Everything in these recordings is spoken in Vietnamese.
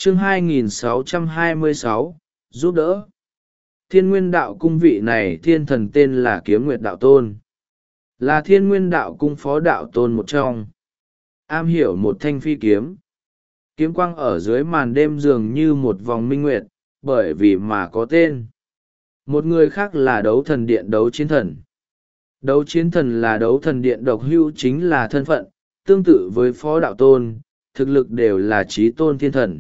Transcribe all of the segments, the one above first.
Chương 2626, giúp đỡ. Thiên Nguyên Đạo Cung vị này thiên thần tên là Kiếm Nguyệt Đạo Tôn, là Thiên Nguyên Đạo Cung phó đạo tôn một trong, am hiểu một thanh phi kiếm. Kiếm quang ở dưới màn đêm dường như một vòng minh nguyệt, bởi vì mà có tên. Một người khác là Đấu Thần Điện Đấu Chiến Thần. Đấu Chiến Thần là đấu thần điện độc hữu, chính là thân phận, tương tự với phó đạo tôn, thực lực đều là chí tôn thiên thần.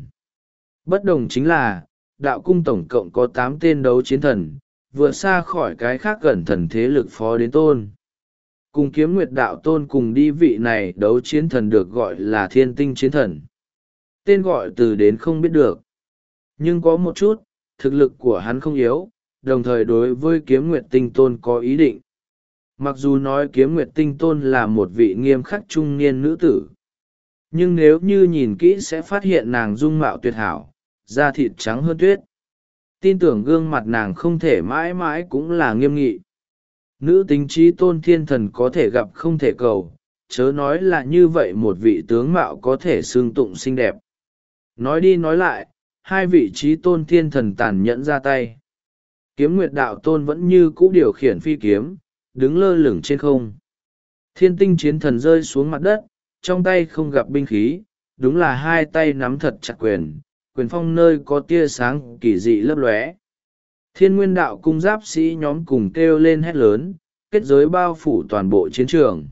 Bất đồng chính là, đạo cung tổng cộng có 8 tên đấu chiến thần, vượt xa khỏi cái khác gần thần thế lực phó đến tôn. Cùng Kiếm Nguyệt Đạo Tôn cùng đi vị này đấu chiến thần được gọi là Thiên Tinh Chiến Thần. Tên gọi từ đến không biết được. Nhưng có một chút, thực lực của hắn không yếu, đồng thời đối với Kiếm Nguyệt Tinh Tôn có ý định. Mặc dù nói Kiếm Nguyệt Tinh Tôn là một vị nghiêm khắc trung niên nữ tử, nhưng nếu như nhìn kỹ sẽ phát hiện nàng dung mạo tuyệt hảo, da thịt trắng hơn tuyết. Tin tưởng gương mặt nàng không thể mãi mãi cũng là nghiêm nghị. Nữ tính trí tôn thiên thần có thể gặp không thể cầu, chớ nói là như vậy một vị tướng mạo có thể xương tụng xinh đẹp. Nói đi nói lại, hai vị trí tôn thiên thần tàn nhẫn ra tay. Kiếm Nguyệt Đạo Tôn vẫn như cũ điều khiển phi kiếm, đứng lơ lửng trên không. Thiên Tinh Chiến Thần rơi xuống mặt đất, trong tay không gặp binh khí, đúng là hai tay nắm thật chặt quyền phong nơi có tia sáng kỳ dị lấp lóe. Thiên Nguyên Đạo Cung giáp sĩ nhóm cùng kêu lên hét lớn, kết giới bao phủ toàn bộ chiến trường.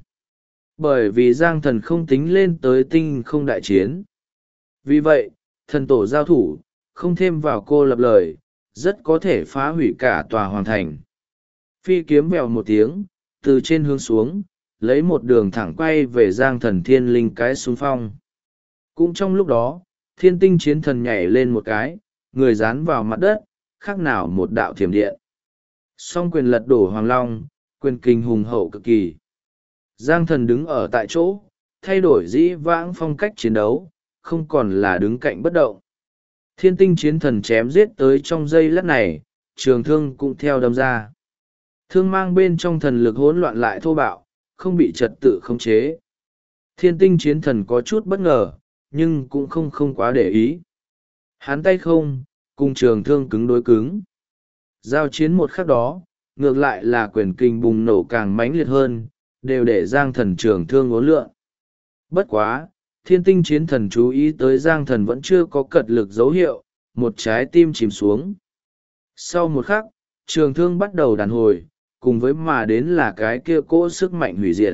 Bởi vì Giang Thần không tính lên tới tinh không đại chiến. Vì vậy, thần tổ giao thủ, không thêm vào cô lập lời, rất có thể phá hủy cả tòa hoàng thành. Phi kiếm vèo một tiếng, từ trên hướng xuống, lấy một đường thẳng quay về Giang Thần Thiên Linh cái xung phong. Cũng trong lúc đó, Thiên Tinh Chiến Thần nhảy lên một cái, người dán vào mặt đất, khác nào một đạo thiểm điện. Song quyền lật đổ Hoàng Long, quyền kinh hùng hậu cực kỳ. Giang Thần đứng ở tại chỗ, thay đổi dĩ vãng phong cách chiến đấu, không còn là đứng cạnh bất động. Thiên Tinh Chiến Thần chém giết tới trong giây lát này, trường thương cũng theo đâm ra. Thương mang bên trong thần lực hỗn loạn lại thô bạo, không bị trật tự khống chế. Thiên Tinh Chiến Thần có chút bất ngờ, nhưng cũng không quá để ý. Hắn tay không, cùng trường thương cứng đối cứng. Giao chiến một khắc đó, ngược lại là quyền kinh bùng nổ càng mãnh liệt hơn, đều để Giang Thần trường thương uốn lượn. Bất quá, Thiên Tinh Chiến Thần chú ý tới Giang Thần vẫn chưa có cật lực dấu hiệu, một trái tim chìm xuống. Sau một khắc, trường thương bắt đầu đàn hồi, cùng với mà đến là cái kia cỗ sức mạnh hủy diệt.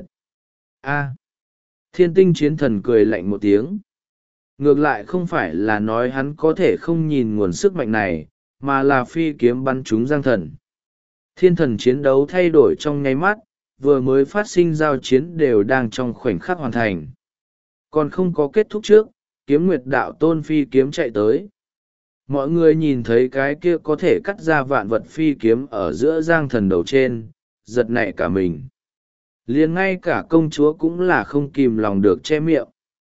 A. Thiên Tinh Chiến Thần cười lạnh một tiếng. Ngược lại không phải là nói hắn có thể không nhìn nguồn sức mạnh này, mà là phi kiếm bắn trúng Giang Thần. Thiên thần chiến đấu thay đổi trong nháy mắt, vừa mới phát sinh giao chiến đều đang trong khoảnh khắc hoàn thành. Còn không có kết thúc trước, Kiếm Nguyệt Đạo Tôn phi kiếm chạy tới. Mọi người nhìn thấy cái kia có thể cắt ra vạn vật phi kiếm ở giữa Giang Thần đầu trên, giật nảy cả mình. Liền ngay cả công chúa cũng là không kìm lòng được che miệng.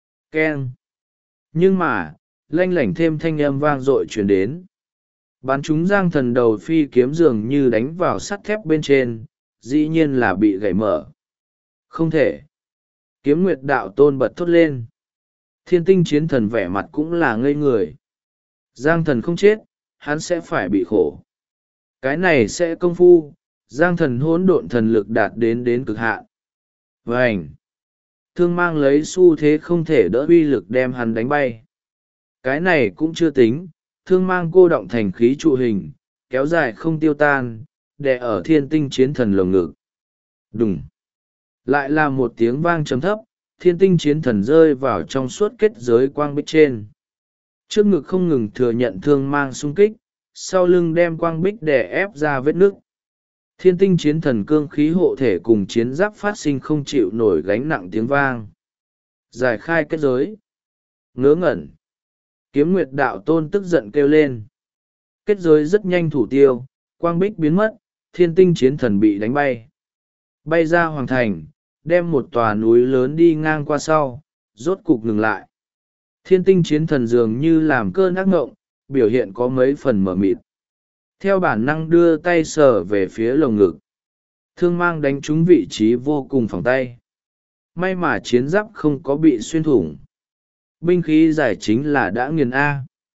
Keng! Nhưng mà, lanh lảnh thêm thanh âm vang dội truyền đến. Bắn chúng Giang Thần đầu phi kiếm dường như đánh vào sắt thép bên trên, dĩ nhiên là bị gãy mở. Không thể! Kiếm Nguyệt Đạo Tôn bật thốt lên. Thiên Tinh Chiến Thần vẻ mặt cũng là ngây người. Giang Thần không chết, hắn sẽ phải bị khổ. Cái này sẽ công phu, Giang Thần hỗn độn thần lực đạt đến cực hạn. Vành! Thương mang lấy xu thế không thể đỡ uy lực đem hắn đánh bay. Cái này cũng chưa tính, thương mang cô động thành khí trụ hình, kéo dài không tiêu tan, đè ở Thiên Tinh Chiến Thần lồng ngực. Đùng! Lại là một tiếng vang trầm thấp, Thiên Tinh Chiến Thần rơi vào trong suốt kết giới quang bích trên. Trước ngực không ngừng thừa nhận thương mang xung kích, sau lưng đem quang bích đè ép ra vết nước. Thiên Tinh Chiến Thần cương khí hộ thể cùng chiến giáp phát sinh không chịu nổi gánh nặng tiếng vang. Giải khai kết giới. Ngớ ngẩn. Kiếm Nguyệt Đạo Tôn tức giận kêu lên. Kết giới rất nhanh thủ tiêu, quang bích biến mất, Thiên Tinh Chiến Thần bị đánh bay. Bay ra hoàng thành, đem một tòa núi lớn đi ngang qua sau, rốt cục ngừng lại. Thiên Tinh Chiến Thần dường như làm cơn ác ngộng, biểu hiện có mấy phần mờ mịt. Theo bản năng đưa tay sờ về phía lồng ngực. Thương mang đánh trúng vị trí vô cùng phẳng tay. May mà chiến giáp không có bị xuyên thủng. Binh khí giải chính là đã nghiền A.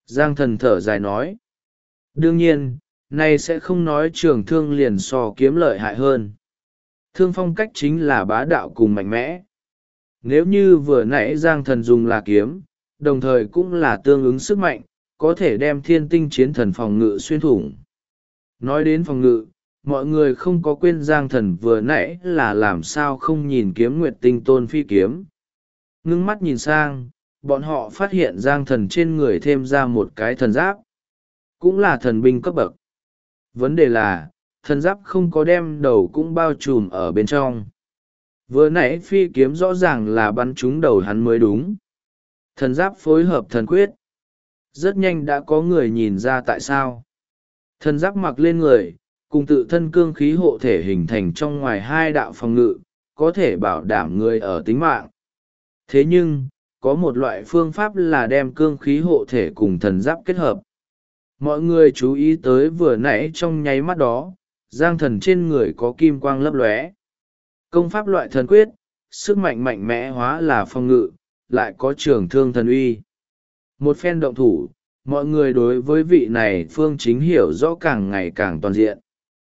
Giang thần thở dài nói. Đương nhiên, nay sẽ không nói trường thương liền so kiếm lợi hại hơn. Thương phong cách chính là bá đạo cùng mạnh mẽ. Nếu như vừa nãy Giang thần dùng là kiếm, đồng thời cũng là tương ứng sức mạnh, có thể đem thiên tinh chiến thần phòng ngự xuyên thủng. Nói đến phòng ngự, mọi người không có quên Giang thần vừa nãy là làm sao không nhìn kiếm nguyệt tinh tôn phi kiếm. Ngưng mắt nhìn sang, bọn họ phát hiện Giang thần trên người thêm ra một cái thần giáp. Cũng là thần binh cấp bậc. Vấn đề là, thần giáp không có đem đầu cũng bao trùm ở bên trong. Vừa nãy phi kiếm rõ ràng là bắn trúng đầu hắn mới đúng. Thần giáp phối hợp thần quyết. Rất nhanh đã có người nhìn ra tại sao. Thần giáp mặc lên người, cùng tự thân cương khí hộ thể hình thành trong ngoài hai đạo phòng ngự, có thể bảo đảm người ở tính mạng. Thế nhưng, có một loại phương pháp là đem cương khí hộ thể cùng thần giáp kết hợp. Mọi người chú ý tới vừa nãy trong nháy mắt đó, Giang thần trên người có kim quang lấp lóe. Công pháp loại thần quyết, sức mạnh mạnh mẽ hóa là phòng ngự, lại có trường thương thần uy. Một phen động thủ, mọi người đối với vị này phương chính hiểu rõ càng ngày càng toàn diện.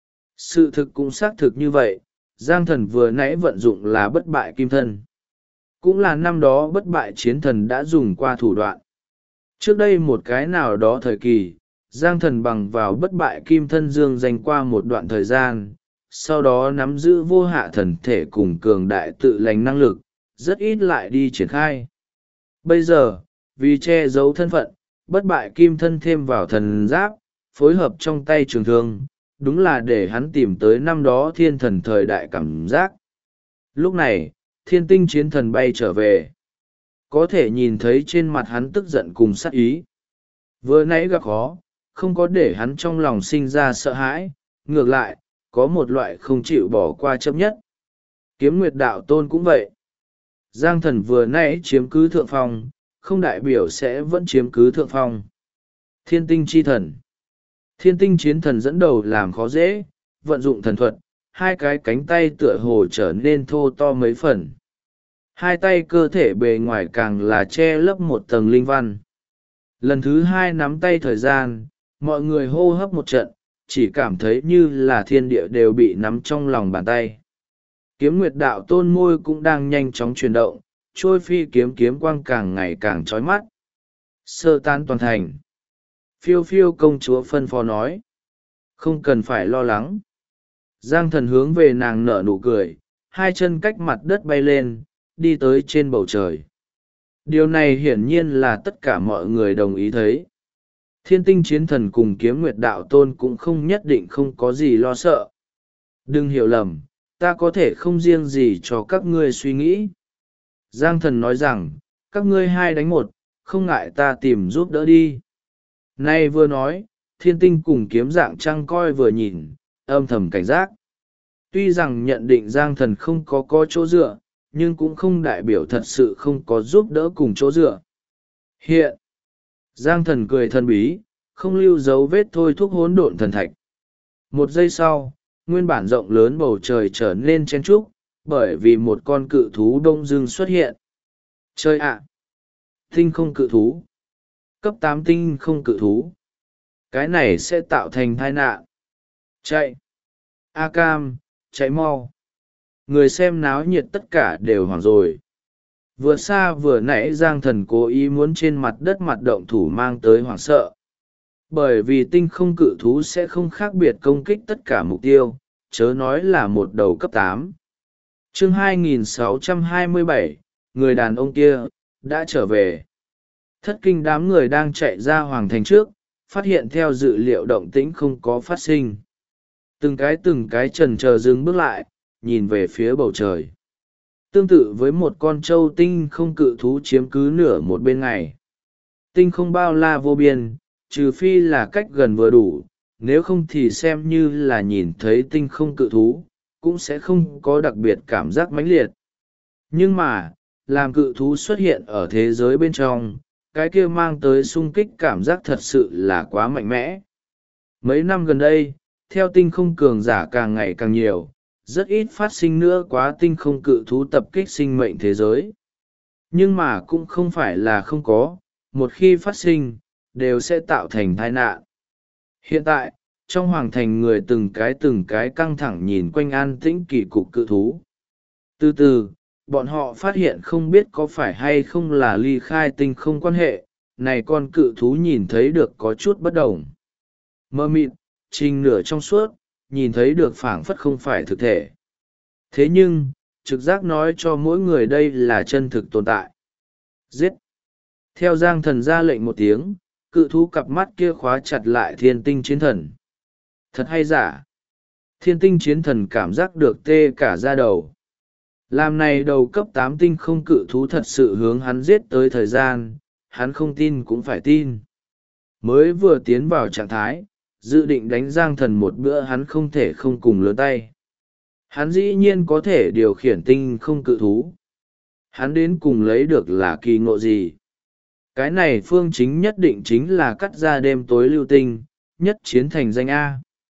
Sự thực cũng xác thực như vậy, Giang thần vừa nãy vận dụng là bất bại kim thân. Cũng là năm đó bất bại chiến thần đã dùng qua thủ đoạn. Trước đây một cái nào đó thời kỳ, Giang thần bằng vào bất bại kim thân dương danh qua một đoạn thời gian, sau đó nắm giữ vô hạ thần thể cùng cường đại tự lành năng lực, rất ít lại đi triển khai. Bây giờ, vì che giấu thân phận, bất bại kim thân thêm vào thần giáp, phối hợp trong tay trường thương, đúng là để hắn tìm tới năm đó thiên thần thời đại cảm giác. Lúc này, thiên tinh chiến thần bay trở về. Có thể nhìn thấy trên mặt hắn tức giận cùng sát ý. Vừa nãy gặp khó, không có để hắn trong lòng sinh ra sợ hãi, ngược lại, có một loại không chịu bỏ qua chấp nhất. Kiếm Nguyệt Đạo Tôn cũng vậy. Giang thần vừa nãy chiếm cứ thượng phong, không đại biểu sẽ vẫn chiếm cứ thượng phong. Thiên tinh chi thần. Thiên tinh chiến thần dẫn đầu làm khó dễ, vận dụng thần thuật, hai cái cánh tay tựa hồ trở nên thô to mấy phần. Hai tay cơ thể bề ngoài càng là che lấp một tầng linh văn. Lần thứ hai nắm tay thời gian, mọi người hô hấp một trận, chỉ cảm thấy như là thiên địa đều bị nắm trong lòng bàn tay. Kiếm Nguyệt Đạo Tôn môi cũng đang nhanh chóng chuyển động, trôi phi kiếm quang càng ngày càng chói mắt. Sơ tan toàn thành. Phiêu phiêu công chúa phân phó nói. Không cần phải lo lắng. Giang thần hướng về nàng nở nụ cười, hai chân cách mặt đất bay lên, đi tới trên bầu trời. Điều này hiển nhiên là tất cả mọi người đồng ý thấy. Thiên tinh chiến thần cùng kiếm nguyệt đạo tôn cũng không nhất định không có gì lo sợ. Đừng hiểu lầm, ta có thể không riêng gì cho các ngươi suy nghĩ. Giang thần nói rằng, các ngươi hai đánh một, không ngại ta tìm giúp đỡ đi. Nay vừa nói, thiên tinh cùng kiếm dạng trăng coi vừa nhìn, âm thầm cảnh giác. Tuy rằng nhận định Giang thần không có chỗ dựa, nhưng cũng không đại biểu thật sự không có giúp đỡ cùng chỗ dựa. Hiện, Giang thần cười thần bí, không lưu dấu vết thôi thúc hỗn độn thần thạch. Một giây sau, nguyên bản rộng lớn bầu trời trở nên chen trúc, bởi vì một con cự thú đông dưng xuất hiện. Chơi ạ! Tinh không cự thú. Cấp 8 tinh không cự thú. Cái này sẽ tạo thành tai nạn. Chạy! A Cam, chạy mau! Người xem náo nhiệt tất cả đều hoảng rồi. Vừa xa vừa nãy Giang thần cố ý muốn trên mặt đất mặt động thủ mang tới hoảng sợ. Bởi vì tinh không cự thú sẽ không khác biệt công kích tất cả mục tiêu, chớ nói là một đầu cấp 8. Chương 2627, người đàn ông kia, đã trở về. Thất kinh đám người đang chạy ra hoàng thành trước, phát hiện theo dự liệu động tĩnh không có phát sinh. Từng cái chần chờ dừng bước lại, nhìn về phía bầu trời. Tương tự với một con trâu tinh không cự thú chiếm cứ nửa một bên ngày. Tinh không bao la vô biên, trừ phi là cách gần vừa đủ, nếu không thì xem như là nhìn thấy tinh không cự thú, cũng sẽ không có đặc biệt cảm giác mãnh liệt. Nhưng mà, làm cự thú xuất hiện ở thế giới bên trong, cái kia mang tới sung kích cảm giác thật sự là quá mạnh mẽ. Mấy năm gần đây, theo tinh không cường giả càng ngày càng nhiều, rất ít phát sinh nữa quá tinh không cự thú tập kích sinh mệnh thế giới. Nhưng mà cũng không phải là không có, một khi phát sinh, đều sẽ tạo thành tai nạn. Hiện tại, trong hoàng thành người từng cái căng thẳng nhìn quanh an tĩnh kỳ cục cự thú. Từ từ, bọn họ phát hiện không biết có phải hay không là ly khai tinh không quan hệ, này con cự thú nhìn thấy được có chút bất đồng. Mơ mịt, trình nửa trong suốt, nhìn thấy được phảng phất không phải thực thể. Thế nhưng, trực giác nói cho mỗi người đây là chân thực tồn tại. Giết! Theo Giang Thần ra lệnh một tiếng, cự thú cặp mắt kia khóa chặt lại thiên tinh chiến thần. Thật hay giả? Thiên tinh chiến thần cảm giác được tê cả da đầu. Làm này đầu cấp 8 tinh không cự thú thật sự hướng hắn giết tới thời gian, hắn không tin cũng phải tin. Mới vừa tiến vào trạng thái, dự định đánh Giang Thần một bữa hắn không thể không cùng lớn tay. Hắn dĩ nhiên có thể điều khiển tinh không cự thú. Hắn đến cùng lấy được là kỳ ngộ gì? Cái này phương chính nhất định chính là cắt ra đêm tối lưu tinh, nhất chiến thành danh A.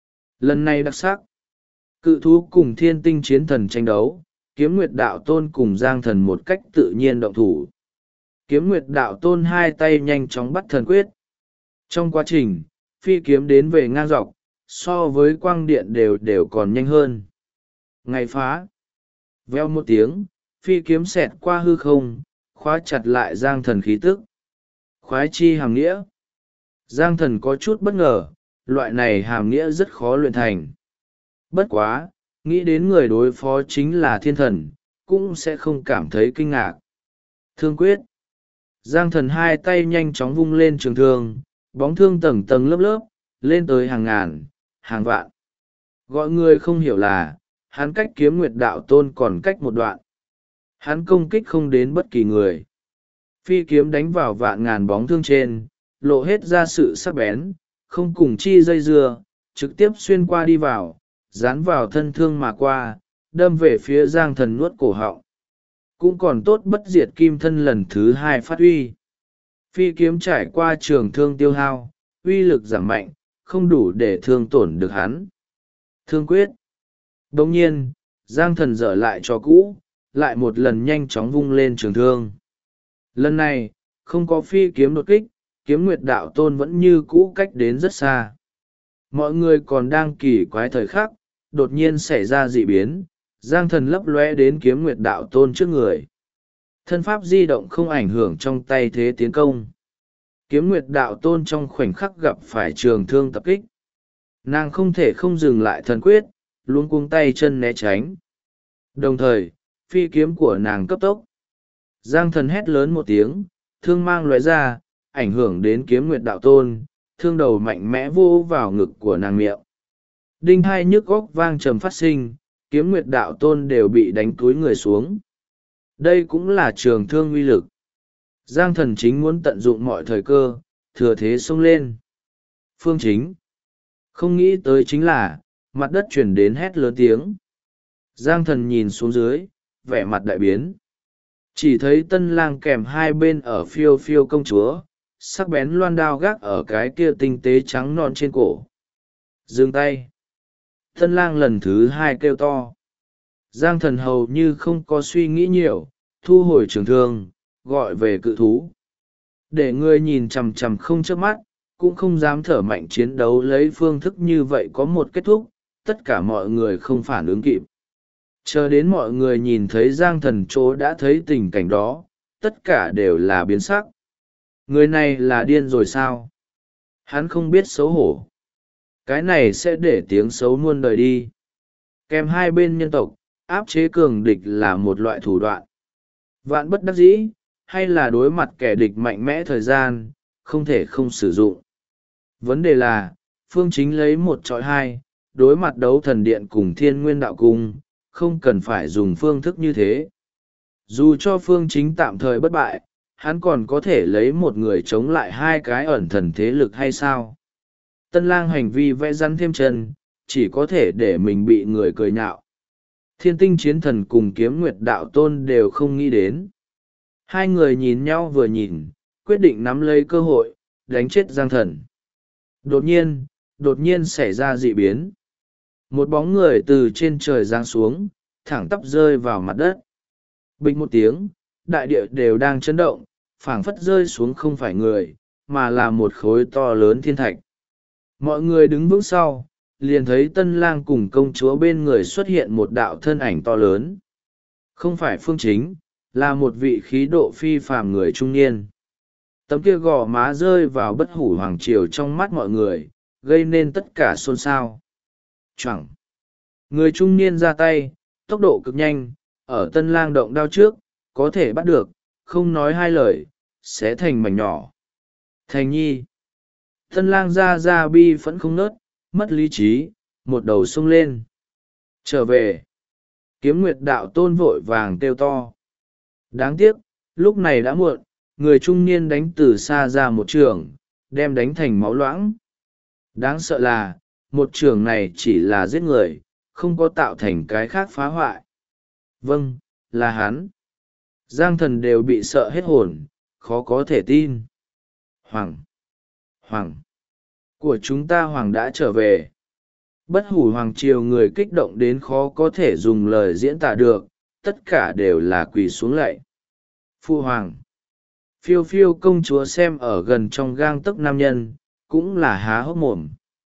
Lần này đặc sắc. Cự thú cùng thiên tinh chiến thần tranh đấu, Kiếm Nguyệt Đạo Tôn cùng Giang Thần một cách tự nhiên động thủ. Kiếm Nguyệt Đạo Tôn hai tay nhanh chóng bắt thần quyết. Trong quá trình, phi kiếm đến về ngang dọc, so với quang điện đều còn nhanh hơn. Ngày phá. Veo một tiếng, phi kiếm xẹt qua hư không, khóa chặt lại Giang Thần khí tức. Khoái chi hàm nghĩa. Giang Thần có chút bất ngờ, loại này hàm nghĩa rất khó luyện thành. Bất quá, nghĩ đến người đối phó chính là thiên thần, cũng sẽ không cảm thấy kinh ngạc. Thương quyết. Giang Thần hai tay nhanh chóng vung lên trường thương, bóng thương tầng tầng lớp lớp, lên tới hàng ngàn, hàng vạn. Gọi người không hiểu là, hắn cách Kiếm Nguyệt Đạo Tôn còn cách một đoạn. Hắn công kích không đến bất kỳ người. Phi kiếm đánh vào vạn ngàn bóng thương trên, lộ hết ra sự sắc bén, không cùng chi dây dưa, trực tiếp xuyên qua đi vào, dán vào thân thương mà qua, đâm về phía Giang Thần nuốt cổ họng. Cũng còn tốt bất diệt kim thân lần thứ hai phát uy. Phi kiếm trải qua trường thương tiêu hao, uy lực giảm mạnh, không đủ để thương tổn được hắn. Thương quyết. Đồng nhiên, Giang Thần dở lại cho cũ, lại một lần nhanh chóng vung lên trường thương. Lần này, không có phi kiếm đột kích, Kiếm Nguyệt Đạo Tôn vẫn như cũ cách đến rất xa. Mọi người còn đang kỳ quái thời khắc, đột nhiên xảy ra dị biến, Giang Thần lấp lóe đến Kiếm Nguyệt Đạo Tôn trước người. Thân pháp di động không ảnh hưởng trong tay thế tiến công. Kiếm Nguyệt Đạo Tôn trong khoảnh khắc gặp phải trường thương tập kích. Nàng không thể không dừng lại thần quyết, luôn cuống tay chân né tránh. Đồng thời, phi kiếm của nàng cấp tốc. Giang Thần hét lớn một tiếng, thương mang lóe ra, ảnh hưởng đến Kiếm Nguyệt Đạo Tôn, thương đầu mạnh mẽ vô vào ngực của nàng miệng. Đinh hai nhức góc vang trầm phát sinh, Kiếm Nguyệt Đạo Tôn đều bị đánh túi người xuống. Đây cũng là trường thương uy lực. Giang Thần chính muốn tận dụng mọi thời cơ, thừa thế xông lên. Phương Chính. Không nghĩ tới chính là, mặt đất chuyển đến hét lớn tiếng. Giang Thần nhìn xuống dưới, vẻ mặt đại biến. Chỉ thấy Tân Lang kèm hai bên ở phiêu phiêu công chúa, sắc bén loan đao gác ở cái kia tinh tế trắng non trên cổ. Dừng tay. Tân Lang lần thứ hai kêu to. Giang Thần hầu như không có suy nghĩ nhiều, thu hồi trường thương, gọi về cự thú. Để người nhìn chằm chằm không chớp mắt, cũng không dám thở mạnh chiến đấu lấy phương thức như vậy có một kết thúc, tất cả mọi người không phản ứng kịp. Chờ đến mọi người nhìn thấy Giang Thần chỗ đã thấy tình cảnh đó, tất cả đều là biến sắc. Người này là điên rồi sao? Hắn không biết xấu hổ. Cái này sẽ để tiếng xấu muôn đời đi. Kèm hai bên nhân tộc, áp chế cường địch là một loại thủ đoạn. Vạn bất đắc dĩ, hay là đối mặt kẻ địch mạnh mẽ thời gian, không thể không sử dụng. Vấn đề là, Phương Chính lấy một chọi hai, đối mặt đấu thần điện cùng Thiên Nguyên Đạo Cung, không cần phải dùng phương thức như thế. Dù cho Phương Chính tạm thời bất bại, hắn còn có thể lấy một người chống lại hai cái ẩn thần thế lực hay sao? Tân Lang hành vi vẽ rắn thêm chân, chỉ có thể để mình bị người cười nhạo. Thiên tinh chiến thần cùng Kiếm Nguyệt Đạo Tôn đều không nghĩ đến. Hai người nhìn nhau vừa nhìn, quyết định nắm lấy cơ hội, đánh chết Giang Thần. Đột nhiên xảy ra dị biến. Một bóng người từ trên trời giáng xuống, thẳng tắp rơi vào mặt đất. Bịch một tiếng, đại địa đều đang chấn động, phảng phất rơi xuống không phải người, mà là một khối to lớn thiên thạch. Mọi người đứng vững sau, liền thấy tân lang cùng công chúa bên người xuất hiện một đạo thân ảnh to lớn. Không phải Phương Chính, là một vị khí độ phi phàm người trung niên. Tấm kia gò má rơi vào bất hủ hoàng triều trong mắt mọi người, gây nên tất cả xôn xao. Choảng! Người trung niên ra tay, tốc độ cực nhanh, ở tân lang động đao trước, có thể bắt được, không nói hai lời, sẽ thành mảnh nhỏ. Thành nhi! Tân lang ra bi phẫn không nớt, mất lý trí, một đầu xông lên. Trở về! Kiếm Nguyệt đạo tôn vội vàng kêu to. Đáng tiếc, lúc này đã muộn, người trung niên đánh từ xa ra một trường, đem đánh thành máu loãng. Đáng sợ là, một trường này chỉ là giết người, không có tạo thành cái khác phá hoại. Vâng, là hắn. Giang thần đều bị sợ hết hồn, khó có thể tin. Hoàng của chúng ta Hoàng đã trở về. Bất hủ hoàng triều người kích động đến khó có thể dùng lời diễn tả được, tất cả đều là quỳ xuống lạy. Phu hoàng! Phiêu phiêu công chúa xem ở gần trong gang tấc nam nhân, cũng là há hốc mồm.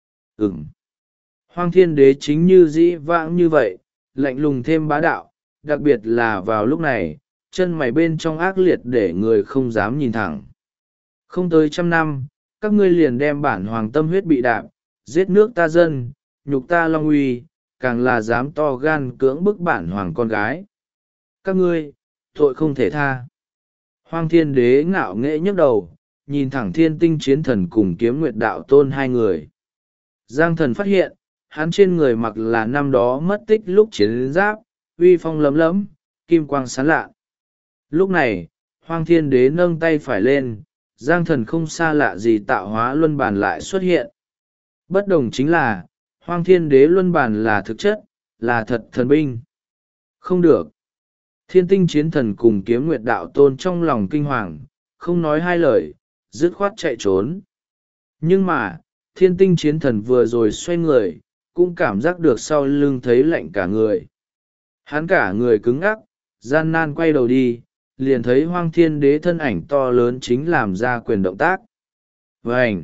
Hoang thiên đế chính như dĩ vãng như vậy, lạnh lùng thêm bá đạo, đặc biệt là vào lúc này, chân mày bên trong ác liệt để người không dám nhìn thẳng. Không tới 100 năm, các ngươi liền đem bản hoàng tâm huyết bị đạp, giết nước ta dân, nhục ta long uy, càng là dám to gan cưỡng bức bản hoàng con gái. Các ngươi, tội không thể tha. Hoang thiên đế ngạo nghễ nhấc đầu, nhìn thẳng thiên tinh chiến thần cùng kiếm nguyệt đạo tôn hai người. Giang thần phát hiện, hắn trên người mặc là năm đó mất tích lúc chiến giáp, uy phong lấm lấm, kim quang sáng lạ. Lúc này, hoang thiên đế nâng tay phải lên, giang thần không xa lạ gì tạo hóa luân bản lại xuất hiện. Bất đồng chính là, hoang thiên đế luân bản là thực chất, là thật thần binh. Không được. Thiên tinh chiến thần cùng kiếm nguyệt đạo tôn trong lòng kinh hoàng, không nói hai lời, dứt khoát chạy trốn. Nhưng mà, thiên tinh chiến thần vừa rồi xoay người, cũng cảm giác được sau lưng thấy lạnh cả người. Hắn cả người cứng ngắc, gian nan quay đầu đi, liền thấy hoang thiên đế thân ảnh to lớn chính làm ra quyền động tác. Vành!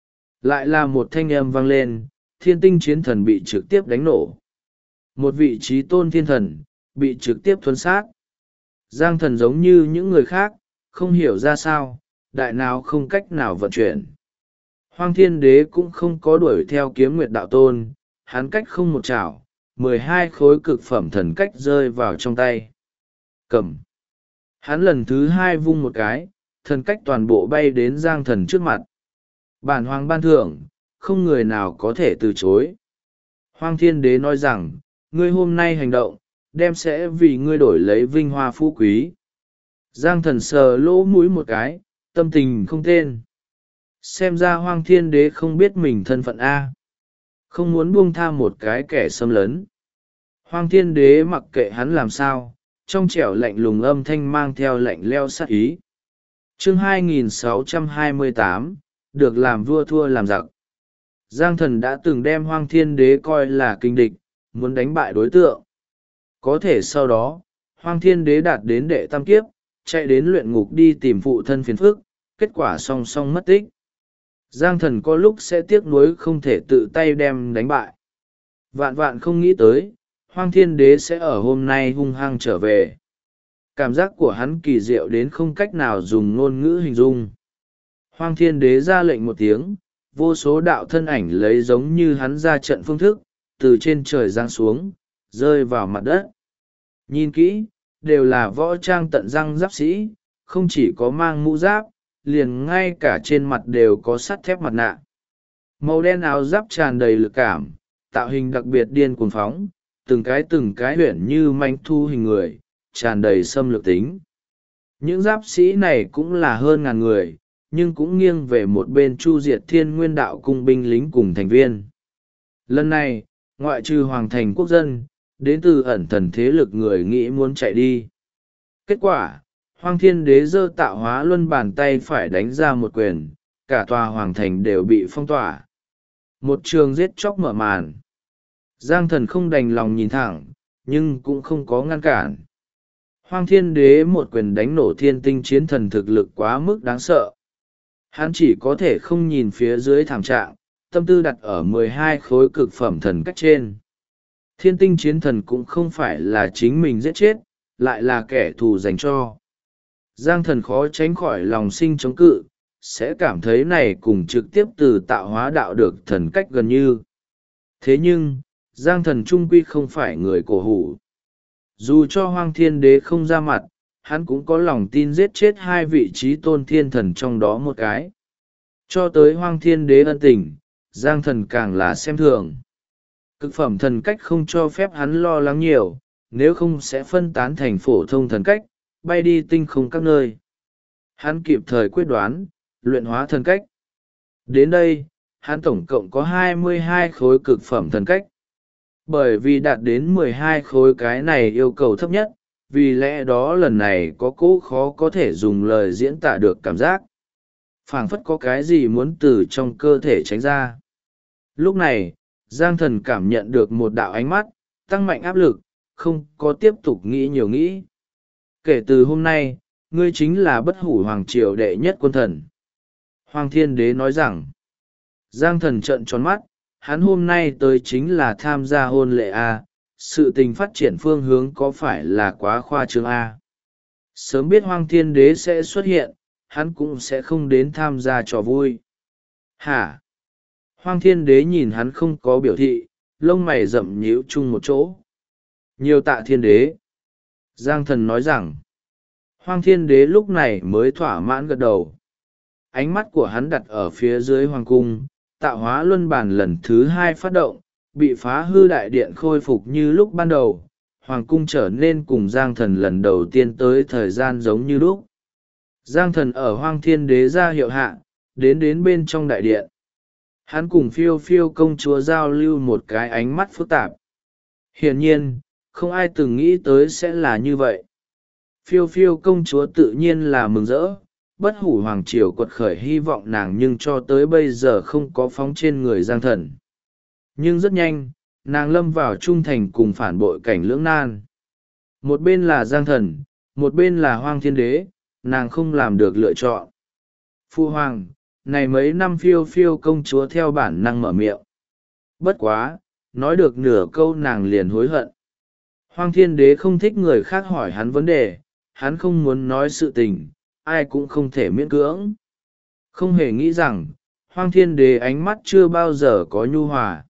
Lại là một thanh âm vang lên, thiên tinh chiến thần bị trực tiếp đánh nổ. Một vị trí tôn thiên thần, bị trực tiếp thuấn sát. Giang thần giống như những người khác, không hiểu ra sao, đại nào không cách nào vận chuyển. Hoang thiên đế cũng không có đuổi theo kiếm nguyệt đạo tôn, hắn cách không một chảo, 12 khối cực phẩm thần cách rơi vào trong tay. Cầm. Hắn lần thứ hai vung một cái, thần cách toàn bộ bay đến giang thần trước mặt. Bản hoàng ban thưởng, không người nào có thể từ chối. Hoang thiên đế nói rằng, ngươi hôm nay hành động, đem sẽ vì ngươi đổi lấy vinh hoa phú quý. Giang thần sờ lỗ mũi một cái, tâm tình không tên. Xem ra hoang thiên đế không biết mình thân phận A. Không muốn buông tha một cái kẻ xâm lấn. Hoang thiên đế mặc kệ hắn làm sao, trong trẻo lạnh lùng âm thanh mang theo lạnh leo sát ý. Chương 2628, được làm vua thua làm giặc. Giang thần đã từng đem hoang thiên đế coi là kinh địch, muốn đánh bại đối tượng. Có thể sau đó, hoang thiên đế đạt đến đệ tam kiếp, chạy đến luyện ngục đi tìm phụ thân phiền phức, kết quả song song mất tích. Giang thần có lúc sẽ tiếc nuối không thể tự tay đem đánh bại. Vạn vạn không nghĩ tới, hoang thiên đế sẽ ở hôm nay hung hăng trở về. Cảm giác của hắn kỳ diệu đến không cách nào dùng ngôn ngữ hình dung. Hoang thiên đế ra lệnh một tiếng, vô số đạo thân ảnh lấy giống như hắn ra trận phương thức, từ trên trời giáng xuống, rơi vào mặt đất. Nhìn kỹ, đều là võ trang tận răng giáp sĩ, không chỉ có mang mũ giáp, liền ngay cả trên mặt đều có sắt thép mặt nạ. Màu đen áo giáp tràn đầy lực cảm, tạo hình đặc biệt điên cuồng phóng, từng cái huyển như manh thu hình người, tràn đầy xâm lược tính. Những giáp sĩ này cũng là hơn ngàn người, nhưng cũng nghiêng về một bên chu diệt thiên nguyên đạo cung binh lính cùng thành viên. Lần này, ngoại trừ hoàng thành quốc dân, đến từ ẩn thần thế lực người nghĩ muốn chạy đi. Kết quả, hoang thiên đế giơ tạo hóa luân bàn tay phải đánh ra một quyền, cả tòa hoàng thành đều bị phong tỏa. Một trường giết chóc mở màn. Giang thần không đành lòng nhìn thẳng, nhưng cũng không có ngăn cản. Hoang thiên đế một quyền đánh nổ thiên tinh chiến thần thực lực quá mức đáng sợ. Hắn chỉ có thể không nhìn phía dưới thảm trạng, tâm tư đặt ở 12 khối cực phẩm thần cách trên. Thiên tinh chiến thần cũng không phải là chính mình giết chết, lại là kẻ thù dành cho. Giang thần khó tránh khỏi lòng sinh chống cự, sẽ cảm thấy này cùng trực tiếp từ tạo hóa đạo được thần cách gần như. Thế nhưng, Giang thần trung quy không phải người cổ hủ. Dù cho Hoang Thiên Đế không ra mặt, hắn cũng có lòng tin giết chết hai vị trí tôn thiên thần trong đó một cái. Cho tới Hoang Thiên Đế ân tình, Giang thần càng là xem thường. Cực phẩm thần cách không cho phép hắn lo lắng nhiều, nếu không sẽ phân tán thành phổ thông thần cách, bay đi tinh không các nơi. Hắn kịp thời quyết đoán, luyện hóa thần cách. Đến đây, hắn tổng cộng có 22 khối cực phẩm thần cách. Bởi vì đạt đến 12 khối cái này yêu cầu thấp nhất, vì lẽ đó lần này có cố khó có thể dùng lời diễn tả được cảm giác. Phảng phất có cái gì muốn từ trong cơ thể tránh ra. Lúc này, Giang thần cảm nhận được một đạo ánh mắt, tăng mạnh áp lực, không có tiếp tục nghĩ nhiều nghĩ. Kể từ hôm nay, ngươi chính là bất hủ hoàng triều đệ nhất quân thần. Hoàng Thiên Đế nói rằng, Giang thần trợn tròn mắt, hắn hôm nay tới chính là tham gia hôn lễ A, sự tình phát triển phương hướng có phải là quá khoa trương A. Sớm biết Hoàng Thiên Đế sẽ xuất hiện, hắn cũng sẽ không đến tham gia trò vui. Hả? Hoàng Thiên Đế nhìn hắn không có biểu thị, lông mày rậm nhíu chung một chỗ. Nhiều tạ Thiên Đế. Giang thần nói rằng, Hoàng Thiên Đế lúc này mới thỏa mãn gật đầu. Ánh mắt của hắn đặt ở phía dưới hoàng cung, tạo hóa luân bản lần thứ 2 phát động, bị phá hư đại điện khôi phục như lúc ban đầu. Hoàng cung trở nên cùng Giang thần lần đầu tiên tới thời gian giống như lúc. Giang thần ở Hoang Thiên Đế ra hiệu hạ, đến bên trong đại điện. Hắn cùng phiêu phiêu công chúa giao lưu một cái ánh mắt phức tạp. Hiển nhiên, không ai từng nghĩ tới sẽ là như vậy. Phiêu phiêu công chúa tự nhiên là mừng rỡ, bất hủ hoàng triều quật khởi hy vọng nàng nhưng cho tới bây giờ không có phóng trên người Giang thần. Nhưng rất nhanh, nàng lâm vào trung thành cùng phản bội cảnh lưỡng nan. Một bên là Giang thần, một bên là Hoang Thiên Đế, nàng không làm được lựa chọn. Phu hoàng, này mấy năm phiêu phiêu công chúa theo bản năng mở miệng. Bất quá, nói được nửa câu nàng liền hối hận. Hoang Thiên Đế không thích người khác hỏi hắn vấn đề, hắn không muốn nói sự tình, ai cũng không thể miễn cưỡng. Không hề nghĩ rằng, Hoang Thiên Đế ánh mắt chưa bao giờ có nhu hòa.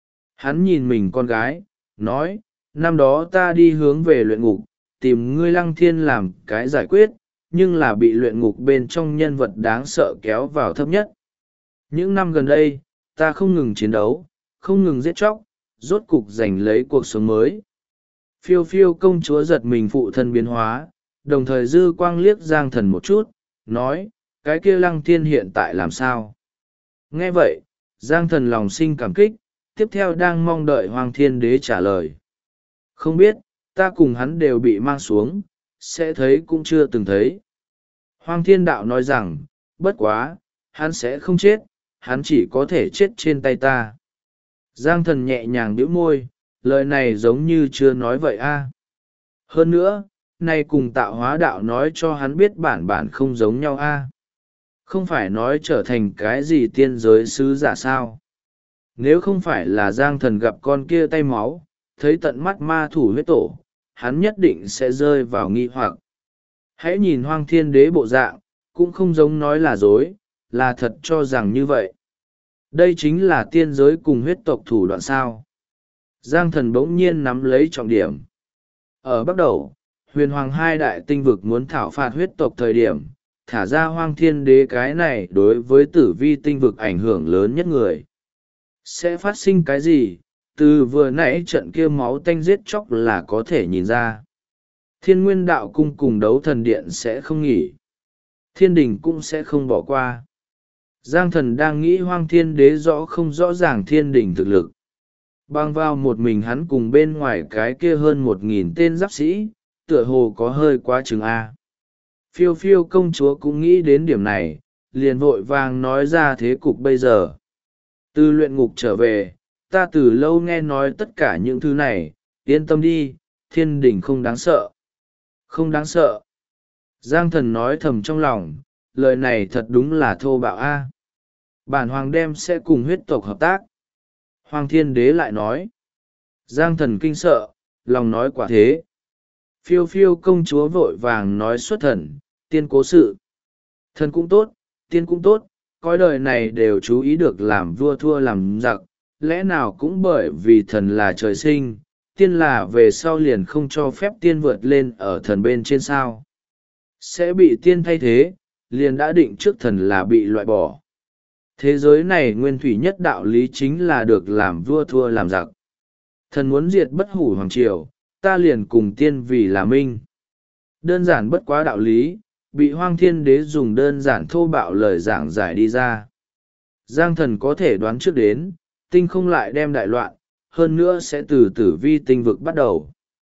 Hắn nhìn mình con gái, nói, năm đó ta đi hướng về luyện ngục, tìm ngươi Lăng Thiên làm cái giải quyết, nhưng là bị luyện ngục bên trong nhân vật đáng sợ kéo vào thấp nhất. Những năm gần đây, ta không ngừng chiến đấu, không ngừng giết chóc, rốt cục giành lấy cuộc sống mới. Phiêu phiêu công chúa giật mình phụ thân biến hóa, đồng thời dư quang liếc Giang thần một chút, nói, cái kia Lăng Thiên hiện tại làm sao? Nghe vậy, Giang thần lòng sinh cảm kích, tiếp theo đang mong đợi Hoàng Thiên Đế trả lời. Không biết, ta cùng hắn đều bị mang xuống, sẽ thấy cũng chưa từng thấy. Hoàng Thiên Đạo nói rằng, bất quá, hắn sẽ không chết, hắn chỉ có thể chết trên tay ta. Giang thần nhẹ nhàng bĩu môi, lời này giống như chưa nói vậy a. Hơn nữa, nay cùng tạo hóa đạo nói cho hắn biết bản bản không giống nhau a. Không phải nói trở thành cái gì tiên giới sứ giả sao. Nếu không phải là Giang thần gặp con kia tay máu, thấy tận mắt ma thủ huyết tổ, hắn nhất định sẽ rơi vào nghi hoặc. Hãy nhìn Hoang Thiên Đế bộ dạng, cũng không giống nói là dối, là thật cho rằng như vậy. Đây chính là tiên giới cùng huyết tộc thủ đoạn sao. Giang thần bỗng nhiên nắm lấy trọng điểm. Ở bắt đầu, huyền hoàng hai đại tinh vực muốn thảo phạt huyết tộc thời điểm, thả ra Hoang Thiên Đế cái này đối với tử vi tinh vực ảnh hưởng lớn nhất người. Sẽ phát sinh cái gì, từ vừa nãy trận kia máu tanh giết chóc là có thể nhìn ra. Thiên Nguyên Đạo Cung cùng Đấu Thần Điện sẽ không nghỉ. Thiên đình cũng sẽ không bỏ qua. Giang thần đang nghĩ Hoang Thiên Đế rõ không rõ ràng thiên đình thực lực. Bang vào một mình hắn cùng bên ngoài cái kia hơn 1.000 tên giáp sĩ, tựa hồ có hơi quá chừng A. Phiêu phiêu công chúa cũng nghĩ đến điểm này, liền vội vàng nói ra thế cục bây giờ. Từ luyện ngục trở về, ta từ lâu nghe nói tất cả những thứ này, yên tâm đi, thiên đình không đáng sợ. Không đáng sợ. Giang thần nói thầm trong lòng, lời này thật đúng là thô bạo a. Bản hoàng đem sẽ cùng huyết tộc hợp tác. Hoàng thiên đế lại nói. Giang thần kinh sợ, lòng nói quả thế. Phiêu phiêu công chúa vội vàng nói xuất thần, tiên cố sự. Thần cũng tốt, tiên cũng tốt, coi đời này đều chú ý được làm vua thua làm giặc, lẽ nào cũng bởi vì thần là trời sinh, tiên là về sau liền không cho phép tiên vượt lên ở thần bên trên sao. Sẽ bị tiên thay thế, liền đã định trước thần là bị loại bỏ. Thế giới này nguyên thủy nhất đạo lý chính là được làm vua thua làm giặc. Thần muốn diệt bất hủ hoàng triều, ta liền cùng tiên vì là minh. Đơn giản bất quá đạo lý, bị Hoang Thiên Đế dùng đơn giản thô bạo lời giảng giải đi ra. Giang thần có thể đoán trước đến, tinh không lại đem đại loạn, hơn nữa sẽ từ tử vi tinh vực bắt đầu.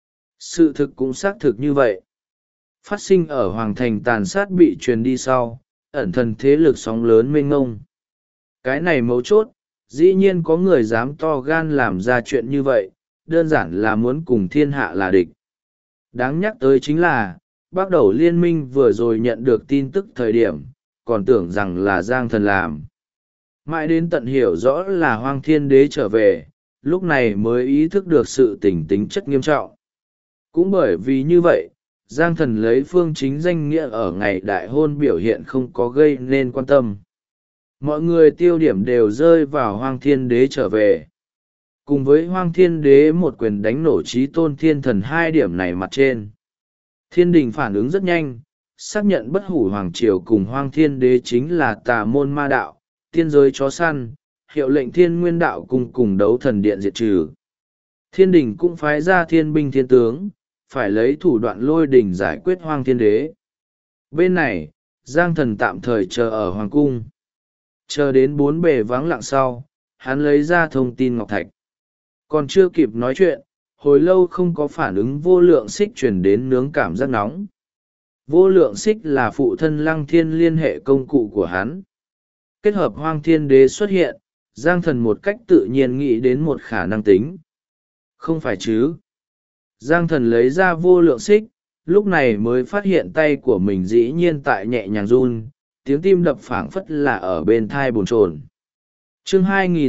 Sự thực cũng xác thực như vậy. Phát sinh ở Hoàng Thành tàn sát bị truyền đi sau, ẩn thần thế lực sóng lớn mênh ngông. Cái này mấu chốt, dĩ nhiên có người dám to gan làm ra chuyện như vậy, đơn giản là muốn cùng thiên hạ là địch. Đáng nhắc tới chính là, bắt đầu liên minh vừa rồi nhận được tin tức thời điểm, còn tưởng rằng là Giang thần làm. Mãi đến tận hiểu rõ là Hoang Thiên Đế trở về, lúc này mới ý thức được sự tính chất nghiêm trọng. Cũng bởi vì như vậy, Giang thần lấy phương chính danh nghĩa ở ngày đại hôn biểu hiện không có gây nên quan tâm. Mọi người tiêu điểm đều rơi vào Hoang Thiên Đế trở về. Cùng với Hoang Thiên Đế một quyền đánh nổ chí tôn thiên thần hai điểm này mặt trên. Thiên đình phản ứng rất nhanh, xác nhận bất hủ hoàng triều cùng Hoang Thiên Đế chính là tà môn ma đạo, tiên giới chó săn, hiệu lệnh thiên nguyên đạo cùng đấu thần điện diệt trừ. Thiên đình cũng phái ra thiên binh thiên tướng, phải lấy thủ đoạn lôi đình giải quyết Hoang Thiên Đế. Bên này, Giang thần tạm thời chờ ở hoàng cung. Chờ đến bốn bề vắng lặng sau, hắn lấy ra thông tin ngọc thạch. Còn chưa kịp nói chuyện, hồi lâu không có phản ứng vô lượng xích chuyển đến nướng cảm giác nóng. Vô lượng xích là phụ thân Lăng Thiên liên hệ công cụ của hắn. Kết hợp Hoang Thiên Đế xuất hiện, Giang thần một cách tự nhiên nghĩ đến một khả năng tính. Không phải chứ. Giang thần lấy ra vô lượng xích, lúc này mới phát hiện tay của mình dĩ nhiên tại nhẹ nhàng run, tiếng tim đập phảng phất là ở bên thai bồn chồn. Chương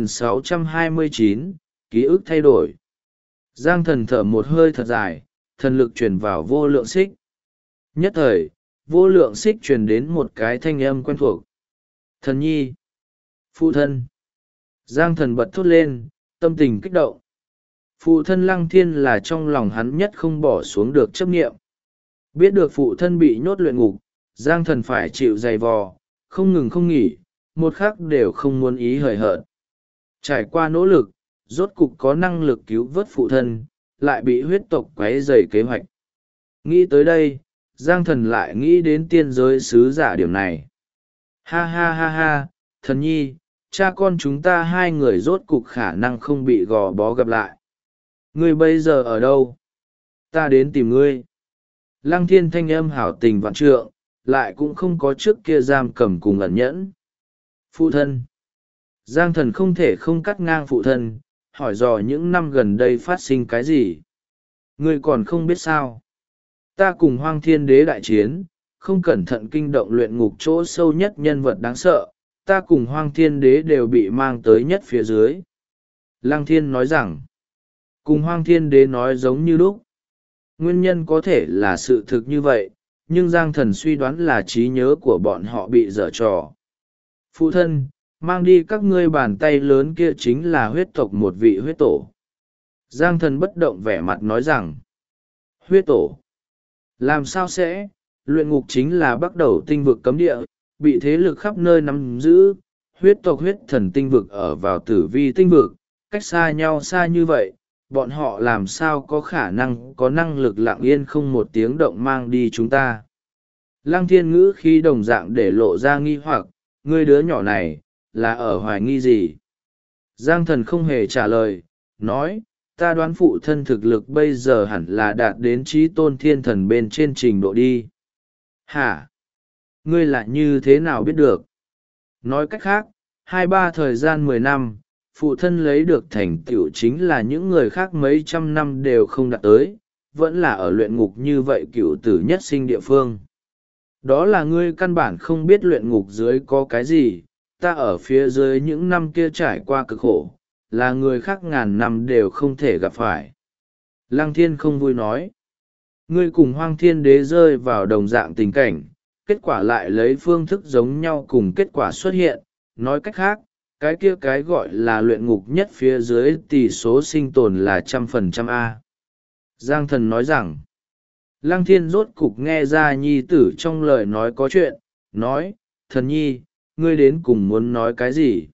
2629, ký ức thay đổi. Giang thần thở một hơi thật dài, thần lực truyền vào vô lượng xích. Nhất thời, vô lượng xích truyền đến một cái thanh âm quen thuộc. Thần nhi. Phụ thân. Giang thần bật thốt lên, tâm tình kích động. Phụ thân Lăng Thiên là trong lòng hắn nhất không bỏ xuống được chấp niệm. Biết được phụ thân bị nhốt luyện ngục, Giang thần phải chịu dày vò, không ngừng không nghỉ, một khắc đều không muốn ý hời hợt. Trải qua nỗ lực, rốt cục có năng lực cứu vớt phụ thân, lại bị huyết tộc quấy rầy kế hoạch. Nghĩ tới đây, Giang thần lại nghĩ đến tiên giới sứ giả điểm này. Ha ha ha ha, thần nhi, cha con chúng ta hai người rốt cục khả năng không bị gò bó gặp lại. Ngươi bây giờ ở đâu? Ta đến tìm ngươi. Lăng Thiên thanh âm hảo tình vạn trượng, lại cũng không có trước kia giam cầm cùng ẩn nhẫn. Phụ thân. Giang thần không thể không cắt ngang phụ thân, hỏi dò những năm gần đây phát sinh cái gì. Ngươi còn không biết sao. Ta cùng Hoang Thiên Đế đại chiến, không cẩn thận kinh động luyện ngục chỗ sâu nhất nhân vật đáng sợ, ta cùng Hoang Thiên Đế đều bị mang tới nhất phía dưới. Lăng Thiên nói rằng, cùng Hoang Thiên Đế nói giống như lúc. Nguyên nhân có thể là sự thực như vậy, nhưng Giang thần suy đoán là trí nhớ của bọn họ bị dở trò. Phụ thân, mang đi các ngươi bàn tay lớn kia chính là huyết tộc một vị huyết tổ. Giang thần bất động vẻ mặt nói rằng, huyết tổ. Làm sao sẽ, luyện ngục chính là bắt đầu tinh vực cấm địa, bị thế lực khắp nơi nắm giữ, huyết tộc huyết thần tinh vực ở vào tử vi tinh vực, cách xa nhau xa như vậy, bọn họ làm sao có khả năng có năng lực lặng yên không một tiếng động mang đi chúng ta. Lăng Thiên ngữ khi đồng dạng để lộ ra nghi hoặc, ngươi đứa nhỏ này, là ở hoài nghi gì? Giang thần không hề trả lời, nói, ta đoán phụ thân thực lực bây giờ hẳn là đạt đến chí tôn thiên thần bên trên trình độ đi. Hả? Ngươi lại như thế nào biết được? Nói cách khác, 2-3 thời gian 10 năm, phụ thân lấy được thành tựu chính là những người khác mấy trăm năm đều không đạt tới, vẫn là ở luyện ngục như vậy cựu tử nhất sinh địa phương. Đó là ngươi căn bản không biết luyện ngục dưới có cái gì, ta ở phía dưới những năm kia trải qua cực khổ, là người khác ngàn năm đều không thể gặp phải. Lăng Thiên không vui nói. Ngươi cùng Hoang Thiên Đế rơi vào đồng dạng tình cảnh, kết quả lại lấy phương thức giống nhau cùng kết quả xuất hiện. Nói cách khác, cái kia cái gọi là luyện ngục nhất phía dưới tỷ số sinh tồn là 100% A. Giang Thần nói rằng, Lăng Thiên rốt cục nghe ra nhi tử trong lời nói có chuyện, nói, thần nhi, ngươi đến cùng muốn nói cái gì?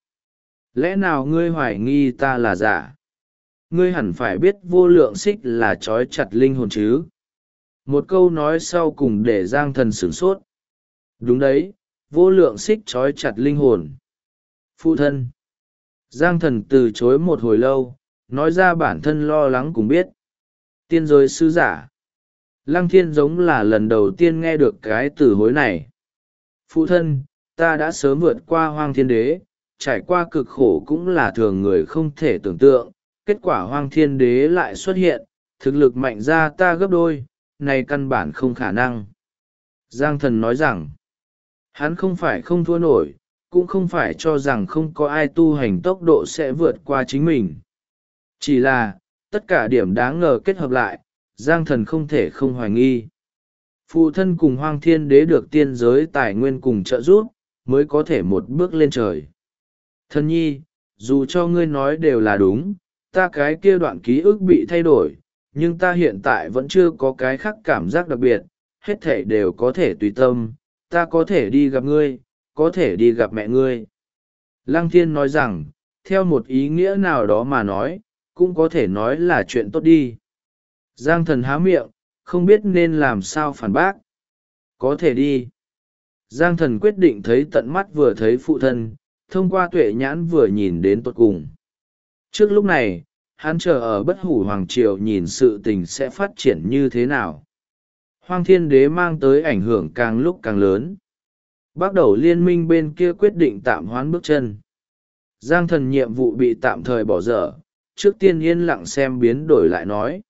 Lẽ nào ngươi hoài nghi ta là giả? Ngươi hẳn phải biết vô lượng xích là trói chặt linh hồn chứ? Một câu nói sau cùng để Giang Thần sửng sốt. Đúng đấy, vô lượng xích trói chặt linh hồn. Phụ thân. Giang Thần từ chối một hồi lâu, nói ra bản thân lo lắng cũng biết. Tiên giới sứ giả. Lăng Thiên giống là lần đầu tiên nghe được cái từ hối này. Phụ thân, ta đã sớm vượt qua Hoang Thiên Đế, trải qua cực khổ cũng là thường người không thể tưởng tượng. Kết quả Hoang Thiên Đế lại xuất hiện, thực lực mạnh ra ta gấp đôi, này căn bản không khả năng. Giang Thần nói rằng, hắn không phải không thua nổi, cũng không phải cho rằng không có ai tu hành tốc độ sẽ vượt qua chính mình. Chỉ là, tất cả điểm đáng ngờ kết hợp lại, Giang Thần không thể không hoài nghi. Phụ thân cùng Hoang Thiên Đế được tiên giới tài nguyên cùng trợ giúp, mới có thể một bước lên trời. Thần nhi, dù cho ngươi nói đều là đúng, ta cái kia đoạn ký ức bị thay đổi, nhưng ta hiện tại vẫn chưa có cái khác cảm giác đặc biệt, hết thể đều có thể tùy tâm, ta có thể đi gặp ngươi, có thể đi gặp mẹ ngươi. Lăng Thiên nói rằng, theo một ý nghĩa nào đó mà nói, cũng có thể nói là chuyện tốt đi. Giang Thần há miệng, không biết nên làm sao phản bác. Có thể đi. Giang Thần quyết định thấy tận mắt vừa thấy phụ thân, thông qua tuệ nhãn vừa nhìn đến tột cùng. Trước lúc này, hắn chờ ở Bất Hủ Hoàng Triều nhìn sự tình sẽ phát triển như thế nào. Hoang Thiên Đế mang tới ảnh hưởng càng lúc càng lớn. Bắt đầu liên minh bên kia quyết định tạm hoãn bước chân. Giang Thần nhiệm vụ bị tạm thời bỏ dở, trước tiên yên lặng xem biến đổi lại nói.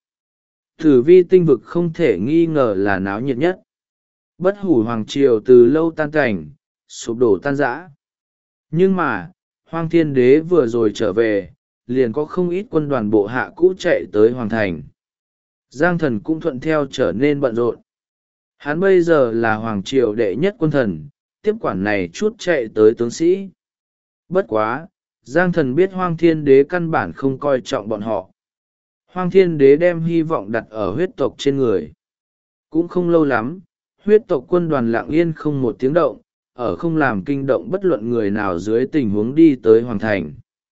Tử vi tinh vực không thể nghi ngờ là náo nhiệt nhất. Bất Hủ Hoàng Triều từ lâu tan cảnh, sụp đổ tan rã. Nhưng mà, Hoang Thiên Đế vừa rồi trở về, liền có không ít quân đoàn bộ hạ cũ chạy tới Hoàng Thành. Giang Thần cũng thuận theo trở nên bận rộn. Hắn bây giờ là Hoàng Triều đệ nhất quân thần, tiếp quản này chút chạy tới tướng sĩ. Bất quá, Giang Thần biết Hoang Thiên Đế căn bản không coi trọng bọn họ. Hoang Thiên Đế đem hy vọng đặt ở huyết tộc trên người. Cũng không lâu lắm, huyết tộc quân đoàn lặng yên không một tiếng động, ở không làm kinh động bất luận người nào dưới tình huống đi tới Hoàng Thành.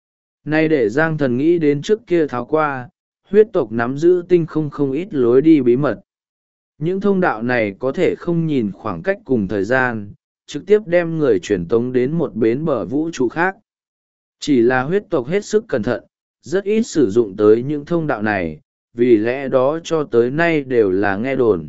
Nay để Giang Thần nghĩ đến trước kia tháo qua, huyết tộc nắm giữ tinh không ít lối đi bí mật. Những thông đạo này có thể không nhìn khoảng cách cùng thời gian, trực tiếp đem người truyền tống đến một bến bờ vũ trụ khác. Chỉ là huyết tộc hết sức cẩn thận, rất ít sử dụng tới những thông đạo này, vì lẽ đó cho tới nay đều là nghe đồn.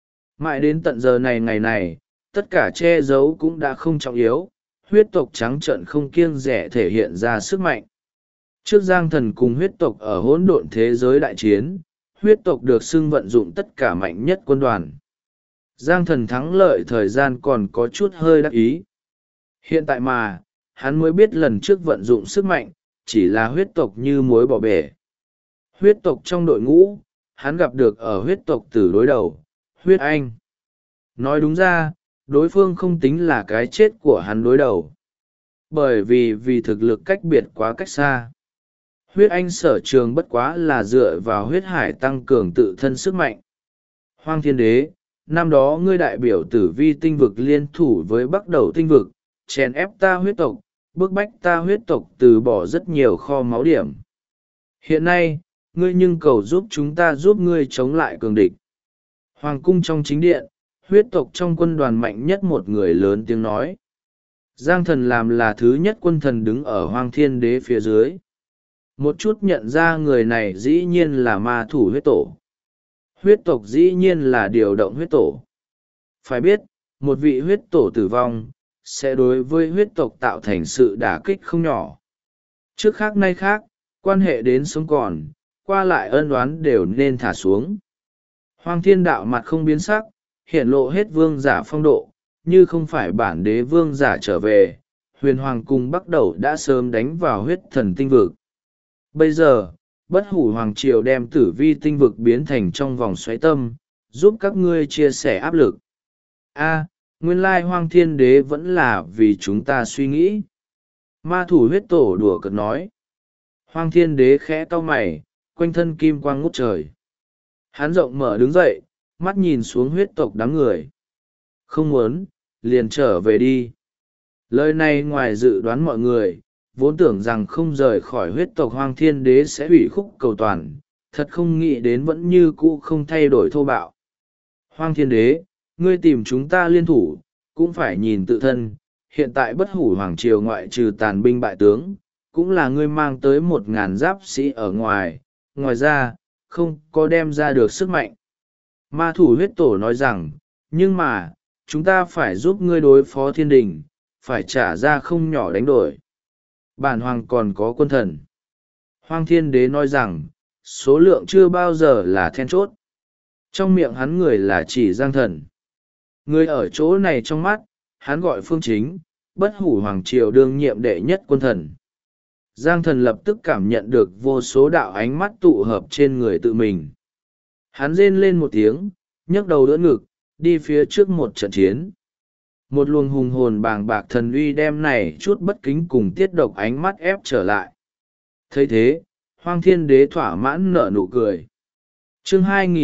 Mãi đến tận giờ này ngày này, tất cả che giấu cũng đã không trọng yếu, huyết tộc trắng trợn không kiêng dè thể hiện ra sức mạnh. Trước Giang Thần cùng huyết tộc ở hỗn độn thế giới đại chiến, huyết tộc được xưng vận dụng tất cả mạnh nhất quân đoàn. Giang Thần thắng lợi thời gian còn có chút hơi đắc ý. Hiện tại mà, hắn mới biết lần trước vận dụng sức mạnh, chỉ là huyết tộc như muối bỏ bể. Huyết tộc trong đội ngũ, hắn gặp được ở huyết tộc tử đối đầu, huyết anh. Nói đúng ra, đối phương không tính là cái chết của hắn đối đầu. Bởi vì thực lực cách biệt quá cách xa. Huyết anh sở trường bất quá là dựa vào huyết hải tăng cường tự thân sức mạnh. Hoang Thiên Đế, năm đó ngươi đại biểu tử vi tinh vực liên thủ với Bắc Đầu tinh vực, chèn ép ta huyết tộc, bức bách ta huyết tộc từ bỏ rất nhiều kho máu điểm. Hiện nay, ngươi nhưng cầu giúp chúng ta giúp ngươi chống lại cường địch. Hoàng cung trong chính điện, huyết tộc trong quân đoàn mạnh nhất một người lớn tiếng nói. Giang Thần làm là thứ nhất quân thần đứng ở Hoang Thiên Đế phía dưới. Một chút nhận ra người này dĩ nhiên là ma thủ huyết tổ. Huyết tộc dĩ nhiên là điều động huyết tổ. Phải biết, một vị huyết tổ tử vong, sẽ đối với huyết tộc tạo thành sự đả kích không nhỏ. Trước khác nay khác, quan hệ đến sống còn, qua lại ân oán đều nên thả xuống. Hoang Thiên Đạo mặt không biến sắc, hiện lộ hết vương giả phong độ, như không phải bản đế vương giả trở về, huyền hoàng cung bắt đầu đã sớm đánh vào huyết thần tinh vực. Bây giờ, bất hủ hoàng triều đem tử vi tinh vực biến thành trong vòng xoáy tâm, giúp các ngươi chia sẻ áp lực. Nguyên lai Hoang Thiên Đế vẫn là vì chúng ta suy nghĩ. Ma thủ huyết tổ đùa cợt nói. Hoang Thiên Đế khẽ cau mày, quanh thân kim quang ngút trời. Hắn rộng mở đứng dậy, mắt nhìn xuống huyết tộc đám người. Không muốn, liền trở về đi. Lời này ngoài dự đoán mọi người, vốn tưởng rằng không rời khỏi huyết tộc Hoang Thiên Đế sẽ hủy khúc cầu toàn, thật không nghĩ đến vẫn như cũ không thay đổi thô bạo. Hoang Thiên Đế, ngươi tìm chúng ta liên thủ, cũng phải nhìn tự thân, hiện tại bất hủ hoàng triều ngoại trừ tàn binh bại tướng, cũng là ngươi mang tới 1.000 giáp sĩ ở ngoài, ngoài ra, không có đem ra được sức mạnh. Ma thủ huyết tổ nói rằng, nhưng mà, chúng ta phải giúp ngươi đối phó thiên đình, phải trả ra không nhỏ đánh đổi. Bản hoàng còn có quân thần. Hoang Thiên Đế nói rằng, số lượng chưa bao giờ là then chốt. Trong miệng hắn người là chỉ Giang Thần. Người ở chỗ này trong mắt, hắn gọi Phương Chính, bất hủ hoàng triều đương nhiệm đệ nhất quân thần. Giang Thần lập tức cảm nhận được vô số đạo ánh mắt tụ hợp trên người tự mình. Hắn rên lên một tiếng, nhấc đầu đỡ ngực, đi phía trước một trận chiến. Một luồng hùng hồn bàng bạc thần uy đem này chút bất kính cùng tiết độc ánh mắt ép trở lại. Thấy thế, Hoang Thiên Đế thỏa mãn nở nụ cười. Chương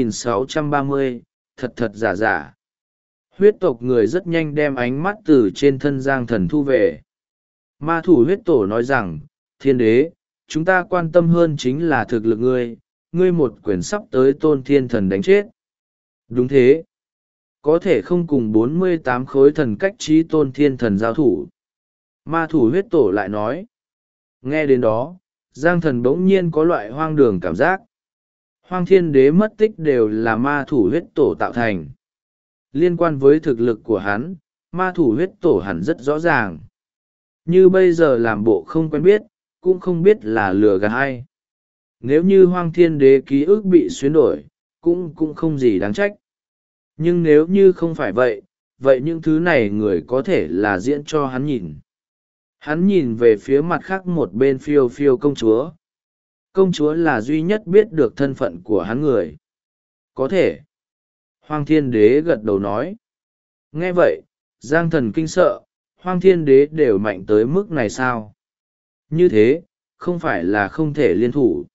2630, thật thật giả giả. Huyết tộc người rất nhanh đem ánh mắt từ trên thân Giang Thần thu về. Ma thủ huyết tổ nói rằng, Thiên Đế, chúng ta quan tâm hơn chính là thực lực ngươi, ngươi một quyền sắp tới tôn thiên thần đánh chết. Đúng thế. Có thể không cùng 48 khối thần cách trí tôn thiên thần giao thủ. Ma thủ huyết tổ lại nói. Nghe đến đó, Giang Thần bỗng nhiên có loại hoang đường cảm giác. Hoang Thiên Đế mất tích đều là ma thủ huyết tổ tạo thành. Liên quan với thực lực của hắn, ma thủ huyết tổ hẳn rất rõ ràng. Như bây giờ làm bộ không quen biết, cũng không biết là lừa gạt hay. Nếu như Hoang Thiên Đế ký ức bị xuyến đổi, cũng không gì đáng trách. Nhưng nếu như không phải vậy, vậy những thứ này người có thể là diễn cho hắn nhìn. Hắn nhìn về phía mặt khác một bên phiêu phiêu công chúa. Công chúa là duy nhất biết được thân phận của hắn người. Có thể. Hoang Thiên Đế gật đầu nói. Nghe vậy, Giang Thần kinh sợ, Hoang Thiên Đế đều mạnh tới mức này sao? Như thế, không phải là không thể liên thủ.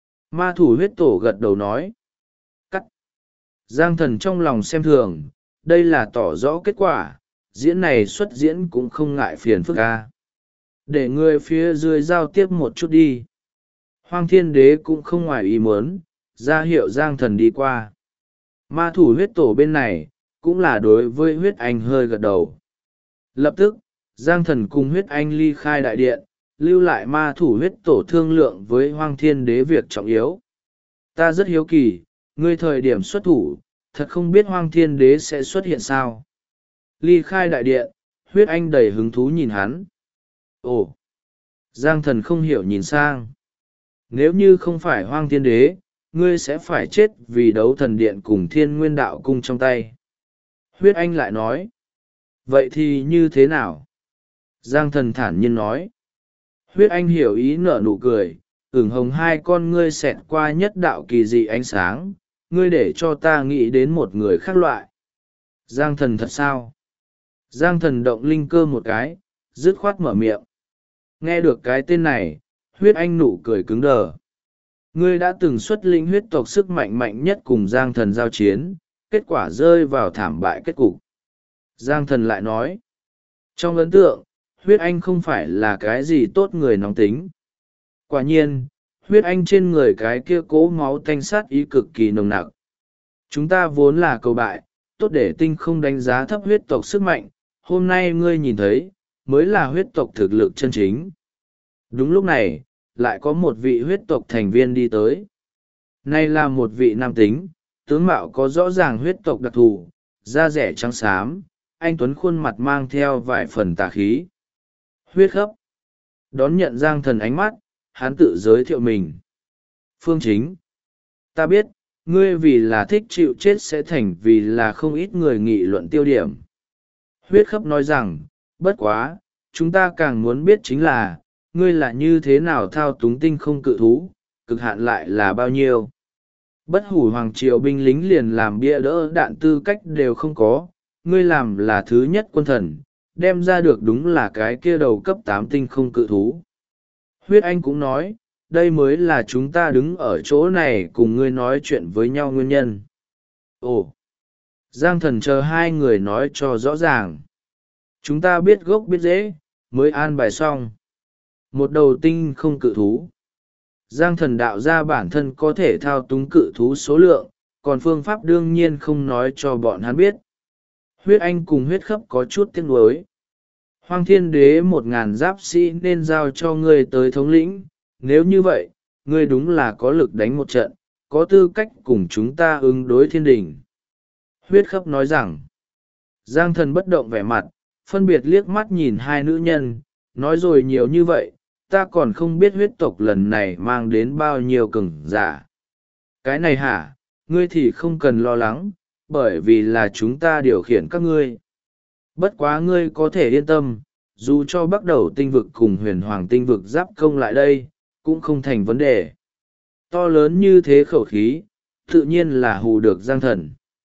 Ma thủ huyết tổ gật đầu nói. Cắt. Giang Thần trong lòng xem thường, đây là tỏ rõ kết quả, diễn này xuất diễn cũng không ngại phiền phức ca. Để người phía dưới giao tiếp một chút đi. Hoang Thiên Đế cũng không ngoài ý muốn, ra hiệu Giang Thần đi qua. Ma thủ huyết tổ bên này, cũng là đối với huyết anh hơi gật đầu. Lập tức, Giang Thần cùng huyết anh ly khai đại điện, lưu lại ma thủ huyết tổ thương lượng với Hoang Thiên Đế việc trọng yếu. Ta rất hiếu kỳ, ngươi thời điểm xuất thủ, thật không biết Hoang Thiên Đế sẽ xuất hiện sao. Ly khai đại điện, huyết anh đầy hứng thú nhìn hắn. Ồ! Giang Thần không hiểu nhìn sang. Nếu như không phải Hoang Thiên Đế, ngươi sẽ phải chết vì đấu thần điện cùng Thiên Nguyên Đạo Cung trong tay. Huyết anh lại nói. Vậy thì như thế nào? Giang Thần thản nhiên nói. Huyết anh hiểu ý nở nụ cười, ửng hồng hai con ngươi xẹt qua nhất đạo kỳ dị ánh sáng, ngươi để cho ta nghĩ đến một người khác loại. Giang Thần thật sao? Giang Thần động linh cơ một cái, dứt khoát mở miệng. Nghe được cái tên này, huyết anh nụ cười cứng đờ. Ngươi đã từng xuất lĩnh huyết tộc sức mạnh mạnh nhất cùng Giang Thần giao chiến, kết quả rơi vào thảm bại kết cục. Giang Thần lại nói. Trong ấn tượng, huyết anh không phải là cái gì tốt người nóng tính. Quả nhiên, huyết anh trên người cái kia cố máu tanh sát ý cực kỳ nồng nặc. Chúng ta vốn là cầu bại, tốt để tinh không đánh giá thấp huyết tộc sức mạnh, hôm nay ngươi nhìn thấy, mới là huyết tộc thực lực chân chính. Đúng lúc này, lại có một vị huyết tộc thành viên đi tới. Này là một vị nam tính, tướng mạo có rõ ràng huyết tộc đặc thù, da rẻ trắng xám, anh tuấn khuôn mặt mang theo vài phần tà khí. Huyết khấp. Đón nhận Giang Thần ánh mắt, hắn tự giới thiệu mình. Phương Chính. Ta biết, ngươi vì là thích chịu chết sẽ thành vì là không ít người nghị luận tiêu điểm. Huyết khấp nói rằng, bất quá, chúng ta càng muốn biết chính là, ngươi là như thế nào thao túng tinh không cự thú, cực hạn lại là bao nhiêu. Bất hủ hoàng triều binh lính liền làm bia đỡ đạn tư cách đều không có, ngươi làm là thứ nhất quân thần, đem ra được đúng là cái kia đầu cấp 8 tinh không cự thú. Huyết Anh cũng nói, đây mới là chúng ta đứng ở chỗ này cùng ngươi nói chuyện với nhau nguyên nhân. Ồ! Giang Thần chờ hai người nói cho rõ ràng. Chúng ta biết gốc biết rễ, mới an bài xong. Một đầu tinh không cự thú. Giang Thần đạo ra bản thân có thể thao túng cự thú số lượng, còn phương pháp đương nhiên không nói cho bọn hắn biết. Huyết Anh cùng huyết khấp có chút tiếc nuối. Hoang Thiên Đế 1000 giáp sĩ nên giao cho ngươi tới thống lĩnh, nếu như vậy, ngươi đúng là có lực đánh một trận, có tư cách cùng chúng ta ứng đối thiên đình. Huyết khấp nói rằng, Giang Thần bất động vẻ mặt, phân biệt liếc mắt nhìn hai nữ nhân, nói rồi nhiều như vậy, ta còn không biết huyết tộc lần này mang đến bao nhiêu cường giả. Cái này hả, ngươi thì không cần lo lắng, bởi vì là chúng ta điều khiển các ngươi. Bất quá ngươi có thể yên tâm, dù cho bắt đầu tinh vực cùng huyền hoàng tinh vực giáp công lại đây, cũng không thành vấn đề. To lớn như thế khẩu khí, tự nhiên là hù được Giang Thần.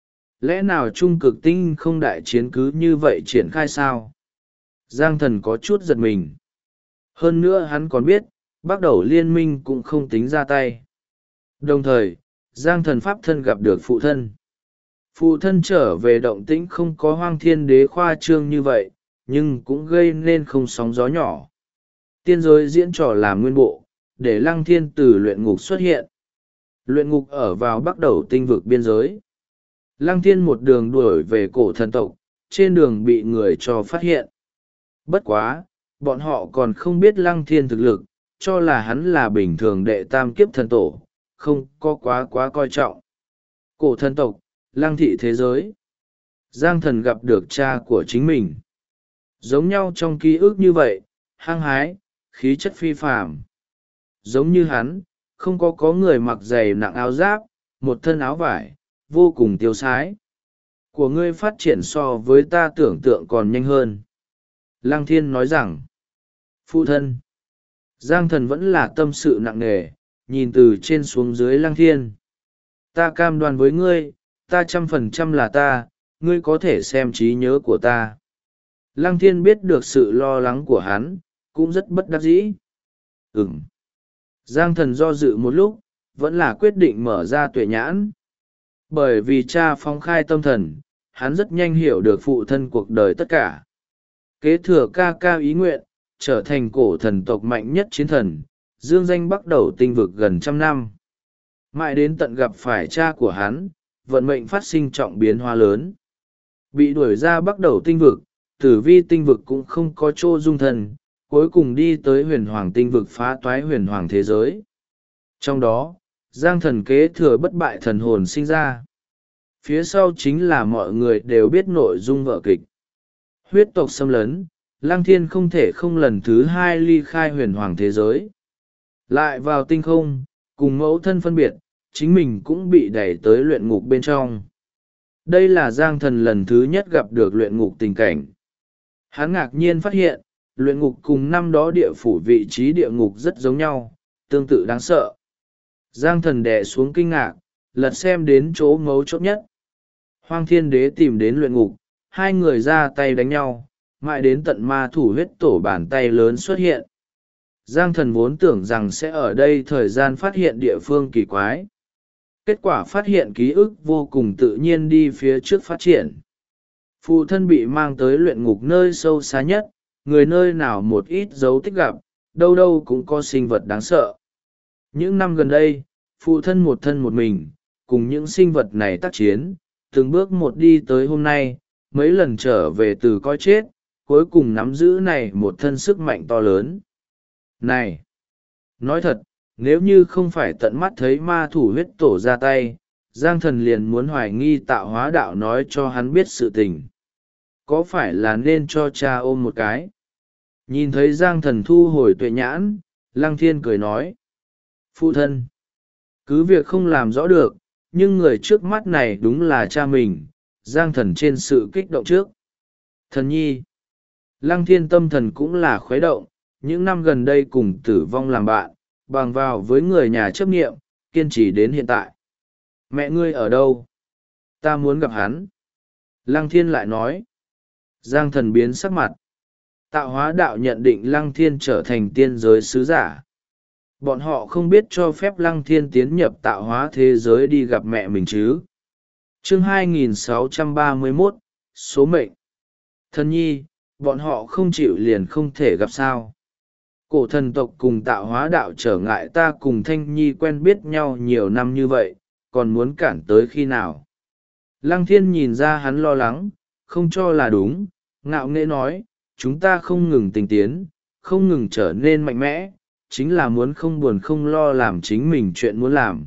Lẽ nào trung cực tinh không đại chiến cứ như vậy triển khai sao? Giang Thần có chút giật mình. Hơn nữa hắn còn biết, bắt đầu liên minh cũng không tính ra tay. Đồng thời, Giang Thần pháp thân gặp được phụ thân. Phụ thân trở về động tĩnh không có Hoang Thiên Đế khoa trương như vậy, nhưng cũng gây nên không sóng gió nhỏ. Tiên giới diễn trò làm nguyên bộ, để Lăng Thiên từ luyện ngục xuất hiện. Luyện ngục ở vào bắt đầu tinh vực biên giới. Lăng Thiên một đường đuổi về cổ thần tộc, trên đường bị người cho phát hiện. Bất quá, bọn họ còn không biết Lăng Thiên thực lực, cho là hắn là bình thường đệ tam kiếp thần tổ, không có quá coi trọng. Cổ thần tộc, Lăng thị thế giới. Giang Thần gặp được cha của chính mình. Giống nhau trong ký ức như vậy, hăng hái, khí chất phi phàm. Giống như hắn, không có người mặc giày nặng áo giáp, một thân áo vải, vô cùng tiêu sái. Của ngươi phát triển so với ta tưởng tượng còn nhanh hơn. Lăng Thiên nói rằng, phụ thân. Giang Thần vẫn là tâm sự nặng nề, nhìn từ trên xuống dưới Lăng Thiên. Ta cam đoan với ngươi, ta 100% là ta, ngươi có thể xem trí nhớ của ta. Lăng Thiên biết được sự lo lắng của hắn, cũng rất bất đắc dĩ. Giang Thần do dự một lúc, vẫn là quyết định mở ra tuệ nhãn. Bởi vì cha phóng khai tâm thần, hắn rất nhanh hiểu được phụ thân cuộc đời tất cả. Kế thừa ca ca ý nguyện, trở thành cổ thần tộc mạnh nhất chiến thần, dương danh bắt đầu tinh vực gần 100 năm. Mãi đến tận gặp phải cha của hắn, vận mệnh phát sinh trọng biến hóa lớn. Bị đuổi ra bắt đầu tinh vực, tử vi tinh vực cũng không có chỗ dung thần, cuối cùng đi tới huyền hoàng tinh vực phá toái huyền hoàng thế giới. Trong đó, Giang Thần kế thừa bất bại thần hồn sinh ra. Phía sau chính là mọi người đều biết nội dung vở kịch. Huyết tộc xâm lấn, Lăng Thiên không thể không lần thứ 2 ly khai huyền hoàng thế giới. Lại vào tinh không, cùng mẫu thân phân biệt, chính mình cũng bị đẩy tới luyện ngục bên trong. Đây là Giang Thần lần thứ nhất gặp được luyện ngục tình cảnh. Hắn ngạc nhiên phát hiện, luyện ngục cùng năm đó địa phủ vị trí địa ngục rất giống nhau, tương tự đáng sợ. Giang Thần đè xuống kinh ngạc, lật xem đến chỗ mấu chốt nhất. Hoang Thiên Đế tìm đến luyện ngục, hai người ra tay đánh nhau, mãi đến tận ma thủ huyết tổ bàn tay lớn xuất hiện. Giang Thần vốn tưởng rằng sẽ ở đây thời gian phát hiện địa phương kỳ quái. Kết quả phát hiện ký ức vô cùng tự nhiên đi phía trước phát triển. Phụ thân bị mang tới luyện ngục nơi sâu xa nhất, người nơi nào một ít dấu tích gặp, đâu đâu cũng có sinh vật đáng sợ. Những năm gần đây, phụ thân một mình, cùng những sinh vật này tác chiến, từng bước một đi tới hôm nay, mấy lần trở về từ coi chết, cuối cùng nắm giữ này một thân sức mạnh to lớn. Này! Nói thật, nếu như không phải tận mắt thấy ma thủ huyết tổ ra tay, Giang Thần liền muốn hoài nghi tạo hóa đạo nói cho hắn biết sự tình. Có phải là nên cho cha ôm một cái? Nhìn thấy Giang Thần thu hồi tuệ nhãn, Lăng Thiên cười nói. Phụ thân! Cứ việc không làm rõ được, nhưng người trước mắt này đúng là cha mình, Giang Thần trên sự kích động trước. Thần nhi. Lăng Thiên tâm thần cũng là khuấy động, những năm gần đây cùng tử vong làm bạn, bằng vào với người nhà chấp nghiệm, kiên trì đến hiện tại. Mẹ ngươi ở đâu? Ta muốn gặp hắn. Lăng Thiên lại nói. Giang thần biến sắc mặt. Tạo hóa đạo nhận định Lăng Thiên trở thành tiên giới sứ giả. Bọn họ không biết cho phép Lăng Thiên tiến nhập tạo hóa thế giới đi gặp mẹ mình chứ. Chương 2631, số mệnh. Thần nhi, bọn họ không chịu liền không thể gặp sao. Cổ thần tộc cùng tạo hóa đạo trở ngại ta cùng Thanh Nhi quen biết nhau nhiều năm như vậy, còn muốn cản tới khi nào. Lăng Thiên nhìn ra hắn lo lắng, không cho là đúng, ngạo nghễ nói, chúng ta không ngừng tinh tiến, không ngừng trở nên mạnh mẽ, chính là muốn không buồn không lo làm chính mình chuyện muốn làm.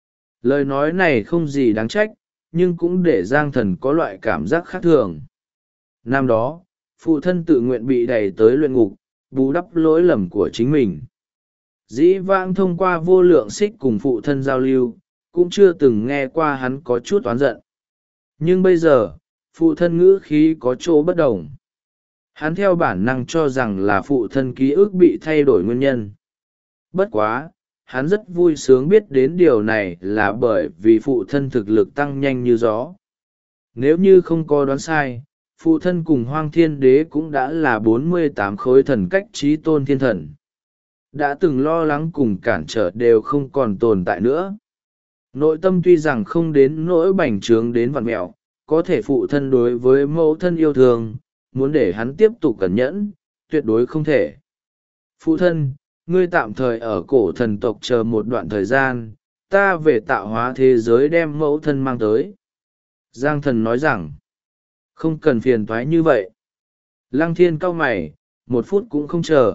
Lời nói này không gì đáng trách, nhưng cũng để Giang Thần có loại cảm giác khác thường. Năm đó, phụ thân tự nguyện bị đẩy tới luyện ngục, bù đắp lỗi lầm của chính mình. Dĩ vãng thông qua vô lượng xích cùng phụ thân giao lưu, cũng chưa từng nghe qua hắn có chút oán giận. Nhưng bây giờ, phụ thân ngữ khí có chỗ bất đồng. Hắn theo bản năng cho rằng là phụ thân ký ức bị thay đổi nguyên nhân. Bất quá, hắn rất vui sướng biết đến điều này là bởi vì phụ thân thực lực tăng nhanh như gió. Nếu như không có đoán sai, phụ thân cùng Hoang Thiên Đế cũng đã là 48 khối thần cách trí tôn thiên thần. Đã từng lo lắng cùng cản trở đều không còn tồn tại nữa. Nội tâm tuy rằng không đến nỗi bành trướng đến vặn mẹo, có thể phụ thân đối với mẫu thân yêu thương, muốn để hắn tiếp tục cẩn nhẫn, tuyệt đối không thể. Phụ thân, ngươi tạm thời ở cổ thần tộc chờ một đoạn thời gian, ta về tạo hóa thế giới đem mẫu thân mang tới. Giang thần nói rằng, không cần phiền toái như vậy. Lăng Thiên cau mày, một phút cũng không chờ.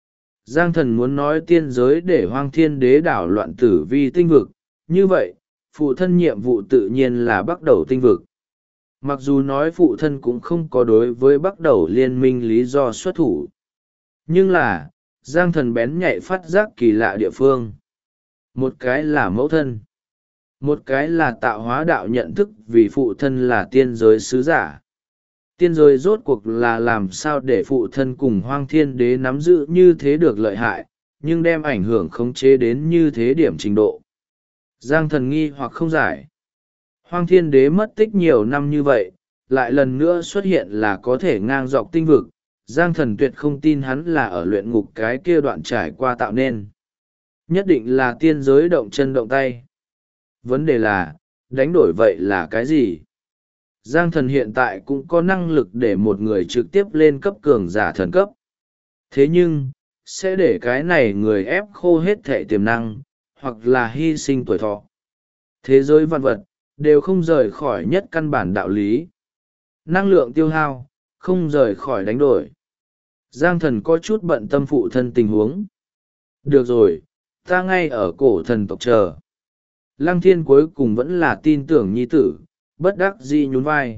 Giang thần muốn nói tiên giới để Hoang Thiên Đế đảo loạn tử vi tinh vực, như vậy, phụ thân nhiệm vụ tự nhiên là bắt đầu tinh vực. Mặc dù nói phụ thân cũng không có đối với bắt đầu liên minh lý do xuất thủ. Nhưng là, Giang thần bén nhạy phát giác kỳ lạ địa phương. Một cái là mẫu thân. Một cái là tạo hóa đạo nhận thức vì phụ thân là tiên giới sứ giả. Tiên giới rốt cuộc là làm sao để phụ thân cùng Hoang Thiên Đế nắm giữ như thế được lợi hại, nhưng đem ảnh hưởng khống chế đến như thế điểm trình độ. Giang thần nghi hoặc không giải. Hoang Thiên Đế mất tích nhiều năm như vậy, lại lần nữa xuất hiện là có thể ngang dọc tinh vực. Giang thần tuyệt không tin hắn là ở luyện ngục cái kia đoạn trải qua tạo nên. Nhất định là tiên giới động chân động tay. Vấn đề là, đánh đổi vậy là cái gì? Giang thần hiện tại cũng có năng lực để một người trực tiếp lên cấp cường giả thần cấp. Thế nhưng, sẽ để cái này người ép khô hết thể tiềm năng, hoặc là hy sinh tuổi thọ. Thế giới vạn vật, đều không rời khỏi nhất căn bản đạo lý. Năng lượng tiêu hao, không rời khỏi đánh đổi. Giang thần có chút bận tâm phụ thân tình huống. Được rồi, ta ngay ở cổ thần tộc chờ. Lăng Thiên cuối cùng vẫn là tin tưởng nhi tử, bất đắc dĩ nhún vai.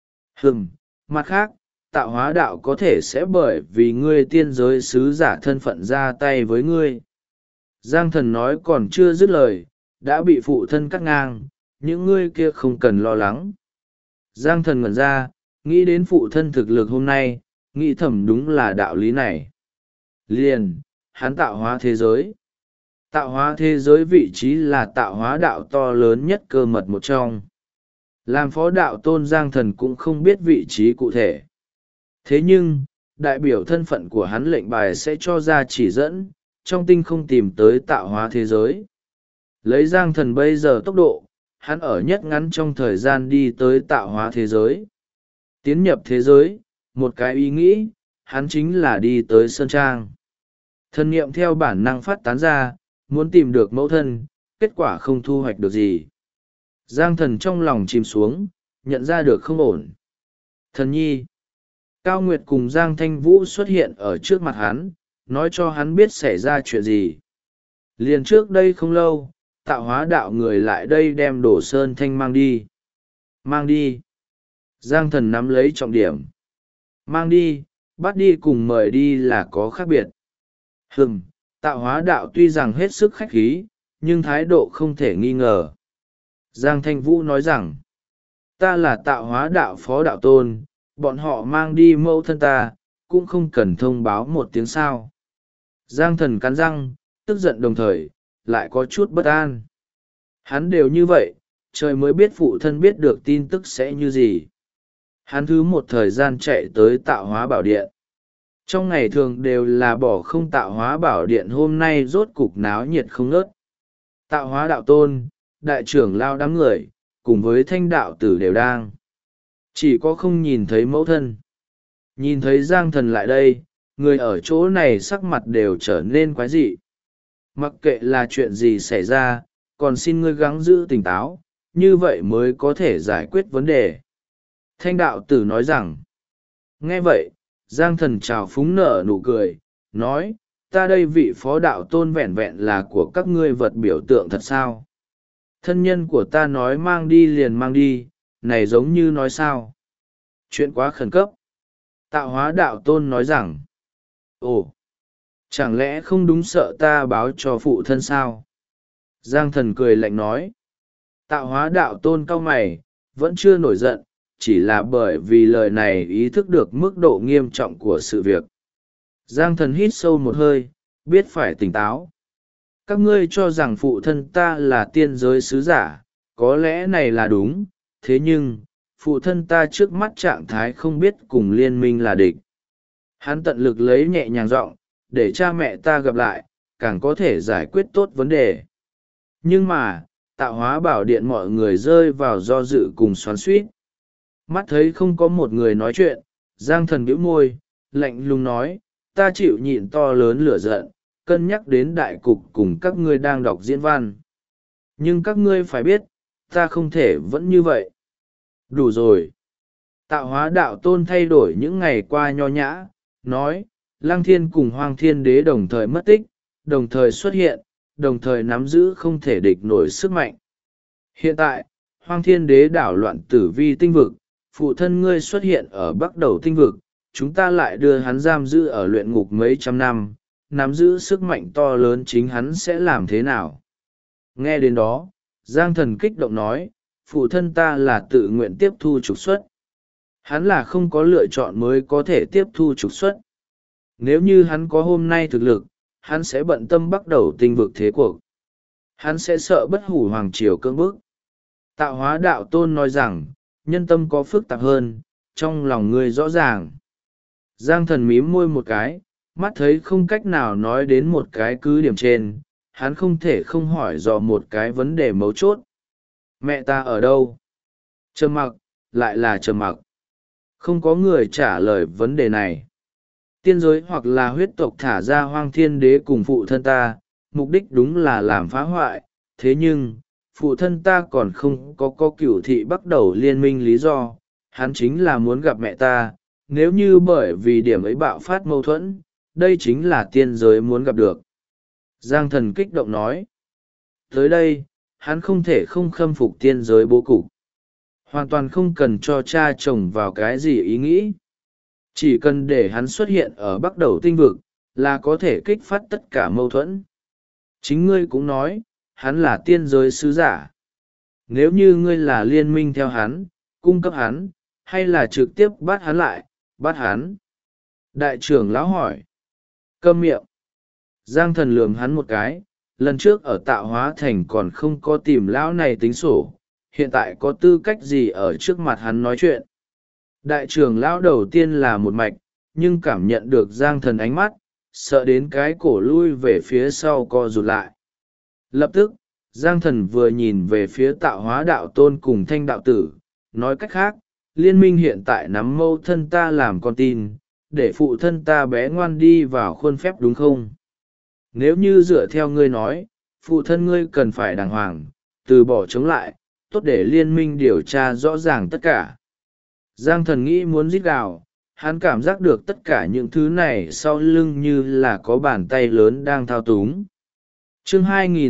Mặt khác, tạo hóa đạo có thể sẽ bởi vì ngươi tiên giới sứ giả thân phận ra tay với ngươi. Giang thần nói còn chưa dứt lời, đã bị phụ thân cắt ngang, những ngươi kia không cần lo lắng. Giang thần ngẩn ra, nghĩ đến phụ thân thực lực hôm nay, nghĩ thầm đúng là đạo lý này. Liền, hắn tạo hóa thế giới. Tạo hóa thế giới vị trí là tạo hóa đạo to lớn nhất cơ mật một trong. Làm phó đạo tôn Giang thần cũng không biết vị trí cụ thể. Thế nhưng, đại biểu thân phận của hắn lệnh bài sẽ cho ra chỉ dẫn, trong tinh không tìm tới tạo hóa thế giới. Lấy Giang thần bây giờ tốc độ, hắn ở nhất ngắn trong thời gian đi tới tạo hóa thế giới. Tiến nhập thế giới, một cái ý nghĩ, hắn chính là đi tới Sơn Trang. Thần niệm theo bản năng phát tán ra, muốn tìm được mẫu thân, kết quả không thu hoạch được gì. Giang thần trong lòng chìm xuống, nhận ra được không ổn. Thần nhi. Cao Nguyệt cùng Giang Thanh Vũ xuất hiện ở trước mặt hắn, nói cho hắn biết xảy ra chuyện gì. Liền trước đây không lâu, tạo hóa đạo người lại đây đem Đổ Sơn Thanh mang đi. Mang đi. Giang thần nắm lấy trọng điểm. Mang đi, bắt đi cùng mời đi là có khác biệt. Tạo hóa đạo tuy rằng hết sức khách khí, nhưng thái độ không thể nghi ngờ. Giang Thanh Vũ nói rằng, ta là tạo hóa đạo phó đạo tôn, bọn họ mang đi mẫu thân ta cũng không cần thông báo một tiếng sao. Giang Thần cắn răng, tức giận đồng thời lại có chút bất an. Hắn đều như vậy, trời mới biết phụ thân biết được tin tức sẽ như gì. Hắn thứ một thời gian chạy tới Tạo Hóa Bảo Điện. Trong ngày thường đều là bỏ không Tạo Hóa Bảo Điện, hôm nay rốt cục náo nhiệt không ngớt. Tạo Hóa đạo tôn, đại trưởng lao đám người, cùng với Thanh đạo tử đều đang. Chỉ có không nhìn thấy mẫu thân. Nhìn thấy Giang Thần lại đây, người ở chỗ này sắc mặt đều trở nên quái dị. Mặc kệ là chuyện gì xảy ra, còn xin ngươi gắng giữ tỉnh táo, như vậy mới có thể giải quyết vấn đề. Thanh đạo tử nói rằng, nghe vậy, Giang Thần trào phúng nở nụ cười, nói, ta đây vị phó đạo tôn vẹn vẹn là của các ngươi vật biểu tượng thật sao? Thân nhân của ta nói mang đi liền mang đi, này giống như nói sao? Chuyện quá khẩn cấp. Tạo Hóa đạo tôn nói rằng, ồ, chẳng lẽ không đúng sợ ta báo cho phụ thân sao? Giang Thần cười lạnh nói. Tạo Hóa đạo tôn cau mày, vẫn chưa nổi giận, chỉ là bởi vì lời này ý thức được mức độ nghiêm trọng của sự việc. Giang Thần hít sâu một hơi, biết phải tỉnh táo. Các ngươi cho rằng phụ thân ta là tiên giới sứ giả, có lẽ này là đúng, thế nhưng, phụ thân ta trước mắt trạng thái không biết cùng liên minh là địch. Hắn tận lực lấy nhẹ nhàng giọng, để cha mẹ ta gặp lại, càng có thể giải quyết tốt vấn đề. Nhưng mà, Tạo Hóa Bảo Điện mọi người rơi vào do dự cùng xoắn xuýt. Mắt thấy không có một người nói chuyện, Giang Thần bĩu môi, lạnh lùng nói, ta chịu nhịn to lớn lửa giận, cân nhắc đến đại cục cùng các ngươi đang đọc diễn văn. Nhưng các ngươi phải biết, ta không thể vẫn như vậy. Đủ rồi. Tạo Hóa đạo tôn thay đổi những ngày qua nho nhã, nói, Lăng Thiên cùng Hoang Thiên Đế đồng thời mất tích, đồng thời xuất hiện, đồng thời nắm giữ không thể địch nổi sức mạnh. Hiện tại, Hoang Thiên Đế đảo loạn tử vi tinh vực, phụ thân ngươi xuất hiện ở Bắc Đầu tinh vực, chúng ta lại đưa hắn giam giữ ở luyện ngục mấy trăm năm, nắm giữ sức mạnh to lớn, chính hắn sẽ làm thế nào? Nghe đến đó, Giang Thần kích động nói, phụ thân ta là tự nguyện tiếp thu trục xuất. Hắn là không có lựa chọn mới có thể tiếp thu trục xuất. Nếu như hắn có hôm nay thực lực, hắn sẽ bận tâm Bắt Đầu tinh vực thế cuộc. Hắn sẽ sợ bất hủ hoàng triều cưỡng bức. Tạo Hóa đạo tôn nói rằng, nhân tâm có phức tạp hơn, trong lòng ngươi rõ ràng. Giang Thần mím môi một cái, mắt thấy không cách nào nói đến một cái cứ điểm trên, hắn không thể không hỏi dò một cái vấn đề mấu chốt. Mẹ ta ở đâu? Trầm mặc, lại là trầm mặc. Không có người trả lời vấn đề này. Tiên giới hoặc là huyết tộc thả ra Hoang Thiên Đế cùng phụ thân ta, mục đích đúng là làm phá hoại, thế nhưng, phụ thân ta còn không có cửu thị bắt đầu liên minh lý do, hắn chính là muốn gặp mẹ ta, nếu như bởi vì điểm ấy bạo phát mâu thuẫn, đây chính là tiên giới muốn gặp được. Giang Thần kích động nói, tới đây, hắn không thể không khâm phục tiên giới bố cục. Hoàn toàn không cần cho cha chồng vào cái gì ý nghĩ. Chỉ cần để hắn xuất hiện ở Bắc Đầu tinh vực, là có thể kích phát tất cả mâu thuẫn. Chính ngươi cũng nói, hắn là tiên giới sứ giả. Nếu như ngươi là liên minh theo hắn, cung cấp hắn, hay là trực tiếp bắt hắn lại, bắt hắn. Đại trưởng lão hỏi. Câm miệng. Giang Thần lườm hắn một cái, lần trước ở Tạo Hóa Thành còn không có tìm lão này tính sổ, hiện tại có tư cách gì ở trước mặt hắn nói chuyện. Đại trưởng lão đầu tiên là một mạch, nhưng cảm nhận được Giang Thần ánh mắt, sợ đến cái cổ lui về phía sau co rụt lại. Lập tức, Giang Thần vừa nhìn về phía Tạo Hóa đạo tôn cùng Thanh đạo tử, nói cách khác, liên minh hiện tại nắm mâu thân ta làm con tin, để phụ thân ta bé ngoan đi vào khuôn phép đúng không? Nếu như dựa theo ngươi nói, phụ thân ngươi cần phải đàng hoàng, từ bỏ chống lại, tốt để liên minh điều tra rõ ràng tất cả. Giang Thần nghĩ muốn rít gào, hắn cảm giác được tất cả những thứ này sau lưng như là có bàn tay lớn đang thao túng. Chương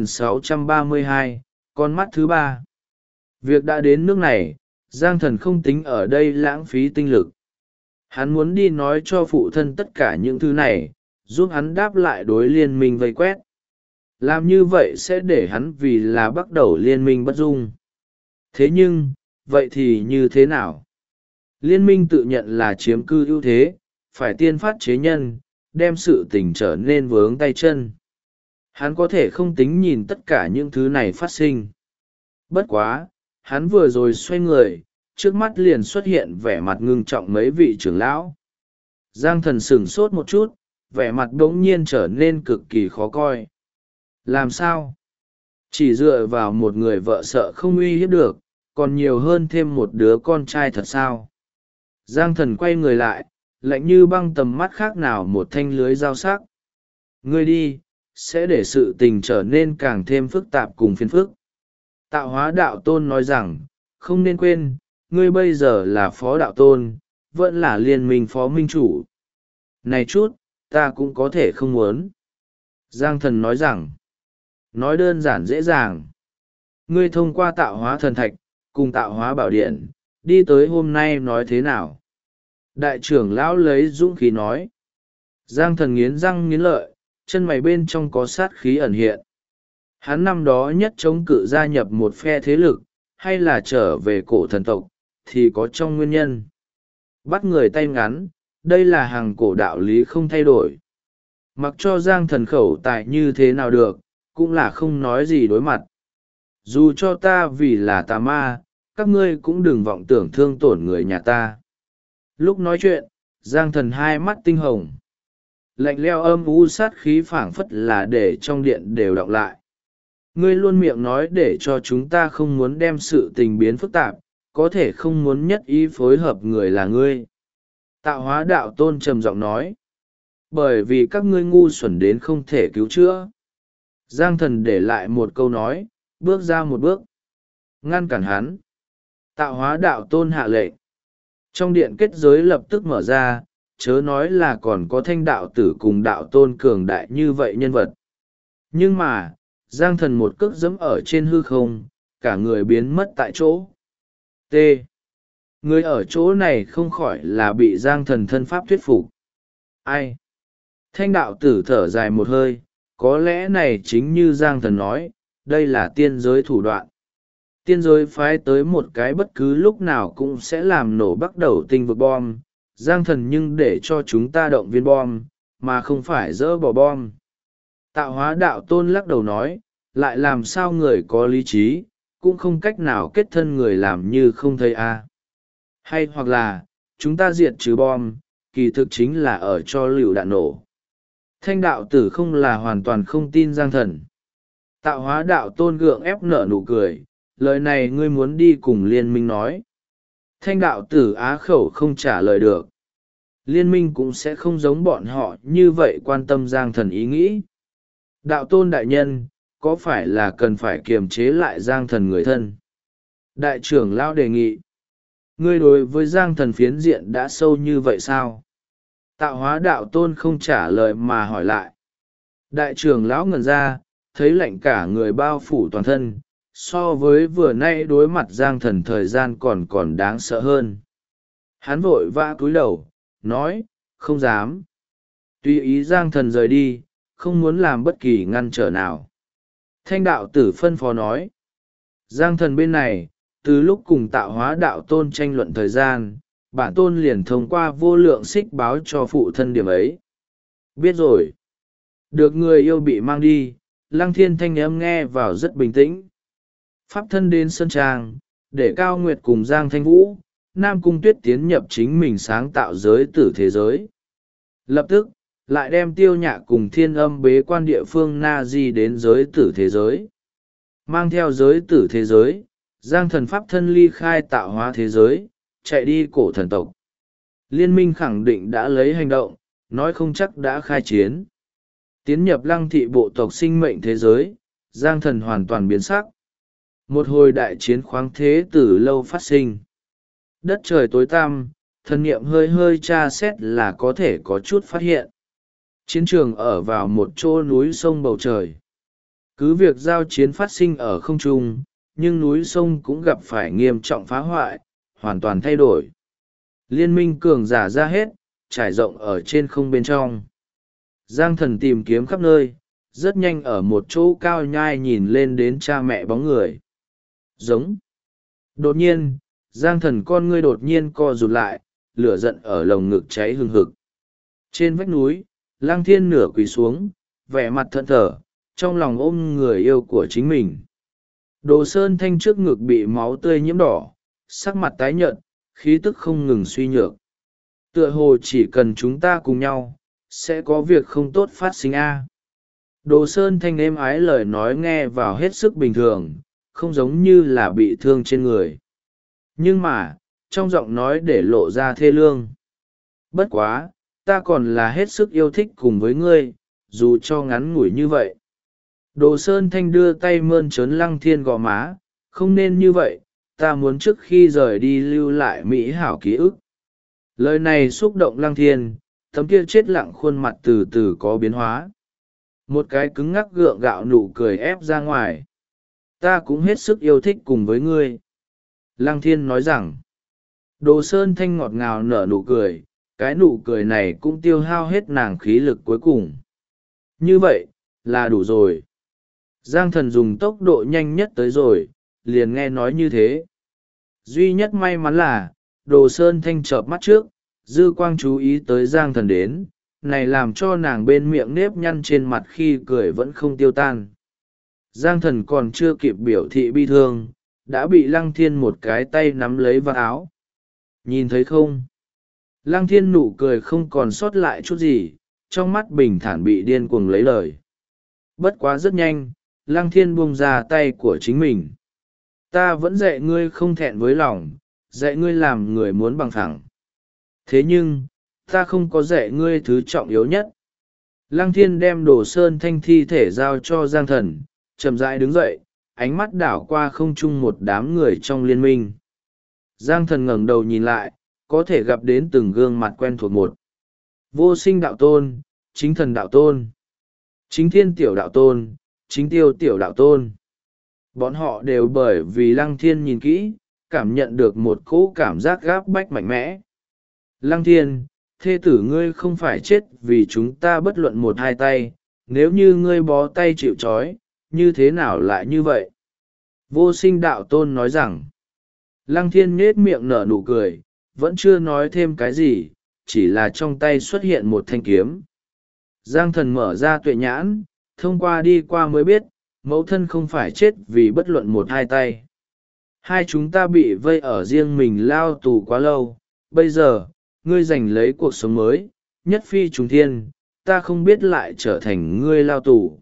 2632, con mắt thứ ba. Việc đã đến nước này, Giang Thần không tính ở đây lãng phí tinh lực. Hắn muốn đi nói cho phụ thân tất cả những thứ này, giúp hắn đáp lại đối liên minh vây quét. Làm như vậy sẽ để hắn vì là bắt đầu liên minh bất dung. Thế nhưng, vậy thì như thế nào? Liên minh tự nhận là chiếm cư ưu thế, phải tiên phát chế nhân, đem sự tình trở nên vướng tay chân. Hắn có thể không tính nhìn tất cả những thứ này phát sinh. Bất quá, hắn vừa rồi xoay người, trước mắt liền xuất hiện vẻ mặt ngưng trọng mấy vị trưởng lão. Giang Thần sửng sốt một chút, vẻ mặt đ ỗ n g nhiên trở nên cực kỳ khó coi. Làm sao? Chỉ dựa vào một người vợ sợ không uy hiếp được, còn nhiều hơn thêm một đứa con trai thật sao? Giang Thần quay người lại, lạnh như băng tầm mắt khác nào một thanh lưới dao sắc. Ngươi đi, sẽ để sự tình trở nên càng thêm phức tạp cùng phiền phức. Tạo Hóa Đạo Tôn nói rằng, không nên quên, ngươi bây giờ là phó đạo tôn, vẫn là liên minh phó minh chủ. Này chút, ta cũng có thể không muốn. Giang Thần nói rằng, nói đơn giản dễ dàng. Ngươi thông qua tạo hóa thần thạch, cùng tạo hóa bảo điện, đi tới hôm nay nói thế nào? Đại trưởng lão lấy dũng khí nói. Giang Thần nghiến răng nghiến lợi, chân mày bên trong có sát khí ẩn hiện. Hắn năm đó nhất chống cự gia nhập một phe thế lực, hay là trở về cổ thần tộc, thì có trong nguyên nhân. Bắt người tay ngắn, đây là hàng cổ đạo lý không thay đổi. Mặc cho Giang Thần khẩu tài như thế nào được, cũng là không nói gì đối mặt. Dù cho ta vì là tà ma, các ngươi cũng đừng vọng tưởng thương tổn người nhà ta. Lúc nói chuyện, Giang Thần hai mắt tinh hồng. Lạnh leo âm u sát khí phảng phất là để trong điện đều đọng lại. Ngươi luôn miệng nói để cho chúng ta không muốn đem sự tình biến phức tạp, có thể không muốn nhất ý phối hợp người là ngươi. Tạo Hóa Đạo Tôn trầm giọng nói. Bởi vì các ngươi ngu xuẩn đến không thể cứu chữa. Giang Thần để lại một câu nói, bước ra một bước. Ngăn cản hắn. Tạo Hóa Đạo Tôn hạ lệnh. Trong điện kết giới lập tức mở ra, chớ nói là còn có Thanh đạo tử cùng đạo tôn cường đại như vậy nhân vật. Nhưng mà, Giang Thần một cước giẫm ở trên hư không, cả người biến mất tại chỗ. T. Người ở chỗ này không khỏi là bị Giang Thần thân pháp thuyết phục. Ai? Thanh đạo tử thở dài một hơi, có lẽ này chính như Giang Thần nói, đây là tiên giới thủ đoạn. Tiên giới phái tới một cái bất cứ lúc nào cũng sẽ làm nổ bắt đầu tinh vực bom, Giang Thần nhưng để cho chúng ta động viên bom, mà không phải dỡ bỏ bom. Tạo Hóa Đạo Tôn lắc đầu nói, lại làm sao người có lý trí, cũng không cách nào kết thân người làm như không thấy a. Hay hoặc là, chúng ta diệt trừ bom, kỳ thực chính là ở cho lựu đạn nổ. Thanh đạo tử không là hoàn toàn không tin Giang Thần. Tạo Hóa Đạo Tôn gượng ép nở nụ cười, lời này ngươi muốn đi cùng liên minh nói. Thanh đạo tử á khẩu không trả lời được. Liên minh cũng sẽ không giống bọn họ như vậy quan tâm Giang Thần ý nghĩ. Đạo Tôn đại nhân, có phải là cần phải kiềm chế lại Giang Thần người thân? Đại trưởng lão đề nghị. Ngươi đối với Giang Thần phiến diện đã sâu như vậy sao? Tạo Hóa Đạo Tôn không trả lời mà hỏi lại. Đại trưởng lão ngẩn ra, thấy lạnh cả người bao phủ toàn thân, so với vừa nay đối mặt Giang Thần thời gian còn đáng sợ hơn. Hắn vội vã cúi đầu, nói, không dám. Tùy ý Giang Thần rời đi, không muốn làm bất kỳ ngăn trở nào. Thanh đạo tử phân phó nói. Giang Thần bên này, từ lúc cùng Tạo Hóa Đạo Tôn tranh luận thời gian, bản tôn liền thông qua vô lượng xích báo cho phụ thân điểm ấy. Biết rồi. Được người yêu bị mang đi, Lăng Thiên thanh âm nghe vào rất bình tĩnh. Pháp thân đến Sơn Trang, để Cao Nguyệt cùng Giang Thanh Vũ, Nam Cung Tuyết tiến nhập chính mình sáng tạo giới tử thế giới. Lập tức, lại đem Tiêu Nhạ cùng Thiên Âm bế quan địa phương Na Di đến giới tử thế giới. Mang theo giới tử thế giới, Giang Thần Pháp thân ly khai tạo hóa thế giới, chạy đi cổ thần tộc. Liên minh khẳng định đã lấy hành động, nói không chắc đã khai chiến. Tiến nhập Lăng thị bộ tộc sinh mệnh thế giới, Giang Thần hoàn toàn biến sắc. Một hồi đại chiến khoáng thế từ lâu phát sinh. Đất trời tối tăm, thần niệm hơi hơi tra xét là có thể có chút phát hiện. Chiến trường ở vào một chỗ núi sông bầu trời. Cứ việc giao chiến phát sinh ở không trung, nhưng núi sông cũng gặp phải nghiêm trọng phá hoại, hoàn toàn thay đổi. Liên minh cường giả ra hết, trải rộng ở trên không bên trong. Giang Thần tìm kiếm khắp nơi, rất nhanh ở một chỗ cao nhai nhìn lên đến cha mẹ bóng người. Giống. Đột nhiên, Giang Thần con ngươi đột nhiên co rụt lại, lửa giận ở lồng ngực cháy hừng hực. Trên vách núi, Lăng Thiên nửa quỳ xuống, vẻ mặt thẫn thờ, trong lòng ôm người yêu của chính mình. Đồ Sơn Thanh trước ngực bị máu tươi nhiễm đỏ, sắc mặt tái nhợt, khí tức không ngừng suy nhược. Tựa hồ chỉ cần chúng ta cùng nhau, sẽ có việc không tốt phát sinh a. Đồ Sơn Thanh êm ái lời nói nghe vào hết sức bình thường, không giống như là bị thương trên người. Nhưng mà, trong giọng nói để lộ ra thê lương. Bất quá, ta còn là hết sức yêu thích cùng với ngươi, dù cho ngắn ngủi như vậy. Đồ Sơn Thanh đưa tay mơn trớn Lăng Thiên gò má, không nên như vậy, ta muốn trước khi rời đi lưu lại mỹ hảo ký ức. Lời này xúc động Lăng Thiên, tấm kia chết lặng khuôn mặt từ từ có biến hóa. Một cái cứng ngắc gượng gạo nụ cười ép ra ngoài. Ta cũng hết sức yêu thích cùng với ngươi. Lăng Thiên nói rằng, Đồ Sơn Thanh ngọt ngào nở nụ cười, cái nụ cười này cũng tiêu hao hết nàng khí lực cuối cùng. Như vậy, là đủ rồi. Giang Thần dùng tốc độ nhanh nhất tới rồi, liền nghe nói như thế. Duy nhất may mắn là, Đồ Sơn Thanh chợp mắt trước, dư quang chú ý tới Giang Thần đến, này làm cho nàng bên miệng nếp nhăn trên mặt khi cười vẫn không tiêu tan. Giang Thần còn chưa kịp biểu thị bi thương, đã bị Lăng Thiên một cái tay nắm lấy vào áo. Nhìn thấy không? Lăng Thiên nụ cười không còn sót lại chút gì, trong mắt bình thản bị điên cuồng lấy lời. Bất quá rất nhanh, Lăng Thiên buông ra tay của chính mình. Ta vẫn dạy ngươi không thẹn với lòng, dạy ngươi làm người muốn bằng phẳng. Thế nhưng, ta không có dạy ngươi thứ trọng yếu nhất. Lăng Thiên đem Đồ Sơn Thanh thi thể giao cho Giang Thần, chậm rãi đứng dậy, ánh mắt đảo qua không trung một đám người trong liên minh. Giang Thần ngẩng đầu nhìn lại, có thể gặp đến từng gương mặt quen thuộc một. Vô Sinh đạo tôn, Chính Thần đạo tôn, Chính Thiên tiểu đạo tôn, Chính Tiêu tiểu đạo tôn. Bọn họ đều bởi vì Lăng Thiên nhìn kỹ, cảm nhận được một cỗ cảm giác gáp bách mạnh mẽ. Lăng Thiên, thê tử ngươi không phải chết vì chúng ta bất luận một hai tay, nếu như ngươi bó tay chịu trói, như thế nào lại như vậy? Vô Sinh đạo tôn nói rằng, Lăng Thiên nhết miệng nở nụ cười, vẫn chưa nói thêm cái gì, chỉ là trong tay xuất hiện một thanh kiếm. Giang Thần mở ra tuệ nhãn, thông qua đi qua mới biết, mẫu thân không phải chết vì bất luận một hai tay. Hai chúng ta bị vây ở riêng mình lao tù quá lâu, bây giờ, ngươi giành lấy cuộc sống mới, nhất phi trùng thiên, ta không biết lại trở thành ngươi lao tù.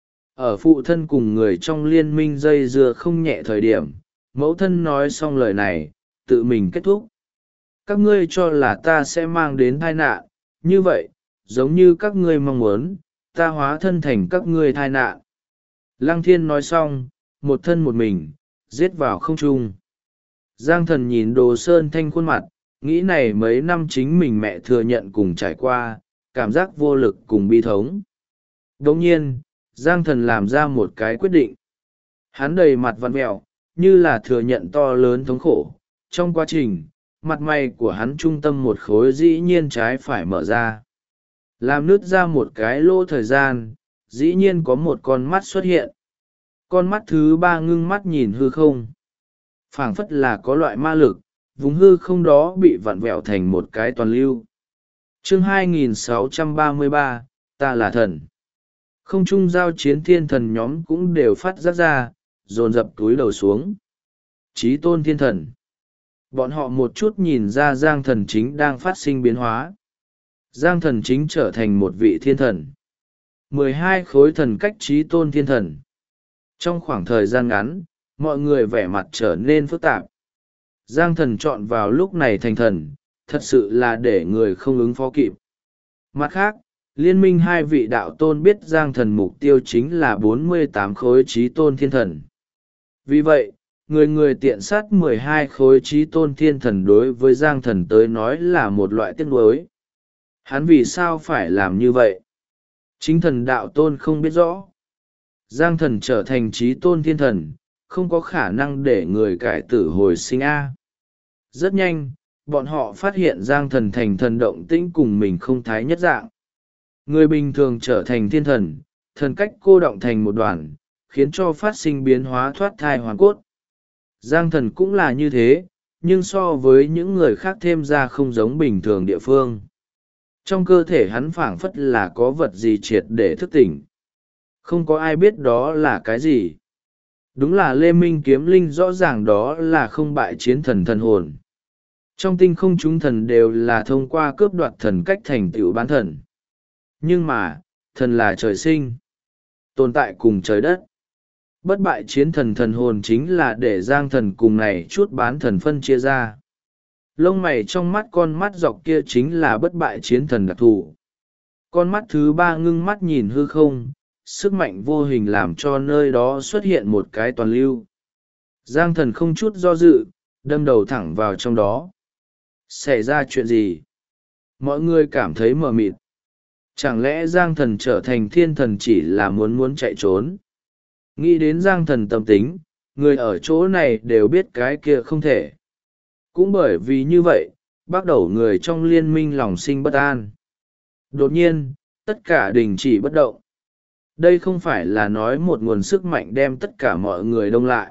Ở phụ thân cùng người trong liên minh dây dưa không nhẹ thời điểm, mẫu thân nói xong lời này, tự mình kết thúc. Các ngươi cho là ta sẽ mang đến tai nạn, như vậy, giống như các ngươi mong muốn, ta hóa thân thành các ngươi tai nạn. Lăng Thiên nói xong, một thân một mình, giết vào không trung. Giang Thần nhìn Đồ Sơn Thanh khuôn mặt, nghĩ này mấy năm chính mình mẹ thừa nhận cùng trải qua, cảm giác vô lực cùng bi thống. Đồng nhiên, Giang Thần làm ra một cái quyết định. Hắn đầy mặt vặn vẹo, như là thừa nhận to lớn thống khổ. Trong quá trình, mặt mày của hắn trung tâm một khối dĩ nhiên trái phải mở ra. Làm nứt ra một cái lỗ thời gian, dĩ nhiên có một con mắt xuất hiện. Con mắt thứ ba ngưng mắt nhìn hư không. Phảng phất là có loại ma lực, vùng hư không đó bị vặn vẹo thành một cái toàn lưu. Chương 2633, ta là thần. Không trung giao chiến thiên thần nhóm cũng đều phát giác ra, dồn dập túi đầu xuống. Chí tôn thiên thần. Bọn họ một chút nhìn ra Giang Thần Chính đang phát sinh biến hóa. Giang Thần Chính trở thành một vị thiên thần. 12 khối thần cách chí tôn thiên thần. Trong khoảng thời gian ngắn, mọi người vẻ mặt trở nên phức tạp. Giang Thần chọn vào lúc này thành thần, thật sự là để người không ứng phó kịp. Mặt khác, liên minh hai vị đạo tôn biết Giang Thần mục tiêu chính là 48 khối chí tôn thiên thần. Vì vậy, người tiện sát 12 khối chí tôn thiên thần đối với Giang Thần tới nói là một loại tiếc nuối. Hắn vì sao phải làm như vậy? Chính thần đạo tôn không biết rõ. Giang Thần trở thành chí tôn thiên thần, không có khả năng để người cải tử hồi sinh A. Rất nhanh, bọn họ phát hiện Giang Thần thành thần động tĩnh cùng mình không thái nhất dạng. Người bình thường trở thành thiên thần, thần cách cô động thành một đoàn, khiến cho phát sinh biến hóa thoát thai hoàn cốt. Giang Thần cũng là như thế, nhưng so với những người khác thêm ra không giống bình thường địa phương. Trong cơ thể hắn phảng phất là có vật gì triệt để thức tỉnh. Không có ai biết đó là cái gì. Đúng là Lê Minh kiếm linh, rõ ràng đó là không bại chiến thần thần hồn. Trong tinh không chúng thần đều là thông qua cướp đoạt thần cách thành tựu bán thần. Nhưng mà, thần là trời sinh, tồn tại cùng trời đất. Bất bại chiến thần thần hồn chính là để giang thần cùng này chút bán thần phân chia ra. Lông mày trong mắt con mắt dọc kia chính là bất bại chiến thần đặc thù. Con mắt thứ ba ngưng mắt nhìn hư không, sức mạnh vô hình làm cho nơi đó xuất hiện một cái toàn lưu. Giang thần không chút do dự, đâm đầu thẳng vào trong đó. Xảy ra chuyện gì? Mọi người cảm thấy mờ mịt. Chẳng lẽ Giang thần trở thành thiên thần chỉ là muốn chạy trốn? Nghĩ đến Giang thần tâm tính, người ở chỗ này đều biết cái kia không thể. Cũng bởi vì như vậy, bắt đầu người trong liên minh lòng sinh bất an. Đột nhiên, tất cả đình chỉ bất động. Đây không phải là nói một nguồn sức mạnh đem tất cả mọi người đông lại,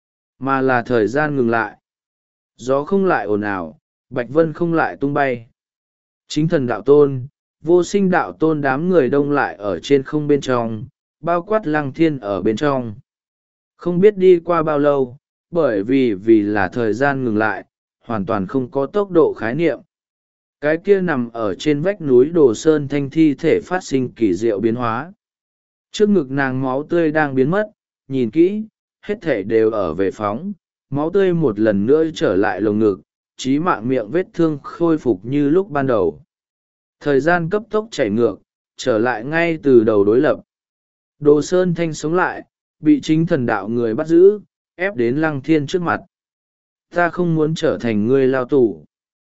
mà là thời gian ngừng lại. Gió không lại ồn ào, bạch vân không lại tung bay. Chính thần đạo tôn, vô sinh đạo tôn đám người đông lại ở trên không bên trong, bao quát lăng thiên ở bên trong. Không biết đi qua bao lâu, bởi vì là thời gian ngừng lại, hoàn toàn không có tốc độ khái niệm. Cái kia nằm ở trên vách núi Đồ Sơn Thanh thi thể phát sinh kỳ diệu biến hóa. Trước ngực nàng máu tươi đang biến mất, nhìn kỹ, hết thể đều ở về phóng, máu tươi một lần nữa trở lại lồng ngực, chí mạng miệng vết thương khôi phục như lúc ban đầu. Thời gian cấp tốc chảy ngược, trở lại ngay từ đầu đối lập. Đồ Sơn Thanh sống lại, bị chính thần đạo người bắt giữ, ép đến Lăng Thiên trước mặt. Ta không muốn trở thành người lao tù.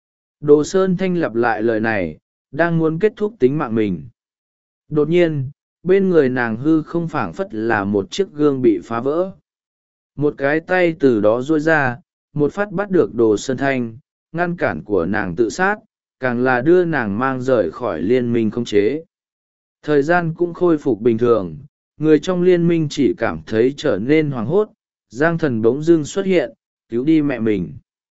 Đồ Sơn Thanh lặp lại lời này, đang muốn kết thúc tính mạng mình. Đột nhiên, bên người nàng hư không phảng phất là một chiếc gương bị phá vỡ. Một cái tay từ đó duỗi ra, một phát bắt được Đồ Sơn Thanh, ngăn cản của nàng tự sát, càng là đưa nàng mang rời khỏi liên minh khống chế. Thời gian cũng khôi phục bình thường, người trong liên minh chỉ cảm thấy trở nên hoảng hốt, Giang thần bỗng dưng xuất hiện, cứu đi mẹ mình.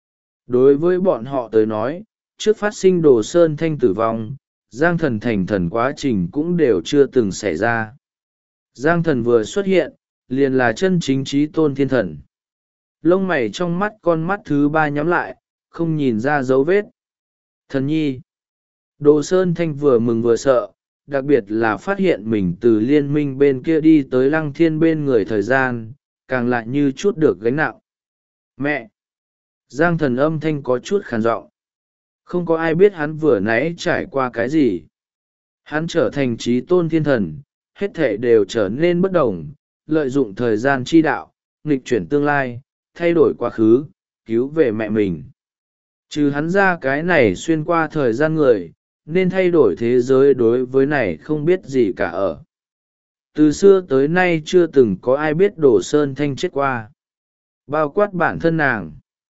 Đối với bọn họ tới nói, trước phát sinh Đồ Sơn Thanh tử vong, Giang thần thành thần quá trình cũng đều chưa từng xảy ra. Giang thần vừa xuất hiện, liền là chân chính trí tôn thiên thần. Lông mày trong mắt con mắt thứ ba nhắm lại, không nhìn ra dấu vết. Thần nhi. Đồ Sơn Thanh vừa mừng vừa sợ, đặc biệt là phát hiện mình từ liên minh bên kia đi tới Lăng Thiên bên người thời gian, càng lại như chút được gánh nặng. Mẹ! Giang thần âm thanh có chút khàn giọng. Không có ai biết hắn vừa nãy trải qua cái gì. Hắn trở thành trí tôn thiên thần, hết thể đều trở nên bất đồng, lợi dụng thời gian chi đạo, nghịch chuyển tương lai, thay đổi quá khứ, cứu về mẹ mình. Trừ hắn ra cái này xuyên qua thời gian người, nên thay đổi thế giới đối với này không biết gì cả ở. Từ xưa tới nay chưa từng có ai biết Đồ Sơn Thanh chết qua. Bao quát bản thân nàng.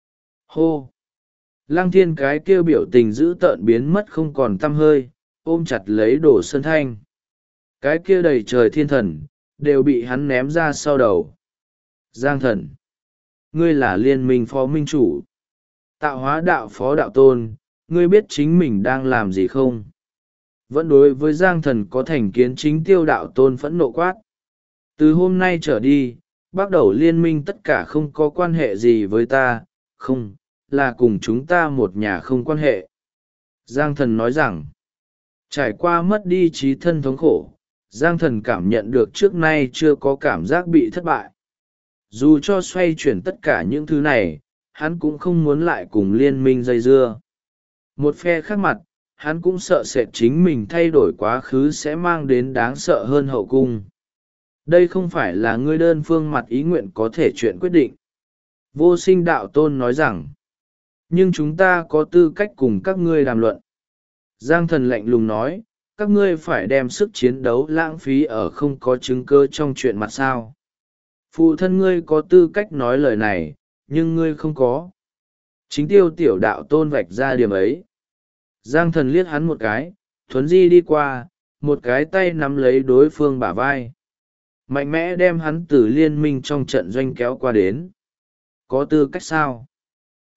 Hô! Lăng Thiên cái kêu biểu tình dữ tợn biến mất không còn tăm hơi, ôm chặt lấy Đồ Sơn Thanh. Cái kia đầy trời thiên thần, đều bị hắn ném ra sau đầu. Giang thần! Ngươi là liên minh phó minh chủ. Tạo hóa đạo phó đạo tôn, ngươi biết chính mình đang làm gì không? Vẫn đối với Giang thần có thành kiến chính tiêu đạo tôn phẫn nộ quát. Từ hôm nay trở đi, bắt đầu liên minh tất cả không có quan hệ gì với ta, không, là cùng chúng ta một nhà không quan hệ. Giang thần nói rằng, trải qua mất đi trí thân thống khổ, Giang thần cảm nhận được trước nay chưa có cảm giác bị thất bại. Dù cho xoay chuyển tất cả những thứ này, hắn cũng không muốn lại cùng liên minh dây dưa. Một phe khác mặt, hắn cũng sợ sệt chính mình thay đổi quá khứ sẽ mang đến đáng sợ hơn hậu cung. Đây không phải là ngươi đơn phương mặt ý nguyện có thể chuyện quyết định. Vô sinh đạo tôn nói rằng, nhưng chúng ta có tư cách cùng các ngươi đàm luận. Giang thần lạnh lùng nói, các ngươi phải đem sức chiến đấu lãng phí ở không có chứng cơ trong chuyện mặt sao. Phụ thân ngươi có tư cách nói lời này, nhưng ngươi không có. Chính tiêu tiểu đạo tôn vạch ra điểm ấy. Giang thần liếc hắn một cái, thuấn di đi qua, một cái tay nắm lấy đối phương bả vai. Mạnh mẽ đem hắn từ liên minh trong trận doanh kéo qua đến. Có tư cách sao?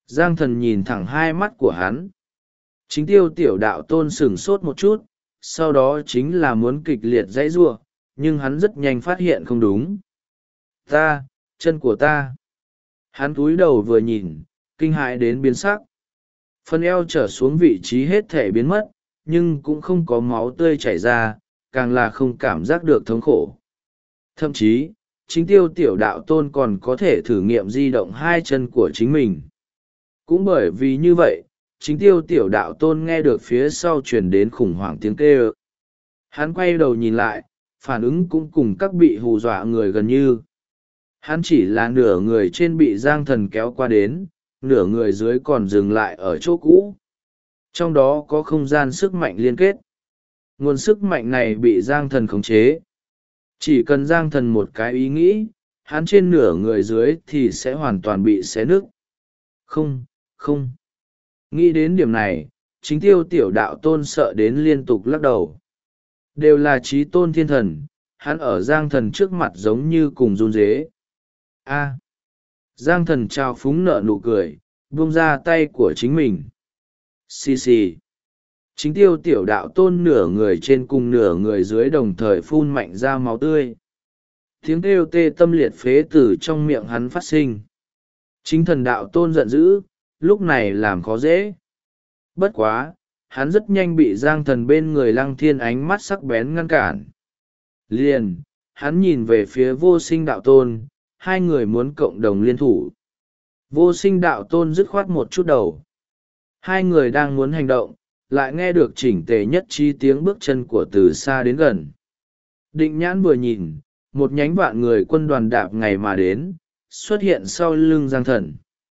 Giang thần nhìn thẳng hai mắt của hắn. Chính tiêu tiểu đạo tôn sửng sốt một chút, sau đó chính là muốn kịch liệt dãy giụa, nhưng hắn rất nhanh phát hiện không đúng. Chân của ta. Hắn cúi đầu vừa nhìn, kinh hãi đến biến sắc. Phần eo trở xuống vị trí hết thể biến mất, nhưng cũng không có máu tươi chảy ra, càng là không cảm giác được thống khổ. Thậm chí, chính tiêu tiểu đạo tôn còn có thể thử nghiệm di động hai chân của chính mình. Cũng bởi vì như vậy, chính tiêu tiểu đạo tôn nghe được phía sau truyền đến khủng hoảng tiếng kêu. Hắn quay đầu nhìn lại, phản ứng cũng cùng các bị hù dọa người gần như. Hắn chỉ là nửa người trên bị Giang Thần kéo qua đến, nửa người dưới còn dừng lại ở chỗ cũ. Trong đó có không gian sức mạnh liên kết. Nguồn sức mạnh này bị Giang Thần khống chế. Chỉ cần Giang Thần một cái ý nghĩ, hắn trên nửa người dưới thì sẽ hoàn toàn bị xé nứt. Không. Nghĩ đến điểm này, chính tiêu tiểu đạo tôn sợ đến liên tục lắc đầu. Đều là trí tôn thiên thần, hắn ở Giang Thần trước mặt giống như cùng run rế. Giang Thần trao phúng nở nụ cười, buông ra tay của chính mình. Xì. Chính tiêu tiểu đạo tôn nửa người trên cùng nửa người dưới đồng thời phun mạnh ra máu tươi. Tiếng kêu tê tâm liệt phế từ trong miệng hắn phát sinh. Chính thần đạo tôn giận dữ, lúc này làm khó dễ. Bất quá, hắn rất nhanh bị Giang Thần bên người Lăng Thiên ánh mắt sắc bén ngăn cản. Liền, hắn nhìn về phía vô sinh đạo tôn, hai người muốn cộng đồng liên thủ. Vô sinh đạo tôn dứt khoát một chút đầu. Hai người đang muốn hành động, lại nghe được chỉnh tề nhất trí tiếng bước chân của từ xa đến gần. Định nhãn vừa nhìn, một nhánh vạn người quân đoàn đạp ngày mà đến, xuất hiện sau lưng Giang Thần.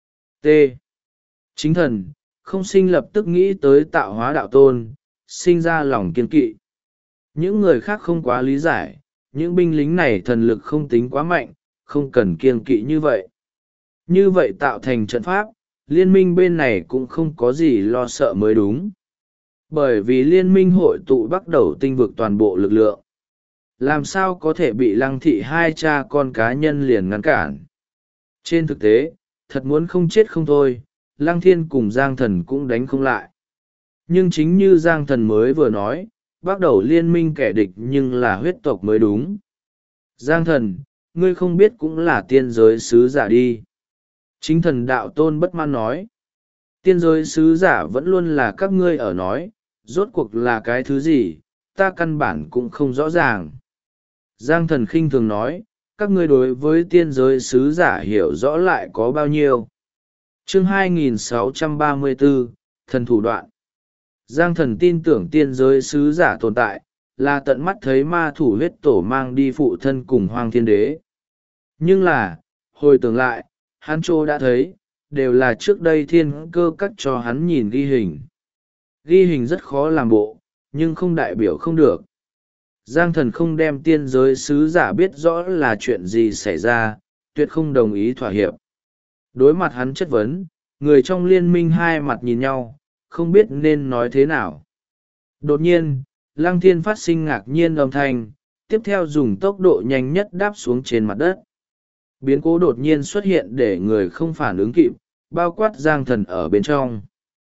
Chính thần, không sinh lập tức nghĩ tới tạo hóa đạo tôn, sinh ra lòng kiên kỵ. Những người khác không quá lý giải, những binh lính này thần lực không tính quá mạnh, không cần kiên kỵ như vậy. Như vậy tạo thành trận pháp, liên minh bên này cũng không có gì lo sợ mới đúng. Bởi vì liên minh hội tụ bắt đầu tinh vực toàn bộ lực lượng. Làm sao có thể bị Lăng thị hai cha con cá nhân liền ngăn cản. Trên thực tế, thật muốn không chết không thôi, Lăng Thiên cùng Giang Thần cũng đánh không lại. Nhưng chính như Giang Thần mới vừa nói, bắt đầu liên minh kẻ địch nhưng là huyết tộc mới đúng. Giang Thần, ngươi không biết cũng là tiên giới sứ giả đi. Chính thần đạo tôn bất mãn nói. Tiên giới sứ giả vẫn luôn là các ngươi ở nói, rốt cuộc là cái thứ gì, ta căn bản cũng không rõ ràng. Giang Thần khinh thường nói, các ngươi đối với tiên giới sứ giả hiểu rõ lại có bao nhiêu. Chương 2634, Thần thủ đoạn. Giang Thần tin tưởng tiên giới sứ giả tồn tại, là tận mắt thấy ma thủ huyết tổ mang đi phụ thân cùng Hoang Thiên Đế. Nhưng là, hồi tưởng lại, hắn trô đã thấy, đều là trước đây thiên cơ cắt cho hắn nhìn ghi hình. Ghi hình rất khó làm bộ, nhưng không đại biểu không được. Giang Thần không đem tiên giới sứ giả biết rõ là chuyện gì xảy ra, tuyệt không đồng ý thỏa hiệp. Đối mặt hắn chất vấn, người trong liên minh hai mặt nhìn nhau, không biết nên nói thế nào. Đột nhiên, Lăng Thiên phát sinh ngạc nhiên âm thanh, tiếp theo dùng tốc độ nhanh nhất đáp xuống trên mặt đất. Biến cố đột nhiên xuất hiện để người không phản ứng kịp, bao quát Giang Thần ở bên trong.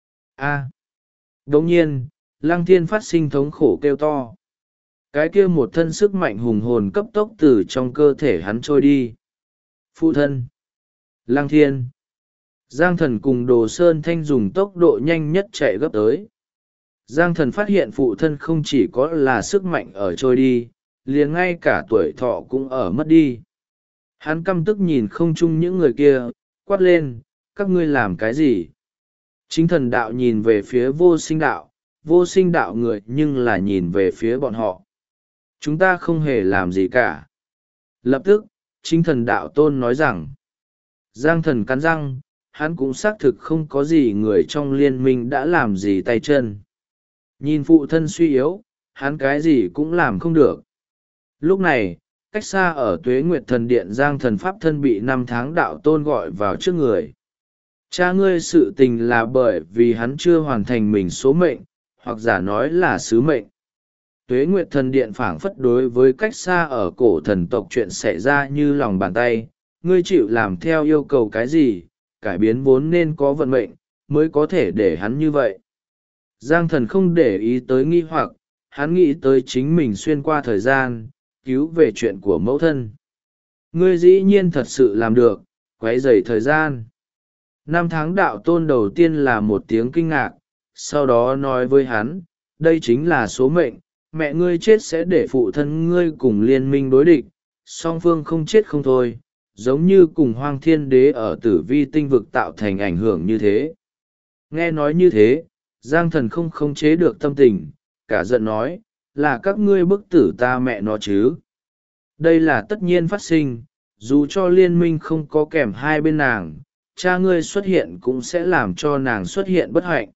Đột nhiên, Lăng Thiên phát sinh thống khổ kêu to. Cái kia một thân sức mạnh hùng hồn cấp tốc từ trong cơ thể hắn trôi đi. Phụ thân. Lăng Thiên. Giang Thần cùng Đồ Sơn Thanh dùng tốc độ nhanh nhất chạy gấp tới. Giang Thần phát hiện phụ thân không chỉ có là sức mạnh ở trôi đi, liền ngay cả tuổi thọ cũng ở mất đi. Hắn căm tức nhìn không chung những người kia, quát lên, các ngươi làm cái gì? Chính thần đạo nhìn về phía vô sinh đạo người nhưng là nhìn về phía bọn họ. Chúng ta không hề làm gì cả. Lập tức, chính thần đạo tôn nói rằng, Giang Thần cắn răng, hắn cũng xác thực không có gì người trong liên minh đã làm gì tay chân. Nhìn phụ thân suy yếu, hắn cái gì cũng làm không được. Lúc này, cách xa ở Tuế Nguyệt Thần Điện Giang Thần Pháp thân bị 5 tháng đạo tôn gọi vào trước người. Cha ngươi sự tình là bởi vì hắn chưa hoàn thành mình số mệnh, hoặc giả nói là sứ mệnh. Tuế Nguyệt Thần Điện phảng phất đối với cách xa ở cổ thần tộc chuyện xảy ra như lòng bàn tay, ngươi chịu làm theo yêu cầu cái gì, cải biến vốn nên có vận mệnh, mới có thể để hắn như vậy. Giang Thần không để ý tới nghi hoặc, hắn nghĩ tới chính mình xuyên qua thời gian, cứu về chuyện của mẫu thân. Ngươi dĩ nhiên thật sự làm được, quấy rầy thời gian. 5 tháng đạo tôn đầu tiên là một tiếng kinh ngạc, sau đó nói với hắn, đây chính là số mệnh, mẹ ngươi chết sẽ để phụ thân ngươi cùng liên minh đối địch, song phương không chết không thôi, giống như cùng Hoang Thiên Đế ở Tử Vi tinh vực tạo thành ảnh hưởng như thế. Nghe nói như thế, Giang Thần không khống chế được tâm tình, cả giận nói, là các ngươi bức tử ta mẹ nó chứ. Đây là tất nhiên phát sinh, dù cho liên minh không có kèm hai bên nàng, cha ngươi xuất hiện cũng sẽ làm cho nàng xuất hiện bất hạnh.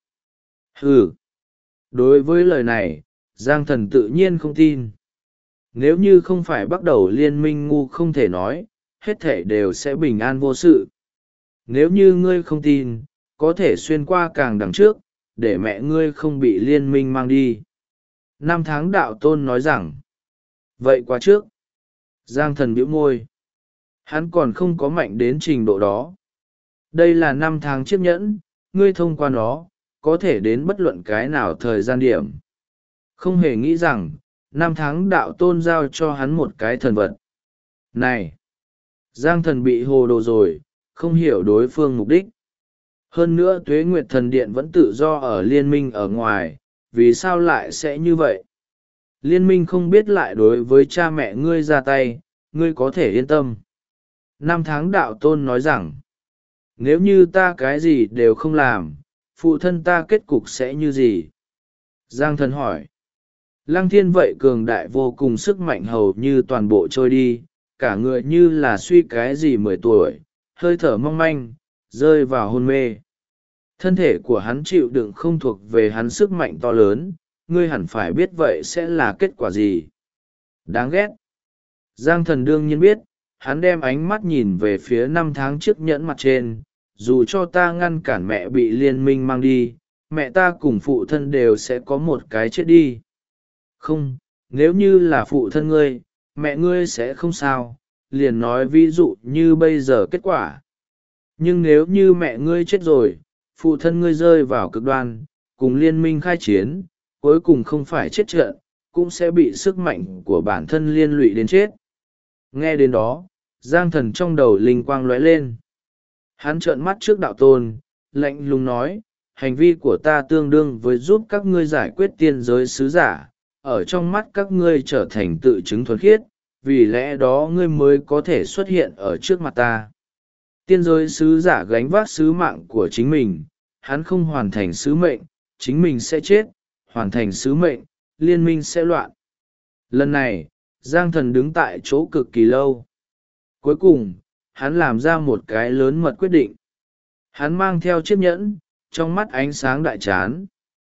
Ừ. Đối với lời này, Giang Thần tự nhiên không tin. Nếu như không phải bắt đầu liên minh ngu không thể nói, hết thể đều sẽ bình an vô sự. Nếu như ngươi không tin, có thể xuyên qua càng đằng trước, để mẹ ngươi không bị liên minh mang đi. 5 tháng đạo tôn nói rằng, vậy qua trước. Giang Thần bĩu môi. Hắn còn không có mạnh đến trình độ đó. Đây là 5 tháng chiếc nhẫn, ngươi thông qua nó, có thể đến bất luận cái nào thời gian điểm. Không hề nghĩ rằng, 5 tháng đạo tôn giao cho hắn một cái thần vật. Này! Giang Thần bị hồ đồ rồi, không hiểu đối phương mục đích. Hơn nữa Tuế Nguyệt Thần Điện vẫn tự do ở liên minh ở ngoài, vì sao lại sẽ như vậy? Liên minh không biết lại đối với cha mẹ ngươi ra tay, ngươi có thể yên tâm. 5 tháng đạo tôn nói rằng, nếu như ta cái gì đều không làm, phụ thân ta kết cục sẽ như gì? Giang Thần hỏi. Lăng Thiên vậy cường đại vô cùng, sức mạnh hầu như toàn bộ trôi đi, cả người như là suy cái gì 10 tuổi, hơi thở mong manh, rơi vào hôn mê. Thân thể của hắn chịu đựng không thuộc về hắn sức mạnh to lớn, ngươi hẳn phải biết vậy sẽ là kết quả gì. Đáng ghét. Giang Thần đương nhiên biết, hắn đem ánh mắt nhìn về phía 5 tháng chiếc nhẫn mặt trên, dù cho ta ngăn cản mẹ bị liên minh mang đi, mẹ ta cùng phụ thân đều sẽ có một cái chết đi. Không, nếu như là phụ thân ngươi, mẹ ngươi sẽ không sao, liền nói ví dụ như bây giờ kết quả. Nhưng nếu như mẹ ngươi chết rồi, phụ thân ngươi rơi vào cực đoan, cùng liên minh khai chiến, cuối cùng không phải chết trận, cũng sẽ bị sức mạnh của bản thân liên lụy đến chết. Nghe đến đó, Giang Thần trong đầu linh quang lóe lên. Hắn trợn mắt trước đạo tôn, lạnh lùng nói, hành vi của ta tương đương với giúp các ngươi giải quyết tiên giới sứ giả, ở trong mắt các ngươi trở thành tự chứng thuần khiết, vì lẽ đó ngươi mới có thể xuất hiện ở trước mặt ta. Tiên giới sứ giả gánh vác sứ mạng của chính mình, hắn không hoàn thành sứ mệnh, chính mình sẽ chết, hoàn thành sứ mệnh, liên minh sẽ loạn. Lần này, Giang Thần đứng tại chỗ cực kỳ lâu. Cuối cùng, hắn làm ra một cái lớn mật quyết định. Hắn mang theo chiếc nhẫn, trong mắt ánh sáng đại chán.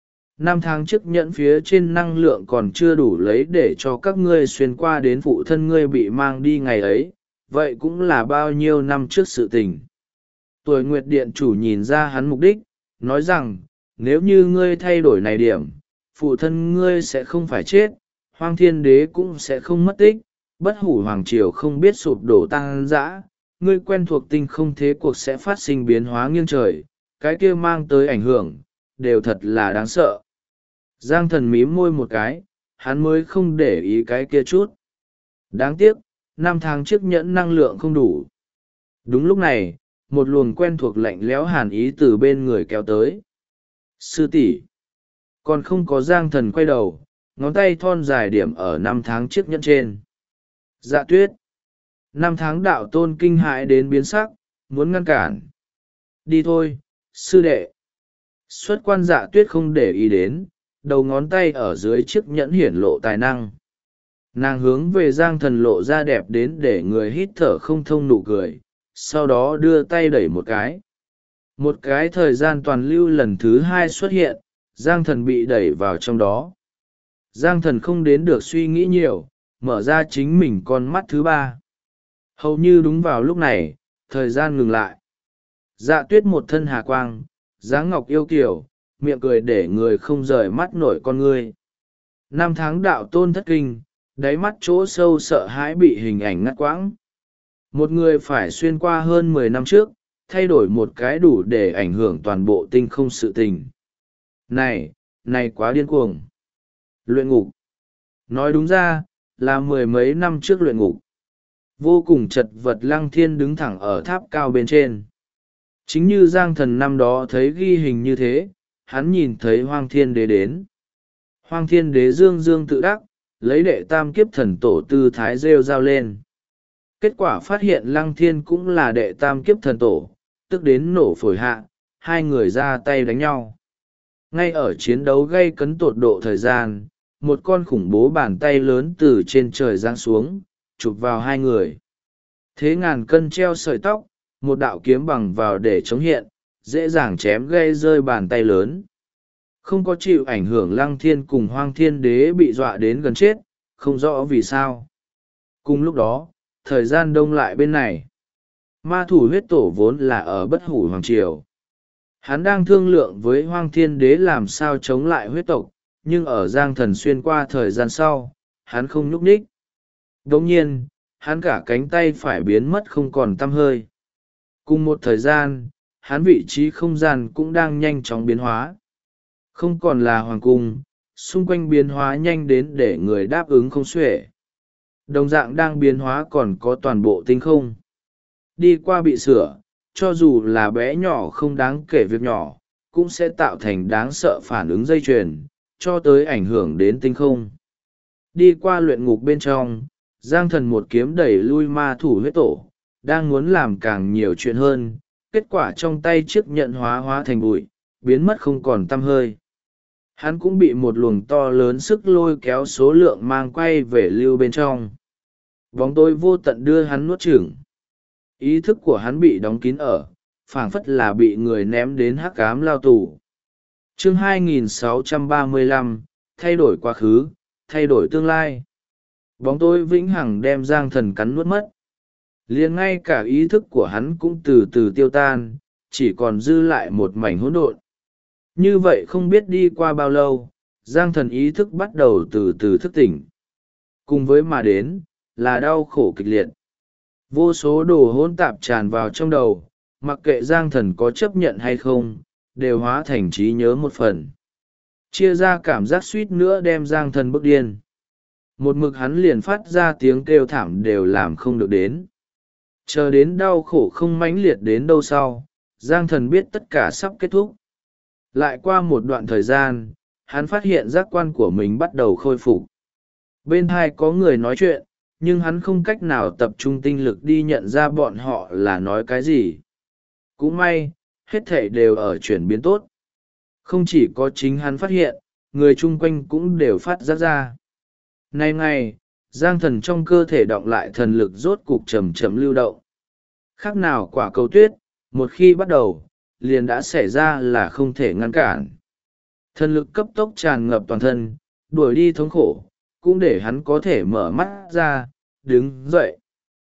5 tháng chiếc nhẫn phía trên năng lượng còn chưa đủ lấy để cho các ngươi xuyên qua đến phụ thân ngươi bị mang đi ngày ấy, vậy cũng là bao nhiêu năm trước sự tình. Tuổi Nguyệt Điện chủ nhìn ra hắn mục đích, nói rằng, nếu như ngươi thay đổi này điểm, phụ thân ngươi sẽ không phải chết, Hoang Thiên Đế cũng sẽ không mất tích, bất hủ hoàng triều không biết sụp đổ tăng dã, ngươi quen thuộc tinh không thế cuộc sẽ phát sinh biến hóa nghiêng trời, cái kia mang tới ảnh hưởng, đều thật là đáng sợ. Giang Thần mím môi một cái, hắn mới không để ý cái kia chút. Đáng tiếc, 5 tháng chiếc nhẫn năng lượng không đủ. Đúng lúc này, một luồng quen thuộc lạnh lẽo hàn ý từ bên người kéo tới. Sư tỷ. Còn không có Giang Thần quay đầu, ngón tay thon dài điểm ở 5 tháng chiếc nhẫn trên. Dạ Tuyết. 5 tháng đạo tôn kinh hãi đến biến sắc, muốn ngăn cản. Đi thôi, sư đệ. Xuất quan Dạ Tuyết không để ý đến, đầu ngón tay ở dưới chiếc nhẫn hiển lộ tài năng. Nàng hướng về Giang Thần lộ ra đẹp đến để người hít thở không thông nụ cười, sau đó đưa tay đẩy một cái. Một cái thời gian toàn lưu lần thứ 2 xuất hiện, Giang Thần bị đẩy vào trong đó. Giang Thần không đến được suy nghĩ nhiều, mở ra chính mình con mắt thứ 3. Hầu như đúng vào lúc này, thời gian ngừng lại. Dạ Tuyết một thân hà quang, dáng ngọc yêu kiều, miệng cười để người không rời mắt nổi con ngươi. 5 tháng đạo tôn thất kinh, đáy mắt chỗ sâu sợ hãi bị hình ảnh ngắt quãng. Một người phải xuyên qua hơn 10 năm trước, thay đổi một cái đủ để ảnh hưởng toàn bộ tinh không sự tình. Này quá điên cuồng. Luyện ngục. Nói đúng ra, là mười mấy năm trước luyện ngục. Vô cùng chật vật Lăng Thiên đứng thẳng ở tháp cao bên trên. Chính như Giang Thần năm đó thấy ghi hình như thế, hắn nhìn thấy Hoang Thiên Đế đến. Hoang Thiên Đế dương dương tự đắc, lấy đệ tam kiếp thần tổ tư thái rêu rao lên. Kết quả phát hiện Lăng Thiên cũng là đệ tam kiếp thần tổ, tức đến nổ phổi hạ, hai người ra tay đánh nhau. Ngay ở chiến đấu gây cấn tột độ thời gian, một con khủng bố bàn tay lớn từ trên trời giáng xuống, chụp vào hai người. Thế ngàn cân treo sợi tóc, một đạo kiếm bằng vào để chống hiện, dễ dàng chém gây rơi bàn tay lớn. Không có chịu ảnh hưởng Lăng Thiên cùng Hoang Thiên Đế bị dọa đến gần chết, không rõ vì sao. Cùng lúc đó, thời gian đông lại bên này. Ma thủ huyết tổ vốn là ở Bất Hủ Hoàng Triều. Hắn đang thương lượng với Hoang Thiên Đế làm sao chống lại huyết tộc, nhưng ở Giang Thần xuyên qua thời gian sau, hắn không nhúc nhích. Đồng nhiên, hắn cả cánh tay phải biến mất không còn tăm hơi. Cùng một thời gian, hắn vị trí không gian cũng đang nhanh chóng biến hóa. Không còn là hoàng cung, xung quanh biến hóa nhanh đến để người đáp ứng không xuể. Đồng dạng đang biến hóa còn có toàn bộ tinh không. Đi qua bị sửa, cho dù là bé nhỏ không đáng kể việc nhỏ, cũng sẽ tạo thành đáng sợ phản ứng dây chuyền, cho tới ảnh hưởng đến tinh không. Đi qua luyện ngục bên trong, Giang Thần một kiếm đẩy lui ma thủ huyết tổ, đang muốn làm càng nhiều chuyện hơn, kết quả trong tay chiếc nhận hóa thành bụi, biến mất không còn tăm hơi. Hắn cũng bị một luồng to lớn sức lôi kéo số lượng mang quay về lưu bên trong. Bóng tối vô tận đưa hắn nuốt chửng. Ý thức của hắn bị đóng kín ở, phảng phất là bị người ném đến hắc ám lao tù. Chương 2635, thay đổi quá khứ, thay đổi tương lai. Bóng tối vĩnh hằng đem Giang Thần cắn nuốt mất. Liền ngay cả ý thức của hắn cũng từ từ tiêu tan, chỉ còn dư lại một mảnh hỗn độn. Như vậy không biết đi qua bao lâu, Giang Thần ý thức bắt đầu từ từ thức tỉnh. Cùng với mà đến, là đau khổ kịch liệt. Vô số đồ hỗn tạp tràn vào trong đầu, mặc kệ Giang Thần có chấp nhận hay không, đều hóa thành trí nhớ một phần. Chia ra cảm giác suýt nữa đem Giang Thần bức điên. Một mực hắn liền phát ra tiếng kêu thảm đều làm không được đến. Chờ đến đau khổ không mãnh liệt đến đâu sau, Giang Thần biết tất cả sắp kết thúc. Lại qua một đoạn thời gian, hắn phát hiện giác quan của mình bắt đầu khôi phục. Bên hai có người nói chuyện, nhưng hắn không cách nào tập trung tinh lực đi nhận ra bọn họ là nói cái gì. Cũng may, hết thảy đều ở chuyển biến tốt. Không chỉ có chính hắn phát hiện, người chung quanh cũng đều phát giác ra. Nay ngày, Giang Thần trong cơ thể đọng lại thần lực rốt cục chậm chậm lưu động. Khác nào quả cầu tuyết, một khi bắt đầu, liền đã xảy ra là không thể ngăn cản. Thần lực cấp tốc tràn ngập toàn thân, đuổi đi thống khổ, cũng để hắn có thể mở mắt ra, đứng dậy.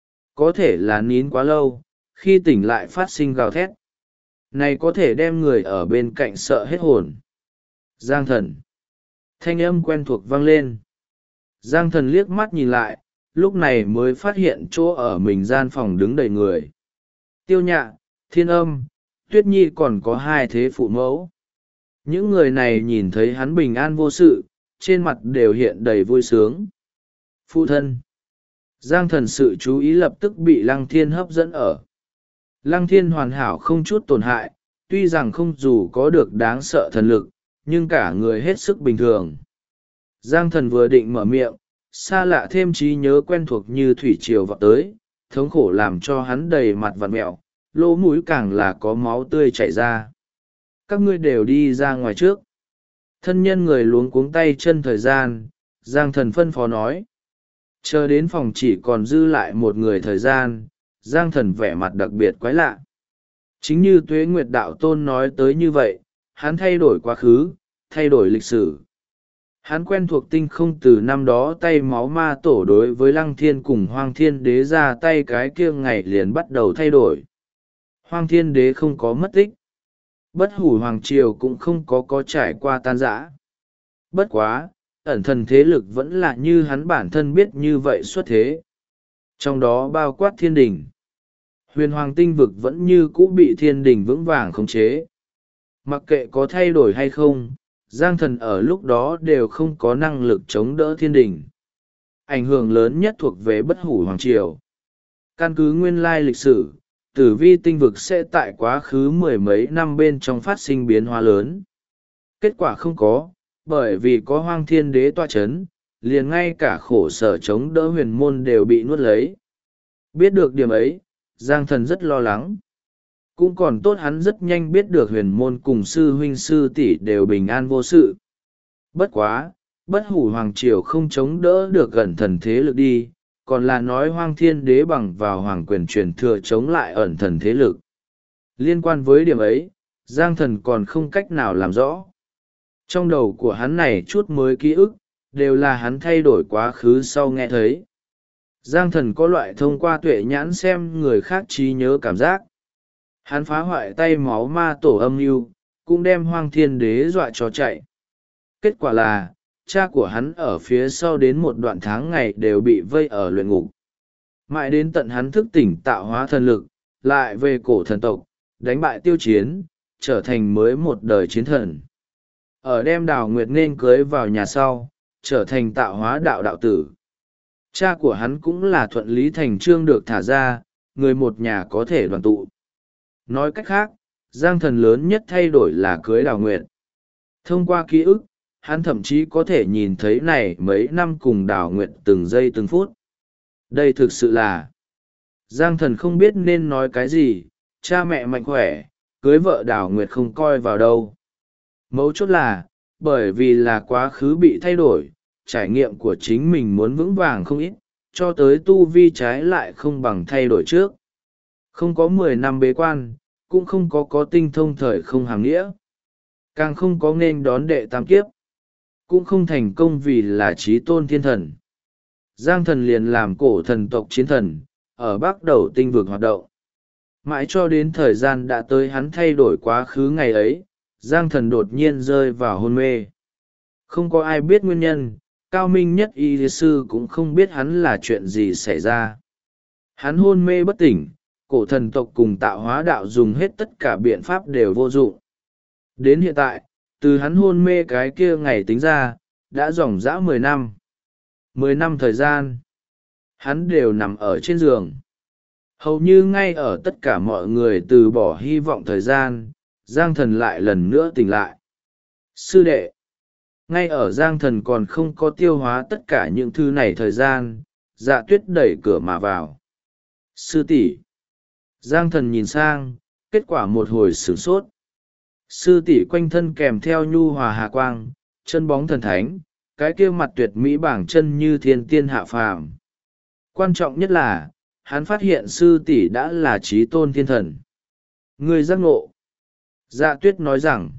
Có thể là nín quá lâu, khi tỉnh lại phát sinh gào thét. Này có thể đem người ở bên cạnh sợ hết hồn. Giang Thần. Thanh âm quen thuộc vang lên. Giang Thần liếc mắt nhìn lại, lúc này mới phát hiện chỗ ở mình gian phòng đứng đầy người. Tiêu Nhạ, Thiên Âm, Tuyết Nhi còn có hai thế phụ mẫu. Những người này nhìn thấy hắn bình an vô sự, trên mặt đều hiện đầy vui sướng. Phụ thân. Giang Thần sự chú ý lập tức bị Lăng Thiên hấp dẫn ở. Lăng Thiên hoàn hảo không chút tổn hại, tuy rằng không dù có được đáng sợ thần lực, nhưng cả người hết sức bình thường. Giang Thần vừa định mở miệng, xa lạ thêm trí nhớ quen thuộc như thủy triều vọt tới, thống khổ làm cho hắn đầy mặt vặn mẹo, lỗ mũi càng là có máu tươi chảy ra. Các ngươi đều đi ra ngoài trước. Thân nhân người luống cuống tay chân thời gian, Giang Thần phân phó nói. Chờ đến phòng chỉ còn dư lại một người thời gian, Giang Thần vẻ mặt đặc biệt quái lạ. Chính như Tuế Nguyệt Đạo Tôn nói tới như vậy, hắn thay đổi quá khứ, thay đổi lịch sử. Hắn quen thuộc tinh không từ năm đó tay máu ma tổ đối với Lăng Thiên cùng Hoang Thiên Đế ra tay cái kia ngày liền bắt đầu thay đổi. Hoang Thiên Đế không có mất tích. Bất Hủ Hoàng Triều cũng không có trải qua tan rã. Bất quá, ẩn thần thế lực vẫn là như hắn bản thân biết như vậy xuất thế. Trong đó bao quát thiên đình. Huyền hoàng tinh vực vẫn như cũ bị thiên đình vững vàng khống chế. Mặc kệ có thay đổi hay không, Giang Thần ở lúc đó đều không có năng lực chống đỡ thiên đình. Ảnh hưởng lớn nhất thuộc về bất hủ hoàng triều. Căn cứ nguyên lai lịch sử, tử vi tinh vực sẽ tại quá khứ mười mấy năm bên trong phát sinh biến hóa lớn. Kết quả không có, bởi vì có hoang thiên đế toa chấn, liền ngay cả khổ sở chống đỡ huyền môn đều bị nuốt lấy. Biết được điểm ấy, Giang Thần rất lo lắng. Cũng còn tốt hắn rất nhanh biết được huyền môn cùng sư huynh sư tỷ đều bình an vô sự. Bất quá, bất hủ hoàng triều không chống đỡ được gần thần thế lực đi, còn là nói hoang thiên đế bằng vào hoàng quyền truyền thừa chống lại ẩn thần thế lực. Liên quan với điểm ấy, Giang Thần còn không cách nào làm rõ. Trong đầu của hắn này chút mới ký ức, đều là hắn thay đổi quá khứ sau nghe thấy. Giang Thần có loại thông qua tuệ nhãn xem người khác trí nhớ cảm giác. Hắn phá hoại tay máu ma tổ âm mưu, cũng đem hoang thiên đế dọa cho chạy. Kết quả là, cha của hắn ở phía sau đến một đoạn tháng ngày đều bị vây ở luyện ngục. Mãi đến tận hắn thức tỉnh tạo hóa thần lực, lại về cổ thần tộc, đánh bại tiêu chiến, trở thành mới một đời chiến thần. Ở đem Đào Nguyệt nên cưới vào nhà sau, trở thành tạo hóa đạo đạo tử. Cha của hắn cũng là thuận lý thành trương được thả ra, người một nhà có thể đoàn tụ. Nói cách khác, Giang Thần lớn nhất thay đổi là cưới Đào Nguyệt. Thông qua ký ức, hắn thậm chí có thể nhìn thấy này mấy năm cùng Đào Nguyệt từng giây từng phút. Đây thực sự là... Giang Thần không biết nên nói cái gì, cha mẹ mạnh khỏe, cưới vợ Đào Nguyệt không coi vào đâu. Mấu chốt là, bởi vì là quá khứ bị thay đổi, trải nghiệm của chính mình muốn vững vàng không ít, cho tới tu vi trái lại không bằng thay đổi trước. Không có 10 năm bế quan, cũng không có tinh thông thời không hàng nghĩa. Càng không có nên đón đệ tam kiếp. Cũng không thành công vì là trí tôn thiên thần. Giang Thần liền làm cổ thần tộc chiến thần, ở bắc đầu tinh vực hoạt động. Mãi cho đến thời gian đã tới hắn thay đổi quá khứ ngày ấy, Giang Thần đột nhiên rơi vào hôn mê. Không có ai biết nguyên nhân, cao minh nhất y sư cũng không biết hắn là chuyện gì xảy ra. Hắn hôn mê bất tỉnh, cổ thần tộc cùng tạo hóa đạo dùng hết tất cả biện pháp đều vô dụng. Đến hiện tại, từ hắn hôn mê cái kia ngày tính ra, đã dòng dã 10 năm. 10 năm thời gian, hắn đều nằm ở trên giường. Hầu như ngay ở tất cả mọi người từ bỏ hy vọng thời gian, Giang Thần lại lần nữa tỉnh lại. Sư đệ, ngay ở Giang Thần còn không có tiêu hóa tất cả những thứ này thời gian, Dạ Tuyết đẩy cửa mà vào. Sư tỷ. Giang Thần nhìn sang, kết quả một hồi sửng sốt. Sư tỷ quanh thân kèm theo nhu hòa hà quang, chân bóng thần thánh, cái kia mặt tuyệt mỹ bảng chân như thiên tiên hạ phàm. Quan trọng nhất là, hắn phát hiện sư tỷ đã là trí tôn thiên thần. Người giác ngộ. Dạ Tuyết nói rằng,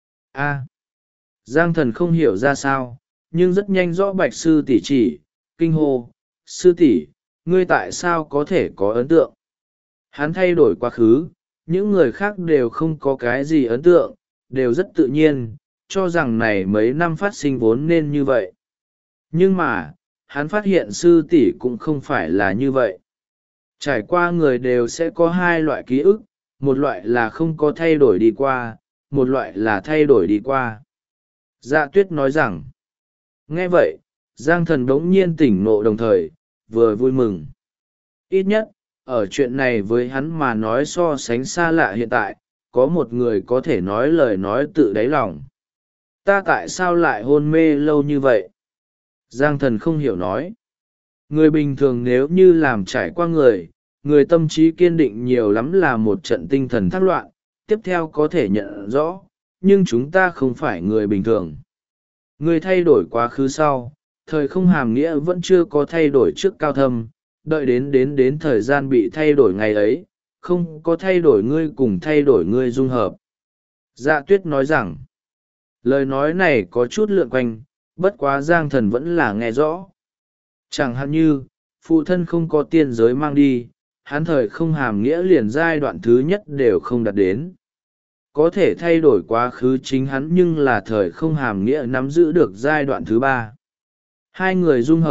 Giang Thần không hiểu ra sao, nhưng rất nhanh rõ bạch sư tỷ chỉ, kinh hô, sư tỷ, ngươi tại sao có thể có ấn tượng? Hắn thay đổi quá khứ, những người khác đều không có cái gì ấn tượng, đều rất tự nhiên, cho rằng này mấy năm phát sinh vốn nên như vậy. Nhưng mà, hắn phát hiện sư tỷ cũng không phải là như vậy. Trải qua người đều sẽ có hai loại ký ức, một loại là không có thay đổi đi qua, một loại là thay đổi đi qua. Dạ Tuyết nói rằng, nghe vậy, Giang Thần đống nhiên tỉnh nộ đồng thời, vừa vui mừng. Ít nhất, ở chuyện này với hắn mà nói so sánh xa lạ hiện tại, có một người có thể nói lời nói tự đáy lòng. Ta tại sao lại hôn mê lâu như vậy? Giang Thần không hiểu nói. Người bình thường nếu như làm trải qua người tâm trí kiên định nhiều lắm là một trận tinh thần thác loạn, tiếp theo có thể nhận rõ, nhưng chúng ta không phải người bình thường. Người thay đổi quá khứ sau, thời không hàm nghĩa vẫn chưa có thay đổi trước cao thâm, đợi đến thời gian bị thay đổi ngày ấy, không có thay đổi ngươi cùng thay đổi ngươi dung hợp. Dạ Tuyết nói rằng, lời nói này có chút lượn quanh, bất quá Giang Thần vẫn là nghe rõ. Chẳng hạn như, phụ thân không có tiên giới mang đi, hắn thời không hàm nghĩa liền giai đoạn thứ nhất đều không đạt đến. Có thể thay đổi quá khứ chính hắn nhưng là thời không hàm nghĩa nắm giữ được giai đoạn thứ ba. Hai người dung hợp,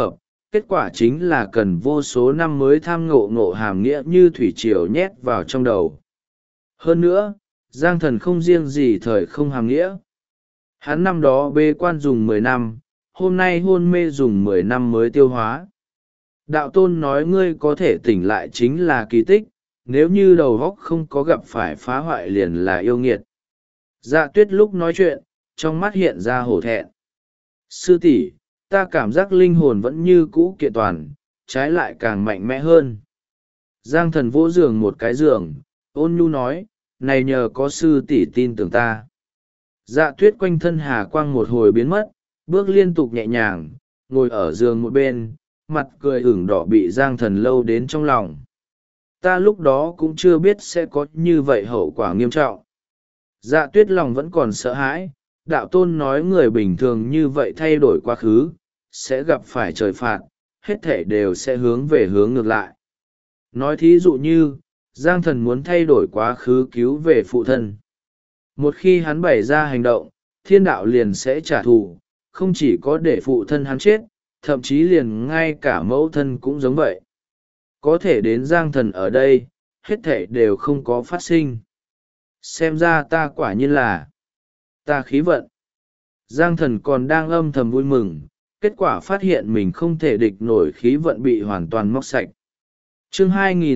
kết quả chính là cần vô số năm mới tham ngộ hàm nghĩa như thủy triều nhét vào trong đầu. Hơn nữa, Giang Thần không riêng gì thời không hàm nghĩa. Hắn năm đó bế quan dùng 10 năm, hôm nay hôn mê dùng 10 năm mới tiêu hóa. Đạo tôn nói ngươi có thể tỉnh lại chính là kỳ tích, nếu như đầu óc không có gặp phải phá hoại liền là yêu nghiệt. Dạ tuyết lúc nói chuyện, trong mắt hiện ra hổ thẹn. Sư tỷ, ta cảm giác linh hồn vẫn như cũ kiện toàn, trái lại càng mạnh mẽ hơn. Giang Thần vỗ giường một cái giường, ôn nhu nói, này nhờ có sư tỷ tin tưởng ta. Dạ tuyết quanh thân hà quang một hồi biến mất, bước liên tục nhẹ nhàng, ngồi ở giường một bên, mặt cười ửng đỏ bị Giang Thần lâu đến trong lòng. Ta lúc đó cũng chưa biết sẽ có như vậy hậu quả nghiêm trọng. Dạ tuyết lòng vẫn còn sợ hãi, đạo tôn nói người bình thường như vậy thay đổi quá khứ, sẽ gặp phải trời phạt, hết thể đều sẽ hướng về hướng ngược lại. Nói thí dụ như, Giang Thần muốn thay đổi quá khứ cứu về phụ thân. Một khi hắn bày ra hành động, thiên đạo liền sẽ trả thù, không chỉ có để phụ thân hắn chết, thậm chí liền ngay cả mẫu thân cũng giống vậy. Có thể đến Giang Thần ở đây, hết thể đều không có phát sinh. Xem ra ta quả nhiên là ta khí vận. Giang Thần còn đang âm thầm vui mừng, kết quả phát hiện mình không thể địch nổi khí vận bị hoàn toàn móc sạch. Chương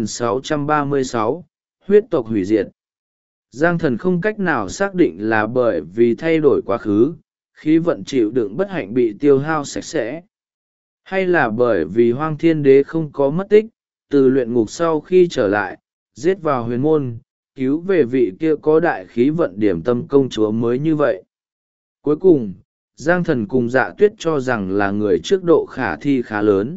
2636, huyết tộc hủy diệt. Giang Thần không cách nào xác định là bởi vì thay đổi quá khứ, khí vận chịu đựng bất hạnh bị tiêu hao sạch sẽ, hay là bởi vì Hoang Thiên Đế không có mất tích, từ luyện ngục sau khi trở lại, giết vào huyền môn, cứu về vị kia có đại khí vận điểm tâm công chúa mới như vậy. Cuối cùng, Giang Thần cùng Dạ Tuyết cho rằng là người trước độ khả thi khá lớn.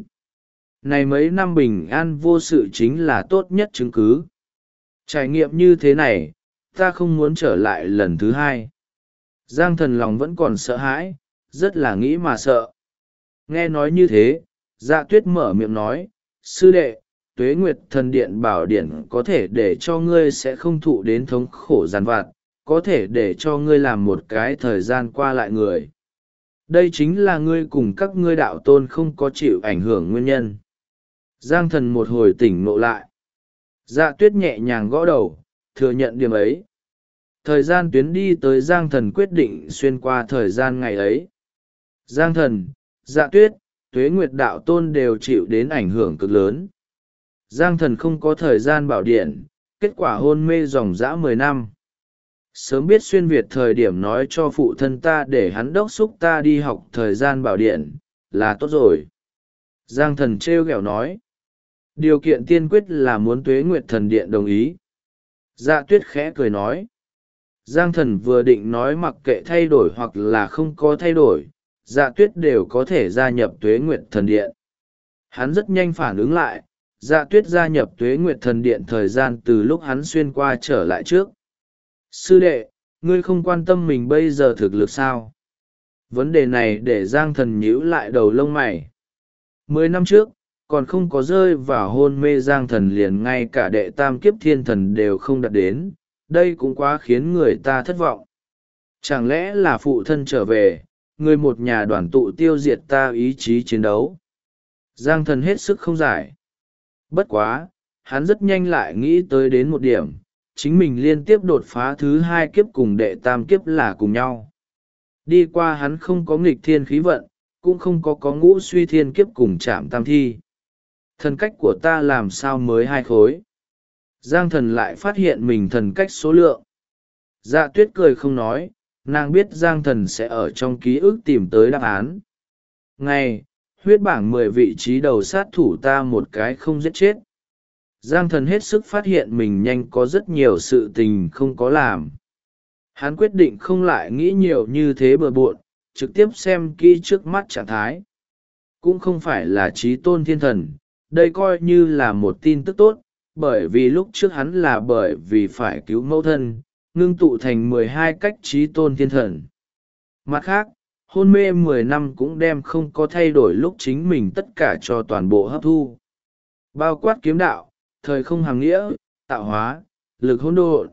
Này mấy năm bình an vô sự chính là tốt nhất chứng cứ. Trải nghiệm như thế này, ta không muốn trở lại lần thứ hai. Giang Thần lòng vẫn còn sợ hãi, rất là nghĩ mà sợ. Nghe nói như thế, Dạ Tuyết mở miệng nói, sư đệ, Tuế Nguyệt Thần Điện bảo điển có thể để cho ngươi sẽ không thụ đến thống khổ giàn vặt, có thể để cho ngươi làm một cái thời gian qua lại người. Đây chính là ngươi cùng các ngươi đạo tôn không có chịu ảnh hưởng nguyên nhân. Giang Thần một hồi tỉnh ngộ lại. Dạ Tuyết nhẹ nhàng gõ đầu, thừa nhận điểm ấy. Thời gian tuyến đi tới Giang Thần quyết định xuyên qua thời gian ngày ấy. Giang Thần, Dạ Tuyết, Tuế Nguyệt đạo tôn đều chịu đến ảnh hưởng cực lớn. Giang Thần không có thời gian bảo điện, kết quả hôn mê dòng dã 10 năm. Sớm biết xuyên Việt thời điểm nói cho phụ thân ta để hắn đốc xúc ta đi học thời gian bảo điện, là tốt rồi. Giang Thần trêu ghẹo nói. Điều kiện tiên quyết là muốn Tuế Nguyệt Thần Điện đồng ý. Dạ Tuyết khẽ cười nói. Giang Thần vừa định nói mặc kệ thay đổi hoặc là không có thay đổi, Dạ Tuyết đều có thể gia nhập Tuế Nguyệt Thần Điện. Hắn rất nhanh phản ứng lại, Dạ Tuyết gia nhập Tuế Nguyệt Thần Điện thời gian từ lúc hắn xuyên qua trở lại trước. Sư đệ, ngươi không quan tâm mình bây giờ thực lực sao? Vấn đề này để Giang Thần nhíu lại đầu lông mày. 10 năm trước, còn không có rơi vào hôn mê Giang Thần liền ngay cả đệ tam kiếp thiên thần đều không đạt đến, đây cũng quá khiến người ta thất vọng. Chẳng lẽ là phụ thân trở về, người một nhà đoàn tụ tiêu diệt ta ý chí chiến đấu? Giang Thần hết sức không giải. Bất quá, hắn rất nhanh lại nghĩ tới đến một điểm, chính mình liên tiếp đột phá thứ 2 kiếp cùng đệ tam kiếp là cùng nhau. Đi qua hắn không có nghịch thiên khí vận, cũng không có ngũ suy thiên kiếp cùng chạm tam thi. Thần cách của ta làm sao mới 2 khối? Giang Thần lại phát hiện mình thần cách số lượng. Dạ Tuyết cười không nói, nàng biết Giang Thần sẽ ở trong ký ức tìm tới đáp án. Ngày, huyết bảng 10 vị trí đầu sát thủ ta một cái không giết chết. Giang Thần hết sức phát hiện mình nhanh có rất nhiều sự tình không có làm. Hắn quyết định không lại nghĩ nhiều như thế bừa bộn, trực tiếp xem kỹ trước mắt trạng thái. Cũng không phải là trí tôn thiên thần, đây coi như là một tin tức tốt, bởi vì lúc trước hắn là bởi vì phải cứu mẫu thân, ngưng tụ thành 12 cách trí tôn thiên thần. Mặt khác, hôn mê 10 năm cũng đem không có thay đổi lúc chính mình tất cả cho toàn bộ hấp thu. Bao quát kiếm đạo, thời không hàm nghĩa, tạo hóa, lực hỗn độn.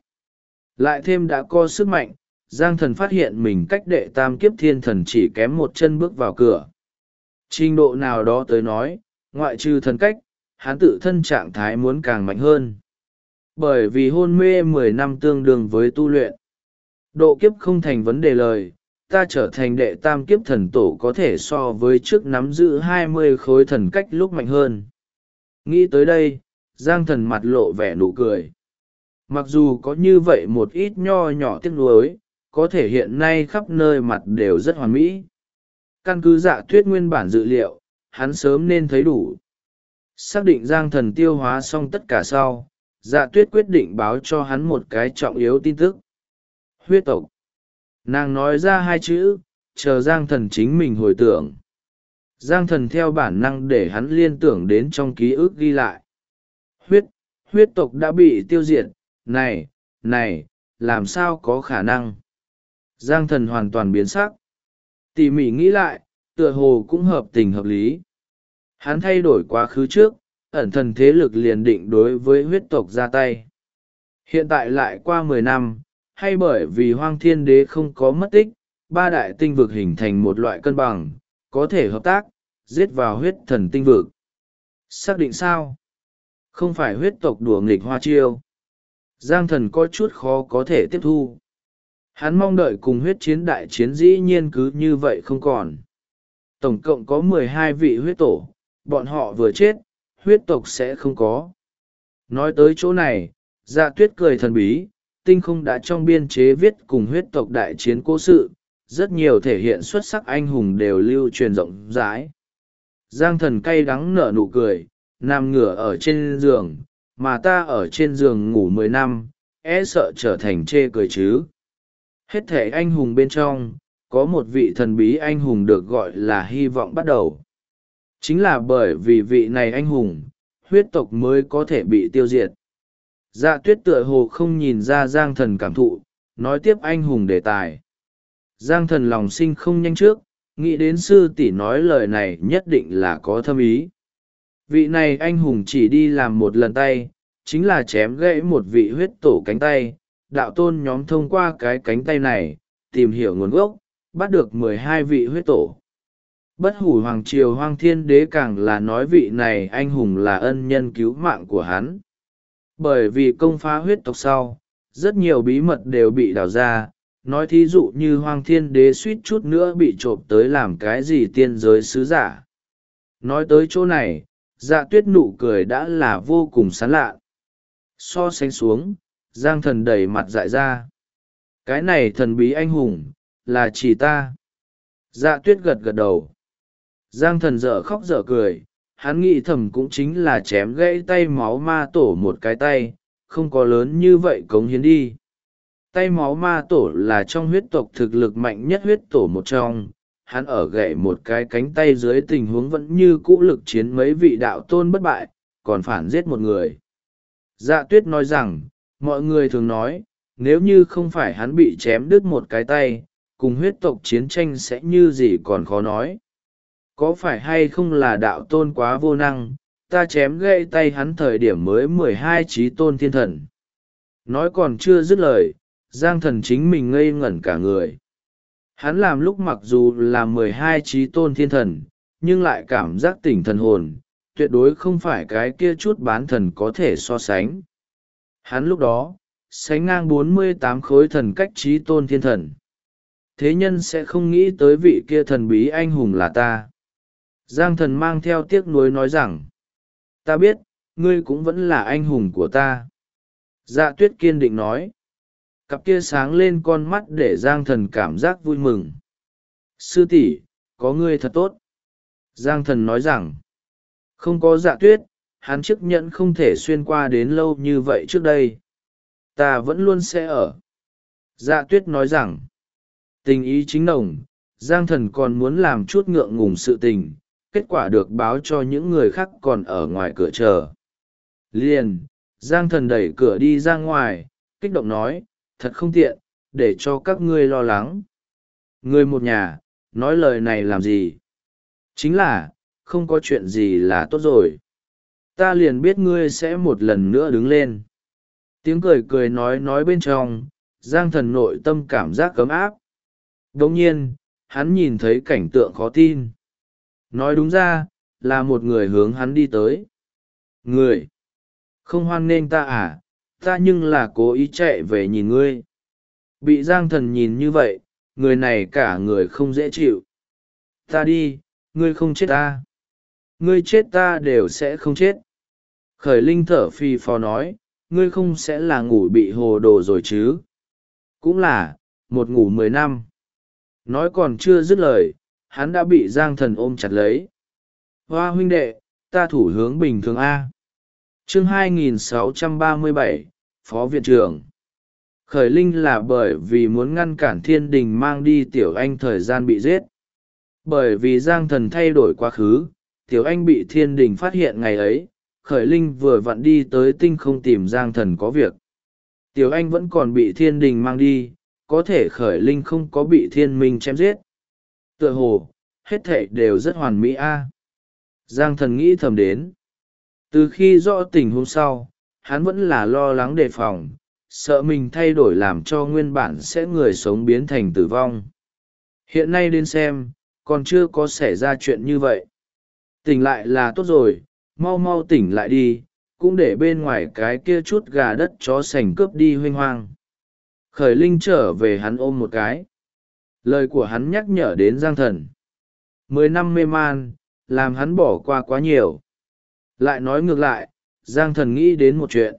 Lại thêm đã có sức mạnh, Giang Thần phát hiện mình cách đệ tam kiếp thiên thần chỉ kém một chân bước vào cửa. Trình độ nào đó tới nói, ngoại trừ thần cách, hắn tự thân trạng thái muốn càng mạnh hơn. Bởi vì hôn mê 10 năm tương đương với tu luyện. Độ kiếp không thành vấn đề lời, ta trở thành đệ tam kiếp thần tổ có thể so với trước nắm giữ 20 khối thần cách lúc mạnh hơn. Nghĩ tới đây, Giang Thần mặt lộ vẻ nụ cười. Mặc dù có như vậy một ít nho nhỏ tiếc nuối, có thể hiện nay khắp nơi mặt đều rất hoàn mỹ. Căn cứ Dạ Tuyết nguyên bản dự liệu, hắn sớm nên thấy đủ. Xác định Giang Thần tiêu hóa xong tất cả sau, Dạ Tuyết quyết định báo cho hắn một cái trọng yếu tin tức. Huyết tộc. Nàng nói ra hai chữ, chờ Giang Thần chính mình hồi tưởng. Giang Thần theo bản năng để hắn liên tưởng đến trong ký ức ghi lại. Huyết tộc đã bị tiêu diệt, này, làm sao có khả năng? Giang Thần hoàn toàn biến sắc. Tỉ mỉ nghĩ lại, tựa hồ cũng hợp tình hợp lý. Hắn thay đổi quá khứ trước, ẩn thần thế lực liền định đối với huyết tộc ra tay. Hiện tại lại qua 10 năm, hay bởi vì Hoang Thiên Đế không có mất tích, ba đại tinh vực hình thành một loại cân bằng, có thể hợp tác, giết vào huyết thần tinh vực. Xác định sao? Không phải huyết tộc đùa nghịch hoa chiêu. Giang Thần có chút khó có thể tiếp thu. Hắn mong đợi cùng huyết chiến đại chiến dĩ nhiên cứ như vậy không còn. Tổng cộng có 12 vị huyết tổ, bọn họ vừa chết, huyết tộc sẽ không có. Nói tới chỗ này, Dạ Tuyết cười thần bí, tinh không đã trong biên chế viết cùng huyết tộc đại chiến cố sự, rất nhiều thể hiện xuất sắc anh hùng đều lưu truyền rộng rãi. Giang Thần cay đắng nở nụ cười, nằm ngửa ở trên giường, mà ta ở trên giường ngủ 10 năm, e sợ trở thành chê cười chứ. Hết thể anh hùng bên trong, có một vị thần bí anh hùng được gọi là hy vọng bắt đầu. Chính là bởi vì vị này anh hùng, huyết tộc mới có thể bị tiêu diệt. Dạ Tuyết tựa hồ không nhìn ra Giang Thần cảm thụ, nói tiếp anh hùng đề tài. Giang Thần lòng sinh không nhanh trước, nghĩ đến sư tỷ nói lời này nhất định là có thâm ý. Vị này anh hùng chỉ đi làm một lần tay, chính là chém gãy một vị huyết tổ cánh tay. Đạo tôn nhóm thông qua cái cánh tay này, tìm hiểu nguồn gốc, bắt được 12 vị huyết tổ. Bất hủ hoàng triều Hoang Thiên Đế càng là nói vị này anh hùng là ân nhân cứu mạng của hắn. Bởi vì công phá huyết tộc sau, rất nhiều bí mật đều bị đào ra, nói thí dụ như Hoang Thiên Đế suýt chút nữa bị trộm tới làm cái gì tiên giới sứ giả. Nói tới chỗ này, Dạ Tuyết nụ cười đã là vô cùng sán lạ. So sánh xuống, Giang Thần đẩy mặt dại ra. Cái này thần bí anh hùng, là chỉ ta. Dạ Tuyết gật gật đầu. Giang Thần dở khóc dở cười, hắn nghĩ thầm cũng chính là chém gãy tay máu ma tổ một cái tay, không có lớn như vậy cống hiến đi. Tay máu ma tổ là trong huyết tộc thực lực mạnh nhất huyết tổ một trong, hắn ở gãy một cái cánh tay dưới tình huống vẫn như cũ lực chiến mấy vị đạo tôn bất bại, còn phản giết một người. Dạ Tuyết nói rằng, mọi người thường nói, nếu như không phải hắn bị chém đứt một cái tay, cùng huyết tộc chiến tranh sẽ như gì còn khó nói. Có phải hay không là đạo tôn quá vô năng, ta chém gãy tay hắn thời điểm mới 12 trí tôn thiên thần. Nói còn chưa dứt lời, Giang Thần chính mình ngây ngẩn cả người. Hắn làm lúc mặc dù là 12 trí tôn thiên thần, nhưng lại cảm giác tỉnh thần hồn, tuyệt đối không phải cái kia chút bán thần có thể so sánh. Hắn lúc đó, sánh ngang 48 khối thần cách trí tôn thiên thần. Thế nhân sẽ không nghĩ tới vị kia thần bí anh hùng là ta. Giang Thần mang theo tiếc nuối nói rằng, ta biết, ngươi cũng vẫn là anh hùng của ta. Dạ Tuyết kiên định nói. Cặp kia sáng lên con mắt để Giang Thần cảm giác vui mừng. Sư tỷ, có ngươi thật tốt. Giang Thần nói rằng, không có Dạ Tuyết, hắn chiếc nhẫn không thể xuyên qua đến lâu như vậy trước đây. Ta vẫn luôn sẽ ở. Dạ Tuyết nói rằng, tình ý chính nồng, Giang Thần còn muốn làm chút ngượng ngùng sự tình, kết quả được báo cho những người khác còn ở ngoài cửa chờ. Liền, Giang Thần đẩy cửa đi ra ngoài, kích động nói, thật không tiện, để cho các ngươi lo lắng. Người một nhà, nói lời này làm gì? Chính là, không có chuyện gì là tốt rồi. Ta liền biết ngươi sẽ một lần nữa đứng lên. Tiếng cười cười nói bên trong, Giang Thần nội tâm cảm giác cấm áp. Đồng nhiên, hắn nhìn thấy cảnh tượng khó tin. nói đúng ra là một người hướng hắn đi tới. Người không hoan nghênh ta à? Ta nhưng là cố ý chạy về nhìn ngươi. Bị Giang Thần nhìn như vậy, người này cả người không dễ chịu. Ta đi, ngươi không chết ta. Ngươi chết ta đều sẽ không chết. Khởi Linh thở phì phò nói, ngươi không sẽ là ngủ bị hồ đồ rồi chứ? Cũng là, một ngủ 10 năm. Nói còn chưa dứt lời, hắn đã bị Giang Thần ôm chặt lấy. Hoa huynh đệ, ta thủ hướng bình thường A. Chương 2637, Phó Viện trưởng. Khởi Linh là bởi vì muốn ngăn cản Thiên Đình mang đi Tiểu Anh thời gian bị giết. Bởi vì Giang Thần thay đổi quá khứ, Tiểu Anh bị Thiên Đình phát hiện ngày ấy, Khởi Linh vừa vặn đi tới tinh không tìm Giang Thần có việc. Tiểu Anh vẫn còn bị Thiên Đình mang đi, có thể Khởi Linh không có bị Thiên Minh chém giết. Tựa hồ, hết thảy đều rất hoàn mỹ a. Giang Thần nghĩ thầm đến. Từ khi rõ tình hôm sau, hắn vẫn là lo lắng đề phòng, sợ mình thay đổi làm cho nguyên bản sẽ người sống biến thành tử vong. Hiện nay đến xem, còn chưa có xảy ra chuyện như vậy. Tỉnh lại là tốt rồi, mau mau tỉnh lại đi, cũng để bên ngoài cái kia chút gà đất chó sành cướp đi huênh hoang. Khởi Linh trở về hắn ôm một cái. Lời của hắn nhắc nhở đến Giang Thần. 10 năm mê man, làm hắn bỏ qua quá nhiều. Lại nói ngược lại, Giang Thần nghĩ đến một chuyện.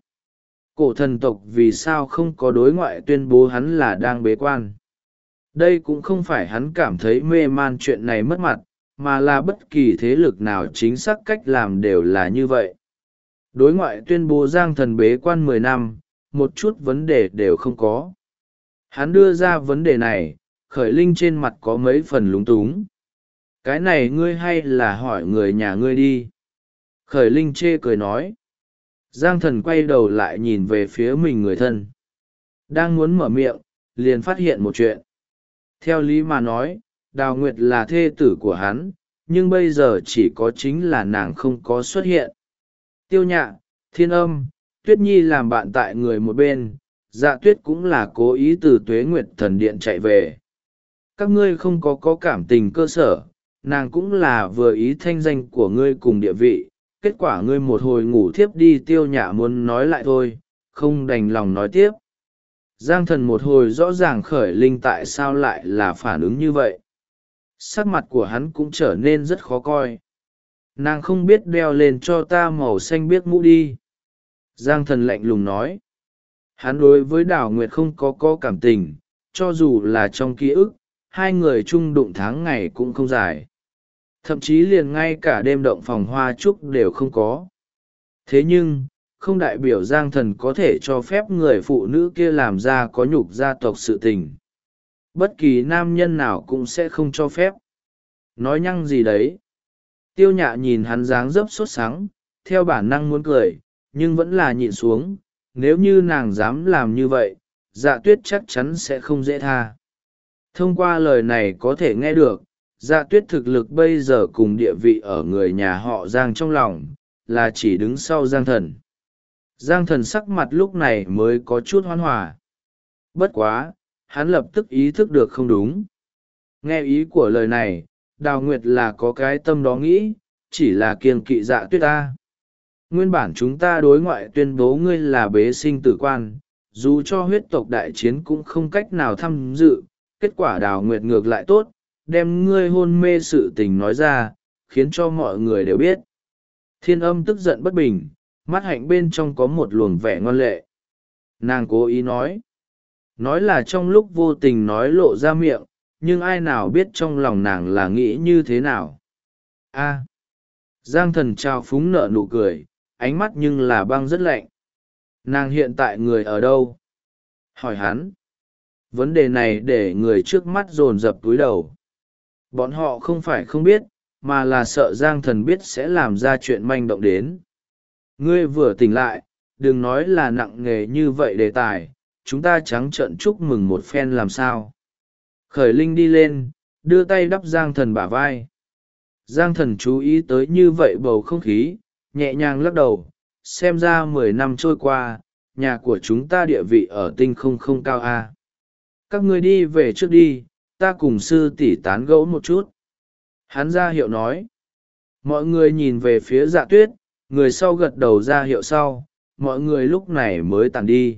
Cổ thần tộc vì sao không có đối ngoại tuyên bố hắn là đang bế quan. Đây cũng không phải hắn cảm thấy mê man chuyện này mất mặt, mà là bất kỳ thế lực nào chính xác cách làm đều là như vậy. Đối ngoại tuyên bố Giang Thần bế quan 10 năm, một chút vấn đề đều không có. Hắn đưa ra vấn đề này, Khởi Linh trên mặt có mấy phần lúng túng. Cái này ngươi hay là hỏi người nhà ngươi đi. Khởi Linh chê cười nói. Giang Thần quay đầu lại nhìn về phía mình người thân. Đang muốn mở miệng, liền phát hiện một chuyện. Theo lý mà nói, Đào Nguyệt là thê tử của hắn, nhưng bây giờ chỉ có chính là nàng không có xuất hiện. Tiêu Nhạ, Thiên Âm, Tuyết Nhi làm bạn tại người một bên, Dạ Tuyết cũng là cố ý từ Tuế Nguyệt Thần Điện chạy về. Các ngươi không có cảm tình cơ sở, nàng cũng là vừa ý thanh danh của ngươi cùng địa vị, kết quả ngươi một hồi ngủ thiếp đi. Tiêu Nhạ muốn nói lại thôi, không đành lòng nói tiếp. Giang Thần một hồi rõ ràng Khởi Linh tại sao lại là phản ứng như vậy. Sắc mặt của hắn cũng trở nên rất khó coi. Nàng không biết đeo lên cho ta màu xanh biếc mũ đi. Giang Thần lạnh lùng nói. Hắn đối với Đào Nguyệt không có cảm tình, cho dù là trong ký ức, hai người chung đụng tháng ngày cũng không dài. Thậm chí liền ngay cả đêm động phòng hoa trúc đều không có. Thế nhưng, không đại biểu Giang Thần có thể cho phép người phụ nữ kia làm ra có nhục gia tộc sự tình. Bất kỳ nam nhân nào cũng sẽ không cho phép. Nói nhăng gì đấy. Tiêu Nhạ nhìn hắn dáng dấp sốt sắng, theo bản năng muốn cười, nhưng vẫn là nhịn xuống. Nếu như nàng dám làm như vậy, Dạ Tuyết chắc chắn sẽ không dễ tha. Thông qua lời này có thể nghe được, Dạ Tuyết thực lực bây giờ cùng địa vị ở người nhà họ Giang trong lòng, là chỉ đứng sau Giang Thần. Giang Thần sắc mặt lúc này mới có chút hoan hòa. Bất quá, hắn lập tức ý thức được không đúng. Nghe ý của lời này, Đào Nguyệt là có cái tâm đó nghĩ, chỉ là kiêng kỵ Dạ Tuyết ta. Nguyên bản chúng ta đối ngoại tuyên bố ngươi là bế sinh tử quan, dù cho huyết tộc đại chiến cũng không cách nào tham dự, kết quả Đào Nguyệt ngược lại tốt, đem ngươi hôn mê sự tình nói ra, khiến cho mọi người đều biết. Thiên Âm tức giận bất bình, mắt hạnh bên trong có một luồng vẻ ngoan lệ. Nàng cố ý nói là trong lúc vô tình nói lộ ra miệng, nhưng ai nào biết trong lòng nàng là nghĩ như thế nào. Giang Thần trao phúng nở nụ cười, ánh mắt nhưng là băng rất lạnh. Nàng hiện tại người ở đâu? Hỏi hắn. Vấn đề này để người trước mắt dồn dập túi đầu. Bọn họ không phải không biết, mà là sợ Giang Thần biết sẽ làm ra chuyện manh động đến. Ngươi vừa tỉnh lại, đừng nói là nặng nề như vậy đề tài, chúng ta trắng trợn chúc mừng một phen làm sao. Khởi Linh đi lên, đưa tay đắp Giang Thần bả vai. Giang Thần chú ý tới như vậy bầu không khí, nhẹ nhàng lắc đầu, xem ra 10 năm trôi qua, nhà của chúng ta địa vị ở tinh không cao a. Các ngươi đi về trước đi, ta cùng sư tỷ tán gẫu một chút. Hắn ra hiệu nói. Mọi người nhìn về phía Dạ Tuyết, người sau gật đầu ra hiệu sau, mọi người lúc này mới tàn đi.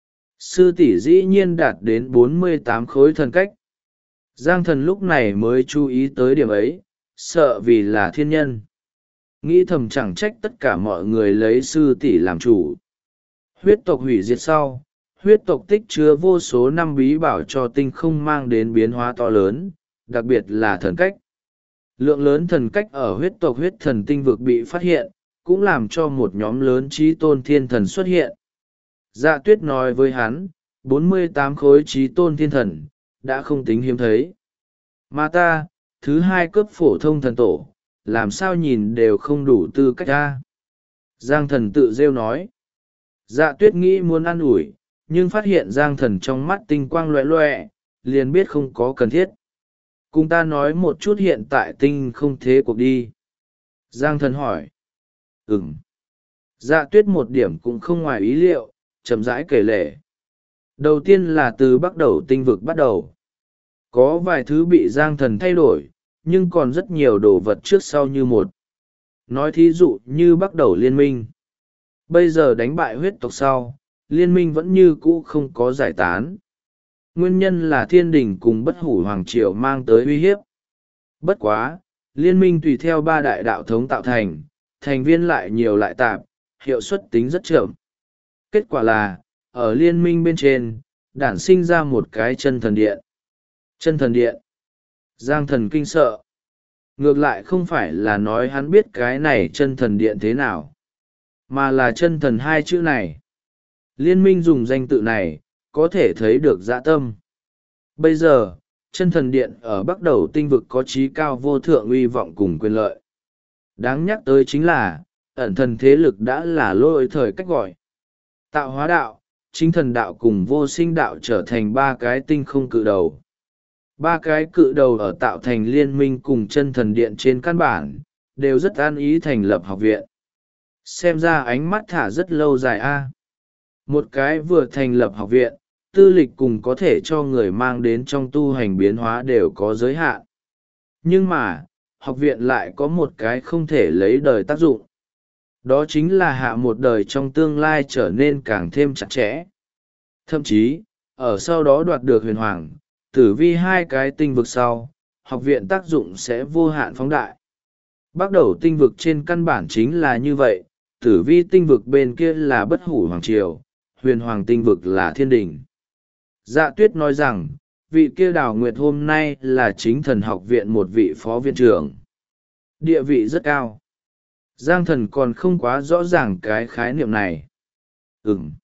Sư tỷ dĩ nhiên đạt đến 48 khối thần cách. Giang Thần lúc này mới chú ý tới điểm ấy, sợ vì là thiên nhân. Nghĩ thầm chẳng trách tất cả mọi người lấy sư tỷ làm chủ. Huyết tộc hủy diệt sau, huyết tộc tích chứa vô số năm bí bảo cho tinh không mang đến biến hóa to lớn, đặc biệt là thần cách. Lượng lớn thần cách ở huyết tộc huyết thần tinh vực bị phát hiện, cũng làm cho một nhóm lớn trí tôn thiên thần xuất hiện. Dạ Tuyết nói với hắn, 48 khối trí tôn thiên thần, đã không tính hiếm thấy. Mà ta, thứ hai cấp phổ thông thần tổ, làm sao nhìn đều không đủ tư cách ta. Giang Thần tự rêu nói. Dạ Tuyết nghĩ muốn ăn ủi, nhưng phát hiện Giang Thần trong mắt tinh quang loẹ loẹ, liền biết không có cần thiết. Cùng ta nói một chút hiện tại tinh không thế cuộc đi. Giang Thần hỏi. Ừm. Dạ Tuyết một điểm cũng không ngoài ý liệu, chậm rãi kể lể. Đầu tiên là từ bắt đầu tinh vực bắt đầu. Có vài thứ bị Giang Thần thay đổi, nhưng còn rất nhiều đồ vật trước sau như một. Nói thí dụ như bắt đầu liên minh. Bây giờ đánh bại huyết tộc sau, liên minh vẫn như cũ không có giải tán. Nguyên nhân là thiên đình cùng bất hủ hoàng triều mang tới uy hiếp. Bất quá, liên minh tùy theo ba đại đạo thống tạo thành, thành viên lại nhiều lại tạp, hiệu suất tính rất chậm. Kết quả là, ở liên minh bên trên, đản sinh ra một cái chân thần điện. Chân thần điện. Giang Thần kinh sợ. Ngược lại không phải là nói hắn biết cái này chân thần điện thế nào, mà là chân thần hai chữ này. Liên minh dùng danh tự này, có thể thấy được dã tâm. Bây giờ, chân thần điện ở Bắc Đầu tinh vực có trí cao vô thượng uy vọng cùng quyền lợi. Đáng nhắc tới chính là, ẩn thần thế lực đã là lỗi thời cách gọi. Tạo hóa đạo, chính thần đạo cùng vô sinh đạo trở thành ba cái tinh không cự đầu. Ba cái cự đầu ở tạo thành liên minh cùng chân thần điện trên căn bản, đều rất an ý thành lập học viện. Xem ra ánh mắt thả rất lâu dài a. Một cái vừa thành lập học viện, tư lịch cùng có thể cho người mang đến trong tu hành biến hóa đều có giới hạn. Nhưng mà, học viện lại có một cái không thể lấy đời tác dụng. Đó chính là hạ một đời trong tương lai trở nên càng thêm chặt chẽ. Thậm chí, ở sau đó đoạt được huyền hoàng, tử vi hai cái tinh vực sau, học viện tác dụng sẽ vô hạn phóng đại. Bắt đầu tinh vực trên căn bản chính là như vậy, tử vi tinh vực bên kia là bất hủ hoàng triều, huyền hoàng tinh vực là thiên đình. Dạ Tuyết nói rằng, vị kia Đào Nguyệt hôm nay là chính thần học viện một vị phó viện trưởng. Địa vị rất cao. Giang Thần còn không quá rõ ràng cái khái niệm này. Ừm.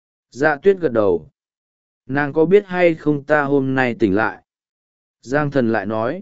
Dạ Tuyết gật đầu. Nàng có biết hay không ta hôm nay tỉnh lại? Giang Thần lại nói.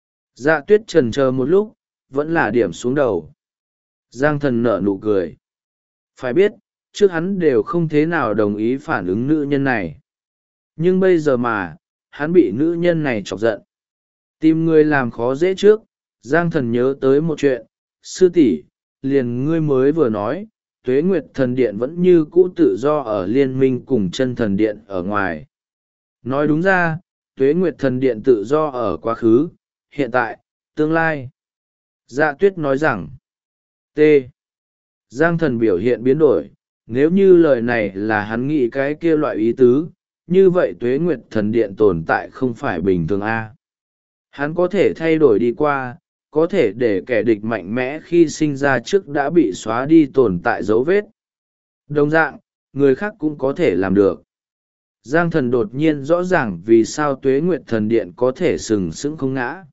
Dạ Tuyết chần chờ một lúc, vẫn là điểm xuống đầu. Giang Thần nở nụ cười. Phải biết, trước hắn đều không thế nào đồng ý phản ứng nữ nhân này. Nhưng bây giờ mà, hắn bị nữ nhân này chọc giận. Tìm người làm khó dễ trước, Giang Thần nhớ tới một chuyện. Sư tỷ, liền ngươi mới vừa nói, Tuế Nguyệt Thần Điện vẫn như cũ tự do ở liên minh cùng chân thần điện ở ngoài. Nói đúng ra, Tuế Nguyệt Thần Điện tự do ở quá khứ, hiện tại, tương lai. Dạ Tuyết nói rằng, T. Giang Thần biểu hiện biến đổi, nếu như lời này là hắn nghĩ cái kia loại ý tứ, như vậy Tuế Nguyệt Thần Điện tồn tại không phải bình thường a. Hắn có thể thay đổi đi qua, có thể để kẻ địch mạnh mẽ khi sinh ra trước đã bị xóa đi tồn tại dấu vết. Đồng dạng, người khác cũng có thể làm được. Giang Thần đột nhiên rõ ràng vì sao Tuế Nguyệt Thần Điện có thể sừng sững không ngã.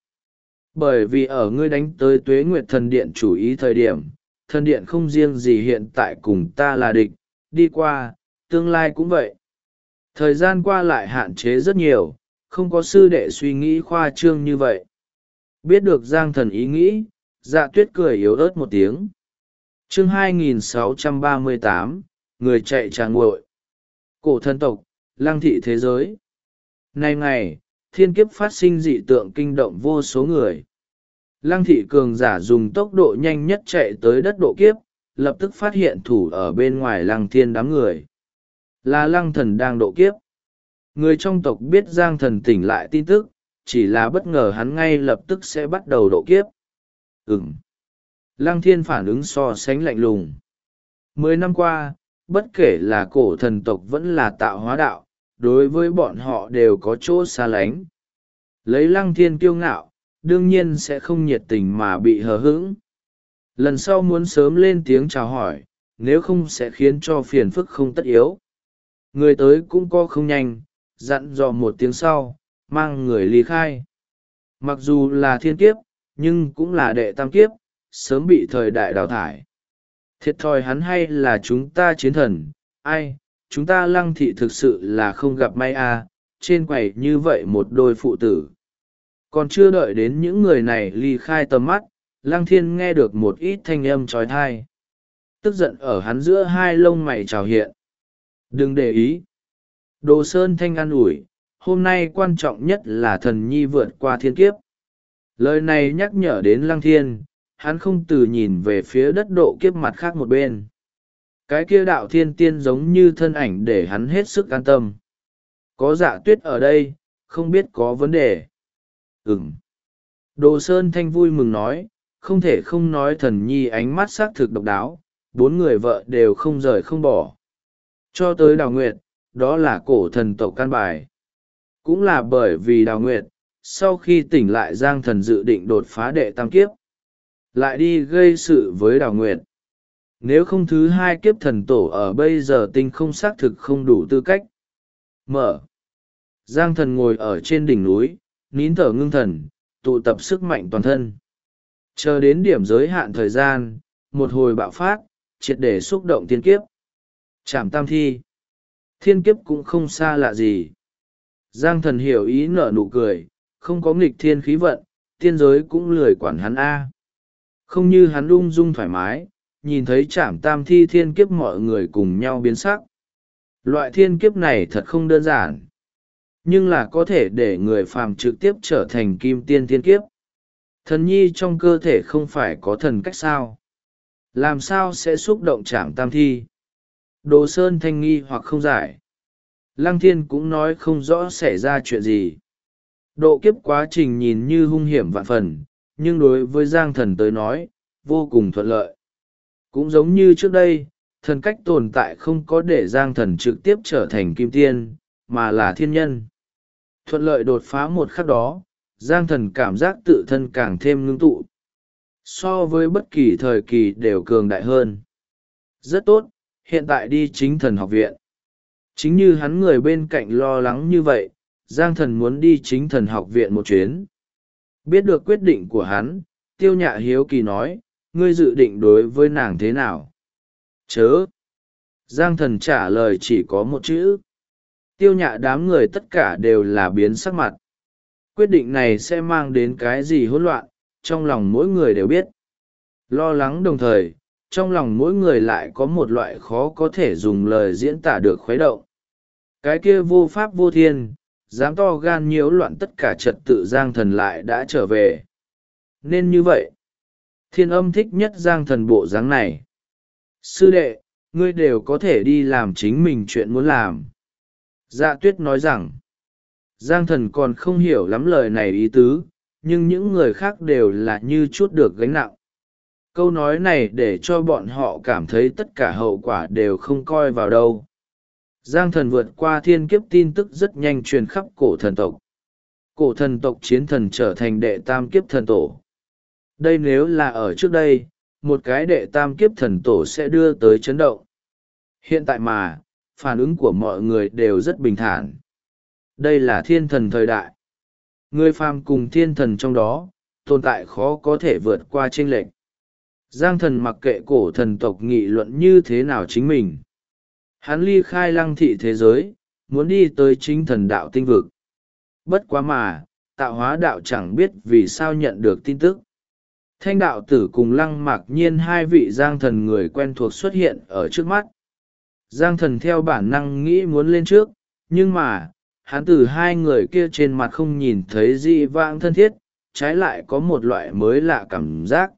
Bởi vì ở ngươi đánh tới Tuế Nguyệt Thần Điện chủ ý thời điểm, thần điện không riêng gì hiện tại cùng ta là địch, đi qua, tương lai cũng vậy. Thời gian qua lại hạn chế rất nhiều, không có sư đệ suy nghĩ khoa trương như vậy. Biết được Giang Thần ý nghĩ, Dạ Tuyết cười yếu ớt một tiếng. Chương 2638, người chạy trà nguội. Cổ thần tộc, Lăng thị thế giới. Nay ngày, thiên kiếp phát sinh dị tượng kinh động vô số người. Lăng thị cường giả dùng tốc độ nhanh nhất chạy tới đất độ kiếp, lập tức phát hiện thủ ở bên ngoài Lăng thiên đám người. Là Lăng thần đang độ kiếp. Người trong tộc biết Giang Thần tỉnh lại tin tức, chỉ là bất ngờ hắn ngay lập tức sẽ bắt đầu độ kiếp. Lăng Thiên phản ứng so sánh lạnh lùng. 10 năm qua, bất kể là cổ thần tộc vẫn là tạo hóa đạo, đối với bọn họ đều có chỗ xa lánh. Lấy Lăng Thiên kiêu ngạo, đương nhiên sẽ không nhiệt tình mà bị hờ hững. Lần sau muốn sớm lên tiếng chào hỏi, nếu không sẽ khiến cho phiền phức không tất yếu. Người tới cũng có không nhanh, dặn dò một tiếng sau, mang người ly khai. Mặc dù là thiên kiếp, nhưng cũng là đệ tam kiếp, sớm bị thời đại đào thải. Thiệt thòi hắn hay là chúng ta chiến thần, ai, chúng ta Lăng thị thực sự là không gặp may à, trên quầy như vậy một đôi phụ tử. Còn chưa đợi đến những người này ly khai tầm mắt, Lăng Thiên nghe được một ít thanh âm trói thai. Tức giận ở hắn giữa hai lông mày trào hiện. Đừng để ý. Đồ Sơn Thanh an ủi, hôm nay quan trọng nhất là thần nhi vượt qua thiên kiếp. Lời này nhắc nhở đến Lăng Thiên, hắn không từ nhìn về phía đất độ kiếp mặt khác một bên. Cái kia đạo thiên tiên giống như thân ảnh để hắn hết sức an tâm. Có Dạ Tuyết ở đây, không biết có vấn đề. Đồ Sơn Thanh vui mừng nói, không thể không nói thần nhi ánh mắt xác thực độc đáo, 4 người vợ đều không rời không bỏ. Cho tới Đào Nguyệt, đó là cổ thần tộc căn bài. Cũng là bởi vì Đào Nguyệt, sau khi tỉnh lại Giang Thần dự định đột phá đệ tam kiếp. Lại đi gây sự với Đào Nguyệt. Nếu không thứ 2 kiếp thần tổ ở bây giờ tinh không xác thực không đủ tư cách. Mở. Giang Thần ngồi ở trên đỉnh núi, nín thở ngưng thần, tụ tập sức mạnh toàn thân. Chờ đến điểm giới hạn thời gian, một hồi bạo phát, triệt để xúc động thiên kiếp. Trảm tam thi. Thiên kiếp cũng không xa lạ gì. Giang Thần hiểu ý nở nụ cười, không có nghịch thiên khí vận, tiên giới cũng lười quản hắn A. Không như hắn ung dung thoải mái, nhìn thấy trảm tam thi thiên kiếp mọi người cùng nhau biến sắc. Loại thiên kiếp này thật không đơn giản. Nhưng là có thể để người phàm trực tiếp trở thành kim tiên thiên kiếp. Thần nhi trong cơ thể không phải có thần cách sao? Làm sao sẽ xúc động trảm tam thi? Đồ Sơn Thanh nghi hoặc không giải. Lăng Thiên cũng nói không rõ xảy ra chuyện gì. Độ kiếp quá trình nhìn như hung hiểm vạn phần, nhưng đối với Giang Thần tới nói, vô cùng thuận lợi. Cũng giống như trước đây, thần cách tồn tại không có để Giang Thần trực tiếp trở thành kim tiên, mà là thiên nhân. Thuận lợi đột phá một khắc đó, Giang Thần cảm giác tự thân càng thêm ngưng tụ. So với bất kỳ thời kỳ đều cường đại hơn. Rất tốt, hiện tại đi chính thần học viện. Chính như hắn người bên cạnh lo lắng như vậy, Giang Thần muốn đi chính thần học viện một chuyến. Biết được quyết định của hắn, Tiêu Nhạ hiếu kỳ nói, ngươi dự định đối với nàng thế nào? Chớ! Giang Thần trả lời chỉ có một chữ. Tiêu Nhạ đám người tất cả đều là biến sắc mặt. Quyết định này sẽ mang đến cái gì hỗn loạn, trong lòng mỗi người đều biết. Lo lắng đồng thời, trong lòng mỗi người lại có một loại khó có thể dùng lời diễn tả được khuấy động. Cái kia vô pháp vô thiên, dám to gan nhiễu loạn tất cả trật tự Giang Thần lại đã trở về. Nên như vậy, Thiên Âm thích nhất Giang Thần bộ dáng này. Sư đệ, ngươi đều có thể đi làm chính mình chuyện muốn làm. Dạ Tuyết nói rằng, Giang Thần còn không hiểu lắm lời này ý tứ, nhưng những người khác đều là như chút được gánh nặng. Câu nói này để cho bọn họ cảm thấy tất cả hậu quả đều không coi vào đâu. Giang Thần vượt qua thiên kiếp tin tức rất nhanh truyền khắp cổ thần tộc. Cổ thần tộc chiến thần trở thành đệ tam kiếp thần tổ. Đây nếu là ở trước đây, một cái đệ tam kiếp thần tổ sẽ đưa tới chấn động. Hiện tại mà, phản ứng của mọi người đều rất bình thản. Đây là thiên thần thời đại. Người phàm cùng thiên thần trong đó, tồn tại khó có thể vượt qua chênh lệch. Giang Thần mặc kệ cổ thần tộc nghị luận như thế nào chính mình. Hắn ly khai Lăng thị thế giới, muốn đi tới chính thần đạo tinh vực. Bất quá mà, tạo hóa đạo chẳng biết vì sao nhận được tin tức. Thanh đạo tử cùng Lăng Mạc Nhiên hai vị Giang Thần người quen thuộc xuất hiện ở trước mắt. Giang Thần theo bản năng nghĩ muốn lên trước, nhưng mà, hắn từ hai người kia trên mặt không nhìn thấy dị vãng thân thiết, trái lại có một loại mới lạ cảm giác.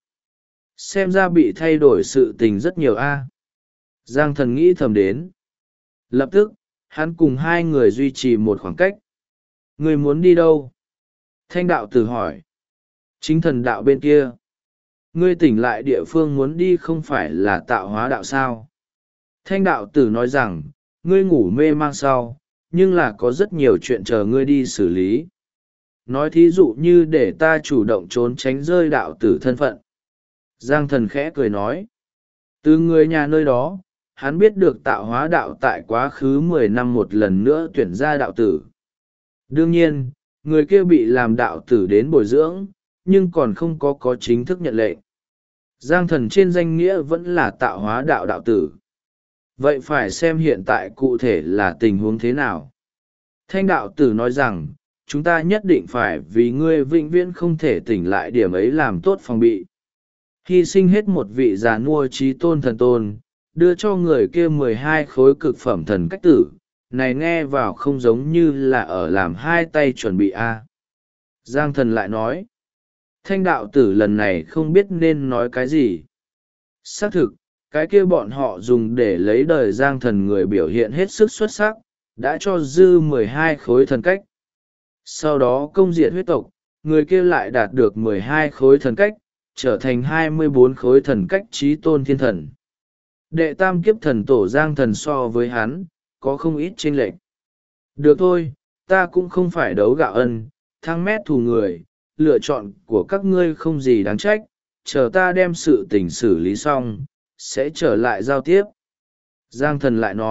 Xem ra bị thay đổi sự tình rất nhiều a. Giang Thần nghĩ thầm đến. Lập tức, hắn cùng hai người duy trì một khoảng cách. Người muốn đi đâu? Thanh đạo tử hỏi. Chính thần đạo bên kia. Ngươi tỉnh lại địa phương muốn đi không phải là tạo hóa đạo sao? Thanh đạo tử nói rằng, ngươi ngủ mê mang sau, nhưng là có rất nhiều chuyện chờ ngươi đi xử lý. Nói thí dụ như để ta chủ động trốn tránh rơi đạo tử thân phận. Giang Thần khẽ cười nói. Từ người nhà nơi đó, hắn biết được tạo hóa đạo tại quá khứ 10 năm một lần nữa tuyển ra đạo tử. Đương nhiên, người kia bị làm đạo tử đến bồi dưỡng, nhưng còn không có chính thức nhận lệnh. Giang Thần trên danh nghĩa vẫn là tạo hóa đạo đạo tử. Vậy phải xem hiện tại cụ thể là tình huống thế nào. Thanh đạo tử nói rằng, chúng ta nhất định phải vì ngươi vĩnh viễn không thể tỉnh lại điểm ấy làm tốt phòng bị. Hy sinh hết một vị già nua trí tôn thần tôn, đưa cho người kia 12 khối cực phẩm thần cách tử, này nghe vào không giống như là ở làm hai tay chuẩn bị a. Giang Thần lại nói, thanh đạo tử lần này không biết nên nói cái gì. Xác thực, cái kia bọn họ dùng để lấy đời Giang Thần người biểu hiện hết sức xuất sắc, đã cho dư 12 khối thần cách. Sau đó công diệt huyết tộc, người kia lại đạt được 12 khối thần cách, trở thành 24 khối thần cách trí tôn thiên thần. Đệ tam kiếp thần tổ Giang Thần so với hắn, có không ít chênh lệch. Được thôi, ta cũng không phải đấu gạo ân, thăng mét thù người, lựa chọn của các ngươi không gì đáng trách, chờ ta đem sự tình xử lý xong, sẽ trở lại giao tiếp. Giang Thần lại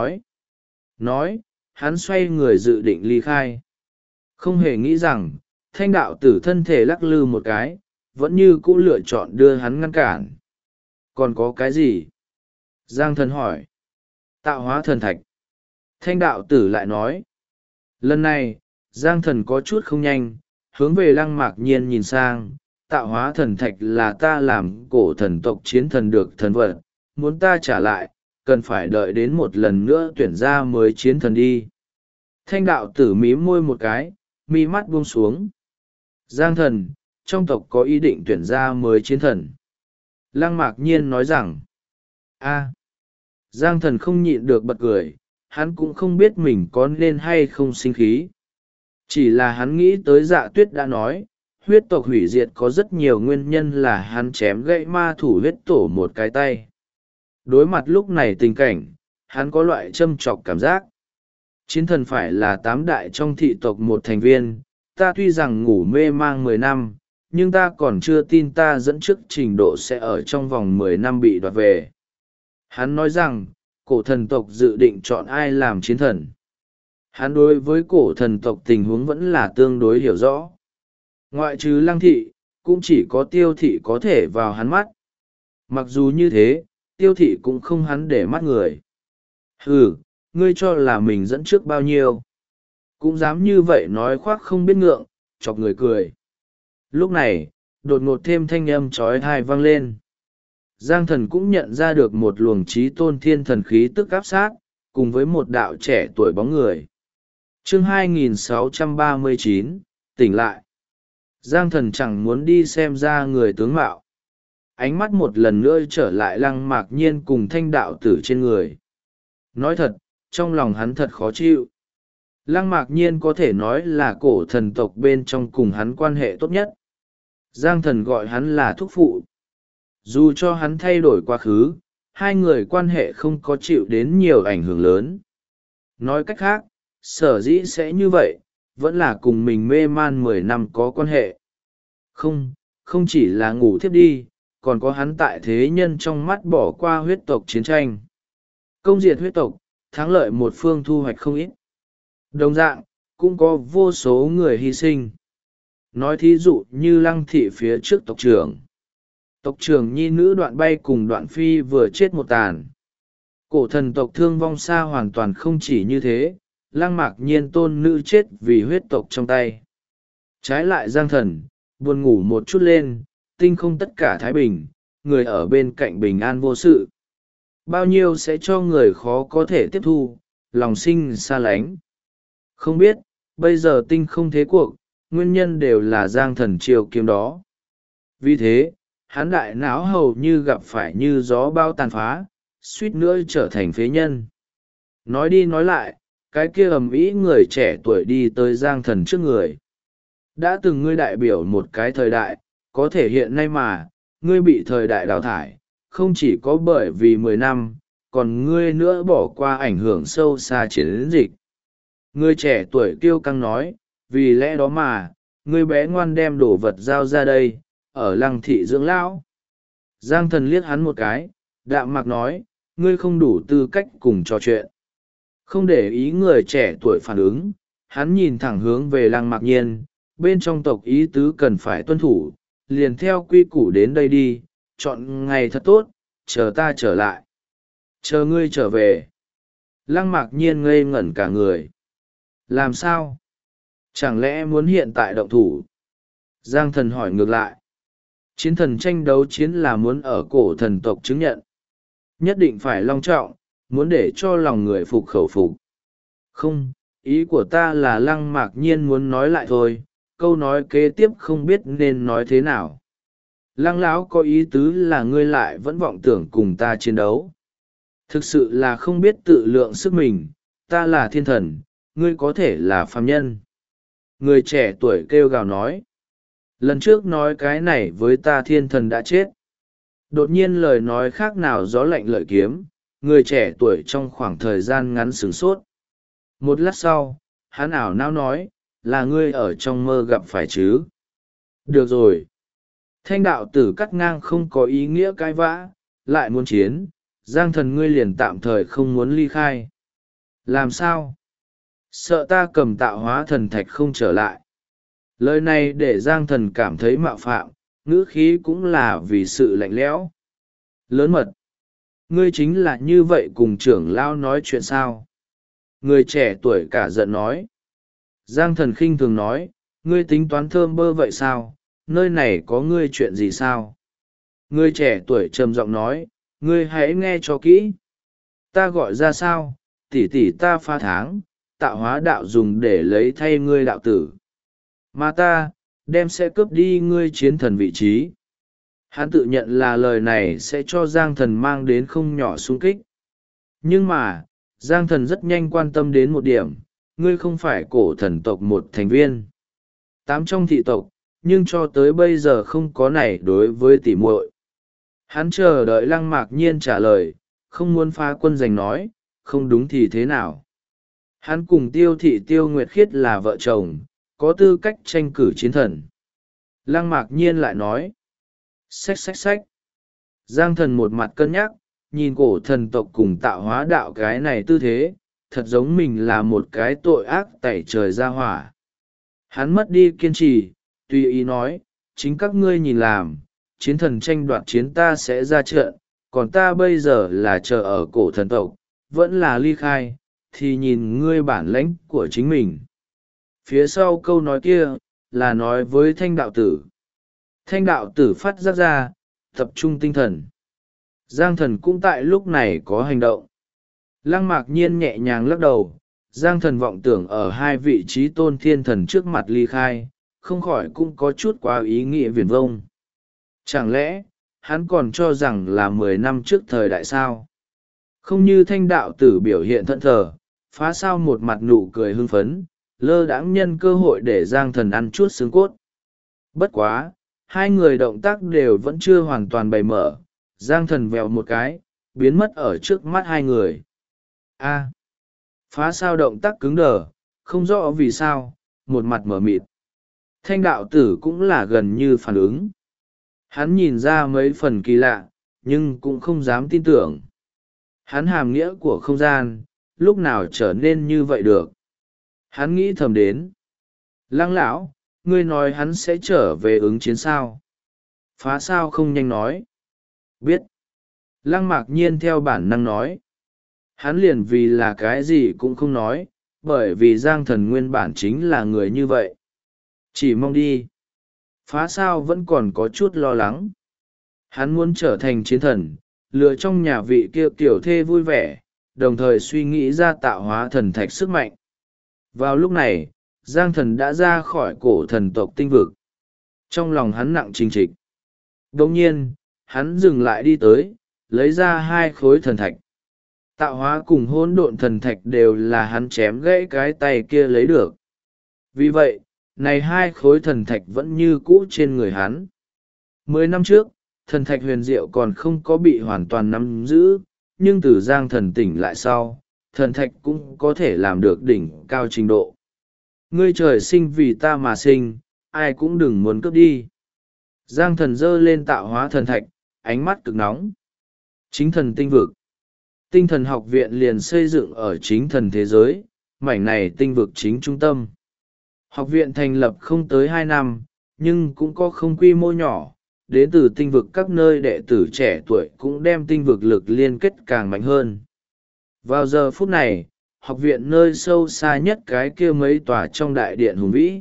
nói, hắn xoay người dự định ly khai. Không hề nghĩ rằng, thanh đạo tử thân thể lắc lư một cái, vẫn như cũ lựa chọn đưa hắn ngăn cản. Còn có cái gì? Giang Thần hỏi. Tạo hóa thần thạch. Thanh đạo tử lại nói. Lần này, Giang Thần có chút không nhanh, hướng về Lăng Mạc Nhiên nhìn sang. Tạo hóa thần thạch là ta làm cổ thần tộc chiến thần được thần vật, muốn ta trả lại, cần phải đợi đến một lần nữa tuyển ra mới chiến thần đi. Thanh đạo tử mím môi một cái, mi mắt buông xuống. Giang Thần, trong tộc có ý định tuyển ra mới chiến thần. Lăng Mạc Nhiên nói rằng, Giang Thần không nhịn được bật cười, hắn cũng không biết mình có nên hay không sinh khí. Chỉ là hắn nghĩ tới Dạ Tuyết đã nói, huyết tộc hủy diệt có rất nhiều nguyên nhân là hắn chém gãy ma thủ huyết tổ một cái tay. Đối mặt lúc này tình cảnh, hắn có loại châm chọc cảm giác. Chiến thần phải là 8 đại trong thị tộc một thành viên, ta tuy rằng ngủ mê mang 10 năm, nhưng ta còn chưa tin ta dẫn trước trình độ sẽ ở trong vòng 10 năm bị đoạt về. Hắn nói rằng, cổ thần tộc dự định chọn ai làm chiến thần. Hắn đối với cổ thần tộc tình huống vẫn là tương đối hiểu rõ. Ngoại trừ Lăng thị, cũng chỉ có Tiêu thị có thể vào hắn mắt. Mặc dù như thế, Tiêu thị cũng không hắn để mắt người. Ngươi cho là mình dẫn trước bao nhiêu. Cũng dám như vậy nói khoác không biết ngượng, chọc người cười. Lúc này, đột ngột thêm thanh âm trói thai vang lên. Giang Thần cũng nhận ra được một luồng trí tôn thiên thần khí tức áp sát, cùng với một đạo trẻ tuổi bóng người. Chương 2639, tỉnh lại. Giang Thần chẳng muốn đi xem ra người tướng mạo. Ánh mắt một lần nữa trở lại Lăng Mạc Nhiên cùng thanh đạo tử trên người. Nói thật, trong lòng hắn thật khó chịu. Lăng Mạc Nhiên có thể nói là cổ thần tộc bên trong cùng hắn quan hệ tốt nhất. Giang Thần gọi hắn là thúc phụ. Dù cho hắn thay đổi quá khứ, hai người quan hệ không có chịu đến nhiều ảnh hưởng lớn. Nói cách khác, sở dĩ sẽ như vậy, vẫn là cùng mình mê man 10 năm có quan hệ. Không chỉ là ngủ thiếp đi, còn có hắn tại thế nhân trong mắt bỏ qua huyết tộc chiến tranh. Công diệt huyết tộc, thắng lợi một phương thu hoạch không ít. Đồng dạng, cũng có vô số người hy sinh. Nói thí dụ như Lăng thị phía trước tộc trưởng. Tộc trưởng nhi nữ Đoạn Bay cùng Đoạn Phi vừa chết một tàn. Cổ thần tộc thương vong xa hoàn toàn không chỉ như thế, Lăng Mạc Nhiên tôn nữ chết vì huyết tộc trong tay. Trái lại Giang Thần, buồn ngủ một chút lên, tinh không tất cả thái bình, người ở bên cạnh bình an vô sự. Bao nhiêu sẽ cho người khó có thể tiếp thu, lòng sinh xa lánh. Không biết, bây giờ tinh không thế cuộc, nguyên nhân đều là Giang Thần chiều kiếm đó. Vì thế, hắn đại não hầu như gặp phải như gió bao tàn phá, suýt nữa trở thành phế nhân. Nói đi nói lại, cái kia ầm ĩ người trẻ tuổi đi tới Giang Thần trước người. Đã từng ngươi đại biểu một cái thời đại, có thể hiện nay mà, ngươi bị thời đại đào thải, không chỉ có bởi vì 10 năm, còn ngươi nữa bỏ qua ảnh hưởng sâu xa chiến dịch. Người trẻ tuổi kiêu căng nói, vì lẽ đó mà, ngươi bé ngoan đem đồ vật giao ra đây, ở Lăng thị dưỡng lão. Giang Thần liếc hắn một cái, đạm mạc nói, ngươi không đủ tư cách cùng trò chuyện. Không để ý người trẻ tuổi phản ứng, hắn nhìn thẳng hướng về Lăng Mạc Nhiên, bên trong tộc ý tứ cần phải tuân thủ, liền theo quy củ đến đây đi, chọn ngày thật tốt, chờ ta trở lại. Chờ ngươi trở về. Lăng Mạc Nhiên ngây ngẩn cả người. Làm sao? Chẳng lẽ muốn hiện tại động thủ? Giang Thần hỏi ngược lại. Chiến thần tranh đấu chiến là muốn ở cổ thần tộc chứng nhận. Nhất định phải long trọng, muốn để cho lòng người phục khẩu phục. Không, ý của ta là Lăng Mạc Nhiên muốn nói lại thôi, câu nói kế tiếp không biết nên nói thế nào. Lăng lão có ý tứ là ngươi lại vẫn vọng tưởng cùng ta chiến đấu. Thực sự là không biết tự lượng sức mình, ta là thiên thần, ngươi có thể là phàm nhân. Người trẻ tuổi kêu gào nói. Lần trước nói cái này với ta thiên thần đã chết. Đột nhiên lời nói khác nào gió lạnh lợi kiếm, người trẻ tuổi trong khoảng thời gian ngắn sửng sốt. Một lát sau, hắn ảo não nói, là ngươi ở trong mơ gặp phải chứ. Được rồi. Thanh đạo tử cắt ngang không có ý nghĩa cãi vã, lại muốn chiến, Giang Thần ngươi liền tạm thời không muốn ly khai. Làm sao? Sợ ta cầm tạo hóa thần thạch không trở lại. Lời này để Giang Thần cảm thấy mạo phạm, ngữ khí cũng là vì sự lạnh lẽo. Lớn mật. Ngươi chính là như vậy cùng trưởng lão nói chuyện sao? Người trẻ tuổi cả giận nói. Giang Thần khinh thường nói, ngươi tính toán thơm bơ vậy sao? Nơi này có ngươi chuyện gì sao? Người trẻ tuổi trầm giọng nói, ngươi hãy nghe cho kỹ. Ta gọi ra sao? Tỷ tỷ ta pha tháng, tạo hóa đạo dùng để lấy thay ngươi đạo tử. Mà ta, đem sẽ cướp đi ngươi chiến thần vị trí. Hắn tự nhận là lời này sẽ cho Giang Thần mang đến không nhỏ xung kích. Nhưng mà, Giang Thần rất nhanh quan tâm đến một điểm, ngươi không phải cổ thần tộc một thành viên. 8 trong thị tộc, nhưng cho tới bây giờ không có này đối với tỷ muội. Hắn chờ đợi Lăng Mạc Nhiên trả lời, không muốn phá quân giành nói, không đúng thì thế nào. Hắn cùng Tiêu Thị Tiêu Nguyệt Khiết là vợ chồng, có tư cách tranh cử chiến thần. Lăng Mạc Nhiên lại nói, xách xách xách. Giang Thần một mặt cân nhắc, nhìn cổ thần tộc cùng tạo hóa đạo cái này tư thế, thật giống mình là một cái tội ác tẩy trời ra hỏa. Hắn mất đi kiên trì, tùy ý nói, chính các ngươi nhìn làm, chiến thần tranh đoạt chiến ta sẽ ra trận, còn ta bây giờ là chờ ở cổ thần tộc, vẫn là ly khai, thì nhìn ngươi bản lãnh của chính mình. Phía sau câu nói kia, là nói với thanh đạo tử. Thanh đạo tử phát giác ra, tập trung tinh thần. Giang Thần cũng tại lúc này có hành động. Lăng Mạc Nhiên nhẹ nhàng lắc đầu, Giang Thần vọng tưởng ở hai vị trí tôn thiên thần trước mặt ly khai, không khỏi cũng có chút quá ý nghĩa viển vông. Chẳng lẽ, hắn còn cho rằng là 10 năm trước thời đại sao? Không như thanh đạo tử biểu hiện thẫn thờ, phá sao một mặt nụ cười hưng phấn, lơ đãng nhân cơ hội để Giang Thần ăn chút xương cốt. Bất quá, hai người động tác đều vẫn chưa hoàn toàn bày mở, Giang Thần vèo một cái, biến mất ở trước mắt hai người. A. Phá sao động tác cứng đờ, không rõ vì sao, một mặt mở mịt. Thanh đạo tử cũng là gần như phản ứng. Hắn nhìn ra mấy phần kỳ lạ, nhưng cũng không dám tin tưởng. Hắn hàm nghĩa của không gian, lúc nào trở nên như vậy được. Hắn nghĩ thầm đến. Lăng lão, ngươi nói hắn sẽ trở về ứng chiến sao? Phá sao không nhanh nói. Biết. Lăng Mạc Nhiên theo bản năng nói. Hắn liền vì là cái gì cũng không nói, bởi vì Giang Thần nguyên bản chính là người như vậy. Chỉ mong đi. Phá sao vẫn còn có chút lo lắng. Hắn muốn trở thành chiến thần, lựa trong nhà vị kia tiểu thê vui vẻ, đồng thời suy nghĩ ra tạo hóa thần thạch sức mạnh. Vào lúc này, Giang Thần đã ra khỏi cổ thần tộc tinh vực. Trong lòng hắn nặng trinh trịch. Đồng nhiên, hắn dừng lại đi tới, lấy ra 2 khối thần thạch. Tạo hóa cùng hỗn độn thần thạch đều là hắn chém gãy cái tay kia lấy được. Vì vậy, này 2 khối thần thạch vẫn như cũ trên người hắn. 10 năm trước, thần thạch huyền diệu còn không có bị hoàn toàn nắm giữ, nhưng từ Giang Thần tỉnh lại sau, thần thạch cũng có thể làm được đỉnh cao trình độ. Ngươi trời sinh vì ta mà sinh, ai cũng đừng muốn cướp đi. Giang Thần giơ lên tạo hóa thần thạch, ánh mắt cực nóng. Chính thần tinh vực. Tinh thần học viện liền xây dựng ở chính thần thế giới, mảnh này tinh vực chính trung tâm. Học viện thành lập không tới 2 năm, nhưng cũng có không quy mô nhỏ, đến từ tinh vực các nơi đệ tử trẻ tuổi cũng đem tinh vực lực liên kết càng mạnh hơn. Vào giờ phút này, học viện nơi sâu xa nhất cái kia mấy tòa trong đại điện hùng vĩ.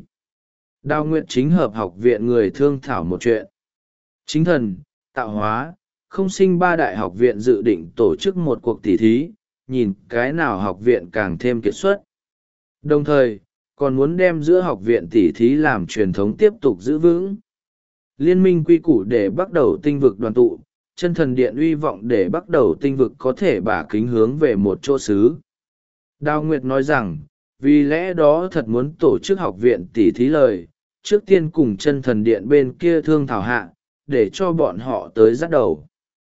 Đào Nguyệt chính hợp học viện người thương thảo một chuyện. Chính thần, tạo hóa, không sinh 3 đại học viện dự định tổ chức một cuộc tỉ thí, nhìn cái nào học viện càng thêm kiệt xuất. Đồng thời, còn muốn đem giữa học viện tỉ thí làm truyền thống tiếp tục giữ vững. Liên minh quy củ để bắt đầu tinh vực đoàn tụ, chân thần điện uy vọng để bắt đầu tinh vực có thể bả kính hướng về một chỗ xứ. Đào Nguyệt nói rằng, vì lẽ đó thật muốn tổ chức học viện tỉ thí lời, trước tiên cùng chân thần điện bên kia thương thảo hạ, để cho bọn họ tới dắt đầu.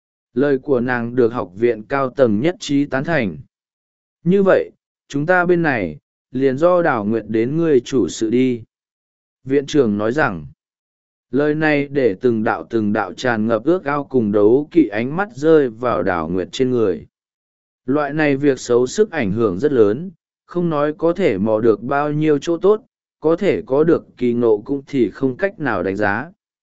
Lời của nàng được học viện cao tầng nhất trí tán thành. Như vậy, chúng ta bên này, liền do Đào Nguyệt đến ngươi chủ sự đi. Viện trưởng nói rằng, lời này để từng đạo tràn ngập ước ao cùng đấu kỵ ánh mắt rơi vào Đào Nguyệt trên người. Loại này việc xấu sức ảnh hưởng rất lớn, không nói có thể mò được bao nhiêu chỗ tốt, có thể có được kỳ ngộ cũng thì không cách nào đánh giá.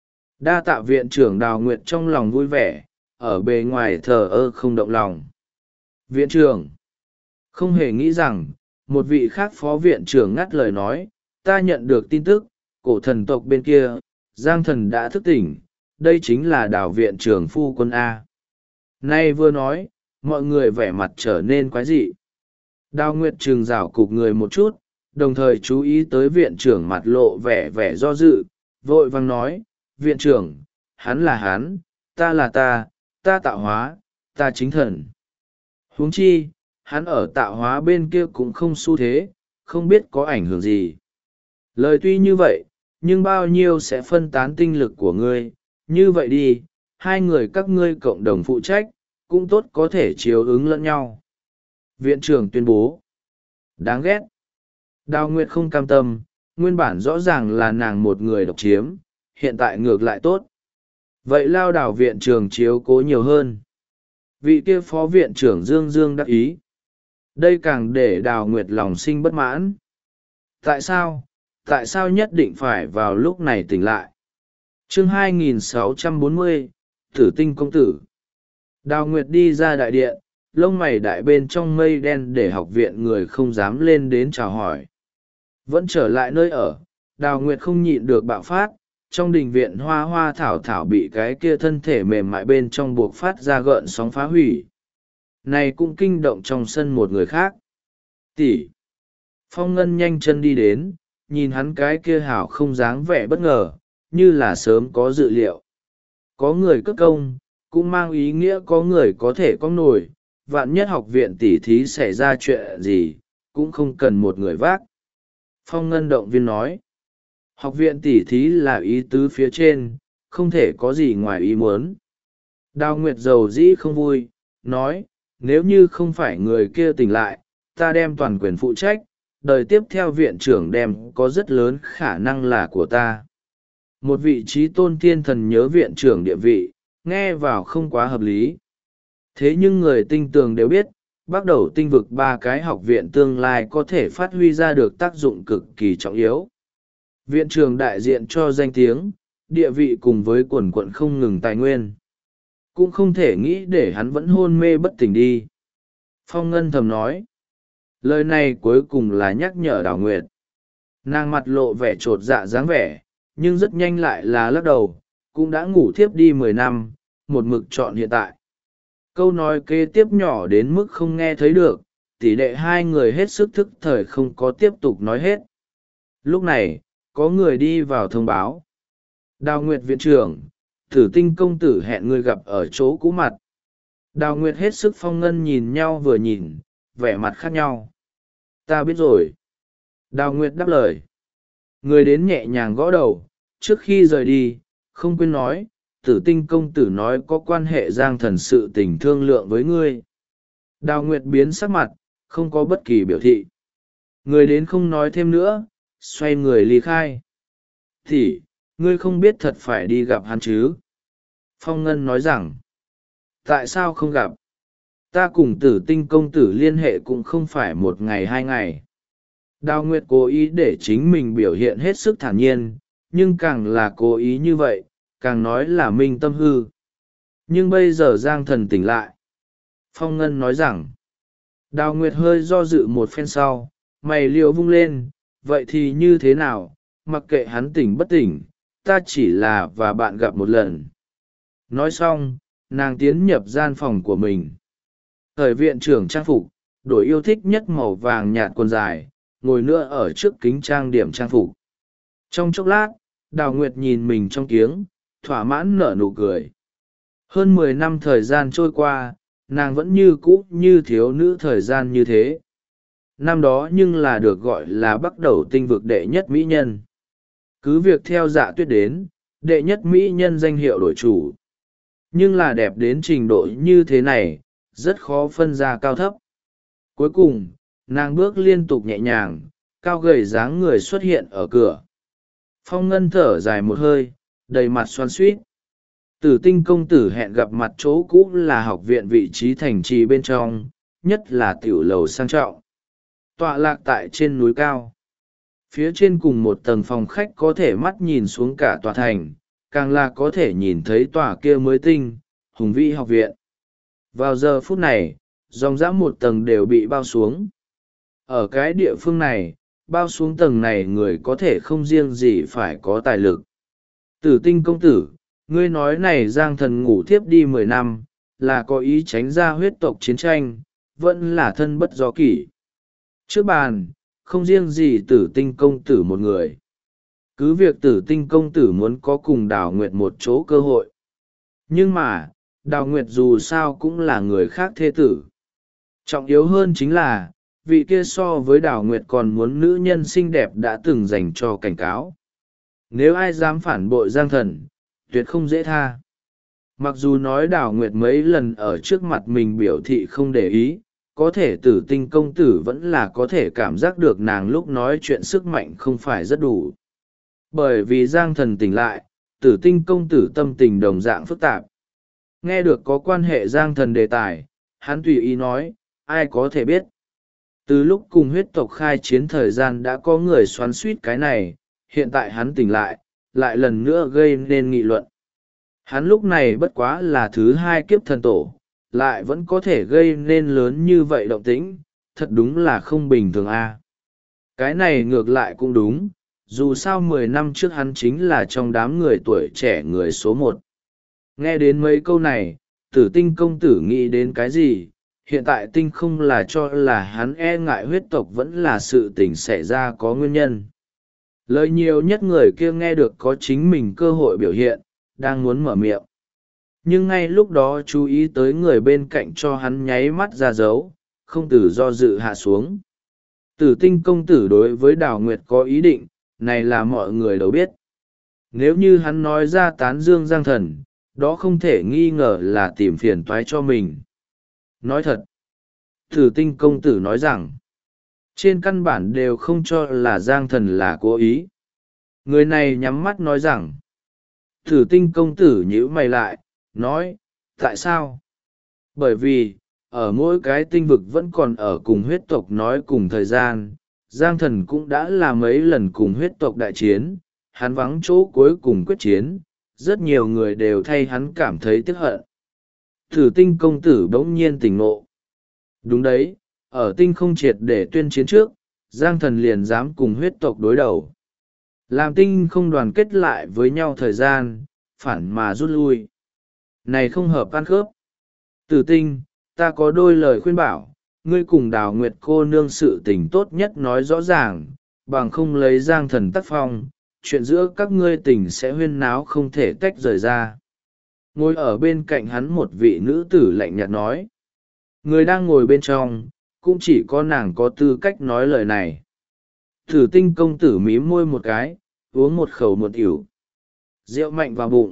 Đa tạ viện trưởng Đào Nguyệt trong lòng vui vẻ, ở bề ngoài thờ ơ không động lòng. Viện trưởng không hề nghĩ rằng, một vị khác phó viện trưởng ngắt lời nói, ta nhận được tin tức, cổ thần tộc bên kia, Giang Thần đã thức tỉnh, đây chính là Đào viện trưởng phu quân A. Nay vừa nói, mọi người vẻ mặt trở nên quái dị. Đào Nguyệt trừng rảo cục người một chút, đồng thời chú ý tới viện trưởng mặt lộ vẻ do dự, vội vang nói, viện trưởng, hắn là hắn, ta là ta tạo hóa, ta chính thần. Huống chi, hắn ở tạo hóa bên kia cũng không xu thế, không biết có ảnh hưởng gì. Lời tuy như vậy, nhưng bao nhiêu sẽ phân tán tinh lực của ngươi, như vậy đi, 2 người các ngươi cộng đồng phụ trách, cũng tốt có thể chiếu ứng lẫn nhau. Viện trưởng tuyên bố. Đáng ghét. Đào Nguyệt không cam tâm, nguyên bản rõ ràng là nàng một người độc chiếm, hiện tại ngược lại tốt. Vậy lao Đào viện trưởng chiếu cố nhiều hơn. Vị kia phó viện trưởng Dương đắc ý. Đây càng để Đào Nguyệt lòng sinh bất mãn. Tại sao nhất định phải vào lúc này tỉnh lại? Chương 2640, Tử tinh công tử. Đào Nguyệt đi ra đại điện, lông mày đại bên trong mây đen để học viện người không dám lên đến chào hỏi. Vẫn trở lại nơi ở, Đào Nguyệt không nhịn được bạo phát, trong đình viện hoa hoa thảo thảo bị cái kia thân thể mềm mại bên trong buộc phát ra gợn sóng phá hủy. Này cũng kinh động trong sân một người khác. Tỷ. Phong Ngân nhanh chân đi đến, nhìn hắn cái kia hảo không dáng vẻ bất ngờ, như là sớm có dự liệu. Có người cất công, cũng mang ý nghĩa có người có thể có nổi, vạn nhất học viện tỉ thí xảy ra chuyện gì, cũng không cần một người vác. Phong Ngân động viên nói, học viện tỉ thí là ý tứ phía trên, không thể có gì ngoài ý muốn. Đào Nguyệt dầu dĩ không vui, nói, nếu như không phải người kia tỉnh lại, ta đem toàn quyền phụ trách, đời tiếp theo viện trưởng đem có rất lớn khả năng là của ta. Một vị trí tôn thiên thần nhớ viện trưởng địa vị, nghe vào không quá hợp lý. Thế nhưng người tinh tường đều biết, bắt đầu tinh vực 3 cái học viện tương lai có thể phát huy ra được tác dụng cực kỳ trọng yếu. Viện trưởng đại diện cho danh tiếng, địa vị cùng với quần quận không ngừng tài nguyên. Cũng không thể nghĩ để hắn vẫn hôn mê bất tỉnh đi. Phong Ngân thầm nói. Lời này cuối cùng là nhắc nhở Đào Nguyệt. Nàng mặt lộ vẻ trột dạ dáng vẻ, nhưng rất nhanh lại là lắc đầu, cũng đã ngủ thiếp đi 10 năm, một mực chọn hiện tại. Câu nói kế tiếp nhỏ đến mức không nghe thấy được, tỷ đệ 2 người hết sức thức thời không có tiếp tục nói hết. Lúc này, có người đi vào thông báo. Đào Nguyệt viện trưởng, Tử tinh công tử hẹn người gặp ở chỗ cũ mặt. Đào Nguyệt hết sức Phong Ngân nhìn nhau vừa nhìn, vẻ mặt khác nhau. Ta biết rồi. Đào Nguyệt đáp lời. Người đến nhẹ nhàng gõ đầu, trước khi rời đi, không quên nói, Tử Tinh công tử nói có quan hệ Giang Thần sự tình thương lượng với ngươi. Đào Nguyệt biến sắc mặt, không có bất kỳ biểu thị. Người đến không nói thêm nữa, xoay người ly khai. Thì, ngươi không biết thật phải đi gặp hắn chứ? Phong Ngân nói rằng, tại sao không gặp? Ta cùng Tử Tinh công tử liên hệ cũng không phải một ngày hai ngày. Đào Nguyệt cố ý để chính mình biểu hiện hết sức thản nhiên, nhưng càng là cố ý như vậy, càng nói là minh tâm hư. Nhưng bây giờ Giang Thần tỉnh lại. Phong Ngân nói rằng, Đào Nguyệt hơi do dự một phen sau, mày liều vung lên, vậy thì như thế nào, mặc kệ hắn tỉnh bất tỉnh, ta chỉ là và bạn gặp một lần. Nói xong, nàng tiến nhập gian phòng của mình. Thời viện trưởng trang phục, đổi yêu thích nhất màu vàng nhạt quần dài, ngồi nữa ở trước kính trang điểm trang phục. Trong chốc lát, Đào Nguyệt nhìn mình trong kiếng, thỏa mãn nở nụ cười. Hơn 10 năm thời gian trôi qua, nàng vẫn như cũ như thiếu nữ thời gian như thế. Năm đó nhưng là được gọi là bắt đầu tinh vực đệ nhất mỹ nhân. Cứ việc theo Dạ Tuyết đến, đệ nhất mỹ nhân danh hiệu đổi chủ. Nhưng là đẹp đến trình độ như thế này, rất khó phân ra cao thấp. Cuối cùng, nàng bước liên tục nhẹ nhàng, cao gầy dáng người xuất hiện ở cửa. Phong Ngân thở dài một hơi, đầy mặt xoan xuýt. Tử Tinh công tử hẹn gặp mặt chỗ cũ là học viện vị trí thành trì bên trong, nhất là tiểu lầu sang trọng. Tọa lạc tại trên núi cao. Phía trên cùng một tầng phòng khách có thể mắt nhìn xuống cả tòa thành, càng là có thể nhìn thấy tòa kia mới tinh, hùng vĩ học viện. Vào giờ phút này, dòng dã một tầng đều bị bao xuống. Ở cái địa phương này, bao xuống tầng này người có thể không riêng gì phải có tài lực. Tử Tinh công tử, ngươi nói này Giang Thần ngủ thiếp đi 10 năm, là có ý tránh ra huyết tộc chiến tranh, vẫn là thân bất do kỷ. Trước bàn, không riêng gì Tử Tinh công tử một người. Cứ việc Tử Tinh công tử muốn có cùng Đào Nguyệt một chỗ cơ hội. Nhưng mà, Đào Nguyệt dù sao cũng là người khác thê tử. Trọng yếu hơn chính là, vị kia so với Đào Nguyệt còn muốn nữ nhân xinh đẹp đã từng dành cho cảnh cáo. Nếu ai dám phản bội Giang Thần, tuyệt không dễ tha. Mặc dù nói Đào Nguyệt mấy lần ở trước mặt mình biểu thị không để ý, có thể Tử Tinh công tử vẫn là có thể cảm giác được nàng lúc nói chuyện sức mạnh không phải rất đủ. Bởi vì Giang Thần tỉnh lại, Tử Tinh công tử tâm tình đồng dạng phức tạp. Nghe được có quan hệ Giang Thần đề tài, hắn tùy ý nói, ai có thể biết. Từ lúc cùng huyết tộc khai chiến thời gian đã có người xoắn suýt cái này, hiện tại hắn tỉnh lại lần nữa gây nên nghị luận. Hắn lúc này bất quá là thứ hai kiếp thần tổ, lại vẫn có thể gây nên lớn như vậy động tĩnh, thật đúng là không bình thường a. Cái này ngược lại cũng đúng, dù sao 10 năm trước hắn chính là trong đám người tuổi trẻ người số 1. Nghe đến mấy câu này, Tử Tinh công tử nghĩ đến cái gì? Hiện tại Tinh không là cho là hắn e ngại huyết tộc vẫn là sự tình xảy ra có nguyên nhân. Lời nhiều nhất người kia nghe được có chính mình cơ hội biểu hiện, đang muốn mở miệng. Nhưng ngay lúc đó chú ý tới người bên cạnh cho hắn nháy mắt ra dấu, không từ do dự hạ xuống. Tử Tinh công tử đối với Đào Nguyệt có ý định, này là mọi người đều biết. Nếu như hắn nói ra tán dương Giang Thần, đó không thể nghi ngờ là tìm phiền toái cho mình. Nói thật, Tử Tinh công tử nói rằng, trên căn bản đều không cho là Giang Thần là cố ý. Người này nhắm mắt nói rằng, Tử Tinh công tử nhíu mày lại, nói, tại sao? Bởi vì, ở mỗi cái tinh vực vẫn còn ở cùng huyết tộc nói cùng thời gian, Giang Thần cũng đã là mấy lần cùng huyết tộc đại chiến, hắn vắng chỗ cuối cùng quyết chiến, rất nhiều người đều thay hắn cảm thấy tiếc hận. Tử Tinh công tử bỗng nhiên tỉnh ngộ. Đúng đấy, ở tinh không triệt để tuyên chiến trước, Giang Thần liền dám cùng huyết tộc đối đầu. Làm tinh không đoàn kết lại với nhau thời gian, phản mà rút lui. Này không hợp ăn khớp. Tử Tinh, ta có đôi lời khuyên bảo, ngươi cùng Đào Nguyệt cô nương sự tình tốt nhất nói rõ ràng, bằng không lấy Giang Thần tác phong, chuyện giữa các ngươi tình sẽ huyên náo không thể tách rời ra. Ngồi ở bên cạnh hắn một vị nữ tử lạnh nhạt nói. Người đang ngồi bên trong, cũng chỉ có nàng có tư cách nói lời này. Tử Tinh công tử mím môi một cái, uống một khẩu một ỉu. Rượu mạnh vào bụng,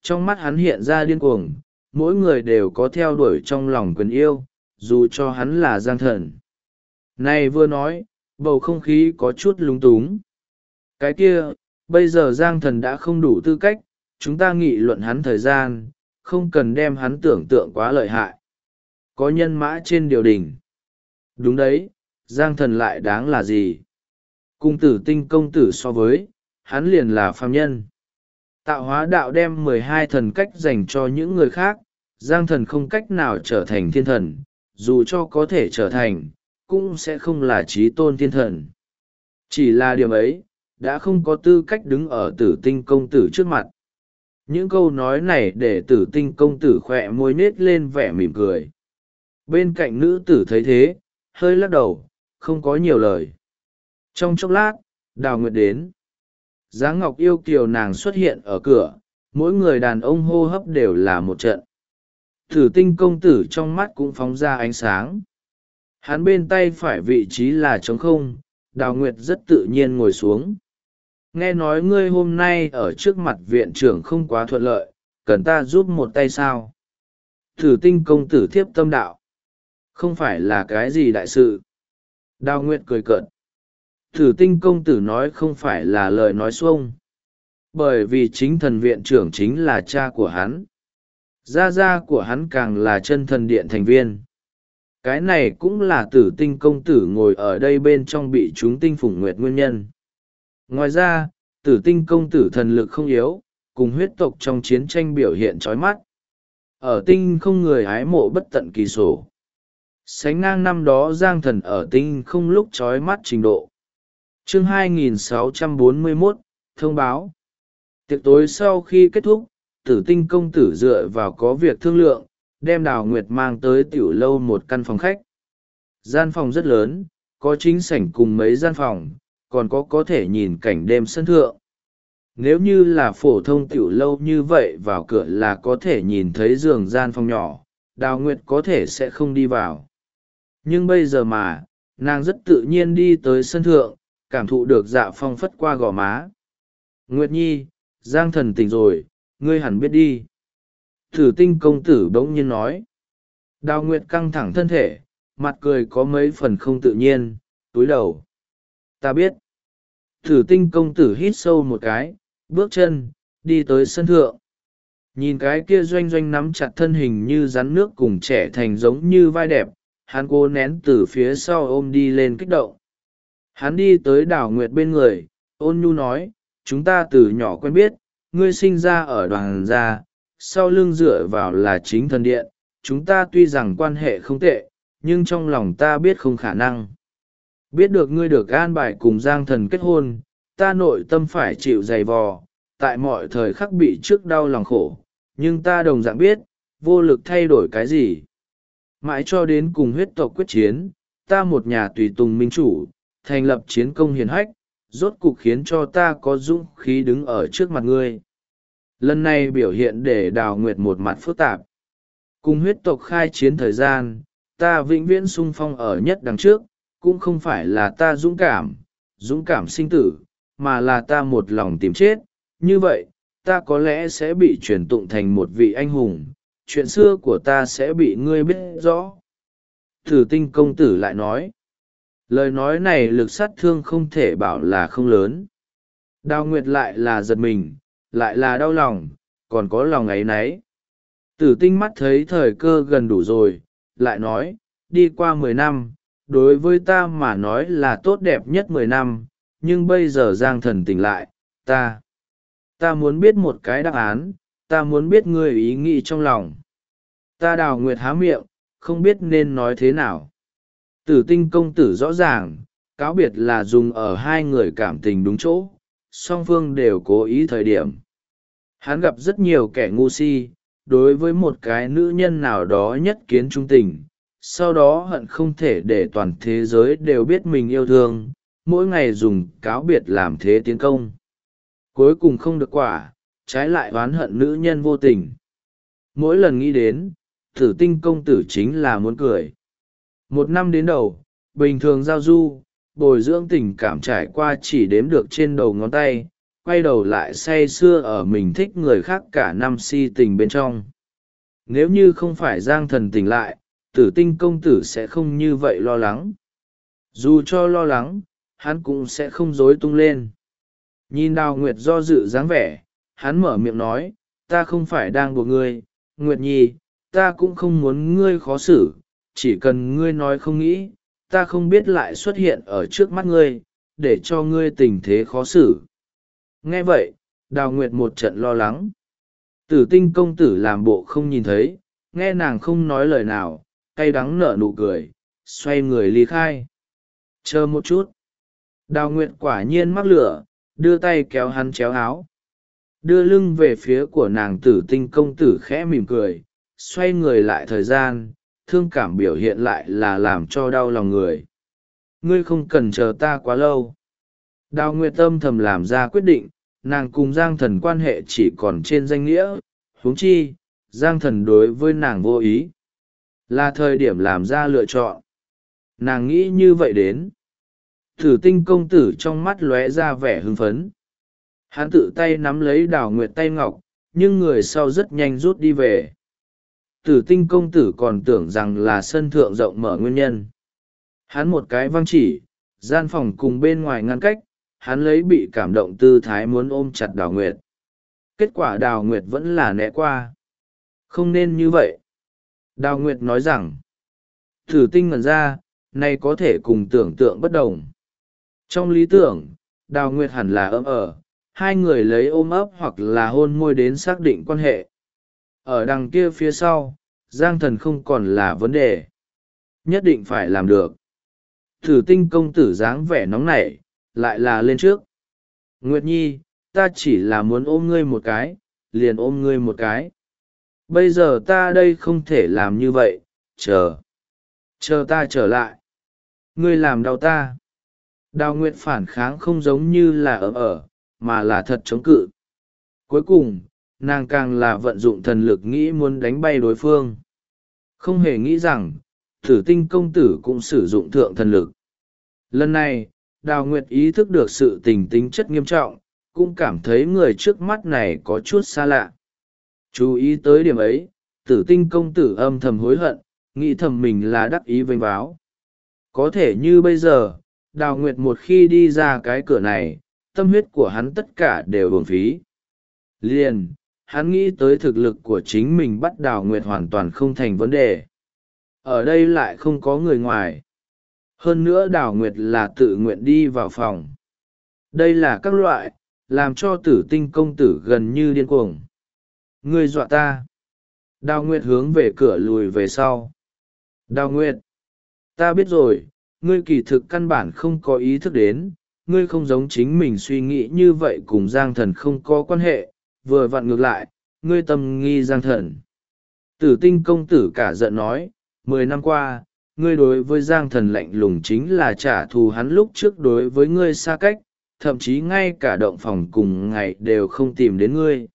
trong mắt hắn hiện ra điên cuồng, mỗi người đều có theo đuổi trong lòng quyền yêu, dù cho hắn là Giang Thần. Này vừa nói, bầu không khí có chút lúng túng. Cái kia, bây giờ Giang Thần đã không đủ tư cách, chúng ta nghị luận hắn thời gian, không cần đem hắn tưởng tượng quá lợi hại. Có nhân mã trên điều đình. Đúng đấy, Giang Thần lại đáng là gì? Cùng Tử Tinh công tử so với, hắn liền là phàm nhân. Tạo hóa đạo đem 12 thần cách dành cho những người khác, Giang Thần không cách nào trở thành thiên thần, dù cho có thể trở thành, cũng sẽ không là chí tôn thiên thần. Chỉ là điểm ấy, đã không có tư cách đứng ở Tử Tinh công tử trước mặt. Những câu nói này để Tử Tinh công tử khỏe môi nết lên vẻ mỉm cười. Bên cạnh nữ tử thấy thế, hơi lắc đầu, không có nhiều lời. Trong chốc lát, Đào Nguyệt đến. Dáng ngọc yêu kiều nàng xuất hiện ở cửa, mỗi người đàn ông hô hấp đều là một trận. Tử Tinh công tử trong mắt cũng phóng ra ánh sáng. Hắn bên tay phải vị trí là trống không, Đào Nguyệt rất tự nhiên ngồi xuống. Nghe nói ngươi hôm nay ở trước mặt viện trưởng không quá thuận lợi, cần ta giúp một tay sao? Tử Tinh công tử thiếp tâm đạo. Không phải là cái gì đại sự. Đào Nguyệt cười cợt. Tử Tinh công tử nói không phải là lời nói xuông. Bởi vì chính thần viện trưởng chính là cha của hắn. Gia gia của hắn càng là chân thần điện thành viên. Cái này cũng là Tử Tinh công tử ngồi ở đây bên trong bị chúng tinh phủng nguyệt nguyên nhân. Ngoài ra, Tử Tinh công tử thần lực không yếu, cùng huyết tộc trong chiến tranh biểu hiện chói mắt. Ở tinh không người hái mộ bất tận kỳ sổ. Sánh ngang năm đó Giang Thần ở tinh không lúc chói mắt trình độ. Chương 2641, thông báo. Tiệc tối sau khi kết thúc, Tử Tinh công tử dựa vào có việc thương lượng, đem Đào Nguyệt mang tới tiểu lâu một căn phòng khách. Gian phòng rất lớn, có chính sảnh cùng mấy gian phòng, còn có thể nhìn cảnh đêm sân thượng. Nếu như là phổ thông tiểu lâu như vậy vào cửa là có thể nhìn thấy giường gian phòng nhỏ, Đào Nguyệt có thể sẽ không đi vào. Nhưng bây giờ mà, nàng rất tự nhiên đi tới sân thượng, cảm thụ được Dạ Phong phất qua gò má. Nguyệt Nhi, Giang Thần tỉnh rồi, ngươi hẳn biết đi. Tử Tinh công tử bỗng nhiên nói. Đào Nguyệt căng thẳng thân thể, mặt cười có mấy phần không tự nhiên, túi đầu. Ta biết. Tử Tinh công tử hít sâu một cái, bước chân, đi tới sân thượng. Nhìn cái kia doanh doanh nắm chặt thân hình như rắn nước cùng trẻ thành giống như vai đẹp, hắn cố nén từ phía sau ôm đi lên kích động. Hắn đi tới Đào Nguyệt bên người, ôn nhu nói, chúng ta từ nhỏ quen biết, ngươi sinh ra ở Đoàn gia, sau lưng dựa vào là chính thần điện, chúng ta tuy rằng quan hệ không tệ, nhưng trong lòng ta biết không khả năng. Biết được ngươi được an bài cùng Giang Thần kết hôn, ta nội tâm phải chịu dày vò, tại mọi thời khắc bị trước đau lòng khổ, nhưng ta đồng dạng biết, vô lực thay đổi cái gì. Mãi cho đến cùng huyết tộc quyết chiến, ta một nhà tùy tùng minh chủ, thành lập chiến công hiển hách, rốt cục khiến cho ta có dũng khí đứng ở trước mặt ngươi. Lần này biểu hiện để Đào Nguyệt một mặt phức tạp. Cùng huyết tộc khai chiến thời gian, ta vĩnh viễn sung phong ở nhất đằng trước, cũng không phải là ta dũng cảm sinh tử, mà là ta một lòng tìm chết. Như vậy, ta có lẽ sẽ bị truyền tụng thành một vị anh hùng, chuyện xưa của ta sẽ bị ngươi biết rõ. Tử Tinh công tử lại nói. Lời nói này lực sát thương không thể bảo là không lớn. Đào Nguyệt lại là giật mình, lại là đau lòng, còn có lòng áy náy. Tử Tinh mắt thấy thời cơ gần đủ rồi, lại nói, đi qua 10 năm, đối với ta mà nói là tốt đẹp nhất 10 năm, nhưng bây giờ Giang Thần tỉnh lại, ta muốn biết một cái đáp án, ta muốn biết ngươi ý nghĩ trong lòng. Ta Đào Nguyệt há miệng, không biết nên nói thế nào. Tử Tinh công tử rõ ràng, cáo biệt là dùng ở hai người cảm tình đúng chỗ, song phương đều cố ý thời điểm. Hắn gặp rất nhiều kẻ ngu si, đối với một cái nữ nhân nào đó nhất kiến trung tình, sau đó hận không thể để toàn thế giới đều biết mình yêu thương, mỗi ngày dùng cáo biệt làm thế tiến công. Cuối cùng không được quả, trái lại oán hận nữ nhân vô tình. Mỗi lần nghĩ đến, Tử Tinh công tử chính là muốn cười. Một năm đến đầu, bình thường giao du, bồi dưỡng tình cảm trải qua chỉ đếm được trên đầu ngón tay, quay đầu lại say sưa ở mình thích người khác cả năm si tình bên trong. Nếu như không phải Giang Thần tỉnh lại, Tử Tinh công tử sẽ không như vậy lo lắng. Dù cho lo lắng, hắn cũng sẽ không rối tung lên. Nhìn Đào Nguyệt do dự dáng vẻ, hắn mở miệng nói, ta không phải đang buộc ngươi, Nguyệt Nhi, ta cũng không muốn ngươi khó xử, chỉ cần ngươi nói không nghĩ, ta không biết lại xuất hiện ở trước mắt ngươi, để cho ngươi tình thế khó xử. Nghe vậy, Đào Nguyệt một trận lo lắng. Tử Tinh công tử làm bộ không nhìn thấy, nghe nàng không nói lời nào, cay đắng nở nụ cười, xoay người ly khai. Chờ một chút. Đào Nguyệt quả nhiên mắc lửa, đưa tay kéo hắn chéo áo. Đưa lưng về phía của nàng. Tử Tinh công tử khẽ mỉm cười, xoay người lại thời gian, thương cảm biểu hiện lại là làm cho đau lòng người. Ngươi không cần chờ ta quá lâu. Đào Nguyệt âm thầm làm ra quyết định, nàng cùng Giang Thần quan hệ chỉ còn trên danh nghĩa, huống chi, Giang Thần đối với nàng vô ý. Là thời điểm làm ra lựa chọn. Nàng nghĩ như vậy đến. Tử Tinh công tử trong mắt lóe ra vẻ hưng phấn. Hắn tự tay nắm lấy Đào Nguyệt tay ngọc, nhưng người sau rất nhanh rút đi về. Tử Tinh công tử còn tưởng rằng là sân thượng rộng mở nguyên nhân. Hắn một cái văng chỉ, gian phòng cùng bên ngoài ngăn cách, hắn lấy bị cảm động tư thái muốn ôm chặt Đào Nguyệt. Kết quả Đào Nguyệt vẫn là né qua. Không nên như vậy. Đào Nguyệt nói rằng, Tử Tinh ngẩn ra, này có thể cùng tưởng tượng bất đồng. Trong lý tưởng, Đào Nguyệt hẳn là hai người lấy ôm ấp hoặc là hôn môi đến xác định quan hệ. Ở đằng kia phía sau, Giang Thần không còn là vấn đề. Nhất định phải làm được. Tử Tinh công tử dáng vẻ nóng nảy, lại là lên trước. Nguyệt Nhi, ta chỉ là muốn ôm ngươi một cái, liền ôm ngươi một cái. Bây giờ ta đây không thể làm như vậy, chờ ta trở lại. Ngươi làm đau ta. Đào Nguyệt phản kháng không giống như là mà là thật chống cự. Cuối cùng, nàng càng là vận dụng thần lực nghĩ muốn đánh bay đối phương. Không hề nghĩ rằng, Tử Tinh công tử cũng sử dụng thượng thần lực. Lần này, Đào Nguyệt ý thức được sự tính chất nghiêm trọng, cũng cảm thấy người trước mắt này có chút xa lạ. Chú ý tới điểm ấy, Tử Tinh công tử âm thầm hối hận, nghĩ thầm mình là đắc ý vênh váo. Có thể như bây giờ, Đào Nguyệt một khi đi ra cái cửa này, tâm huyết của hắn tất cả đều uổng phí. Liền, hắn nghĩ tới thực lực của chính mình bắt Đào Nguyệt hoàn toàn không thành vấn đề. Ở đây lại không có người ngoài. Hơn nữa Đào Nguyệt là tự nguyện đi vào phòng. Đây là các loại, làm cho Tử Tinh công tử gần như điên cuồng. Ngươi dọa ta. Đào Nguyệt hướng về cửa lùi về sau. Đào Nguyệt, ta biết rồi, ngươi kỳ thực căn bản không có ý thức đến, ngươi không giống chính mình suy nghĩ như vậy cùng Giang Thần không có quan hệ, vừa vặn ngược lại, ngươi tâm nghi Giang Thần. Tử Tinh công tử cả giận nói, 10 năm qua, ngươi đối với Giang Thần lạnh lùng chính là trả thù hắn lúc trước đối với ngươi xa cách, thậm chí ngay cả động phòng cùng ngày đều không tìm đến ngươi.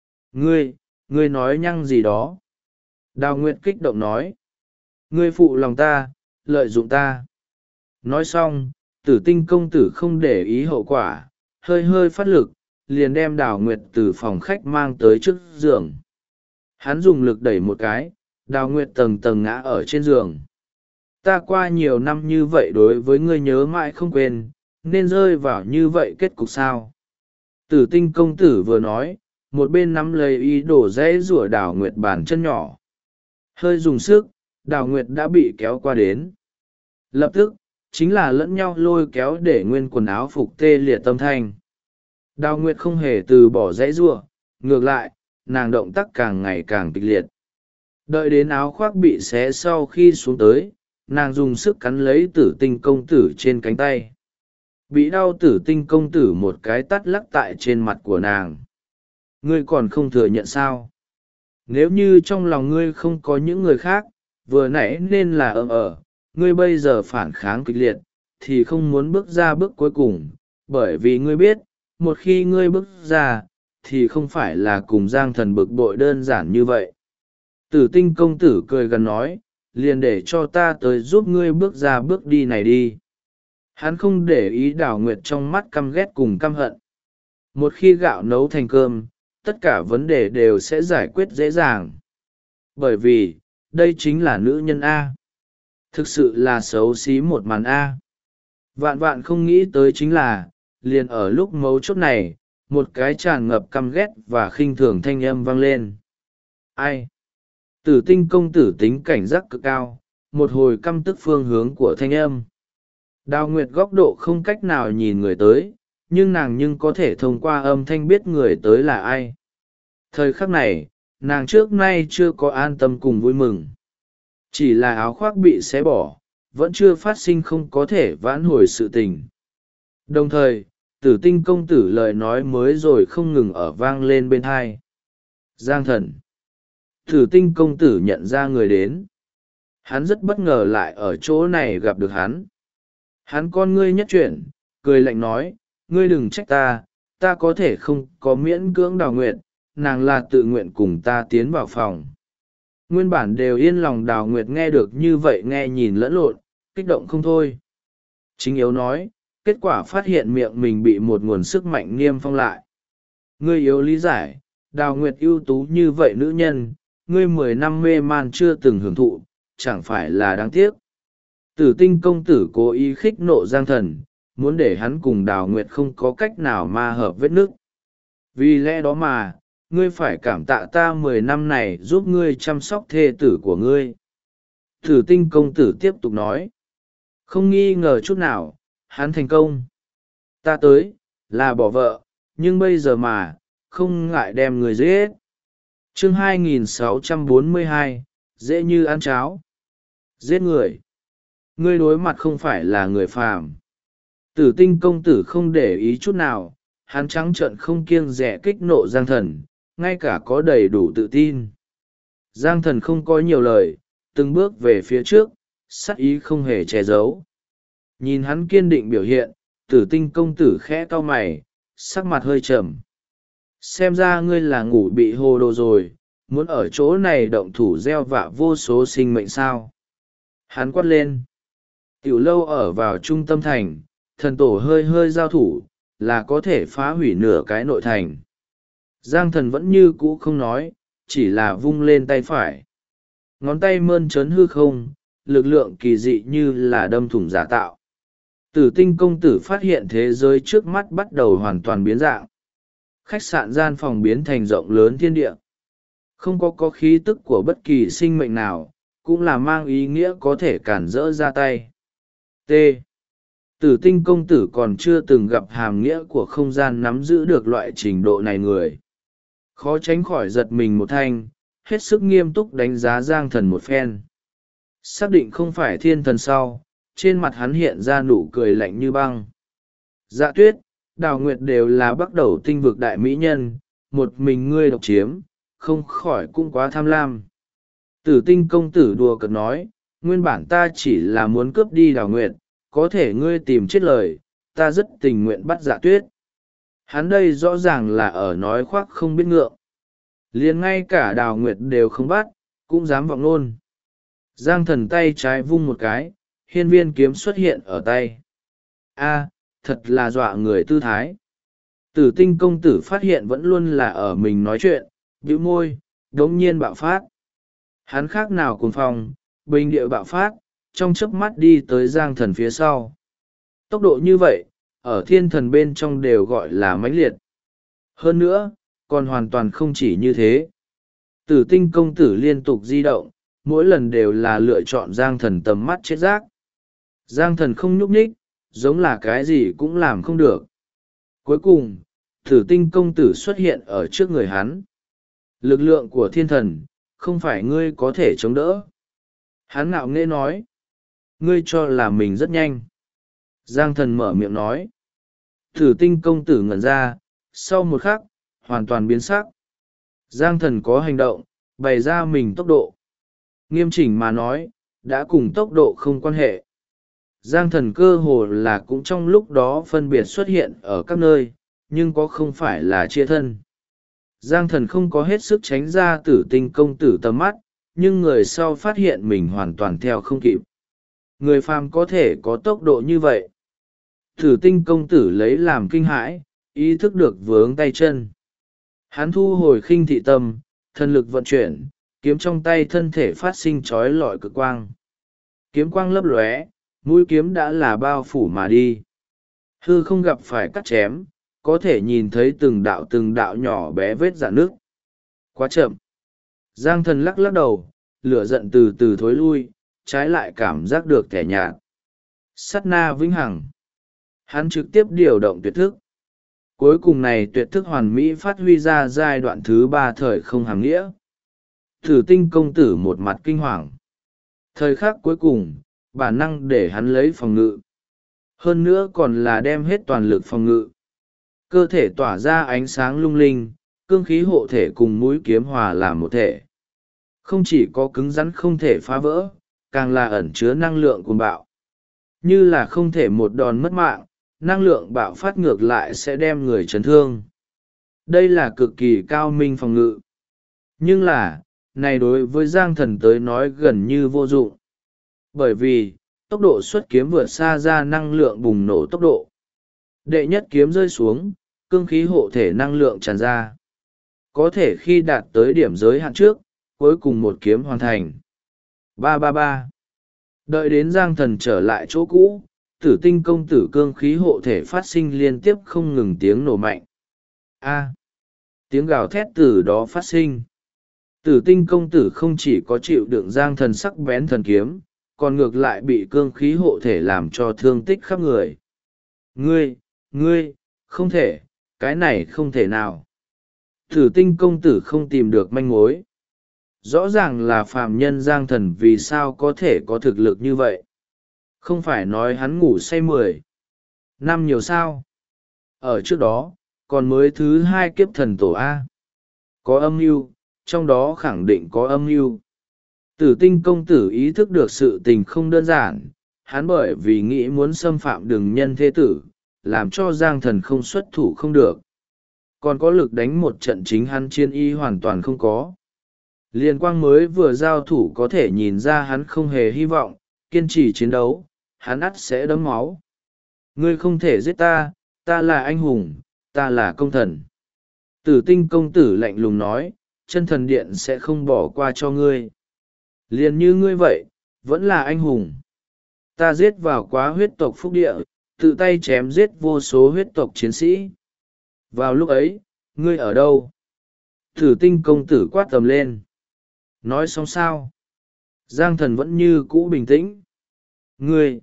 Ngươi nói nhăng gì đó. Đào Nguyệt kích động nói, ngươi phụ lòng ta, lợi dụng ta. Nói xong, Tử Tinh công tử không để ý hậu quả, hơi phát lực, liền đem Đào Nguyệt từ phòng khách mang tới trước giường. Hắn dùng lực đẩy một cái, Đào Nguyệt tầng tầng ngã ở trên giường. Ta qua nhiều năm như vậy đối với ngươi nhớ mãi không quên, nên rơi vào như vậy kết cục sao? Tử Tinh công tử vừa nói, một bên nắm lấy ý đổ dãy rủa Đào Nguyệt bàn chân nhỏ. Hơi dùng sức, Đào Nguyệt đã bị kéo qua đến. Lập tức, chính là lẫn nhau lôi kéo để nguyên quần áo phục tê liệt tâm thanh. Đào Nguyệt không hề từ bỏ dãy giụa, ngược lại, nàng động tác càng ngày càng kịch liệt. Đợi đến áo khoác bị xé sau khi xuống tới, nàng dùng sức cắn lấy Tử Tinh công tử trên cánh tay. Bị đau Tử Tinh công tử một cái tát lắc tại trên mặt của nàng. Ngươi còn không thừa nhận sao? Nếu như trong lòng ngươi không có những người khác, vừa nãy nên là ngươi bây giờ phản kháng kịch liệt, thì không muốn bước ra bước cuối cùng, bởi vì ngươi biết, một khi ngươi bước ra, thì không phải là cùng Giang Thần bực bội đơn giản như vậy. Tử Tinh công tử cười gần nói, liền để cho ta tới giúp ngươi bước ra bước đi này đi. Hắn không để ý Đào Nguyệt trong mắt căm ghét cùng căm hận. Một khi gạo nấu thành cơm, tất cả vấn đề đều sẽ giải quyết dễ dàng. Bởi vì, đây chính là nữ nhân A. Thực sự là xấu xí một màn A. Vạn vạn không nghĩ tới chính là, liền ở lúc mấu chốt này, một cái tràn ngập căm ghét và khinh thường thanh âm vang lên. Ai? Tử Tinh công tử tính cảnh giác cực cao, một hồi căm tức phương hướng của thanh âm. Đào Nguyệt góc độ không cách nào nhìn người tới, nhưng nàng có thể thông qua âm thanh biết người tới là ai. Thời khắc này, nàng trước nay chưa có an tâm cùng vui mừng. Chỉ là áo khoác bị xé bỏ, vẫn chưa phát sinh không có thể vãn hồi sự tình. Đồng thời, Tử Tinh công tử lời nói mới rồi không ngừng ở vang lên bên tai. Giang Thần. Tử Tinh công tử nhận ra người đến. Hắn rất bất ngờ lại ở chỗ này gặp được hắn. Hắn con ngươi nhất chuyển, cười lạnh nói, ngươi đừng trách ta có thể không có miễn cưỡng Đào Nguyệt, nàng là tự nguyện cùng ta tiến vào phòng. Nguyên bản đều yên lòng Đào Nguyệt nghe được như vậy nghe nhìn lẫn lộn, kích động không thôi. Chính yếu nói, kết quả phát hiện miệng mình bị một nguồn sức mạnh niêm phong lại. Ngươi yếu lý giải, Đào Nguyệt ưu tú như vậy nữ nhân, ngươi 10 năm mê man chưa từng hưởng thụ, chẳng phải là đáng tiếc. Tử Tinh công tử cố ý khích nộ Giang Thần, muốn để hắn cùng Đào Nguyệt không có cách nào ma hợp vết nước. Vì lẽ đó mà, ngươi phải cảm tạ ta 10 năm này giúp ngươi chăm sóc thê tử của ngươi. Tử Tinh công tử tiếp tục nói. Không nghi ngờ chút nào, hắn thành công. Ta tới, là bỏ vợ, nhưng bây giờ mà, không ngại đem người giết. Chương 2642, dễ như ăn cháo. Giết người. Ngươi đối mặt không phải là người phàm. Tử Tinh công tử không để ý chút nào, hắn trắng trợn không kiêng dè kích nộ Giang Thần, ngay cả có đầy đủ tự tin. Giang Thần không có nhiều lời, từng bước về phía trước, sắc ý không hề che giấu. Nhìn hắn kiên định biểu hiện, Tử Tinh công tử khẽ cau mày, sắc mặt hơi trầm. Xem ra ngươi là ngủ bị hồ đồ rồi, muốn ở chỗ này động thủ gieo vạ vô số sinh mệnh sao. Hắn quát lên. Tiểu lâu ở vào trung tâm thành, thần tổ hơi hơi giao thủ, là có thể phá hủy nửa cái nội thành. Giang Thần vẫn như cũ không nói, chỉ là vung lên tay phải. Ngón tay mơn trớn hư không, lực lượng kỳ dị như là đâm thủng giả tạo. Tử Tinh công tử phát hiện thế giới trước mắt bắt đầu hoàn toàn biến dạng. Khách sạn gian phòng biến thành rộng lớn thiên địa. Không có khí tức của bất kỳ sinh mệnh nào, cũng là mang ý nghĩa có thể cản rỡ ra tay. T. Tử Tinh công tử còn chưa từng gặp hàm nghĩa của không gian nắm giữ được loại trình độ này người. Khó tránh khỏi giật mình một thanh, hết sức nghiêm túc đánh giá Giang Thần một phen. Xác định không phải thiên thần sau, trên mặt hắn hiện ra nụ cười lạnh như băng. Dạ Tuyết, Đào Nguyệt đều là bắt đầu tinh vực đại mỹ nhân, một mình ngươi độc chiếm, không khỏi cũng quá tham lam. Tử Tinh công tử đùa cợt nói, nguyên bản ta chỉ là muốn cướp đi Đào Nguyệt, có thể ngươi tìm chết lời, ta rất tình nguyện bắt Dạ Tuyết. Hắn đây rõ ràng là ở nói khoác không biết ngượng. Liền ngay cả Đào Nguyệt đều không bắt, cũng dám vọng luôn. Giang Thần tay trái vung một cái, hiên viên kiếm xuất hiện ở tay. A, thật là dọa người tư thái. Tử Tinh công tử phát hiện vẫn luôn là ở mình nói chuyện, bĩu môi, đống nhiên bạo phát. Hắn khác nào cuồng phong, bình địa bạo phát, trong chớp mắt đi tới Giang Thần phía sau. Tốc độ như vậy, ở thiên thần bên trong đều gọi là mãnh liệt. Hơn nữa, còn hoàn toàn không chỉ như thế. Tử Tinh công tử liên tục di động, mỗi lần đều là lựa chọn Giang Thần tầm mắt chết rác. Giang Thần không nhúc nhích, giống là cái gì cũng làm không được. Cuối cùng, Tử Tinh công tử xuất hiện ở trước người hắn. Lực lượng của thiên thần, không phải ngươi có thể chống đỡ. Hắn ngạo nghễ nói. Ngươi cho là mình rất nhanh. Giang Thần mở miệng nói. Tử Tinh công tử ngẩn ra, sau một khắc, hoàn toàn biến sắc. Giang Thần có hành động, bày ra mình tốc độ. Nghiêm chỉnh mà nói, đã cùng tốc độ không quan hệ. Giang Thần cơ hồ là cũng trong lúc đó phân biệt xuất hiện ở các nơi, nhưng có không phải là chia thân. Giang Thần không có hết sức tránh ra Tử Tinh công tử tầm mắt, nhưng người sau phát hiện mình hoàn toàn theo không kịp. Người phàm có thể có tốc độ như vậy. Tử Tinh công tử lấy làm kinh hãi, ý thức được vướng tay chân. Hắn thu hồi khinh thị tâm, thần lực vận chuyển, kiếm trong tay thân thể phát sinh trói lọi cực quang. Kiếm quang lấp lóe, mũi kiếm đã là bao phủ mà đi. Hư không gặp phải cắt chém, có thể nhìn thấy từng đạo nhỏ bé vết rạn nước. Quá chậm. Giang thần lắc lắc đầu, lửa giận từ từ thối lui, trái lại cảm giác được thẻ nhạt. Sát na vĩnh hằng. Hắn trực tiếp điều động tuyệt thức. Cuối cùng này tuyệt thức hoàn mỹ phát huy ra giai đoạn thứ 3 thời không hàm nghĩa. Thử tinh công tử một mặt kinh hoàng. Thời khắc cuối cùng, bản năng để hắn lấy phòng ngự. Hơn nữa còn là đem hết toàn lực phòng ngự. Cơ thể tỏa ra ánh sáng lung linh, cương khí hộ thể cùng mũi kiếm hòa làm một thể. Không chỉ có cứng rắn không thể phá vỡ, càng là ẩn chứa năng lượng cuồng bạo. Như là không thể một đòn mất mạng, năng lượng bạo phát ngược lại sẽ đem người chấn thương. Đây là cực kỳ cao minh phòng ngự. Nhưng là, này đối với Giang Thần tới nói gần như vô dụng. Bởi vì, tốc độ xuất kiếm vượt xa ra năng lượng bùng nổ tốc độ. Đệ nhất kiếm rơi xuống, cương khí hộ thể năng lượng tràn ra. Có thể khi đạt tới điểm giới hạn trước, cuối cùng một kiếm hoàn thành. 333. Đợi đến Giang Thần trở lại chỗ cũ, Tử Tinh công tử cương khí hộ thể phát sinh liên tiếp không ngừng tiếng nổ mạnh. Tiếng gào thét từ đó phát sinh. Tử Tinh công tử không chỉ có chịu đựng Giang Thần sắc bén thần kiếm, còn ngược lại bị cương khí hộ thể làm cho thương tích khắp người. Ngươi, không thể, cái này không thể nào. Tử Tinh công tử không tìm được manh mối. Rõ ràng là phàm nhân Giang Thần vì sao có thể có thực lực như vậy. Không phải nói hắn ngủ say 10 năm nhiều sao. Ở trước đó, còn mới thứ 2 kiếp thần tổ A. Có âm mưu, trong đó khẳng định có âm mưu. Tử Tinh công tử ý thức được sự tình không đơn giản, hắn bởi vì nghĩ muốn xâm phạm đường nhân thế tử, làm cho Giang Thần không xuất thủ không được. Còn có lực đánh một trận chính hắn chiến y hoàn toàn không có. Liên quang mới vừa giao thủ có thể nhìn ra hắn không hề hy vọng, kiên trì chiến đấu, hắn ắt sẽ đấm máu. Ngươi không thể giết ta, ta là anh hùng, ta là công thần. Tử Tinh công tử lạnh lùng nói, chân thần điện sẽ không bỏ qua cho ngươi. Liền như ngươi vậy, vẫn là anh hùng. Ta giết vào quá huyết tộc phúc địa, tự tay chém giết vô số huyết tộc chiến sĩ. Vào lúc ấy, ngươi ở đâu? Tử Tinh công tử quát tầm lên. Nói xong sao? Giang Thần vẫn như cũ bình tĩnh. Ngươi!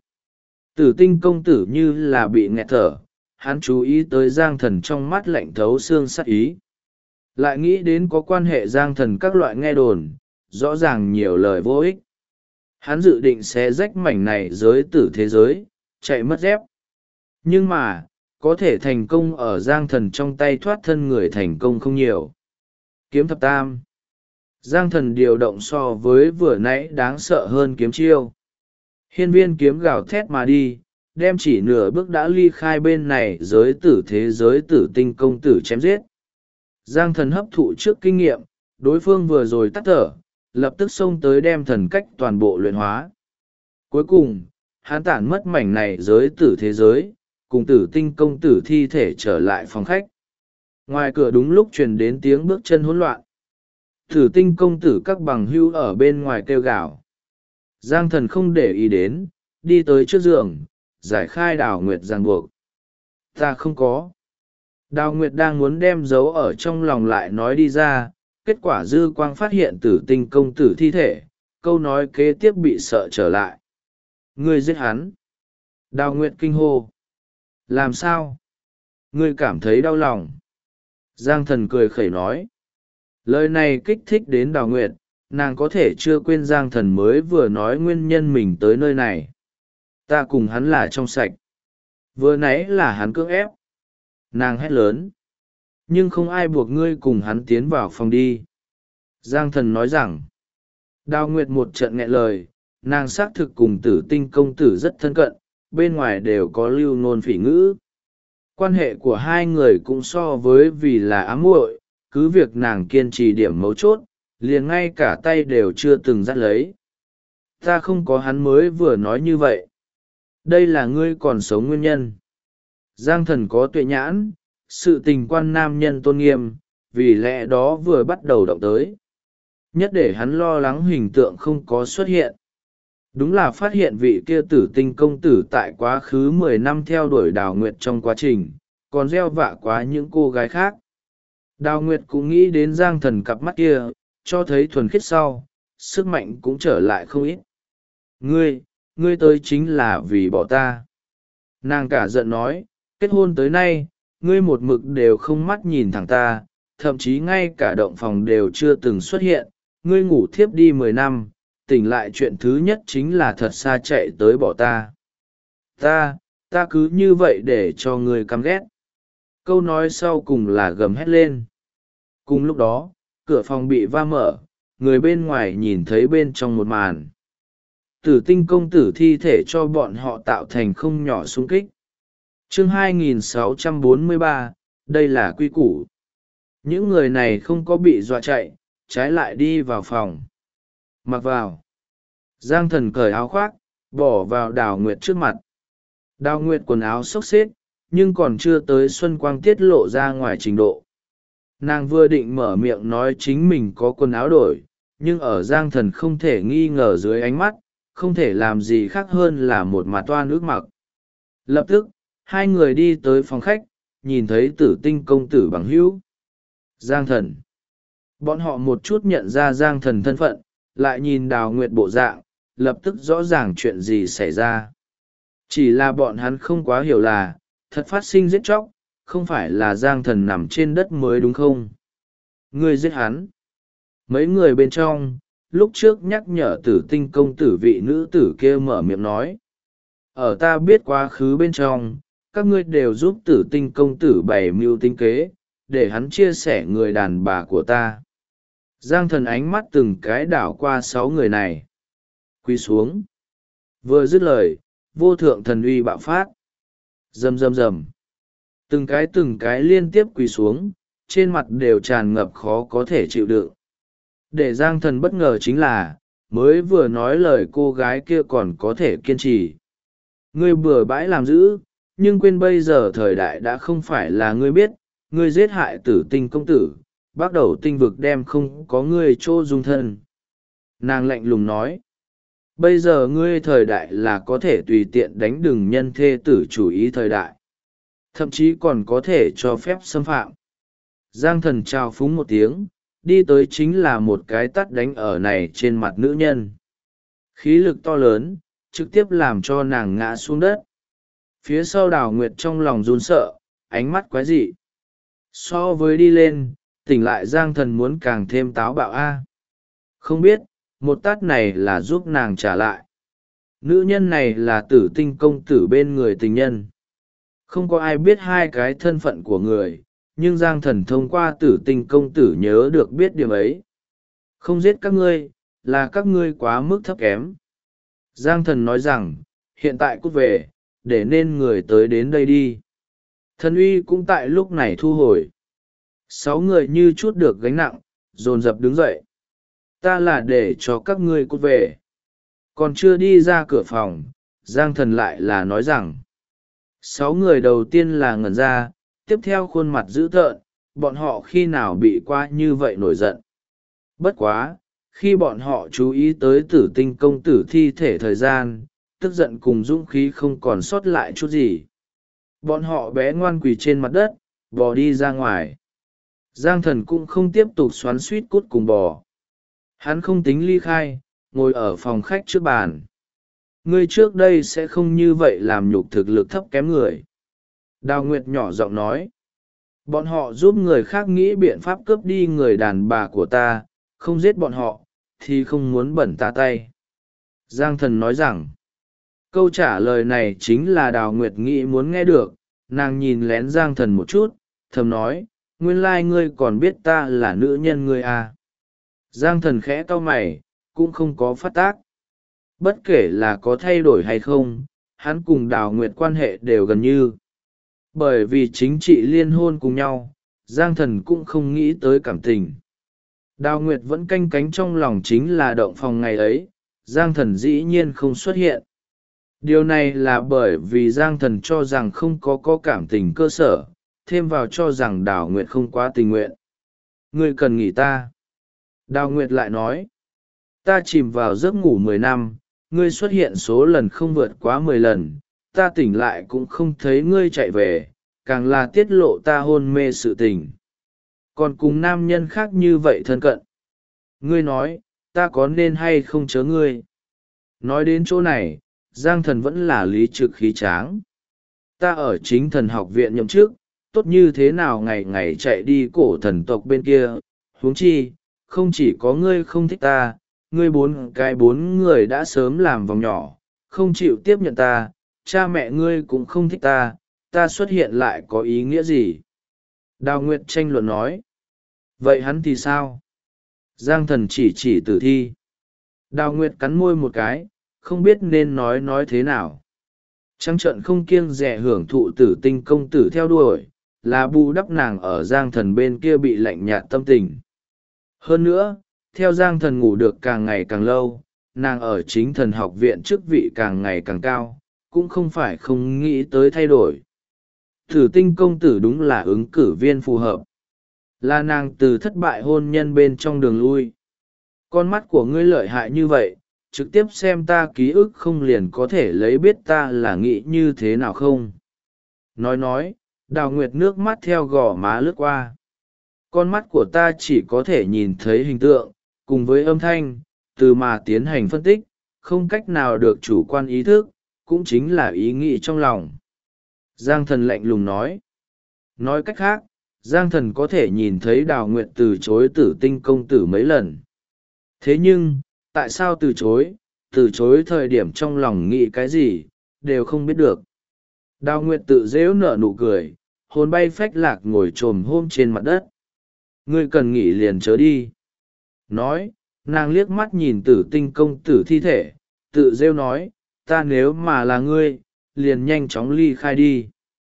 Tử Tinh công tử như là bị nghẹt thở, hắn chú ý tới Giang Thần trong mắt lạnh thấu xương sát ý. Lại nghĩ đến có quan hệ Giang Thần các loại nghe đồn, rõ ràng nhiều lời vô ích. Hắn dự định xé rách mảnh này giới tử thế giới, chạy mất dép. Nhưng mà, có thể thành công ở Giang Thần trong tay thoát thân người thành công không nhiều. Kiếm thập tam. Giang Thần điều động so với vừa nãy đáng sợ hơn kiếm chiêu. Hiên viên kiếm gào thét mà đi, đem chỉ nửa bước đã ly khai bên này giới tử thế giới Tử Tinh công tử chém giết. Giang Thần hấp thụ trước kinh nghiệm, đối phương vừa rồi tắt thở, lập tức xông tới đem thần cách toàn bộ luyện hóa. Cuối cùng, hắn tản mất mảnh này giới tử thế giới, cùng Tử Tinh công tử thi thể trở lại phòng khách. Ngoài cửa đúng lúc truyền đến tiếng bước chân hỗn loạn. Tử Tinh công tử các bằng hữu ở bên ngoài kêu gào. Giang Thần không để ý đến, đi tới trước giường, giải khai Đào Nguyệt ràng buộc. Ta không có. Đào Nguyệt đang muốn đem dấu ở trong lòng lại nói đi ra, kết quả dư quang phát hiện Tử Tinh công tử thi thể, câu nói kế tiếp bị sợ trở lại. Ngươi giết hắn. Đào Nguyệt kinh hô. Làm sao? Ngươi cảm thấy đau lòng. Giang Thần cười khẩy nói. Lời này kích thích đến Đào Nguyệt, nàng có thể chưa quên Giang Thần mới vừa nói nguyên nhân mình tới nơi này. Ta cùng hắn là trong sạch. Vừa nãy là hắn cưỡng ép. Nàng hét lớn. Nhưng không ai buộc ngươi cùng hắn tiến vào phòng đi. Giang Thần nói rằng. Đào Nguyệt một trận nghẹn lời, nàng xác thực cùng Tử Tinh công tử rất thân cận, bên ngoài đều có lưu ngôn phỉ ngữ. Quan hệ của hai người cũng so với vì là ám muội, cứ việc nàng kiên trì điểm mấu chốt, liền ngay cả tay đều chưa từng dắt lấy. Ta không có hắn mới vừa nói như vậy. Đây là ngươi còn sống nguyên nhân. Giang Thần có tuệ nhãn, sự tình quan nam nhân tôn nghiêm, vì lẽ đó vừa bắt đầu động tới. Nhất để hắn lo lắng hình tượng không có xuất hiện. Đúng là phát hiện vị kia Tử Tinh công tử tại quá khứ 10 năm theo đuổi Đào Nguyệt trong quá trình, còn gieo vạ quá những cô gái khác. Đào Nguyệt cũng nghĩ đến Giang Thần cặp mắt kia, cho thấy thuần khiết sau, sức mạnh cũng trở lại không ít. Ngươi tới chính là vì bỏ ta. Nàng cả giận nói, kết hôn tới nay, ngươi một mực đều không mắt nhìn thẳng ta, thậm chí ngay cả động phòng đều chưa từng xuất hiện, ngươi ngủ thiếp đi 10 năm, tỉnh lại chuyện thứ nhất chính là thật xa chạy tới bỏ ta. Ta cứ như vậy để cho ngươi căm ghét. Câu nói sau cùng là gầm hét lên. Cùng lúc đó, cửa phòng bị va mở, người bên ngoài nhìn thấy bên trong một màn. Tử Tinh công tử thi thể cho bọn họ tạo thành không nhỏ xung kích. Chương 2643, đây là quy củ. Những người này không có bị dọa chạy, trái lại đi vào phòng. Mặc vào. Giang Thần cởi áo khoác, bỏ vào Đào Nguyệt trước mặt. Đào Nguyệt quần áo xốc xếch, nhưng còn chưa tới xuân quang tiết lộ ra ngoài trình độ. Nàng vừa định mở miệng nói chính mình có quần áo đổi, nhưng ở Giang Thần không thể nghi ngờ dưới ánh mắt, không thể làm gì khác hơn là một mặt toan ước mặc. Lập tức, hai người đi tới phòng khách, nhìn thấy Tử Tinh công tử bằng hữu. Giang Thần. Bọn họ một chút nhận ra Giang Thần thân phận, lại nhìn Đào Nguyệt bộ dạng, lập tức rõ ràng chuyện gì xảy ra. Chỉ là bọn hắn không quá hiểu là, thật phát sinh giết chóc, không phải là Giang Thần nằm trên đất mới đúng không? Ngươi giết hắn. Mấy người bên trong, lúc trước nhắc nhở Tử Tinh công tử vị nữ tử kia mở miệng nói. Ở ta biết quá khứ bên trong, các ngươi đều giúp Tử Tinh công tử bày mưu tính kế, để hắn chia sẻ người đàn bà của ta. Giang Thần ánh mắt từng cái đảo qua 6 người này. Quỳ xuống. Vừa dứt lời, vô thượng thần uy bạo phát. Rầm rầm rầm. Từng cái liên tiếp quỳ xuống, trên mặt đều tràn ngập khó có thể chịu đựng. Để Giang Thần bất ngờ chính là, mới vừa nói lời cô gái kia còn có thể kiên trì. Ngươi bừa bãi làm dữ, nhưng quên bây giờ thời đại đã không phải là ngươi biết, ngươi giết hại Tử Tinh công tử, bắt đầu tinh vực đem không có ngươi chỗ dung thân. Nàng lạnh lùng nói, bây giờ ngươi thời đại là có thể tùy tiện đánh đừng nhân thê tử chủ ý thời đại. Thậm chí còn có thể cho phép xâm phạm. Giang Thần trao phúng một tiếng, đi tới chính là một cái tát đánh ở này trên mặt nữ nhân. Khí lực to lớn, trực tiếp làm cho nàng ngã xuống đất. Phía sau Đào Nguyệt trong lòng run sợ, ánh mắt quái dị. So với đi lên, tỉnh lại Giang Thần muốn càng thêm táo bạo a. Không biết, một tát này là giúp nàng trả lại. Nữ nhân này là Tử Tinh công tử bên người tình nhân. Không có ai biết hai cái thân phận của người, nhưng Giang Thần thông qua Tử Tinh công tử nhớ được biết điểm ấy. Không giết các ngươi, là các ngươi quá mức thấp kém. Giang Thần nói rằng, hiện tại cút về, để nên người tới đến đây đi. Thần uy cũng tại lúc này thu hồi. 6 người như chút được gánh nặng, dồn dập đứng dậy. Ta là để cho các ngươi cút về. Còn chưa đi ra cửa phòng, Giang Thần lại là nói rằng. 6 người đầu tiên là ngẩn ra, tiếp theo khuôn mặt dữ tợn, bọn họ khi nào bị qua như vậy nổi giận. Bất quá, khi bọn họ chú ý tới Tử Tinh công tử thi thể thời gian, tức giận cùng dũng khí không còn sót lại chút gì. Bọn họ bé ngoan quỳ trên mặt đất, bò đi ra ngoài. Giang Thần cũng không tiếp tục xoắn suýt cút cùng bò. Hắn không tính ly khai, ngồi ở phòng khách trước bàn. Ngươi trước đây sẽ không như vậy làm nhục thực lực thấp kém người. Đào Nguyệt nhỏ giọng nói. Bọn họ giúp người khác nghĩ biện pháp cướp đi người đàn bà của ta, không giết bọn họ, thì không muốn bẩn ta tay. Giang Thần nói rằng, câu trả lời này chính là Đào Nguyệt nghĩ muốn nghe được. Nàng nhìn lén Giang Thần một chút, thầm nói, nguyên lai ngươi còn biết ta là nữ nhân ngươi à. Giang Thần khẽ cau mày, cũng không có phát tác. Bất kể là có thay đổi hay không, hắn cùng Đào Nguyệt quan hệ đều gần như. Bởi vì chính trị liên hôn cùng nhau, Giang Thần cũng không nghĩ tới cảm tình. Đào Nguyệt vẫn canh cánh trong lòng chính là động phòng ngày ấy, Giang Thần dĩ nhiên không xuất hiện. Điều này là bởi vì Giang Thần cho rằng không có cảm tình cơ sở, thêm vào cho rằng Đào Nguyệt không quá tình nguyện. Ngươi cần nghỉ ta. Đào Nguyệt lại nói, ta chìm vào giấc ngủ 10 năm, ngươi xuất hiện số lần không vượt quá 10 lần, ta tỉnh lại cũng không thấy ngươi chạy về, càng là tiết lộ ta hôn mê sự tình. Còn cùng nam nhân khác như vậy thân cận. Ngươi nói, ta có nên hay không chớ ngươi? Nói đến chỗ này, Giang Thần vẫn là lý trực khí tráng. Ta ở Chính Thần học viện nhậm chức, tốt như thế nào ngày ngày chạy đi cổ thần tộc bên kia, huống chi, không chỉ có ngươi không thích ta, ngươi bốn người đã sớm làm vòng nhỏ, không chịu tiếp nhận ta, cha mẹ ngươi cũng không thích ta, ta xuất hiện lại có ý nghĩa gì? Đào Nguyệt tranh luận nói. Vậy hắn thì sao? Giang Thần chỉ Tử Thi. Đào Nguyệt cắn môi một cái, không biết nên nói thế nào. Trắng trợn không kiêng dè hưởng thụ Tử Tinh công tử theo đuổi, là bù đắp nàng ở Giang Thần bên kia bị lạnh nhạt tâm tình. Hơn nữa, theo Giang Thần ngủ được càng ngày càng lâu, nàng ở Chính Thần học viện chức vị càng ngày càng cao, cũng không phải không nghĩ tới thay đổi. Tử Tinh công tử đúng là ứng cử viên phù hợp. Là nàng từ thất bại hôn nhân bên trong đường lui. Con mắt của ngươi lợi hại như vậy, trực tiếp xem ta ký ức không liền có thể lấy biết ta là nghĩ như thế nào không? Nói, Đào Nguyệt nước mắt theo gò má lướt qua. Con mắt của ta chỉ có thể nhìn thấy hình tượng, cùng với âm thanh, từ mà tiến hành phân tích, không cách nào được chủ quan ý thức, cũng chính là ý nghĩ trong lòng. Giang Thần lạnh lùng nói. Nói cách khác, Giang Thần có thể nhìn thấy Đào Nguyệt từ chối Tử Tinh công tử mấy lần. Thế nhưng, tại sao từ chối thời điểm trong lòng nghĩ cái gì, đều không biết được. Đào Nguyệt tự dễu nở nụ cười, hồn bay phách lạc ngồi trồm hôm trên mặt đất. Ngươi cần nghỉ liền chớ đi. Nói, nàng liếc mắt nhìn Tử Tinh công tử thi thể, tự rêu nói, ta nếu mà là ngươi, liền nhanh chóng ly khai đi.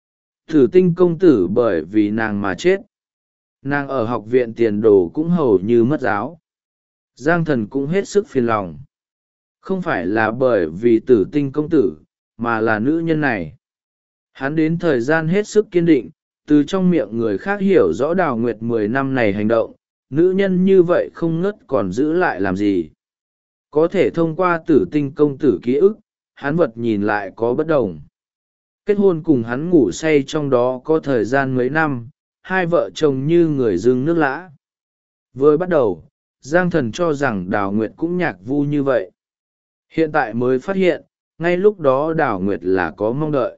Tử Tinh công tử bởi vì nàng mà chết. Nàng ở học viện tiền đồ cũng hầu như mất giáo. Giang Thần cũng hết sức phiền lòng. Không phải là bởi vì Tử Tinh công tử, mà là nữ nhân này. Hắn đến thời gian hết sức kiên định, từ trong miệng người khác hiểu rõ Đào Nguyệt 10 năm này hành động, nữ nhân như vậy không ngớt còn giữ lại làm gì. Có thể thông qua Tử Tinh công tử ký ức, hắn vật nhìn lại có bất đồng. Kết hôn cùng hắn ngủ say trong đó có thời gian mấy năm, hai vợ chồng như người dưng nước lã. Vừa bắt đầu, Giang Thần cho rằng Đào Nguyệt cũng nhạc vu như vậy. Hiện tại mới phát hiện, ngay lúc đó Đào Nguyệt là có mong đợi.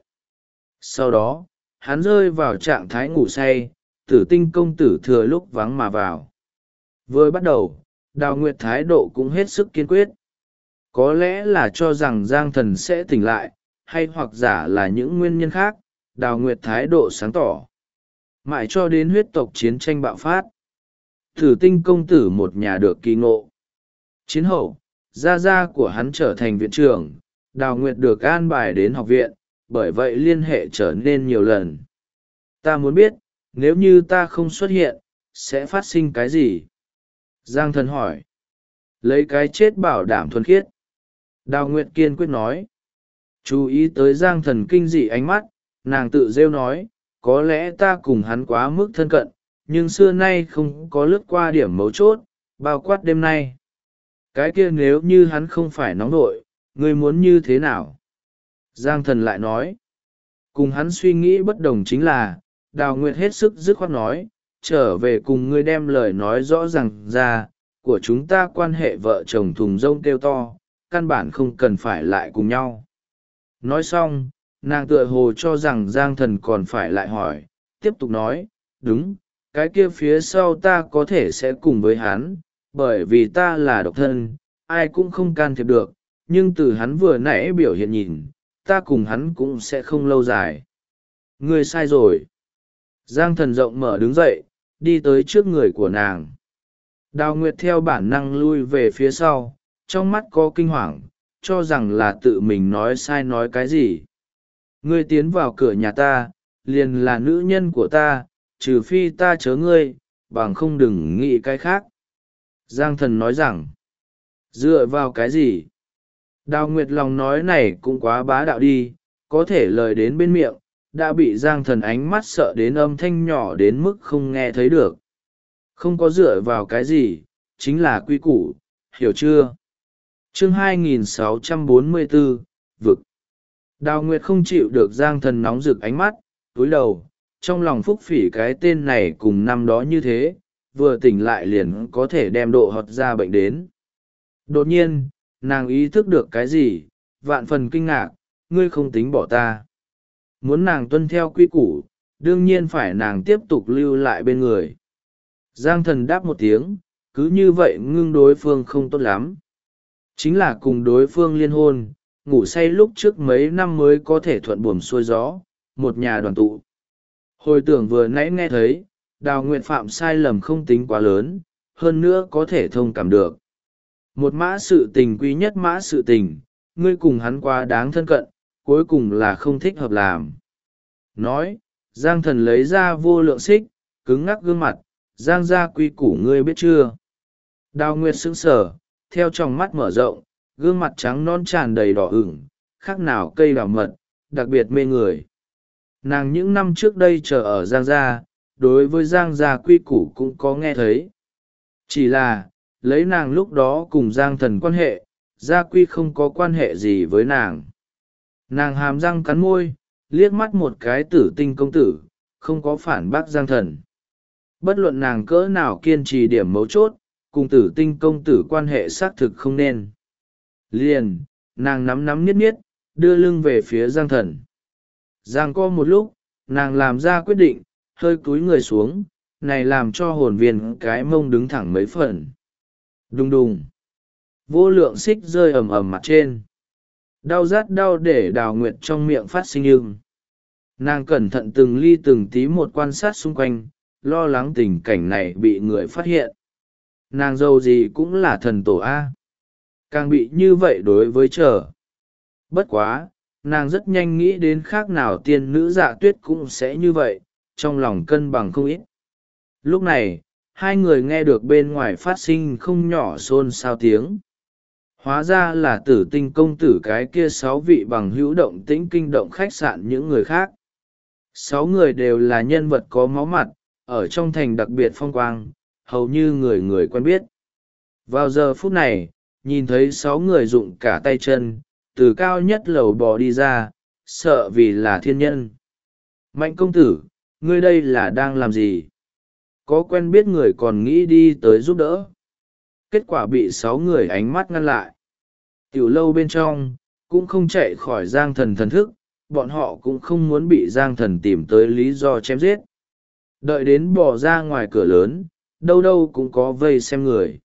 Sau đó, hắn rơi vào trạng thái ngủ say, Tử Tinh công tử thừa lúc vắng mà vào. Vừa bắt đầu, Đào Nguyệt thái độ cũng hết sức kiên quyết. Có lẽ là cho rằng Giang Thần sẽ tỉnh lại, hay hoặc giả là những nguyên nhân khác, Đào Nguyệt thái độ sáng tỏ. Mãi cho đến huyết tộc chiến tranh bạo phát. Tử Tinh công tử một nhà được kỳ ngộ. Chiến hậu, gia gia của hắn trở thành viện trưởng, Đào Nguyệt được an bài đến học viện, bởi vậy liên hệ trở nên nhiều lần. Ta muốn biết, nếu như ta không xuất hiện, sẽ phát sinh cái gì? Giang Thần hỏi. Lấy cái chết bảo đảm thuần khiết. Đào Nguyệt kiên quyết nói. Chú ý tới Giang Thần kinh dị ánh mắt, nàng tự rêu nói, có lẽ ta cùng hắn quá mức thân cận, nhưng xưa nay không có lướt qua điểm mấu chốt, bao quát đêm nay. Cái kia nếu như hắn không phải nóng vội, ngươi muốn như thế nào? Giang Thần lại nói. Cùng hắn suy nghĩ bất đồng chính là, Đào Nguyệt hết sức dứt khoát nói, trở về cùng ngươi đem lời nói rõ ràng ra, của chúng ta quan hệ vợ chồng thùng rông kêu to, căn bản không cần phải lại cùng nhau. Nói xong, nàng tựa hồ cho rằng Giang Thần còn phải lại hỏi, tiếp tục nói, đúng, cái kia phía sau ta có thể sẽ cùng với hắn, bởi vì ta là độc thân, ai cũng không can thiệp được, nhưng từ hắn vừa nãy biểu hiện nhìn, ta cùng hắn cũng sẽ không lâu dài. Ngươi sai rồi. Giang Thần rộng mở đứng dậy, đi tới trước người của nàng. Đào Nguyệt theo bản năng lui về phía sau, trong mắt có kinh hoàng, cho rằng là tự mình nói sai nói cái gì. Ngươi tiến vào cửa nhà ta, liền là nữ nhân của ta, trừ phi ta chớ ngươi, bằng không đừng nghĩ cái khác. Giang Thần nói rằng, dựa vào cái gì? Đào Nguyệt lòng nói này cũng quá bá đạo đi, có thể lời đến bên miệng, đã bị Giang Thần ánh mắt sợ đến âm thanh nhỏ đến mức không nghe thấy được. Không có dựa vào cái gì, chính là quy củ, hiểu chưa? Chương 2644, vực. Đào Nguyệt không chịu được Giang Thần nóng rực ánh mắt, cúi đầu, trong lòng phúc phỉ cái tên này cùng năm đó như thế, vừa tỉnh lại liền có thể đem độ họt ra bệnh đến. Đột nhiên, nàng ý thức được cái gì, vạn phần kinh ngạc, ngươi không tính bỏ ta. Muốn nàng tuân theo quy củ, đương nhiên phải nàng tiếp tục lưu lại bên người. Giang Thần đáp một tiếng, cứ như vậy ngưng đối phương không tốt lắm. Chính là cùng đối phương liên hôn, ngủ say lúc trước mấy năm mới có thể thuận buồm xuôi gió, một nhà đoàn tụ. Hồi tưởng vừa nãy nghe thấy, Đào Nguyệt phạm sai lầm không tính quá lớn, hơn nữa có thể thông cảm được. Một mã sự tình quý nhất mã sự tình, ngươi cùng hắn quá đáng thân cận, cuối cùng là không thích hợp làm. Nói, Giang Thần lấy ra vô lượng xích, cứng ngắc gương mặt, Giang gia quy củ ngươi biết chưa? Đào Nguyệt sững sờ, theo trong mắt mở rộng, gương mặt trắng non tràn đầy đỏ ửng, khác nào cây đào mật, đặc biệt mê người. Nàng những năm trước đây chờ ở Giang gia, đối với Giang gia quy củ cũng có nghe thấy. Chỉ là, lấy nàng lúc đó cùng Giang Thần quan hệ, gia quy không có quan hệ gì với nàng. Nàng hàm răng cắn môi, liếc mắt một cái Tử Tinh công tử, không có phản bác Giang Thần. Bất luận nàng cỡ nào kiên trì điểm mấu chốt, cùng Tử Tinh công tử quan hệ xác thực không nên. Liền, nàng nắm niết niết, đưa lưng về phía Giang Thần. Giang co một lúc, nàng làm ra quyết định, hơi cúi người xuống, này làm cho hồn viên cái mông đứng thẳng mấy phần. Đùng đùng. Vô lượng xích rơi ầm ầm mặt trên. Đau rát đau để Đào Nguyệt trong miệng phát sinh ưng. Nàng cẩn thận từng ly từng tí một quan sát xung quanh, lo lắng tình cảnh này bị người phát hiện. Nàng dâu gì cũng là thần tổ A. Càng bị như vậy đối với trở. Bất quá, nàng rất nhanh nghĩ đến khác nào tiên nữ Dạ Tuyết cũng sẽ như vậy, trong lòng cân bằng không ít. Lúc này, hai người nghe được bên ngoài phát sinh không nhỏ xôn xao tiếng. Hóa ra là Tử Tinh công tử cái kia 6 vị bằng hữu động tĩnh kinh động khách sạn những người khác. 6 người đều là nhân vật có máu mặt, ở trong thành đặc biệt phong quang, hầu như người người quen biết. Vào giờ phút này, nhìn thấy 6 người dụng cả tay chân, từ cao nhất lầu bò đi ra, sợ vì là thiên nhân. Mạnh công tử, ngươi đây là đang làm gì? Có quen biết người còn nghĩ đi tới giúp đỡ. Kết quả bị 6 người ánh mắt ngăn lại. Tiểu lâu bên trong, cũng không chạy khỏi Giang Thần thần thức, bọn họ cũng không muốn bị Giang Thần tìm tới lý do chém giết. Đợi đến bỏ ra ngoài cửa lớn, đâu đâu cũng có vây xem người.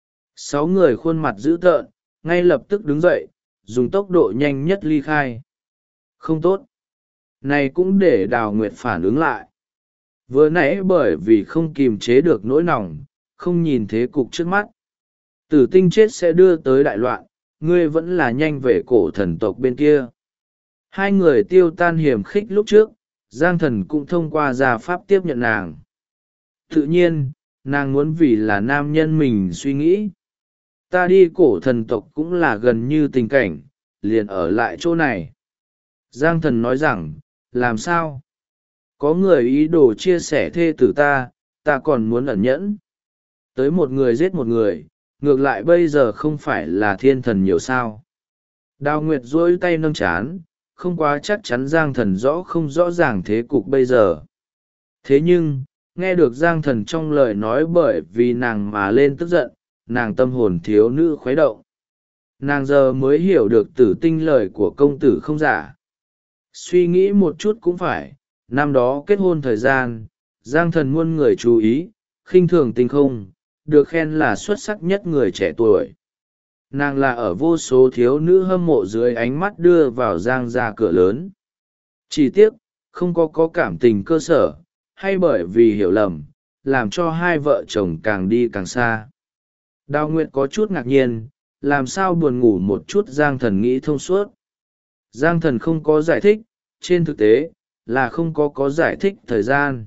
6 người khuôn mặt dữ tợn, ngay lập tức đứng dậy, dùng tốc độ nhanh nhất ly khai. Không tốt. Này cũng để Đào Nguyệt phản ứng lại. Vừa nãy bởi vì không kiềm chế được nỗi lòng, không nhìn thế cục trước mắt. Tử Tinh chết sẽ đưa tới đại loạn, ngươi vẫn là nhanh về cổ thần tộc bên kia. Hai người tiêu tan hiểm khích lúc trước, Giang Thần cũng thông qua gia pháp tiếp nhận nàng. Tự nhiên, nàng muốn vì là nam nhân mình suy nghĩ. Ta đi cổ thần tộc cũng là gần như tình cảnh, liền ở lại chỗ này. Giang Thần nói rằng, làm sao? Có người ý đồ chia sẻ thê tử ta còn muốn ẩn nhẫn. Tới một người giết một người, ngược lại bây giờ không phải là thiên thần nhiều sao. Đào Nguyệt duỗi tay nâng chán, không quá chắc chắn Giang Thần rõ không rõ ràng thế cục bây giờ. Thế nhưng, nghe được Giang Thần trong lời nói bởi vì nàng mà lên tức giận, nàng tâm hồn thiếu nữ khuấy động. Nàng giờ mới hiểu được Tử Tinh lời của công tử không giả. Suy nghĩ một chút cũng phải, năm đó kết hôn thời gian, Giang Thần muôn người chú ý, khinh thường tinh không, được khen là xuất sắc nhất người trẻ tuổi. Nàng là ở vô số thiếu nữ hâm mộ dưới ánh mắt đưa vào Giang ra cửa lớn. Chỉ tiếc, không có cảm tình cơ sở, hay bởi vì hiểu lầm, làm cho hai vợ chồng càng đi càng xa. Đào Nguyệt có chút ngạc nhiên, làm sao buồn ngủ một chút Giang Thần nghĩ thông suốt. Giang Thần không có giải thích, trên thực tế, là không có giải thích thời gian.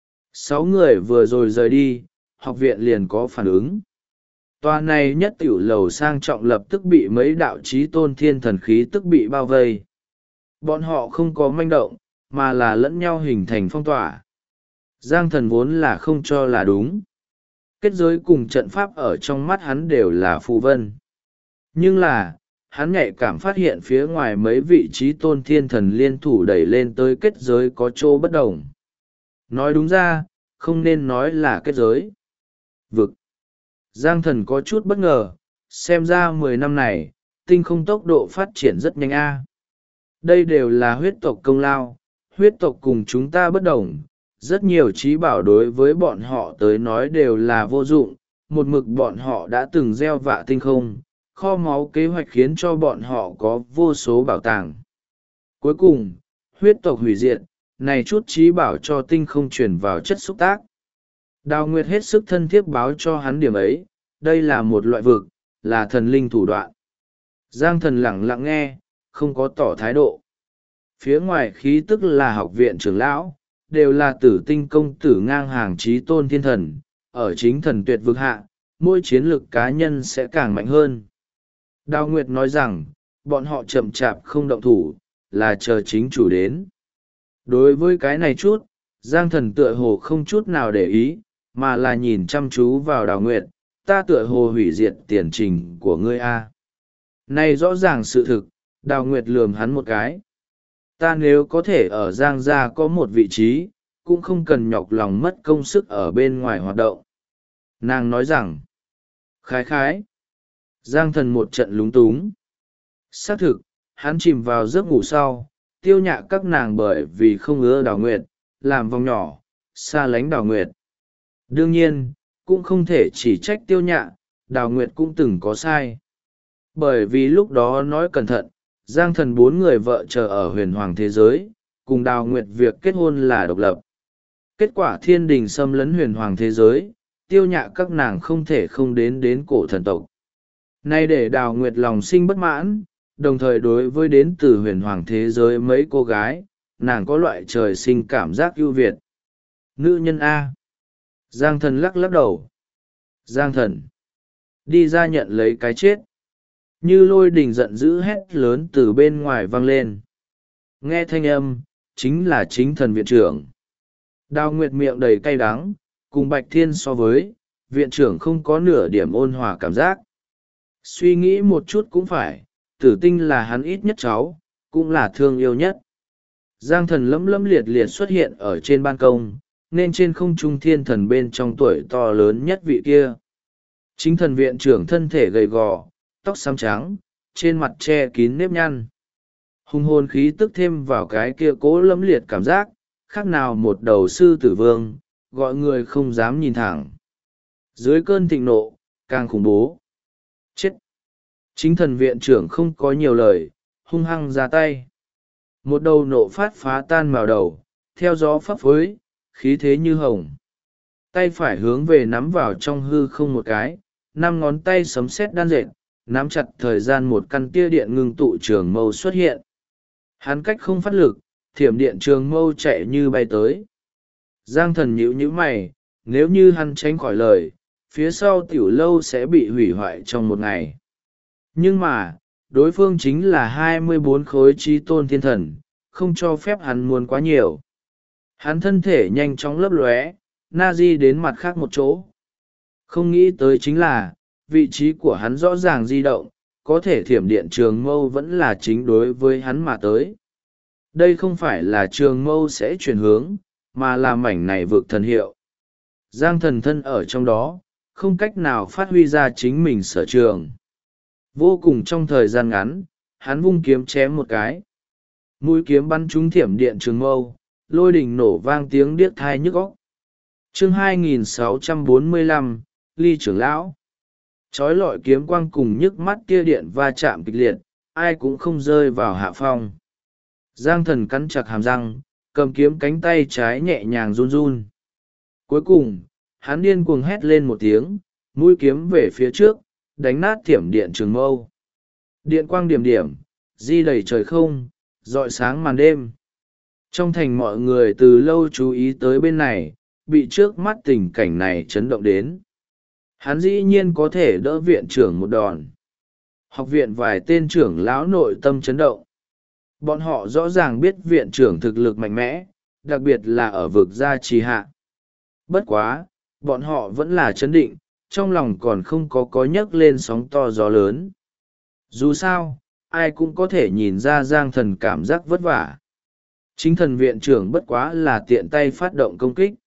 6 người vừa rồi rời đi, học viện liền có phản ứng. Tòa này nhất tiểu lầu sang trọng lập tức bị mấy đạo chí tôn thiên thần khí tức bị bao vây. Bọn họ không có manh động, mà là lẫn nhau hình thành phong tỏa. Giang thần vốn là không cho là đúng. Kết giới cùng trận pháp ở trong mắt hắn đều là phù vân. Nhưng là, hắn nhạy cảm phát hiện phía ngoài mấy vị trí tôn thiên thần liên thủ đẩy lên tới kết giới có chỗ bất đồng. Nói đúng ra, không nên nói là kết giới. Vực. Giang thần có chút bất ngờ, xem ra 10 năm này, tinh không tốc độ phát triển rất nhanh a. Đây đều là huyết tộc công lao, huyết tộc cùng chúng ta bất đồng. Rất nhiều trí bảo đối với bọn họ tới nói đều là vô dụng, một mực bọn họ đã từng gieo vạ tinh không, kho máu kế hoạch khiến cho bọn họ có vô số bảo tàng. Cuối cùng, huyết tộc hủy diệt, này chút trí bảo cho tinh không truyền vào chất xúc tác. Đào Nguyệt hết sức thân thiết báo cho hắn điểm ấy, đây là một loại vực, là thần linh thủ đoạn. Giang thần lặng lặng nghe, không có tỏ thái độ. Phía ngoài khí tức là học viện trưởng lão, đều là tử tinh công tử ngang hàng trí tôn thiên thần, ở chính thần tuyệt vực hạ, mỗi chiến lực cá nhân sẽ càng mạnh hơn. Đào Nguyệt nói rằng, bọn họ chậm chạp không động thủ, là chờ chính chủ đến. Đối với cái này chút, Giang thần tựa hồ không chút nào để ý, mà là nhìn chăm chú vào Đào Nguyệt, ta tựa hồ hủy diệt tiền trình của ngươi a. Này rõ ràng sự thực, Đào Nguyệt lườm hắn một cái. Ta nếu có thể ở Giang gia có một vị trí, cũng không cần nhọc lòng mất công sức ở bên ngoài hoạt động. Nàng nói rằng, khái khái. Giang thần một trận lúng túng. Xác thực, hắn chìm vào giấc ngủ sau, tiêu nhạ các nàng bởi vì không ưa Đào Nguyệt, làm vòng nhỏ, xa lánh Đào Nguyệt. Đương nhiên, cũng không thể chỉ trách tiêu nhạ, Đào Nguyệt cũng từng có sai. Bởi vì lúc đó nói cẩn thận, Giang thần 4 người vợ chờ ở huyền hoàng thế giới, cùng Đào Nguyệt việc kết hôn là độc lập. Kết quả thiên đình xâm lấn huyền hoàng thế giới, tiêu nhạ các nàng không thể không đến cổ thần tộc. Nay để Đào Nguyệt lòng sinh bất mãn, đồng thời đối với đến từ huyền hoàng thế giới mấy cô gái, nàng có loại trời sinh cảm giác ưu việt. Nữ nhân A. Giang thần lắc lắc đầu. Giang thần. Đi ra nhận lấy cái chết. Như lôi đình giận dữ hét lớn từ bên ngoài vang lên. Nghe thanh âm, chính là chính thần viện trưởng. Đào Nguyệt miệng đầy cay đắng, cùng Bạch Thiên so với, viện trưởng không có nửa điểm ôn hòa cảm giác. Suy nghĩ một chút cũng phải, tử tinh là hắn ít nhất cháu, cũng là thương yêu nhất. Giang thần lấm lấm liệt liệt xuất hiện ở trên ban công, nên trên không trung thiên thần bên trong tuổi to lớn nhất vị kia. Chính thần viện trưởng thân thể gầy gò, tóc xám trắng, trên mặt che kín nếp nhăn. Hùng hồn khí tức thêm vào cái kia cố lấm liệt cảm giác, khác nào một đầu sư tử vương, gọi người không dám nhìn thẳng. Dưới cơn thịnh nộ, càng khủng bố. Chết! Chính thần viện trưởng không có nhiều lời, hung hăng ra tay. Một đầu nộ phát phá tan màu đầu, theo gió phấp phới, khí thế như hồng. Tay phải hướng về nắm vào trong hư không một cái, 5 ngón tay sấm sét đan dệt, nắm chặt thời gian một căn tia điện ngưng tụ trường mâu xuất hiện. Hắn cách không phát lực, thiểm điện trường mâu chạy như bay tới. Giang thần nhíu nhíu mày, nếu như hắn tránh khỏi lời, phía sau tiểu lâu sẽ bị hủy hoại trong một ngày. Nhưng mà, đối phương chính là 24 khối trí tôn thiên thần, không cho phép hắn muốn quá nhiều. Hắn thân thể nhanh chóng lấp lóe, na di đến mặt khác một chỗ. Không nghĩ tới chính là, vị trí của hắn rõ ràng di động, có thể thiểm điện trường mâu vẫn là chính đối với hắn mà tới. Đây không phải là trường mâu sẽ chuyển hướng, mà là mảnh này vực thần hiệu. Giang thần thân ở trong đó, không cách nào phát huy ra chính mình sở trường. Vô cùng trong thời gian ngắn, hắn vung kiếm chém một cái. Mũi kiếm bắn trúng thiểm điện trường mâu, lôi đình nổ vang tiếng điếc thai nhức óc. Chương 2645, Ly trưởng lão. Chói lọi kiếm quang cùng nhức mắt kia điện va chạm kịch liệt, ai cũng không rơi vào hạ phong. Giang thần cắn chặt hàm răng, cầm kiếm cánh tay trái nhẹ nhàng run run. Cuối cùng, hắn điên cuồng hét lên một tiếng, mũi kiếm về phía trước, đánh nát thiểm điện trường mâu. Điện quang điểm điểm, di đầy trời không, rọi sáng màn đêm. Trong thành mọi người từ lâu chú ý tới bên này, bị trước mắt tình cảnh này chấn động đến. Hắn dĩ nhiên có thể đỡ viện trưởng một đòn. Học viện vài tên trưởng lão nội tâm chấn động. Bọn họ rõ ràng biết viện trưởng thực lực mạnh mẽ, đặc biệt là ở vực gia trì hạ. Bất quá, bọn họ vẫn là chấn định, trong lòng còn không có nhấc lên sóng to gió lớn. Dù sao, ai cũng có thể nhìn ra Giang Thần cảm giác vất vả. Chính thần viện trưởng bất quá là tiện tay phát động công kích.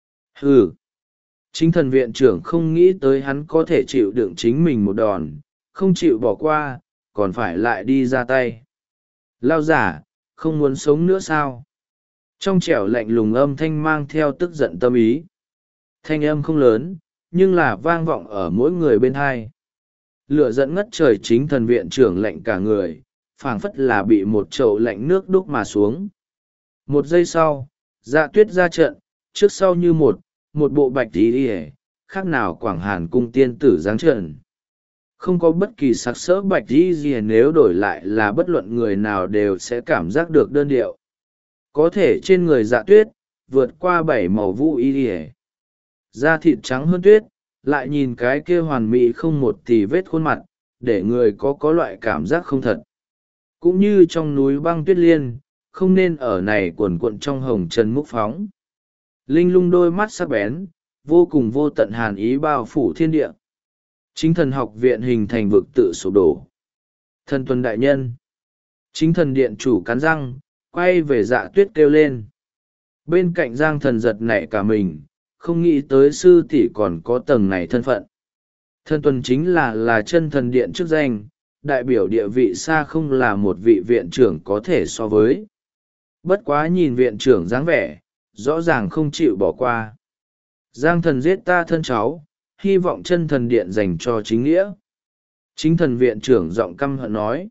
Hừ! Chính thần viện trưởng không nghĩ tới hắn có thể chịu đựng chính mình một đòn, không chịu bỏ qua, còn phải lại đi ra tay. Lao giả, không muốn sống nữa sao? Trong trẻo lạnh lùng âm thanh mang theo tức giận tâm ý. Thanh âm không lớn, nhưng là vang vọng ở mỗi người bên hai. Lửa giận ngất trời, chính thần viện trưởng lạnh cả người, phảng phất là bị một chậu lạnh nước đúc mà xuống. Một giây sau, Dạ Tuyết ra trận, trước sau như một bộ bạch tí ỉa, khác nào Quảng Hàn cung tiên tử giáng trần. Không có bất kỳ sặc sỡ bạch tí gì, nếu đổi lại là bất luận người nào đều sẽ cảm giác được đơn điệu. Có thể trên người Dạ Tuyết, vượt qua 7 màu vũ y ỉa. Da thịt trắng hơn tuyết, lại nhìn cái kia hoàn mỹ không một tì vết khuôn mặt, để người có loại cảm giác không thật. Cũng như trong núi băng tuyết liên, không nên ở này cuồn cuộn trong hồng trần múc phóng. Linh lung đôi mắt sắc bén, vô cùng vô tận hàn ý bao phủ thiên địa. Chính thần học viện hình thành vực tự sụp đổ. Thần tuần đại nhân. Chính thần điện chủ cắn răng, quay về Dạ Tuyết kêu lên. Bên cạnh Giang Thần giật nảy cả mình, không nghĩ tới sư tỷ còn có tầng này thân phận. Thần tuần chính là chân thần điện chức danh, đại biểu địa vị xa không là một vị viện trưởng có thể so với. Bất quá nhìn viện trưởng dáng vẻ, rõ ràng không chịu bỏ qua. Giang Thần giết ta thân cháu, hy vọng chân thần điện dành cho chính nghĩa. Chính thần viện trưởng giọng căm hận nói.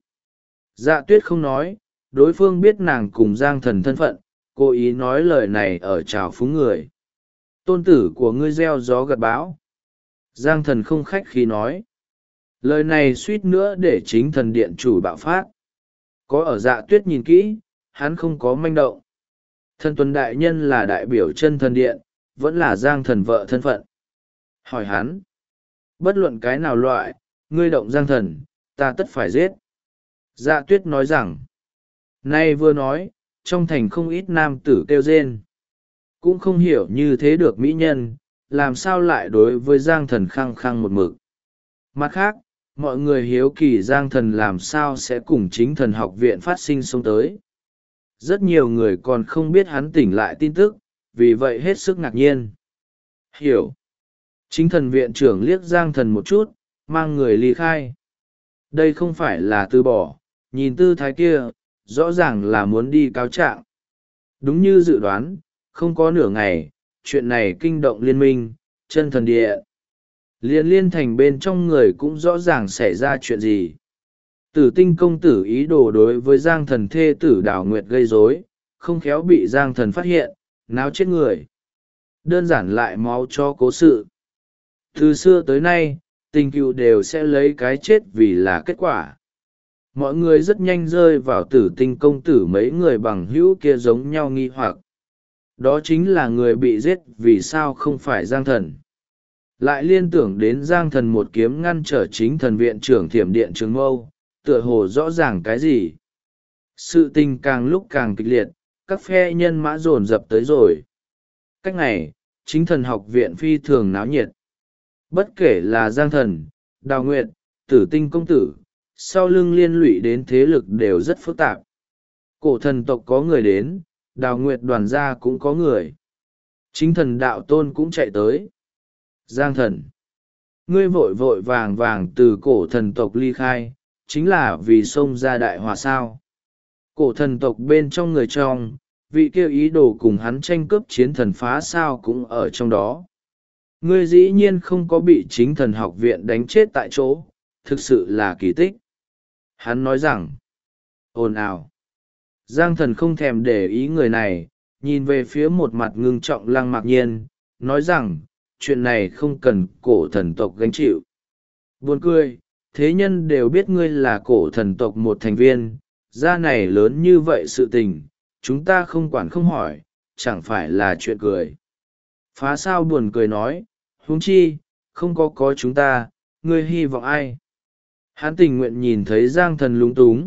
Dạ Tuyết không nói, đối phương biết nàng cùng Giang Thần thân phận, cố ý nói lời này ở trào phúng người. Tôn tử của ngươi gieo gió gặt bão. Giang Thần không khách khí nói. Lời này suýt nữa để chính thần điện chủ bạo phát. Có ở Dạ Tuyết nhìn kỹ, hắn không có manh động. Thần tuần đại nhân là đại biểu chân thần điện, vẫn là Giang Thần vợ thân phận. Hỏi hắn. Bất luận cái nào loại, ngươi động Giang Thần, ta tất phải giết. Dạ Tuyết nói rằng. Nay vừa nói, trong thành không ít nam tử kêu rên. Cũng không hiểu như thế được mỹ nhân, làm sao lại đối với Giang Thần khăng khăng một mực. Mặt khác, mọi người hiếu kỳ Giang Thần làm sao sẽ cùng chính thần học viện phát sinh xông tới. Rất nhiều người còn không biết hắn tỉnh lại tin tức, vì vậy hết sức ngạc nhiên. Hiểu. Chính thần viện trưởng liếc Giang Thần một chút, mang người ly khai. Đây không phải là từ bỏ, nhìn tư thái kia, rõ ràng là muốn đi cáo trạng. Đúng như dự đoán, không có nửa ngày, chuyện này kinh động liên minh, chân thần địa. Liên thành bên trong người cũng rõ ràng xảy ra chuyện gì. Tử Tinh công tử ý đồ đối với Giang Thần thê tử Đào Nguyệt gây rối, không khéo bị Giang Thần phát hiện, náo chết người. Đơn giản lại máu cho cố sự. Từ xưa tới nay, tình cựu đều sẽ lấy cái chết vì là kết quả. Mọi người rất nhanh rơi vào Tử Tinh công tử mấy người bằng hữu kia giống nhau nghi hoặc. Đó chính là người bị giết vì sao không phải Giang Thần. Lại liên tưởng đến Giang Thần một kiếm ngăn trở chính thần viện trưởng Thiểm Điện Trường Mâu, tựa hồ rõ ràng cái gì. Sự tình càng lúc càng kịch liệt, các phe nhân mã dồn dập tới rồi. Cách này, chính thần học viện phi thường náo nhiệt. Bất kể là Giang Thần, Đào Nguyệt, Tử Tinh công tử, sau lưng liên lụy đến thế lực đều rất phức tạp. Cổ thần tộc có người đến, Đào Nguyệt đoàn gia cũng có người. Chính thần đạo tôn cũng chạy tới. Giang Thần, ngươi vội vội vàng vàng từ cổ thần tộc ly khai, chính là vì xông ra đại hòa sao. Cổ thần tộc bên trong người trong, vị kêu ý đồ cùng hắn tranh cướp chiến thần phá sao cũng ở trong đó. Ngươi dĩ nhiên không có bị chính thần học viện đánh chết tại chỗ, thực sự là kỳ tích. Hắn nói rằng, ồn ào. Giang Thần không thèm để ý người này, nhìn về phía một mặt ngưng trọng Lăng Mạc Nhiên, nói rằng, chuyện này không cần cổ thần tộc gánh chịu. Buồn cười, thế nhân đều biết ngươi là cổ thần tộc một thành viên, gia này lớn như vậy sự tình, chúng ta không quản không hỏi, chẳng phải là chuyện cười. Phá sao buồn cười nói, huống chi, không có chúng ta, ngươi hy vọng ai. Hắn tình nguyện nhìn thấy Giang Thần lúng túng,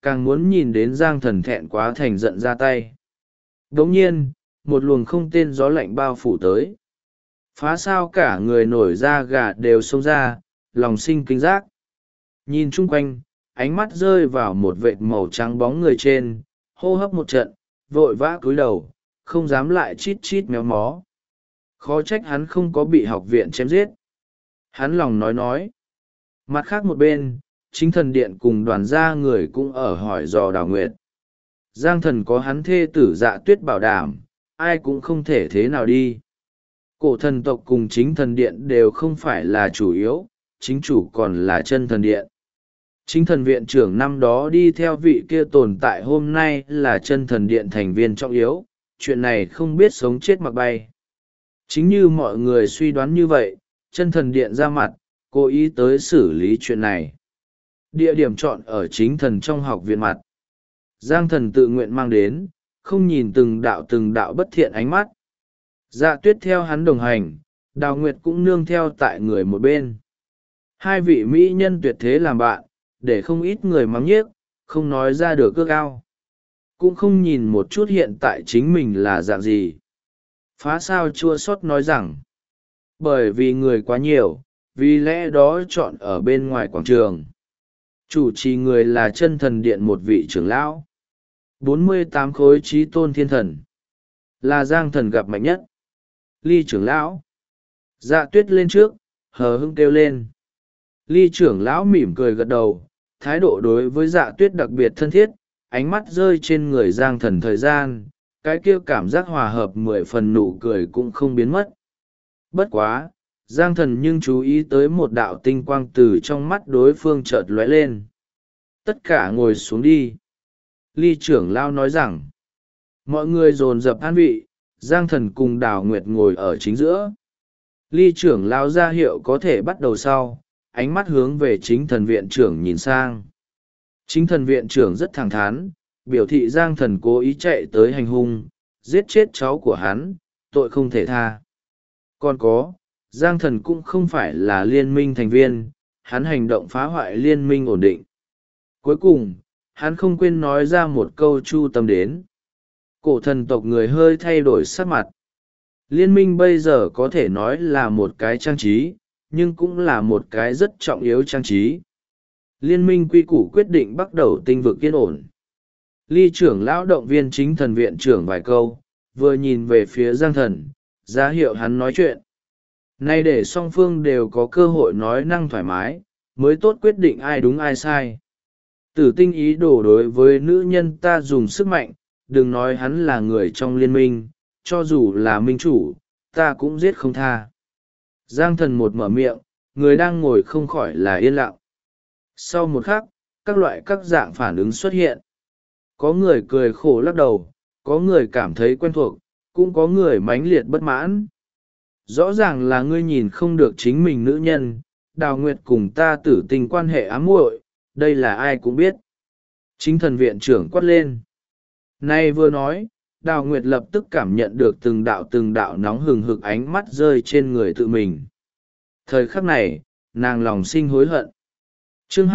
càng muốn nhìn đến Giang Thần thẹn quá thành giận ra tay. Đống nhiên, một luồng không tên gió lạnh bao phủ tới. Phá sao cả người nổi da gà đều xông ra, lòng sinh kinh giác. Nhìn chung quanh, ánh mắt rơi vào một vệt màu trắng bóng người trên, hô hấp một trận, vội vã cúi đầu, không dám lại chít chít méo mó. Khó trách hắn không có bị học viện chém giết. Hắn lòng nói. Mặt khác một bên, chính thần điện cùng đoàn gia người cũng ở hỏi dò Đào Nguyệt. Giang Thần có hắn thê tử Dạ Tuyết bảo đảm, ai cũng không thể thế nào đi. Cổ thần tộc cùng chính thần điện đều không phải là chủ yếu, chính chủ còn là chân thần điện. Chính thần viện trưởng năm đó đi theo vị kia tồn tại hôm nay là chân thần điện thành viên trọng yếu, chuyện này không biết sống chết mặc bay. Chính như mọi người suy đoán như vậy, chân thần điện ra mặt, cố ý tới xử lý chuyện này. Địa điểm chọn ở chính thần trong học viện mặt. Giang Thần tự nguyện mang đến, không nhìn từng đạo bất thiện ánh mắt. Dạ Tuyết theo hắn đồng hành, Đào Nguyệt cũng nương theo tại người một bên. Hai vị mỹ nhân tuyệt thế làm bạn, để không ít người mắng nhiếc, không nói ra được ước ao. Cũng không nhìn một chút hiện tại chính mình là dạng gì. Phá sao chua xót nói rằng, bởi vì người quá nhiều, vì lẽ đó chọn ở bên ngoài quảng trường. Chủ trì người là chân thần điện một vị trưởng lão. 48 khối trí tôn thiên thần. Là Giang Thần gặp mạnh nhất. Ly trưởng lão. Dạ Tuyết lên trước, hờ hững kêu lên. Ly trưởng lão mỉm cười gật đầu, thái độ đối với Dạ Tuyết đặc biệt thân thiết, ánh mắt rơi trên người Giang Thần thời gian, cái kia cảm giác hòa hợp 10 phần nụ cười cũng không biến mất. Bất quá, Giang Thần nhưng chú ý tới một đạo tinh quang từ trong mắt đối phương chợt lóe lên. Tất cả ngồi xuống đi. Ly trưởng lão nói rằng, mọi người dồn dập an vị, Giang Thần cùng Đào Nguyệt ngồi ở chính giữa. Ly trưởng lão ra hiệu có thể bắt đầu sau, ánh mắt hướng về chính thần viện trưởng nhìn sang. Chính thần viện trưởng rất thẳng thắn, biểu thị Giang Thần cố ý chạy tới hành hung, giết chết cháu của hắn, tội không thể tha. Còn có, Giang Thần cũng không phải là liên minh thành viên, hắn hành động phá hoại liên minh ổn định. Cuối cùng, hắn không quên nói ra một câu chu tâm đến. Cổ thần tộc người hơi thay đổi sắc mặt. Liên minh bây giờ có thể nói là một cái trang trí, nhưng cũng là một cái rất trọng yếu trang trí. Liên minh quy củ quyết định bắt đầu tinh vực yên ổn. Ly trưởng lão động viên chính thần viện trưởng vài câu, vừa nhìn về phía Giang Thần, ra hiệu hắn nói chuyện. Nay để song phương đều có cơ hội nói năng thoải mái, mới tốt quyết định ai đúng ai sai. Tử tinh ý đồ đối với nữ nhân ta dùng sức mạnh, đừng nói hắn là người trong liên minh, cho dù là minh chủ, ta cũng giết không tha. Giang Thần một mở miệng, người đang ngồi không khỏi là yên lặng. Sau một khắc, các dạng phản ứng xuất hiện. Có người cười khổ lắc đầu, có người cảm thấy quen thuộc, cũng có người mãnh liệt bất mãn. Rõ ràng là ngươi nhìn không được chính mình nữ nhân, Đào Nguyệt cùng ta tử tình quan hệ ám muội, đây là ai cũng biết. Chính thần viện trưởng quát lên. Nay vừa nói, Đào Nguyệt lập tức cảm nhận được từng đạo nóng hừng hực ánh mắt rơi trên người tự mình. Thời khắc này, nàng lòng sinh hối hận. Chương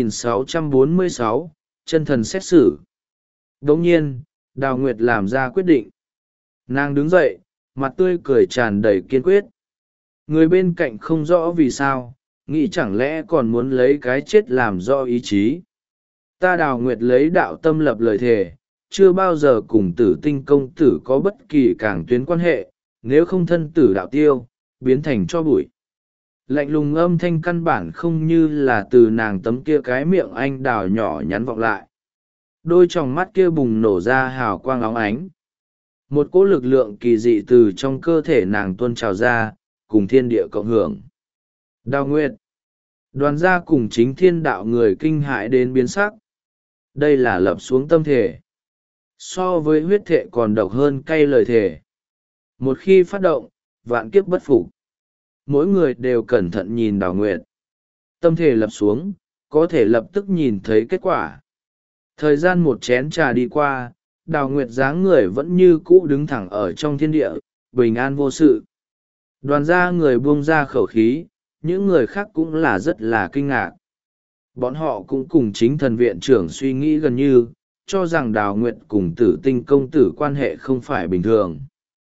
2646, chân thần xét xử. Đồng nhiên, Đào Nguyệt làm ra quyết định. Nàng đứng dậy, mặt tươi cười tràn đầy kiên quyết. Người bên cạnh không rõ vì sao, nghĩ chẳng lẽ còn muốn lấy cái chết làm do ý chí. Ta Đào Nguyệt lấy đạo tâm lập lời thề, chưa bao giờ cùng tử tinh công tử có bất kỳ cảng tuyến quan hệ, nếu không thân tử đạo tiêu, biến thành cho bụi. Lạnh lùng âm thanh căn bản không như là từ nàng tấm kia cái miệng anh đào nhỏ nhắn vọng lại. Đôi tròng mắt kia bùng nổ ra hào quang óng ánh. Một cỗ lực lượng kỳ dị từ trong cơ thể nàng tuôn trào ra, cùng thiên địa cộng hưởng. Đào Nguyệt. Đoàn gia cùng chính thiên đạo người kinh hãi đến biến sắc. Đây là lập xuống tâm thể. So với huyết thệ còn độc hơn cay lời thề. Một khi phát động, vạn kiếp bất phục. Mỗi người đều cẩn thận nhìn Đào Nguyệt. Tâm thể lập xuống, có thể lập tức nhìn thấy kết quả. Thời gian một chén trà đi qua, Đào Nguyệt dáng người vẫn như cũ đứng thẳng ở trong thiên địa, bình an vô sự. Đoàn gia người buông ra khẩu khí, những người khác cũng là rất là kinh ngạc. Bọn họ cũng cùng chính thần viện trưởng suy nghĩ gần như, cho rằng Đào Nguyệt cùng Tử Tinh công tử quan hệ không phải bình thường.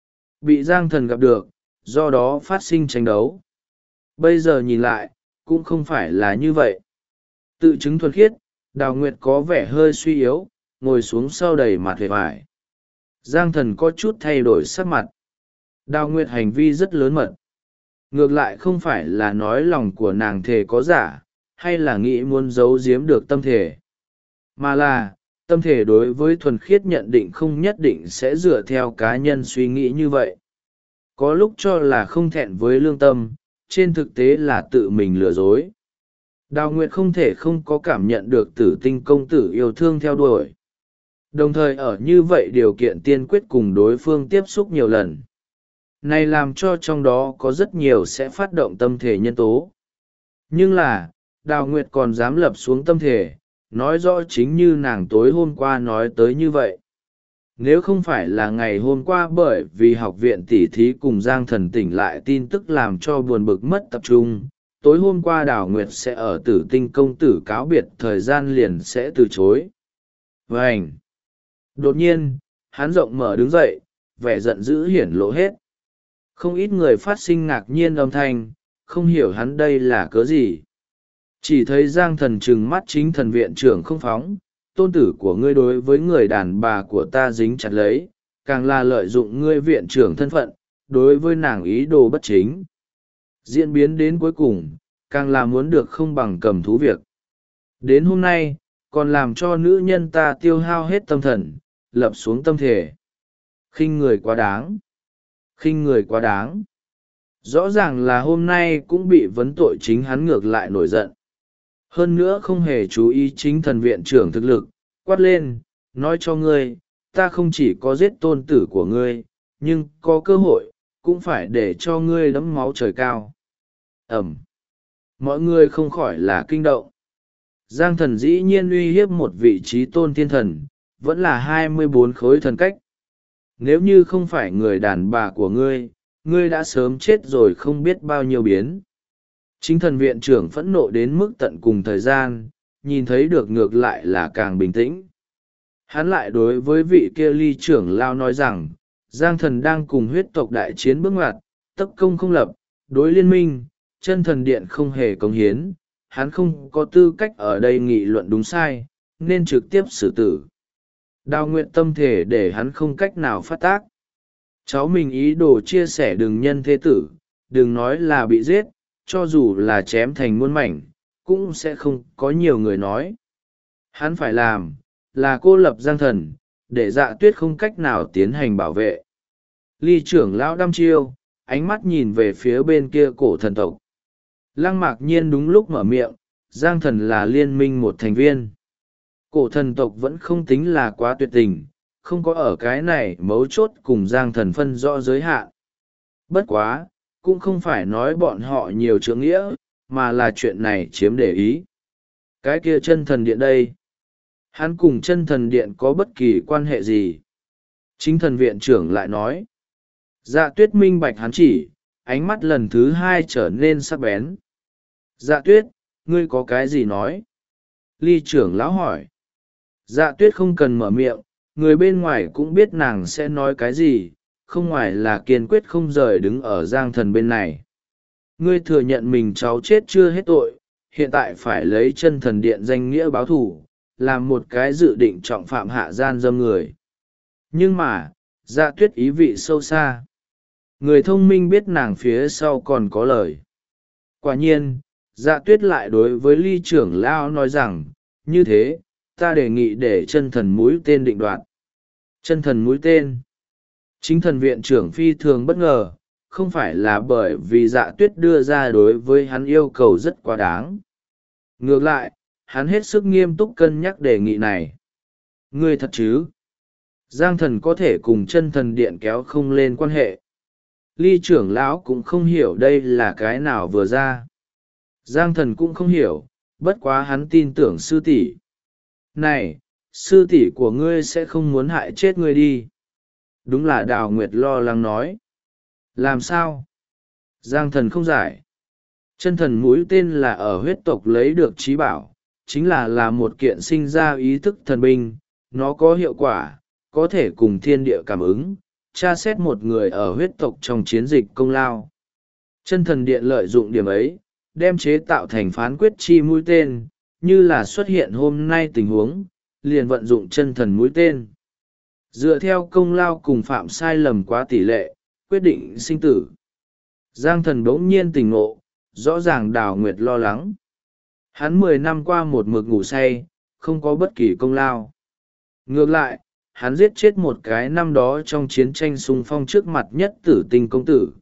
Bị Giang Thần gặp được, do đó phát sinh tranh đấu. Bây giờ nhìn lại, cũng không phải là như vậy. Tự chứng thuần khiết, Đào Nguyệt có vẻ hơi suy yếu, ngồi xuống sau đầy mặt hề vải. Giang Thần có chút thay đổi sắc mặt. Đào Nguyệt hành vi rất lớn mật. Ngược lại không phải là nói lòng của nàng thề có giả, hay là nghĩ muốn giấu giếm được tâm thể. Mà là, tâm thể đối với thuần khiết nhận định không nhất định sẽ dựa theo cá nhân suy nghĩ như vậy. Có lúc cho là không thẹn với lương tâm, trên thực tế là tự mình lừa dối. Đào Nguyệt không thể không có cảm nhận được Tử Tinh công tử yêu thương theo đuổi. Đồng thời ở như vậy điều kiện tiên quyết cùng đối phương tiếp xúc nhiều lần. Này làm cho trong đó có rất nhiều sẽ phát động tâm thể nhân tố. Nhưng là, Đào Nguyệt còn dám lập xuống tâm thể, nói rõ chính như nàng tối hôm qua nói tới như vậy. Nếu không phải là ngày hôm qua bởi vì học viện tỉ thí cùng Giang Thần tỉnh lại tin tức làm cho buồn bực mất tập trung, tối hôm qua Đào Nguyệt sẽ ở Tử Tinh công tử cáo biệt thời gian liền sẽ từ chối. Vânh! Đột nhiên, hắn rộng mở đứng dậy, vẻ giận dữ hiển lộ hết. Không ít người phát sinh ngạc nhiên âm thanh, không hiểu hắn đây là cớ gì. Chỉ thấy Giang Thần trừng mắt chính thần viện trưởng không phóng, tôn tử của ngươi đối với người đàn bà của ta dính chặt lấy, càng là lợi dụng ngươi viện trưởng thân phận, đối với nàng ý đồ bất chính. Diễn biến đến cuối cùng, càng là muốn được không bằng cầm thú việc. Đến hôm nay, còn làm cho nữ nhân ta tiêu hao hết tâm thần, lập xuống tâm thể. Khinh người quá đáng. Khinh người quá đáng. Rõ ràng là hôm nay cũng bị vấn tội chính hắn ngược lại nổi giận. Hơn nữa không hề chú ý chính thần viện trưởng thực lực, quát lên, nói cho ngươi, ta không chỉ có giết tôn tử của ngươi, nhưng có cơ hội, cũng phải để cho ngươi đẫm máu trời cao. Ẩm. Mọi người không khỏi là kinh động. Giang Thần dĩ nhiên uy hiếp một vị trí tôn thiên thần, vẫn là 24 khối thần cách. Nếu như không phải người đàn bà của ngươi, ngươi đã sớm chết rồi không biết bao nhiêu biến. Chính thần viện trưởng phẫn nộ đến mức tận cùng thời gian, nhìn thấy được ngược lại là càng bình tĩnh. Hắn lại đối với vị kia ly trưởng lao nói rằng, Giang Thần đang cùng huyết tộc đại chiến bước ngoặt, tất công không lập, đối liên minh, chân thần điện không hề cống hiến, hắn không có tư cách ở đây nghị luận đúng sai, nên trực tiếp xử tử. Đào nguyện tâm thể để hắn không cách nào phát tác. Cháu mình ý đồ chia sẻ đừng nhân thế tử, đừng nói là bị giết, cho dù là chém thành muôn mảnh, cũng sẽ không có nhiều người nói. Hắn phải làm, là cô lập Giang Thần, để Dạ Tuyết không cách nào tiến hành bảo vệ. Ly trưởng lão đăm chiêu, ánh mắt nhìn về phía bên kia cổ thần tộc. Lăng Mạc Nhiên đúng lúc mở miệng, Giang Thần là liên minh một thành viên. Cổ thần tộc vẫn không tính là quá tuyệt tình, không có ở cái này mấu chốt cùng Giang Thần phân rõ giới hạn. Bất quá, cũng không phải nói bọn họ nhiều chữ nghĩa, mà là chuyện này chiếm để ý. Cái kia chân thần điện đây. Hắn cùng chân thần điện có bất kỳ quan hệ gì? Chính thần viện trưởng lại nói. Dạ Tuyết minh bạch hắn chỉ, ánh mắt lần thứ hai trở nên sắc bén. Dạ Tuyết, ngươi có cái gì nói? Ly trưởng lão hỏi. Dạ Tuyết không cần mở miệng, người bên ngoài cũng biết nàng sẽ nói cái gì, không ngoài là kiên quyết không rời đứng ở Giang Thần bên này. Ngươi thừa nhận mình cháu chết chưa hết tội, hiện tại phải lấy chân thần điện danh nghĩa báo thù, làm một cái dự định trọng phạm hạ gian dâm người. Nhưng mà, Dạ Tuyết ý vị sâu xa. Người thông minh biết nàng phía sau còn có lời. Quả nhiên, Dạ Tuyết lại đối với Ly trưởng lão nói rằng, như thế, ta đề nghị để chân thần mũi tên định đoạt. Chân thần mũi tên. Chính thần viện trưởng phi thường bất ngờ, không phải là bởi vì Dạ Tuyết đưa ra đối với hắn yêu cầu rất quá đáng. Ngược lại, hắn hết sức nghiêm túc cân nhắc đề nghị này. Ngươi thật chứ? Giang Thần có thể cùng chân thần điện kéo không lên quan hệ. Ly trưởng lão cũng không hiểu đây là cái nào vừa ra. Giang Thần cũng không hiểu, bất quá hắn tin tưởng sư tỷ. Này, sư tỷ của ngươi sẽ không muốn hại chết ngươi đi. Đúng là Đào Nguyệt lo lắng nói. Làm sao? Giang Thần không giải. Chân thần mũi tên là ở huyết tộc lấy được trí bảo, chính là một kiện sinh ra ý thức thần binh, nó có hiệu quả, có thể cùng thiên địa cảm ứng, tra xét một người ở huyết tộc trong chiến dịch công lao. Chân thần điện lợi dụng điểm ấy, đem chế tạo thành phán quyết chi mũi tên, như là xuất hiện hôm nay tình huống, liền vận dụng chân thần mũi tên. Dựa theo công lao cùng phạm sai lầm quá tỷ lệ, quyết định sinh tử. Giang thần bỗng nhiên tỉnh ngộ, rõ ràng Đào Nguyệt lo lắng. Hắn 10 năm qua một mực ngủ say, không có bất kỳ công lao. Ngược lại, hắn giết chết một cái năm đó trong chiến tranh xung phong trước mặt nhất Tử Tinh công tử.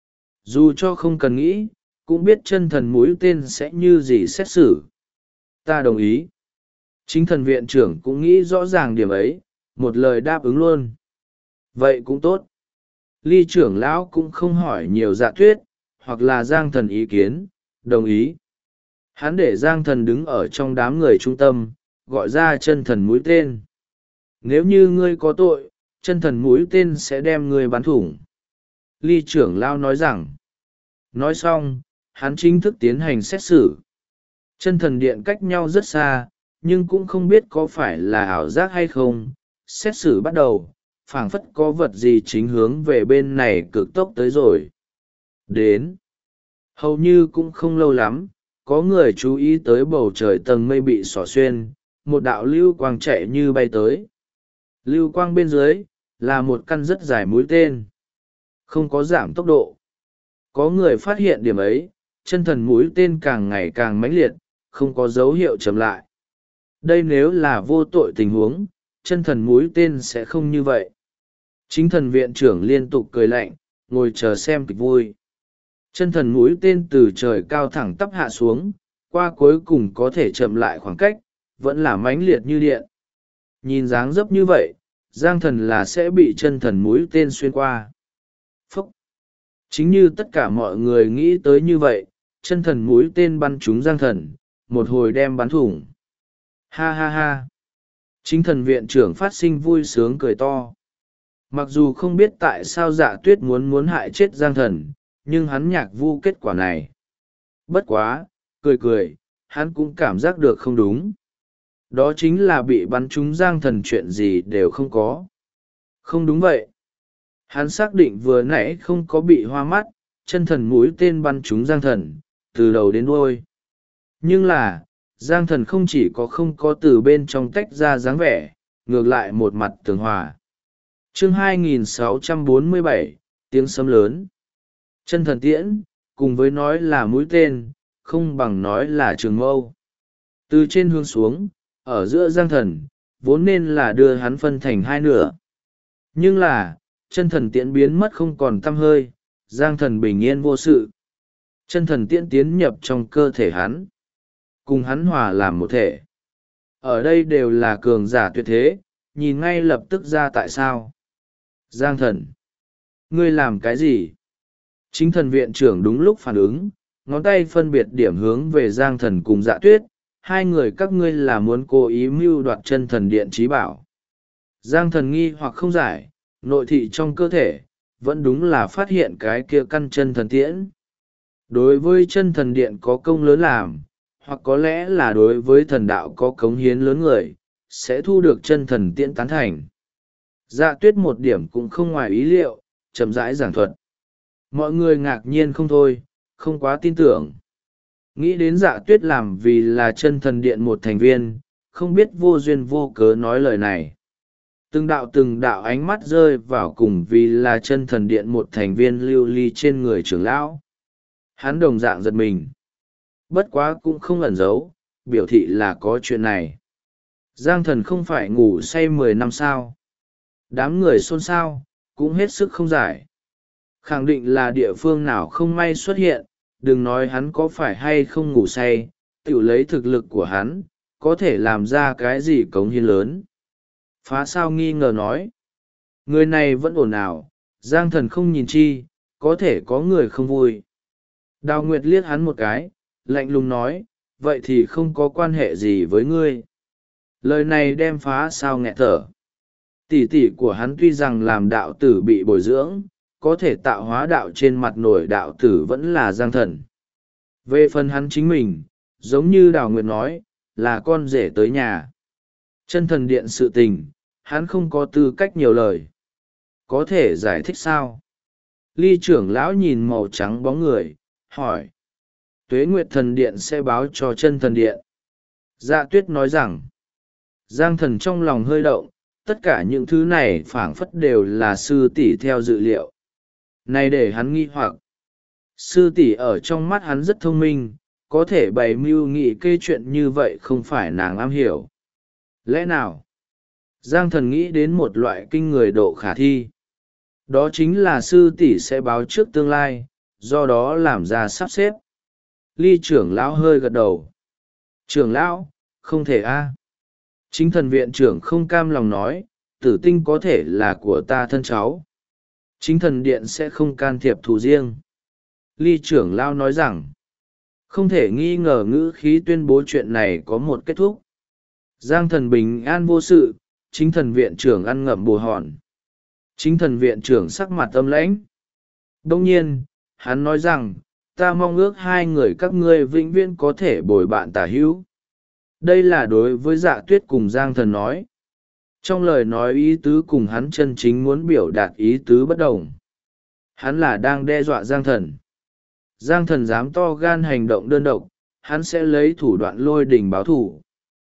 Dù cho không cần nghĩ, cũng biết chân thần mũi tên sẽ như gì xét xử. Ta đồng ý. Chính thần viện trưởng cũng nghĩ rõ ràng điểm ấy, một lời đáp ứng luôn. Vậy cũng tốt. Ly trưởng lão cũng không hỏi nhiều Dạ Tuyết, hoặc là Giang thần ý kiến, đồng ý. Hắn để Giang thần đứng ở trong đám người trung tâm, gọi ra chân thần mũi tên. Nếu như ngươi có tội, chân thần mũi tên sẽ đem ngươi bắn thủng. Ly trưởng lão nói rằng. Nói xong, hắn chính thức tiến hành xét xử. Chân thần điện cách nhau rất xa, nhưng cũng không biết có phải là ảo giác hay không. Xét xử bắt đầu, phảng phất có vật gì chính hướng về bên này cực tốc tới rồi. Đến. Hầu như cũng không lâu lắm, có người chú ý tới bầu trời tầng mây bị xỏ xuyên, một đạo lưu quang chạy như bay tới. Lưu quang bên dưới, là một căn rất dài mũi tên. Không có giảm tốc độ. Có người phát hiện điểm ấy, chân thần mũi tên càng ngày càng mãnh liệt, không có dấu hiệu chậm lại. Đây nếu là vô tội tình huống, chân thần mũi tên sẽ không như vậy. Chính thần viện trưởng liên tục cười lạnh, ngồi chờ xem kịch vui. Chân thần mũi tên từ trời cao thẳng tắp hạ xuống, qua cuối cùng có thể chậm lại khoảng cách, vẫn là mãnh liệt như điện. Nhìn dáng dấp như vậy, Giang thần là sẽ bị chân thần mũi tên xuyên qua. Phúc! Chính như tất cả mọi người nghĩ tới như vậy, chân thần mũi tên bắn trúng Giang thần, một hồi đem bắn thủng. Ha ha ha! Chính thần viện trưởng phát sinh vui sướng cười to. Mặc dù không biết tại sao Dạ Tuyết muốn hại chết Giang thần, nhưng hắn nhạc vu kết quả này. Bất quá, cười, hắn cũng cảm giác được không đúng. Đó chính là bị bắn trúng Giang thần chuyện gì đều không có. Không đúng vậy. Hắn xác định vừa nãy không có bị hoa mắt, chân thần mũi tên bắn trúng Giang thần, từ đầu đến đuôi. Nhưng là, Giang thần không chỉ có không có từ bên trong tách ra dáng vẻ, ngược lại một mặt tường hòa. Chương 2647, tiếng sấm lớn. Chân thần tiễn, cùng với nói là mũi tên, không bằng nói là trường mâu. Từ trên hướng xuống, ở giữa Giang thần, vốn nên là đưa hắn phân thành hai nửa. Nhưng là, chân thần tiễn biến mất không còn tăm hơi, Giang thần bình yên vô sự. Chân thần tiễn tiến nhập trong cơ thể hắn, cùng hắn hòa làm một thể. Ở đây đều là cường giả tuyệt thế, nhìn ngay lập tức ra tại sao. Giang thần, ngươi làm cái gì? Chính thần viện trưởng đúng lúc phản ứng, ngón tay phân biệt điểm hướng về Giang thần cùng Dạ Tuyết, hai người các ngươi là muốn cố ý mưu đoạt chân thần điện trí bảo. Giang thần nghi hoặc không giải, nội thị trong cơ thể, vẫn đúng là phát hiện cái kia căn chân thần tiễn. Đối với chân thần điện có công lớn làm, hoặc có lẽ là đối với thần đạo có cống hiến lớn người, sẽ thu được chân thần tiễn tán thành. Dạ Tuyết một điểm cũng không ngoài ý liệu, chậm rãi giảng thuật. Mọi người ngạc nhiên không thôi, không quá tin tưởng. Nghĩ đến Dạ Tuyết làm vì là chân thần điện một thành viên, không biết vô duyên vô cớ nói lời này. Từng đạo ánh mắt rơi vào cùng vì là chân thần điện một thành viên lưu ly trên người trưởng lão. Hắn đồng dạng giật mình. Bất quá cũng không ẩn giấu, biểu thị là có chuyện này. Giang thần không phải ngủ say 10 năm sao. Đám người xôn xao, cũng hết sức không giải. Khẳng định là địa phương nào không may xuất hiện, đừng nói hắn có phải hay không ngủ say, tự lấy thực lực của hắn, có thể làm ra cái gì cống hiến lớn. Phá sao nghi ngờ nói. Người này vẫn ổn ào, Giang thần không nhìn chi, có thể có người không vui. Đào Nguyệt liếc hắn một cái, lạnh lùng nói, vậy thì không có quan hệ gì với ngươi. Lời này đem Phá sao nghẹt thở. Tỷ tỷ của hắn tuy rằng làm đạo tử bị bồi dưỡng, có thể tạo hóa đạo trên mặt nổi đạo tử vẫn là Giang thần. Về phần hắn chính mình, giống như Đào Nguyệt nói, là con rể tới nhà. Chân thần điện sự tình, hắn không có tư cách nhiều lời. Có thể giải thích sao? Ly trưởng lão nhìn màu trắng bóng người, hỏi. Tuế Nguyệt thần điện sẽ báo cho chân thần điện. Dạ tuyết nói rằng, Giang thần trong lòng hơi động, tất cả những thứ này phảng phất đều là sư tỷ theo dự liệu. Này để hắn nghi hoặc. Sư tỷ ở trong mắt hắn rất thông minh, có thể bày mưu nghị kê chuyện như vậy không phải nàng am hiểu. Lẽ nào? Giang thần nghĩ đến một loại kinh người độ khả thi. Đó chính là sư tỷ sẽ báo trước tương lai, do đó làm ra sắp xếp. Ly trưởng lão hơi gật đầu. Trưởng lão, không thể a. Chính thần viện trưởng không cam lòng nói, tử tinh có thể là của ta thân cháu. Chính thần điện sẽ không can thiệp thù riêng. Ly trưởng lão nói rằng, không thể nghi ngờ ngữ khí tuyên bố chuyện này có một kết thúc. Giang thần bình an vô sự, chính thần viện trưởng ăn ngậm bồ hòn. Chính thần viện trưởng sắc mặt âm lãnh. Đông nhiên, hắn nói rằng, ta mong ước hai người các ngươi vĩnh viễn có thể bồi bạn tả hữu. Đây là đối với Dạ tuyết cùng Giang thần nói. Trong lời nói ý tứ cùng hắn chân chính muốn biểu đạt ý tứ bất đồng. Hắn là đang đe dọa Giang thần. Giang thần dám to gan hành động đơn độc, hắn sẽ lấy thủ đoạn lôi đình báo thủ.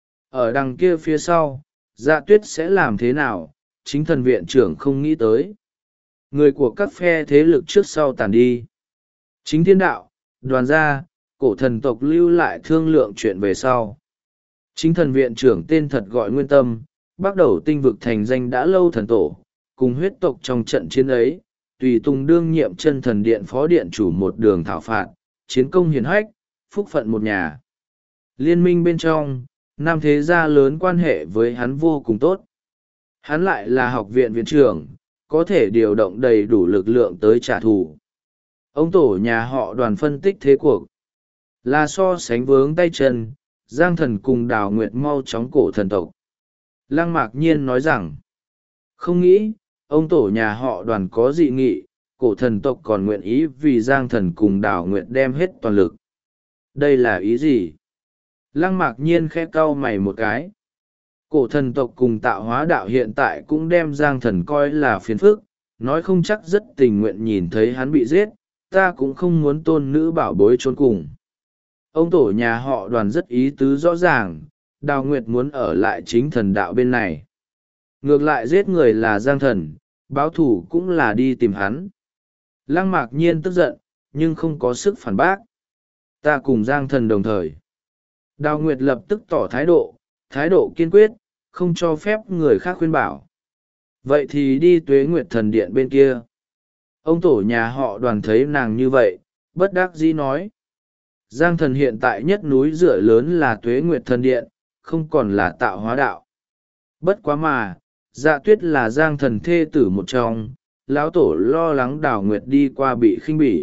Ở đằng kia phía sau, Dạ tuyết sẽ làm thế nào, chính thần viện trưởng không nghĩ tới. Người của các phe thế lực trước sau tàn đi. Chính thiên đạo, đoàn gia, cổ thần tộc lưu lại thương lượng chuyện về sau. Chính thần viện trưởng tên thật gọi Nguyên Tâm, bắt đầu tinh vực thành danh đã lâu thần tổ, cùng huyết tộc trong trận chiến ấy, tùy tùng đương nhiệm chân thần điện phó điện chủ một đường thảo phạt, chiến công hiển hách, phúc phận một nhà. Liên minh bên trong, nam thế gia lớn quan hệ với hắn vô cùng tốt. Hắn lại là học viện viện trưởng, có thể điều động đầy đủ lực lượng tới trả thù. Ông tổ nhà họ Đoàn phân tích thế cuộc, là so sánh vướng tay chân, Giang thần cùng Đào Nguyệt mau chóng cổ thần tộc. Lăng Mạc Nhiên nói rằng, không nghĩ, ông tổ nhà họ Đoàn có dị nghị, cổ thần tộc còn nguyện ý vì Giang thần cùng Đào Nguyệt đem hết toàn lực. Đây là ý gì? Lăng Mạc Nhiên khẽ cau mày một cái. Cổ thần tộc cùng Tạo Hóa đạo hiện tại cũng đem Giang thần coi là phiền phức, nói không chắc rất tình nguyện nhìn thấy hắn bị giết, ta cũng không muốn tôn nữ bảo bối trốn cùng. Ông tổ nhà họ Đoàn rất ý tứ rõ ràng, Đào Nguyệt muốn ở lại chính thần đạo bên này. Ngược lại giết người là Giang thần, báo thủ cũng là đi tìm hắn. Lăng Mạc Nhiên tức giận, nhưng không có sức phản bác. Ta cùng Giang thần đồng thời. Đào Nguyệt lập tức tỏ thái độ kiên quyết, không cho phép người khác khuyên bảo. Vậy thì đi Tuế Nguyệt thần điện bên kia. Ông tổ nhà họ Đoàn thấy nàng như vậy, bất đắc dĩ nói. Giang thần hiện tại nhất núi dựa lớn là Tuế Nguyệt thần điện, không còn là Tạo Hóa đạo. Bất quá mà, Dạ tuyết là Giang thần thê tử một trong, lão tổ lo lắng Đào Nguyệt đi qua bị khinh bỉ.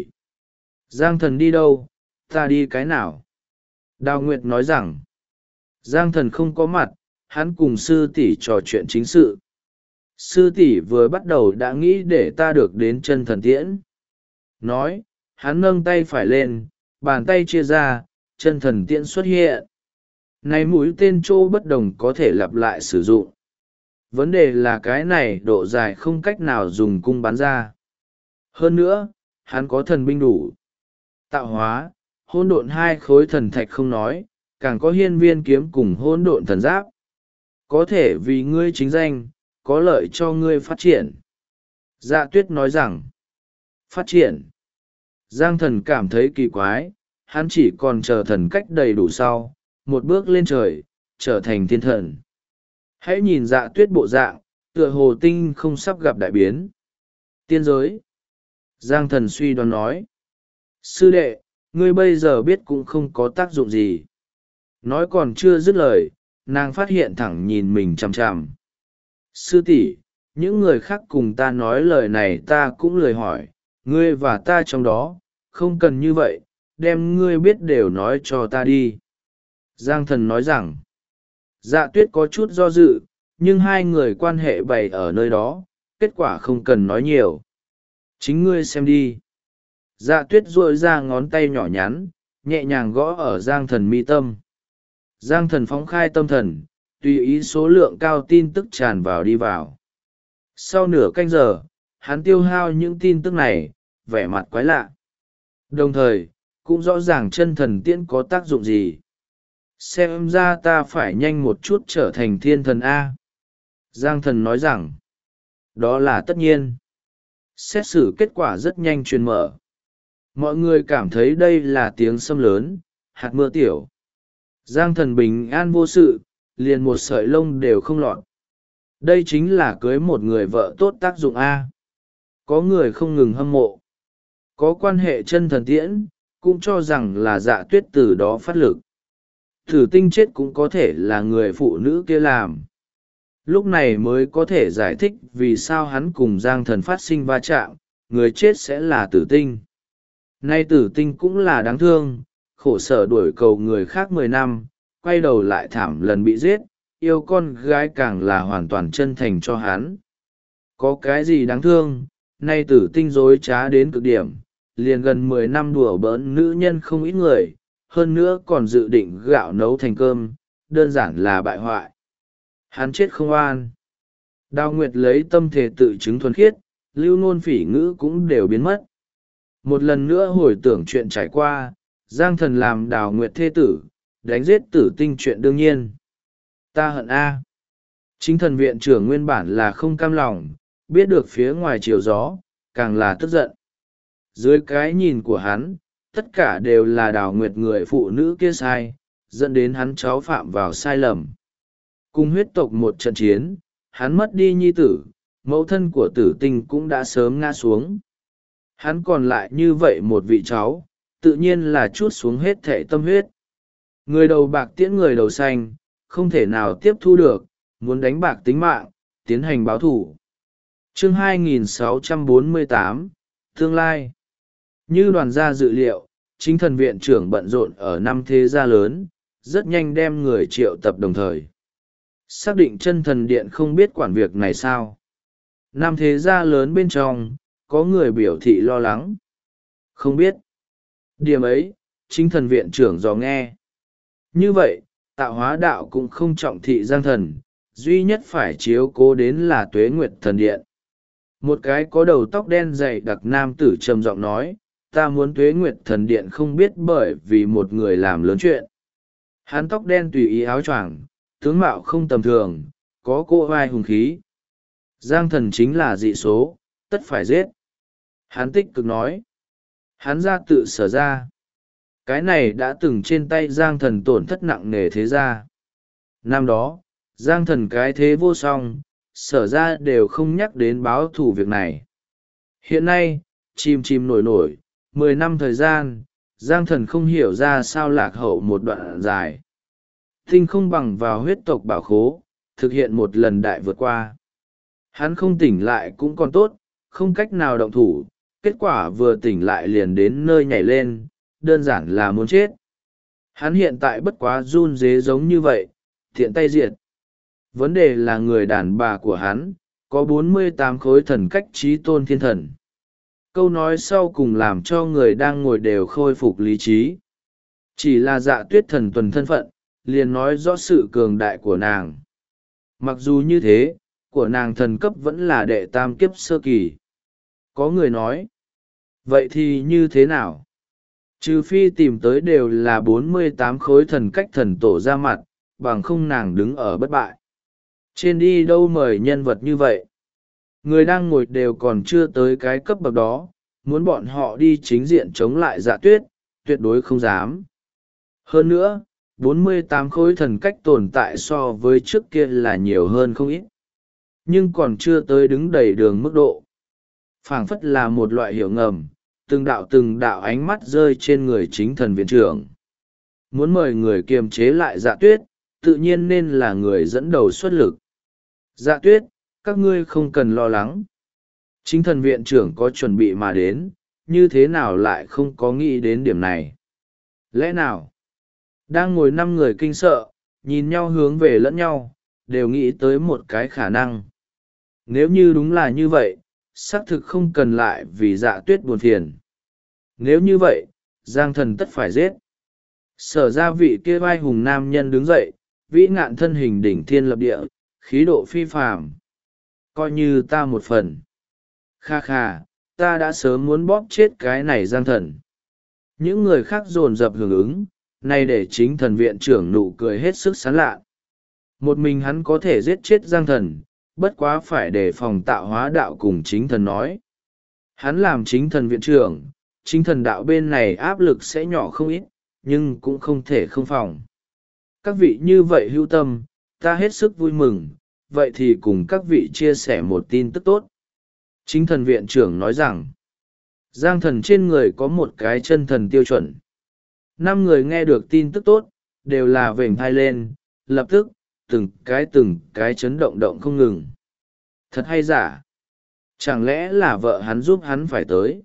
Giang thần đi đâu, ta đi cái nào? Đào Nguyệt nói rằng, Giang thần không có mặt, hắn cùng sư tỷ trò chuyện chính sự. Sư tỷ vừa bắt đầu đã nghĩ để ta được đến chân thần tiễn. Nói, hắn nâng tay phải lên, bàn tay chia ra, chân thần tiễn xuất hiện. Này mũi tên trô bất đồng có thể lặp lại sử dụng. Vấn đề là cái này độ dài không cách nào dùng cung bắn ra. Hơn nữa, hắn có thần binh đủ. Tạo hóa, hỗn độn hai khối thần thạch không nói, càng có hiên viên kiếm cùng hỗn độn thần giáp. Có thể vì ngươi chính danh, có lợi cho ngươi phát triển. Dạ tuyết nói rằng, phát triển. Giang thần cảm thấy kỳ quái, hắn chỉ còn chờ thần cách đầy đủ sau, một bước lên trời, trở thành thiên thần. Hãy nhìn Dạ tuyết bộ dạng, tựa hồ tinh không sắp gặp đại biến. Tiên giới. Giang thần suy đoán nói. Sư đệ, ngươi bây giờ biết cũng không có tác dụng gì. Nói còn chưa dứt lời, nàng phát hiện thẳng nhìn mình chằm chằm. Sư tỷ, những người khác cùng ta nói lời này ta cũng lười hỏi, ngươi và ta trong đó, không cần như vậy, đem ngươi biết đều nói cho ta đi. Giang thần nói rằng, Dạ tuyết có chút do dự, nhưng hai người quan hệ bày ở nơi đó, kết quả không cần nói nhiều. Chính ngươi xem đi. Dạ tuyết duỗi ra ngón tay nhỏ nhắn, nhẹ nhàng gõ ở Giang thần mi tâm. Giang thần phóng khai tâm thần, tùy ý số lượng cao tin tức tràn vào đi vào. Sau nửa canh giờ, hắn tiêu hao những tin tức này, vẻ mặt quái lạ. Đồng thời, cũng rõ ràng chân thần tiễn có tác dụng gì. Xem ra ta phải nhanh một chút trở thành thiên thần A. Giang thần nói rằng, đó là tất nhiên. Xét xử kết quả rất nhanh truyền mở. Mọi người cảm thấy đây là tiếng sấm lớn, hạt mưa tiểu. Giang thần bình an vô sự, liền một sợi lông đều không lọt. Đây chính là cưới một người vợ tốt tác dụng A. Có người không ngừng hâm mộ. Có quan hệ chân thần tiễn, cũng cho rằng là Dạ Tuyết từ đó phát lực. Thử tinh chết cũng có thể là người phụ nữ kia làm. Lúc này mới có thể giải thích vì sao hắn cùng Giang thần phát sinh va chạm, người chết sẽ là tử tinh. Nay tử tinh cũng là đáng thương, khổ sở đuổi cầu người khác 10 năm, quay đầu lại thảm lần bị giết, yêu con gái càng là hoàn toàn chân thành cho hắn. Có cái gì đáng thương, nay tử tinh dối trá đến cực điểm, liền gần 10 năm đùa bỡn nữ nhân không ít người, hơn nữa còn dự định gạo nấu thành cơm, đơn giản là bại hoại. Hắn chết không an. Đào Nguyệt lấy tâm thể tự chứng thuần khiết, lưu ngôn phỉ ngữ cũng đều biến mất. Một lần nữa hồi tưởng chuyện trải qua, Giang thần làm Đào Nguyệt thê tử, đánh giết tử tinh chuyện đương nhiên. Ta hận A. Chính thần viện trưởng nguyên bản là không cam lòng, biết được phía ngoài chiều gió, càng là tức giận. Dưới cái nhìn của hắn, tất cả đều là Đào Nguyệt người phụ nữ kia sai, dẫn đến hắn cháu phạm vào sai lầm. Cùng huyết tộc một trận chiến, hắn mất đi nhi tử, mẫu thân của tử tinh cũng đã sớm ngã xuống. Hắn còn lại như vậy một vị cháu, tự nhiên là trút xuống hết thệ tâm huyết. Người đầu bạc tiễn người đầu xanh, không thể nào tiếp thu được, muốn đánh bạc tính mạng, tiến hành báo thủ. Chương 2648, Tương lai. Như đoàn gia dự liệu, chính thần viện trưởng bận rộn ở năm thế gia lớn, rất nhanh đem người triệu tập đồng thời. Xác định chân thần điện không biết quản việc này sao. Năm thế gia lớn bên trong, có người biểu thị lo lắng. Không biết. Điểm ấy, chính thần viện trưởng dò nghe. Như vậy, tạo hóa đạo cũng không trọng thị Giang thần, duy nhất phải chiếu cố đến là Tuế Nguyệt thần điện. Một cái có đầu tóc đen dày đặc nam tử trầm giọng nói, ta muốn Tuế Nguyệt thần điện không biết bởi vì một người làm lớn chuyện. Hắn tóc đen tùy ý áo choàng, tướng mạo không tầm thường, có cỗ vai hùng khí. Giang thần chính là dị số, tất phải giết. Hắn tích cực nói. Hắn ra tự sở ra. Cái này đã từng trên tay Giang thần tổn thất nặng nề thế ra. Năm đó, Giang thần cái thế vô song, sở ra đều không nhắc đến báo thù việc này. Hiện nay, chìm chìm nổi nổi, 10 năm thời gian, Giang thần không hiểu ra sao lạc hậu một đoạn dài. Tinh không bằng vào huyết tộc bảo khố, thực hiện một lần đại vượt qua. Hắn không tỉnh lại cũng còn tốt, không cách nào động thủ, kết quả vừa tỉnh lại liền đến nơi nhảy lên, đơn giản là muốn chết. Hắn hiện tại bất quá run rế giống như vậy, thiện tay diệt. Vấn đề là người đàn bà của hắn, có 48 khối thần cách trí tôn thiên thần. Câu nói sau cùng làm cho người đang ngồi đều khôi phục lý trí. Chỉ là Dạ Tuyết thần tuần thân phận, liền nói rõ sự cường đại của nàng. Mặc dù như thế, của nàng thần cấp vẫn là đệ tam kiếp sơ kỳ. Có người nói, vậy thì như thế nào? Trừ phi tìm tới đều là 48 khối thần cách thần tổ ra mặt, bằng không nàng đứng ở bất bại. Trên đi đâu mời nhân vật như vậy? Người đang ngồi đều còn chưa tới cái cấp bậc đó, muốn bọn họ đi chính diện chống lại Dạ Tuyết, tuyệt đối không dám. Hơn nữa, 48 khối thần cách tồn tại so với trước kia là nhiều hơn không ít. Nhưng còn chưa tới đứng đầy đường mức độ. Phảng phất là một loại hiểu ngầm, từng đạo ánh mắt rơi trên người chính thần viện trưởng. Muốn mời người kiềm chế lại Dạ Tuyết, tự nhiên nên là người dẫn đầu xuất lực. Dạ Tuyết, các ngươi không cần lo lắng. Chính thần viện trưởng có chuẩn bị mà đến, như thế nào lại không có nghĩ đến điểm này? Lẽ nào? Đang ngồi 5 người kinh sợ, nhìn nhau hướng về lẫn nhau, đều nghĩ tới một cái khả năng. Nếu như đúng là như vậy, xác thực không cần lại vì Dạ Tuyết buồn phiền. Nếu như vậy, Giang thần tất phải giết. Sở Gia vị kia vai hùng nam nhân đứng dậy, vĩ ngạn thân hình đỉnh thiên lập địa, khí độ phi phàm. Coi như ta một phần. Kha kha, ta đã sớm muốn bóp chết cái này Giang Thần. Những người khác dồn dập hưởng ứng, nay để chính thần viện trưởng nụ cười hết sức sán lạ. Một mình hắn có thể giết chết Giang Thần, bất quá phải đề phòng tạo hóa đạo cùng chính thần nói. Hắn làm chính thần viện trưởng, chính thần đạo bên này áp lực sẽ nhỏ không ít, nhưng cũng không thể không phòng. Các vị như vậy hữu tâm, ta hết sức vui mừng, vậy thì cùng các vị chia sẻ một tin tức tốt. Chính thần viện trưởng nói rằng, Giang Thần trên người có một cái chân thần tiêu chuẩn. 5 người nghe được tin tức tốt, đều là vểnh tai lên, lập tức, từng cái chấn động động không ngừng. Thật hay giả? Chẳng lẽ là vợ hắn giúp hắn phải tới?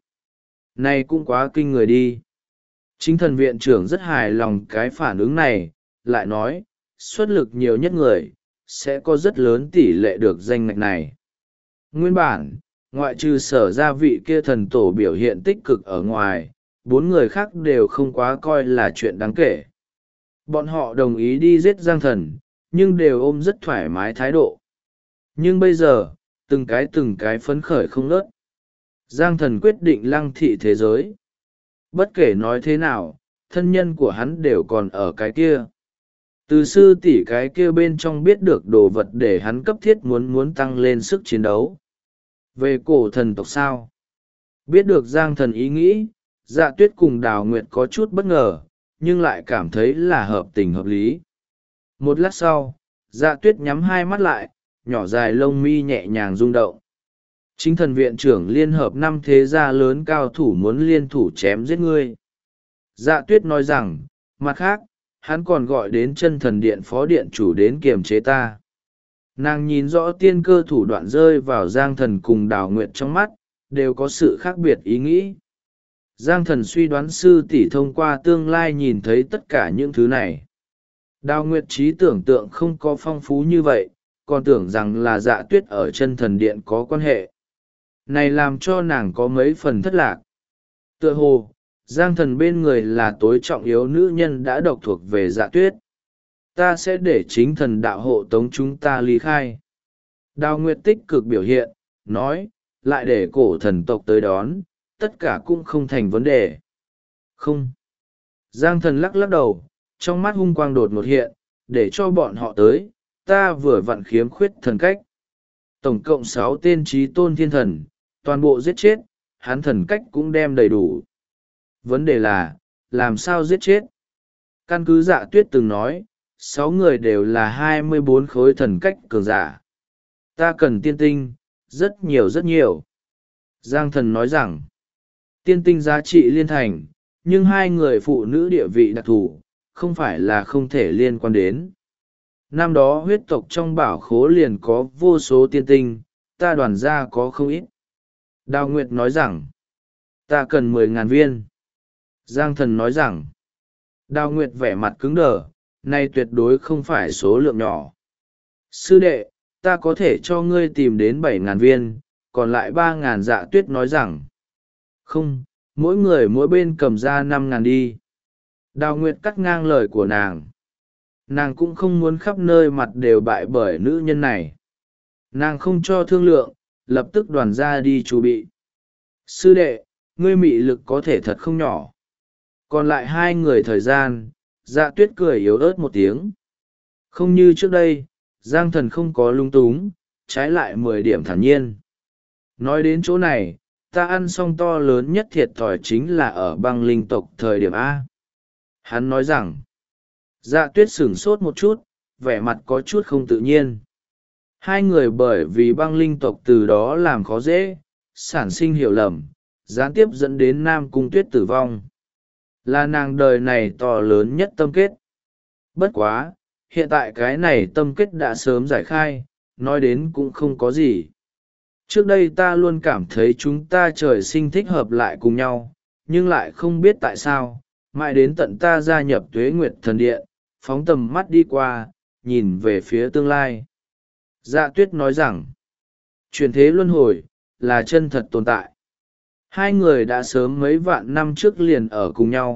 Này cũng quá kinh người đi. Chính thần viện trưởng rất hài lòng cái phản ứng này, lại nói, xuất lực nhiều nhất người, sẽ có rất lớn tỷ lệ được danh ngạch này. Nguyên bản, ngoại trừ Sở Gia vị kia thần tổ biểu hiện tích cực ở ngoài, 4 người khác đều không quá coi là chuyện đáng kể. Bọn họ đồng ý đi giết Giang Thần, nhưng đều ôm rất thoải mái thái độ. Nhưng bây giờ, từng cái phấn khởi không ngớt. Giang Thần quyết định lăng thị thế giới. Bất kể nói thế nào, thân nhân của hắn đều còn ở cái kia. Từ sư tỷ cái kia bên trong biết được đồ vật để hắn cấp thiết muốn tăng lên sức chiến đấu. Về cổ thần tộc sao? Biết được Giang Thần ý nghĩ, Dạ Tuyết cùng Đào Nguyệt có chút bất ngờ, nhưng lại cảm thấy là hợp tình hợp lý. Một lát sau, Dạ Tuyết nhắm hai mắt lại, nhỏ dài lông mi nhẹ nhàng rung động. Chính thần viện trưởng liên hợp 5 thế gia lớn cao thủ muốn liên thủ chém giết ngươi. Dạ Tuyết nói rằng, mặt khác, hắn còn gọi đến chân thần điện phó điện chủ đến kiềm chế ta. Nàng nhìn rõ tiên cơ thủ đoạn rơi vào Giang Thần cùng Đào Nguyệt trong mắt, đều có sự khác biệt ý nghĩ. Giang Thần suy đoán sư tỷ thông qua tương lai nhìn thấy tất cả những thứ này. Đào Nguyệt trí tưởng tượng không có phong phú như vậy, còn tưởng rằng là Dạ Tuyết ở chân thần điện có quan hệ. Này làm cho nàng có mấy phần thất lạc. Tựa hồ, Giang Thần bên người là tối trọng yếu nữ nhân đã độc thuộc về Dạ Tuyết. Ta sẽ để chính thần đạo hộ tống chúng ta ly khai. Đào Nguyệt tích cực biểu hiện, nói, lại để cổ thần tộc tới đón, tất cả cũng không thành vấn đề. Không. Giang Thần lắc lắc đầu, trong mắt hung quang đột ngột hiện, để cho bọn họ tới, ta vừa vặn khiếm khuyết thần cách. Tổng cộng 6 tên trí tôn thiên thần, toàn bộ giết chết, hắn thần cách cũng đem đầy đủ. Vấn đề là, làm sao giết chết? Căn cứ Dạ Tuyết từng nói, 6 người đều là 24 khối thần cách cường giả. Ta cần tiên tinh, rất nhiều rất nhiều. Giang Thần nói rằng, tiên tinh giá trị liên thành, nhưng 2 người phụ nữ địa vị đặc thù, không phải là không thể liên quan đến. Năm đó huyết tộc trong bảo khố liền có vô số tiên tinh, ta đoàn ra có không ít. Đào Nguyệt nói rằng, ta cần 10.000 viên. Giang Thần nói rằng, Đào Nguyệt vẻ mặt cứng đờ, này tuyệt đối không phải số lượng nhỏ. Sư đệ, ta có thể cho ngươi tìm đến 7.000 viên, còn lại 3.000. Dạ Tuyết nói rằng, không, mỗi người mỗi bên cầm ra 5.000 đi. Đào Nguyệt cắt ngang lời của nàng. Nàng cũng không muốn khắp nơi mặt đều bại bởi nữ nhân này. Nàng không cho thương lượng, lập tức đoàn ra đi chuẩn bị. Sư đệ, ngươi mị lực có thể thật không nhỏ. Còn lại 2 người thời gian, Dạ Tuyết cười yếu ớt một tiếng. Không như trước đây, Giang Thần không có lung túng, trái lại 10 điểm thản nhiên. Nói đến chỗ này, ta ăn xong to lớn nhất thiệt thòi chính là ở băng linh tộc thời điểm A. Hắn nói rằng, Dạ Tuyết sửng sốt một chút, vẻ mặt có chút không tự nhiên. 2 người bởi vì băng linh tộc từ đó làm khó dễ, sản sinh hiểu lầm, gián tiếp dẫn đến Nam Cung Tuyết tử vong. Là nàng đời này to lớn nhất tâm kết. Bất quá, hiện tại cái này tâm kết đã sớm giải khai, nói đến cũng không có gì. Trước đây ta luôn cảm thấy chúng ta trời sinh thích hợp lại cùng nhau, nhưng lại không biết tại sao, mãi đến tận ta gia nhập Tuế Nguyệt Thần Điện, phóng tầm mắt đi qua, nhìn về phía tương lai. Dạ Tuyết nói rằng, chuyển thế luân hồi, là chân thật tồn tại. 2 người đã sớm mấy vạn năm trước liền ở cùng nhau,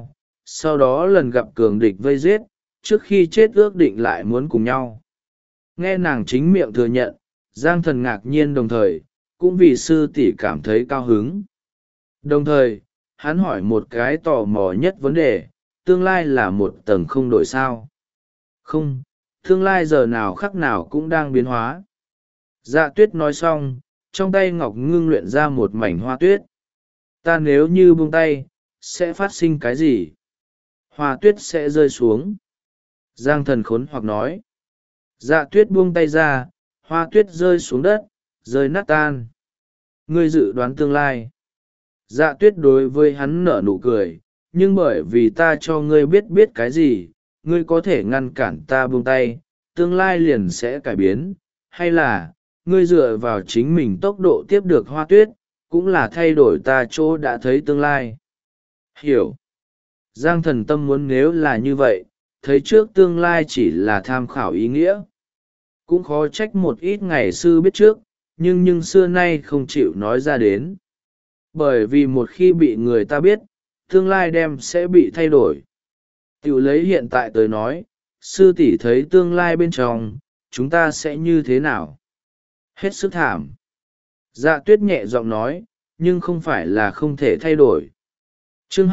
sau đó lần gặp cường địch vây giết, trước khi chết ước định lại muốn cùng nhau. Nghe nàng chính miệng thừa nhận, Giang Thần ngạc nhiên đồng thời, cũng vì sư tỷ cảm thấy cao hứng. Đồng thời, hắn hỏi một cái tò mò nhất vấn đề, tương lai là một tầng không đổi sao? Không, tương lai giờ nào khắc nào cũng đang biến hóa. Dạ tuyết nói xong, trong tay ngọc ngưng luyện ra một mảnh hoa tuyết. Ta nếu như buông tay, sẽ phát sinh cái gì? Hoa tuyết sẽ rơi xuống. Giang Thần khốn hoặc nói. Dạ tuyết buông tay ra, hoa tuyết rơi xuống đất, rơi nát tan. Ngươi dự đoán tương lai. Dạ tuyết đối với hắn nở nụ cười, nhưng bởi vì ta cho ngươi biết cái gì, ngươi có thể ngăn cản ta buông tay, tương lai liền sẽ cải biến, hay là, ngươi dựa vào chính mình tốc độ tiếp được hoa tuyết, cũng là thay đổi ta chỗ đã thấy tương lai. Hiểu. Giang Thần tâm muốn nếu là như vậy, thấy trước tương lai chỉ là tham khảo ý nghĩa. Cũng khó trách một ít ngày sư biết trước, nhưng xưa nay không chịu nói ra đến. Bởi vì một khi bị người ta biết, tương lai đem sẽ bị thay đổi. Tiểu lấy hiện tại tới nói, sư tỷ thấy tương lai bên trong, chúng ta sẽ như thế nào? Hết sức thảm. Dạ tuyết nhẹ giọng nói, nhưng không phải là không thể thay đổi. Chương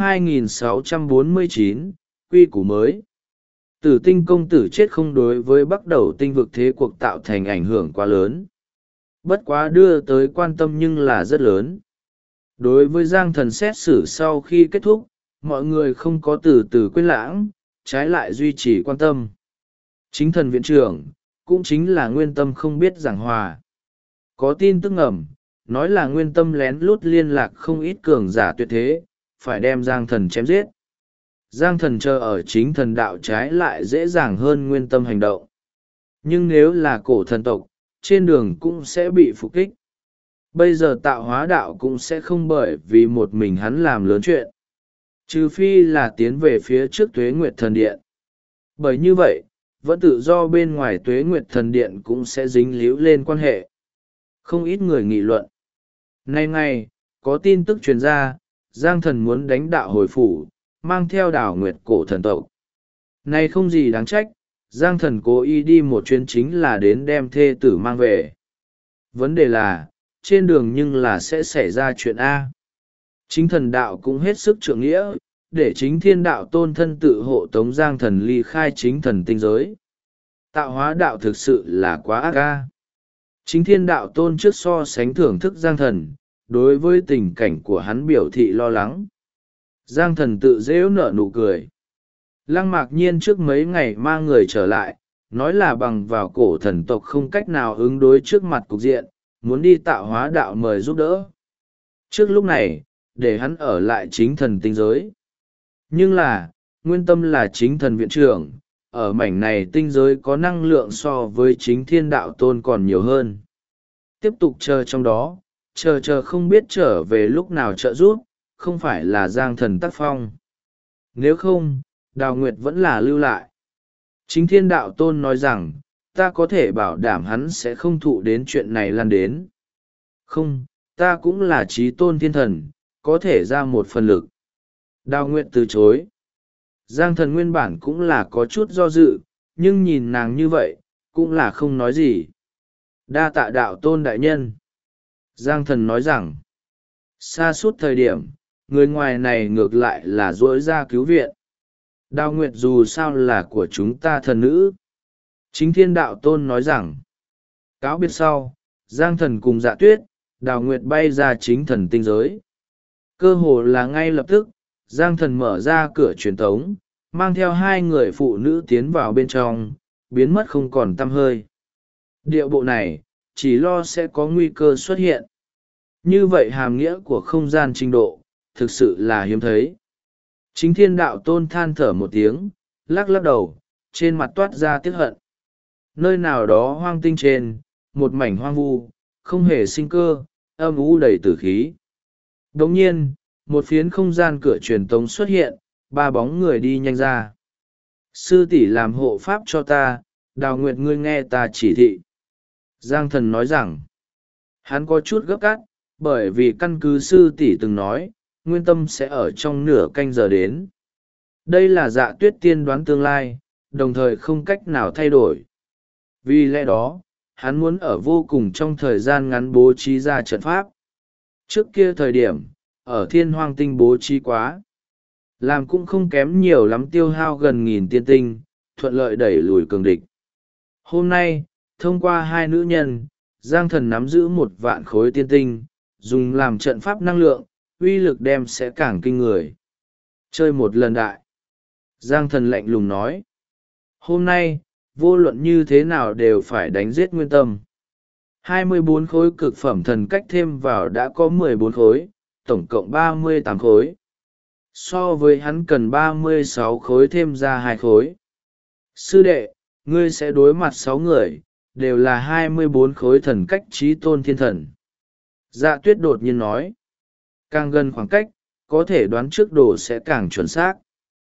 2649, quy củ mới. Tử tinh công tử chết không đối với bắt đầu tinh vực thế cuộc tạo thành ảnh hưởng quá lớn. Bất quá đưa tới quan tâm nhưng là rất lớn. Đối với Giang Thần xét xử sau khi kết thúc, mọi người không có từ từ quên lãng, trái lại duy trì quan tâm. Chính thần viện trưởng, cũng chính là Nguyên Tâm không biết giảng hòa. Có tin tức ngầm, nói là Nguyên Tâm lén lút liên lạc không ít cường giả tuyệt thế, phải đem Giang Thần chém giết. Giang Thần chờ ở chính thần đạo trái lại dễ dàng hơn Nguyên Tâm hành động. Nhưng nếu là cổ thần tộc, trên đường cũng sẽ bị phục kích. Bây giờ tạo hóa đạo cũng sẽ không bởi vì một mình hắn làm lớn chuyện. Trừ phi là tiến về phía trước Tuế Nguyệt Thần Điện. Bởi như vậy, vẫn tự do bên ngoài Tuế Nguyệt Thần Điện cũng sẽ dính líu lên quan hệ. Không ít người nghị luận. Nay ngày, có tin tức truyền ra, Giang Thần muốn đánh đạo hồi phủ, mang theo đảo Nguyệt cổ thần tộc. Này không gì đáng trách, Giang Thần cố ý đi một chuyến chính là đến đem thê tử mang về. Vấn đề là, trên đường nhưng là sẽ xảy ra chuyện A. Chính thần đạo cũng hết sức trượng nghĩa, để chính thiên đạo tôn thân tự hộ tống Giang Thần ly khai chính thần tinh giới. Tạo hóa đạo thực sự là quá ác A. Chính thiên đạo tôn trước so sánh thưởng thức Giang Thần, đối với tình cảnh của hắn biểu thị lo lắng. Giang Thần tự dễu nở nụ cười. Lăng Mạc Nhiên trước mấy ngày mang người trở lại, nói là bằng vào cổ thần tộc không cách nào ứng đối trước mặt cục diện, muốn đi tạo hóa đạo mời giúp đỡ. Trước lúc này, để hắn ở lại chính thần tinh giới. Nhưng là, Nguyên Tâm là chính thần viện trưởng, ở mảnh này tinh giới có năng lượng so với chính thiên đạo tôn còn nhiều hơn. Tiếp tục chờ trong đó, chờ không biết trở về lúc nào trợ giúp, không phải là Giang Thần tác phong. Nếu không, Đào Nguyệt vẫn là lưu lại. Chính thiên đạo tôn nói rằng, ta có thể bảo đảm hắn sẽ không thụ đến chuyện này lan đến. Không, ta cũng là trí tôn thiên thần, có thể ra một phần lực. Đào Nguyệt từ chối. Giang Thần nguyên bản cũng là có chút do dự, nhưng nhìn nàng như vậy, cũng là không nói gì. Đa tạ đạo tôn đại nhân. Giang Thần nói rằng, xa suốt thời điểm, người ngoài này ngược lại là dỗi ra cứu viện. Đào Nguyệt dù sao là của chúng ta thần nữ. Chính thiên đạo tôn nói rằng, cáo biệt sau, Giang Thần cùng Dạ Tuyết, Đào Nguyệt bay ra chính thần tinh giới. Cơ hồ là ngay lập tức, Giang Thần mở ra cửa truyền tống, mang theo hai người phụ nữ tiến vào bên trong, biến mất không còn tăm hơi. Điệu bộ này, chỉ lo sẽ có nguy cơ xuất hiện. Như vậy hàm nghĩa của không gian trình độ, thực sự là hiếm thấy. Chính thiên đạo tôn than thở một tiếng, lắc lắc đầu, trên mặt toát ra tiếc hận. Nơi nào đó hoang tinh trên, một mảnh hoang vu, không hề sinh cơ, âm u đầy tử khí. Đồng nhiên, một phiến không gian cửa truyền tống xuất hiện, ba bóng người đi nhanh ra. Sư tỷ làm hộ pháp cho ta, Đào Nguyệt ngươi nghe ta chỉ thị. Giang Thần nói rằng, hắn có chút gấp gáp, bởi vì căn cứ sư tỷ từng nói, Nguyên Tâm sẽ ở trong nửa canh giờ đến. Đây là Dạ Tuyết tiên đoán tương lai, đồng thời không cách nào thay đổi. Vì lẽ đó, hắn muốn ở vô cùng trong thời gian ngắn bố trí ra trận pháp. Trước kia thời điểm, ở Thiên Hoang Tinh bố trí quá. Làm cũng không kém nhiều lắm, tiêu hao gần 1000 tiên tinh, thuận lợi đẩy lùi cường địch. Hôm nay, thông qua hai nữ nhân, Giang Thần nắm giữ 1.000 khối tiên tinh, dùng làm trận pháp năng lượng, uy lực đem sẽ càng kinh người. Chơi một lần đại. Giang Thần lạnh lùng nói. Hôm nay, vô luận như thế nào đều phải đánh giết Nguyên Tâm. 24 khối cực phẩm thần cách thêm vào đã có 14 khối, tổng cộng 38 khối. So với hắn cần 36 khối thêm ra 2 khối. Sư đệ, ngươi sẽ đối mặt 6 người, đều là 24 khối thần cách chí tôn thiên thần. Dạ Tuyết đột nhiên nói. Càng gần khoảng cách, có thể đoán trước đồ sẽ càng chuẩn xác.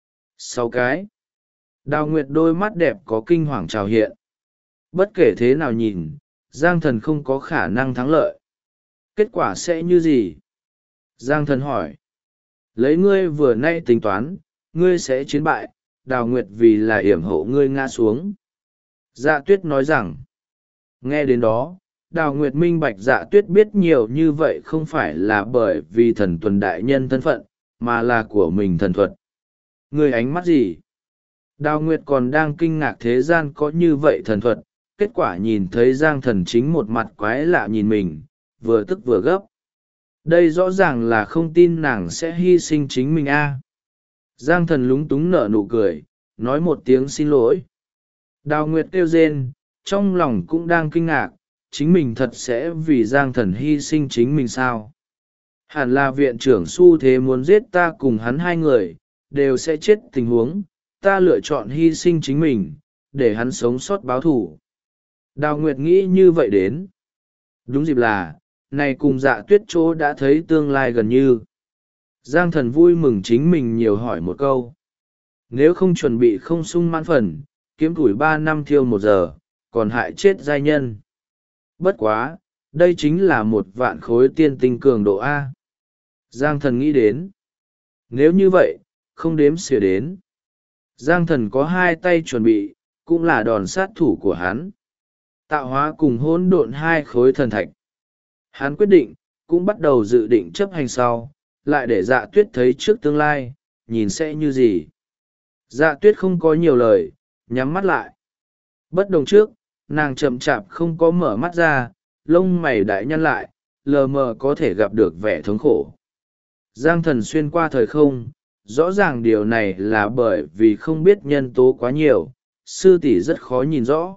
6 cái. Đào Nguyệt đôi mắt đẹp có kinh hoàng trào hiện. Bất kể thế nào nhìn, Giang Thần không có khả năng thắng lợi. Kết quả sẽ như gì? Giang Thần hỏi. Lấy ngươi vừa nay tính toán, ngươi sẽ chiến bại, Đào Nguyệt vì là yểm hộ ngươi ngã xuống. Dạ Tuyết nói rằng. Nghe đến đó, Đào Nguyệt minh bạch Dạ Tuyết biết nhiều như vậy không phải là bởi vì thần tuần đại nhân thân phận, mà là của mình thần thuật. Ngươi ánh mắt gì? Đào Nguyệt còn đang kinh ngạc thế gian có như vậy thần thuật, kết quả nhìn thấy Giang Thần chính một mặt quái lạ nhìn mình, vừa tức vừa gấp. Đây rõ ràng là không tin nàng sẽ hy sinh chính mình a. Giang Thần lúng túng nở nụ cười, nói một tiếng xin lỗi. Đào Nguyệt kêu rên, trong lòng cũng đang kinh ngạc, chính mình thật sẽ vì Giang Thần hy sinh chính mình sao? Hẳn là viện trưởng xu thế muốn giết ta cùng hắn hai người, đều sẽ chết tình huống, ta lựa chọn hy sinh chính mình, để hắn sống sót báo thù. Đào Nguyệt nghĩ như vậy đến. Đúng dịp là, này cùng Dạ Tuyết chỗ đã thấy tương lai gần như. Giang Thần vui mừng chính mình nhiều hỏi một câu. Nếu không chuẩn bị không sung mãn phần, kiếm tuổi 3 năm thiêu 1 giờ, còn hại chết giai nhân. Bất quá, đây chính là 1.000 khối tiên tinh cường độ A. Giang Thần nghĩ đến. Nếu như vậy, không đếm xỉa đến. Giang Thần có 2 tay chuẩn bị, cũng là đòn sát thủ của hắn. Tạo hóa cùng hỗn độn 2 khối thần thạch. Hắn quyết định, cũng bắt đầu dự định chấp hành sau, lại để Dạ Tuyết thấy trước tương lai, nhìn sẽ như gì. Dạ Tuyết không có nhiều lời, nhắm mắt lại. Bất đồng trước, nàng chậm chạp không có mở mắt ra, lông mày đại nhăn lại, lờ mờ có thể gặp được vẻ thống khổ. Giang Thần xuyên qua thời không, rõ ràng điều này là bởi vì không biết nhân tố quá nhiều, sư tỷ rất khó nhìn rõ.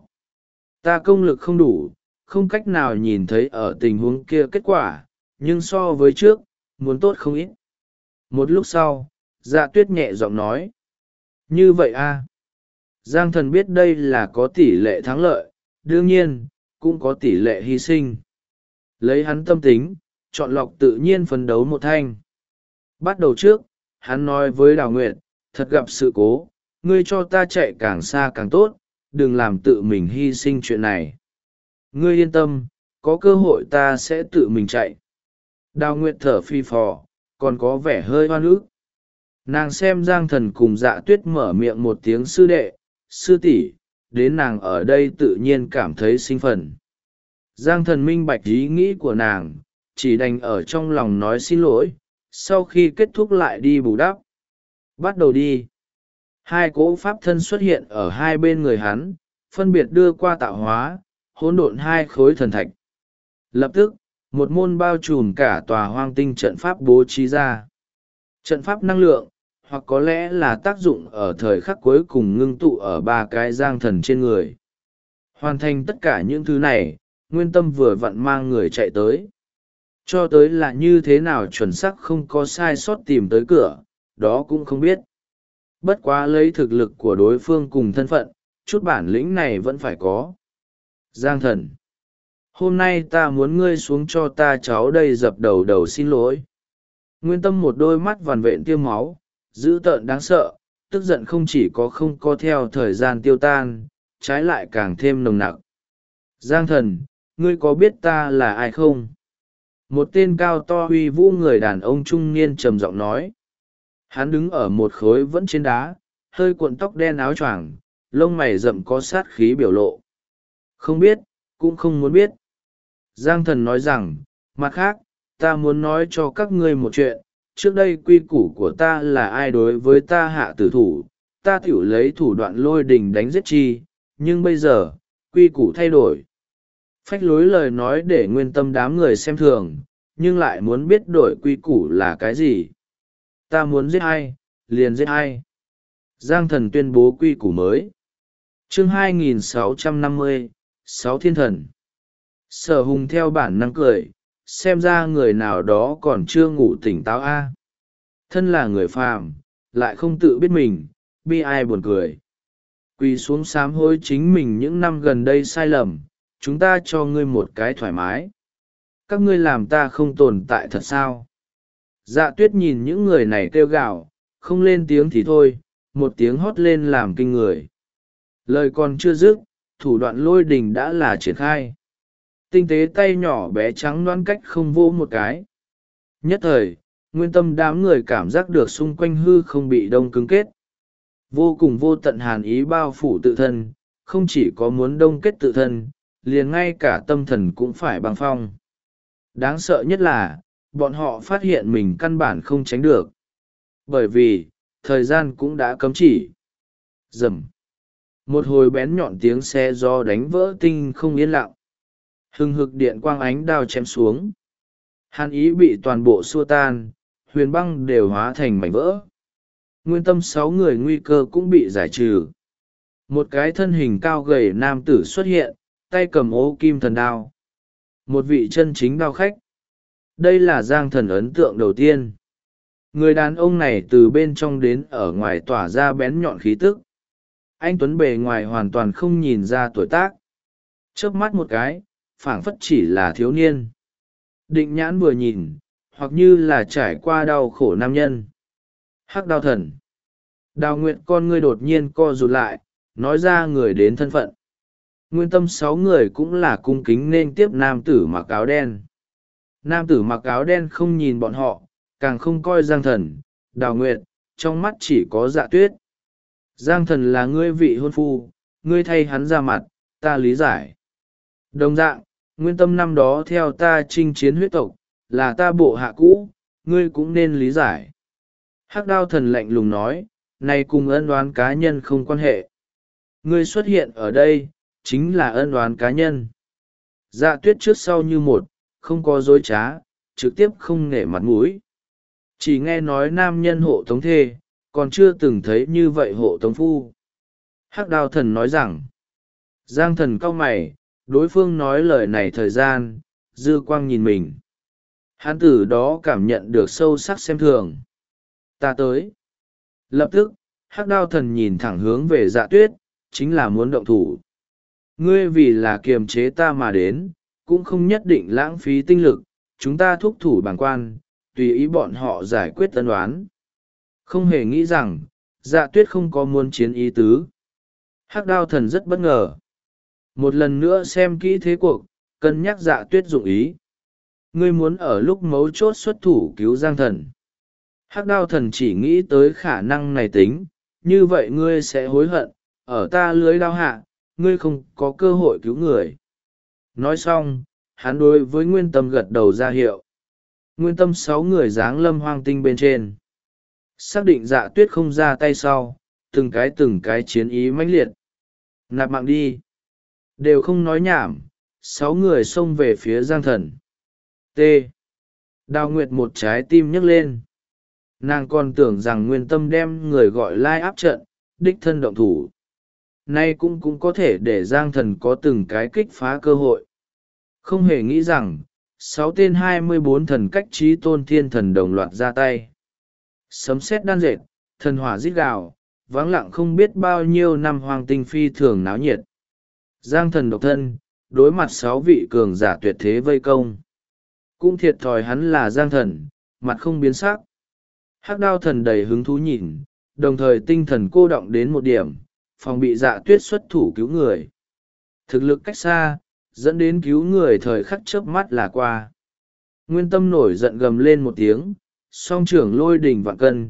Ta công lực không đủ, không cách nào nhìn thấy ở tình huống kia kết quả, nhưng so với trước, muốn tốt không ít. Một lúc sau, Dạ Tuyết nhẹ giọng nói. Như vậy a. Giang Thần biết đây là có tỷ lệ thắng lợi, đương nhiên, cũng có tỷ lệ hy sinh. Lấy hắn tâm tính, chọn lọc tự nhiên phấn đấu một thanh. Bắt đầu trước, hắn nói với Đào Nguyệt, thật gặp sự cố, ngươi cho ta chạy càng xa càng tốt, đừng làm tự mình hy sinh chuyện này. Ngươi yên tâm, có cơ hội ta sẽ tự mình chạy. Đào Nguyệt thở phi phò, còn có vẻ hơi hoan ức. Nàng xem Giang Thần cùng Dạ Tuyết mở miệng một tiếng sư đệ, sư tỷ, đến nàng ở đây tự nhiên cảm thấy sinh phần. Giang Thần minh bạch ý nghĩ của nàng, chỉ đành ở trong lòng nói xin lỗi, sau khi kết thúc lại đi bù đắp. Bắt đầu đi. 2 cỗ pháp thân xuất hiện ở 2 bên người hắn, phân biệt đưa qua tạo hóa, hỗn độn 2 khối thần thạch. Lập tức, một môn bao trùm cả tòa hoang tinh trận pháp bố trí ra. Trận pháp năng lượng, hoặc có lẽ là tác dụng ở thời khắc cuối cùng ngưng tụ ở 3 cái Giang Thần trên người. Hoàn thành tất cả những thứ này, Nguyên Tâm vừa vặn mang người chạy tới. Cho tới là như thế nào chuẩn xác không có sai sót tìm tới cửa, đó cũng không biết. Bất quá lấy thực lực của đối phương cùng thân phận, chút bản lĩnh này vẫn phải có. Giang Thần, hôm nay ta muốn ngươi xuống cho ta cháu đây dập đầu xin lỗi. Nguyên Tâm một đôi mắt vằn vện tiêu máu, dữ tợn đáng sợ, tức giận không chỉ có không có theo thời gian tiêu tan, trái lại càng thêm nồng nặc. Giang Thần, ngươi có biết ta là ai không? Một tên cao to uy vũ người đàn ông trung niên trầm giọng nói. Hắn đứng ở một khối vẫn trên đá, hơi cuộn tóc đen áo choàng, lông mày rậm có sát khí biểu lộ. Không biết, cũng không muốn biết. Giang Thần nói rằng, mặt khác, ta muốn nói cho các ngươi một chuyện. Trước đây quy củ của ta là ai đối với ta hạ tử thủ, ta tiểu lấy thủ đoạn lôi đình đánh giết chi, nhưng bây giờ, quy củ thay đổi. Phách lối lời nói để Nguyên Tâm đám người xem thường, nhưng lại muốn biết đổi quy củ là cái gì. Ta muốn giết ai, liền giết ai. Giang Thần tuyên bố quy củ mới. Chương 2650, Sáu Thiên Thần. Sở Hùng theo bản năng cười, xem ra người nào đó còn chưa ngủ tỉnh táo a. Thân là người phàm, lại không tự biết mình, bi ai buồn cười. Quỳ xuống sám hối chính mình những năm gần đây sai lầm, chúng ta cho ngươi một cái thoải mái. Các ngươi làm ta không tồn tại thật sao? Dạ Tuyết nhìn những người này kêu gào, không lên tiếng thì thôi, một tiếng hót lên làm kinh người. Lời còn chưa dứt, thủ đoạn lôi đình đã là triển khai. Tinh tế tay nhỏ bé trắng đoán cách không vỗ một cái. Nhất thời, Nguyên Tâm đám người cảm giác được xung quanh hư không bị đông cứng kết. Vô cùng vô tận hàn ý bao phủ tự thân, không chỉ có muốn đông kết tự thân, liền ngay cả tâm thần cũng phải băng phong. Đáng sợ nhất là, bọn họ phát hiện mình căn bản không tránh được. Bởi vì, thời gian cũng đã cấm chỉ. Rầm. Một hồi bén nhọn tiếng xe do đánh vỡ tinh không yên lặng. Hừng hực điện quang ánh đao chém xuống. Hàn ý bị toàn bộ xua tan, huyền băng đều hóa thành mảnh vỡ. Nguyên Tâm 6 người nguy cơ cũng bị giải trừ. Một cái thân hình cao gầy nam tử xuất hiện, tay cầm ô kim thần đao. Một vị chân chính đao khách. Đây là Giang Thần ấn tượng đầu tiên. Người đàn ông này từ bên trong đến ở ngoài tỏa ra bén nhọn khí tức. Anh tuấn bề ngoài hoàn toàn không nhìn ra tuổi tác. Chớp mắt một cái, phảng phất chỉ là thiếu niên. Định nhãn vừa nhìn, hoặc như là trải qua đau khổ nam nhân. Hắc Đao Thần. Đào Nguyệt con ngươi đột nhiên co rụt lại, nói ra người đến thân phận. Nguyên Tâm 6 người cũng là cung kính nên tiếp nam tử mặc áo đen. Nam tử mặc áo đen không nhìn bọn họ, càng không coi Giang Thần, Đào Nguyệt, trong mắt chỉ có Dạ Tuyết. Giang Thần là ngươi vị hôn phu, ngươi thay hắn ra mặt, ta lý giải. Đồng dạng, Nguyên Tâm năm đó theo ta chinh chiến huyết tộc, là ta bộ hạ cũ, ngươi cũng nên lý giải. Hắc Đao Thần lạnh lùng nói, này cùng ân oán cá nhân không quan hệ. Ngươi xuất hiện ở đây, chính là ân oán cá nhân. Dạ Tuyết trước sau như một, không có dối trá, trực tiếp không nể mặt mũi. Chỉ nghe nói nam nhân hộ tống thê, còn chưa từng thấy như vậy hộ tống phu. Hắc Đao Thần nói rằng, Giang Thần cau mày, đối phương nói lời này thời gian, dư quang nhìn mình. Hắn từ đó cảm nhận được sâu sắc xem thường. Ta tới. Lập tức, Hắc Đao Thần nhìn thẳng hướng về Dạ Tuyết, chính là muốn động thủ. Ngươi vì là kiềm chế ta mà đến, cũng không nhất định lãng phí tinh lực, chúng ta thúc thủ bàng quan, tùy ý bọn họ giải quyết ân oán. Không hề nghĩ rằng, Dạ Tuyết không có muốn chiến ý tứ. Hắc Đao Thần rất bất ngờ. Một lần nữa xem kỹ thế cuộc, cân nhắc Dạ Tuyết dụng ý. Ngươi muốn ở lúc mấu chốt xuất thủ cứu Giang Thần. Hắc Đao Thần chỉ nghĩ tới khả năng này tính, như vậy ngươi sẽ hối hận, ở ta lưới đao hạ, ngươi không có cơ hội cứu người. Nói xong, hắn đối với Nguyên Tâm gật đầu ra hiệu. Nguyên Tâm 6 người giáng lâm hoang tinh bên trên. Xác định Dạ Tuyết không ra tay sau, từng cái chiến ý mãnh liệt. Nạp mạng đi. Đều không nói nhảm, 6 người xông về phía Giang Thần. T. Đào Nguyệt một trái tim nhấc lên. Nàng còn tưởng rằng Nguyên Tâm đem người gọi lai áp trận, đích thân động thủ. Nay cũng có thể để Giang Thần có từng cái kích phá cơ hội. Không hề nghĩ rằng, 6 tên 24 thần cách trí tôn thiên thần đồng loạt ra tay. Sấm sét đan dệt, thần hỏa rít gào, vắng lặng không biết bao nhiêu năm hoàng tinh phi thường náo nhiệt. Giang Thần độc thân, đối mặt 6 vị cường giả tuyệt thế vây công. Cũng thiệt thòi hắn là Giang Thần, mặt không biến sắc. Hắc Đao Thần đầy hứng thú nhìn, đồng thời tinh thần cô động đến một điểm, phòng bị Dạ Tuyết xuất thủ cứu người. Thực lực cách xa, dẫn đến cứu người thời khắc chớp mắt là qua. Nguyên Tâm nổi giận gầm lên một tiếng, song trưởng lôi đỉnh vạn cân,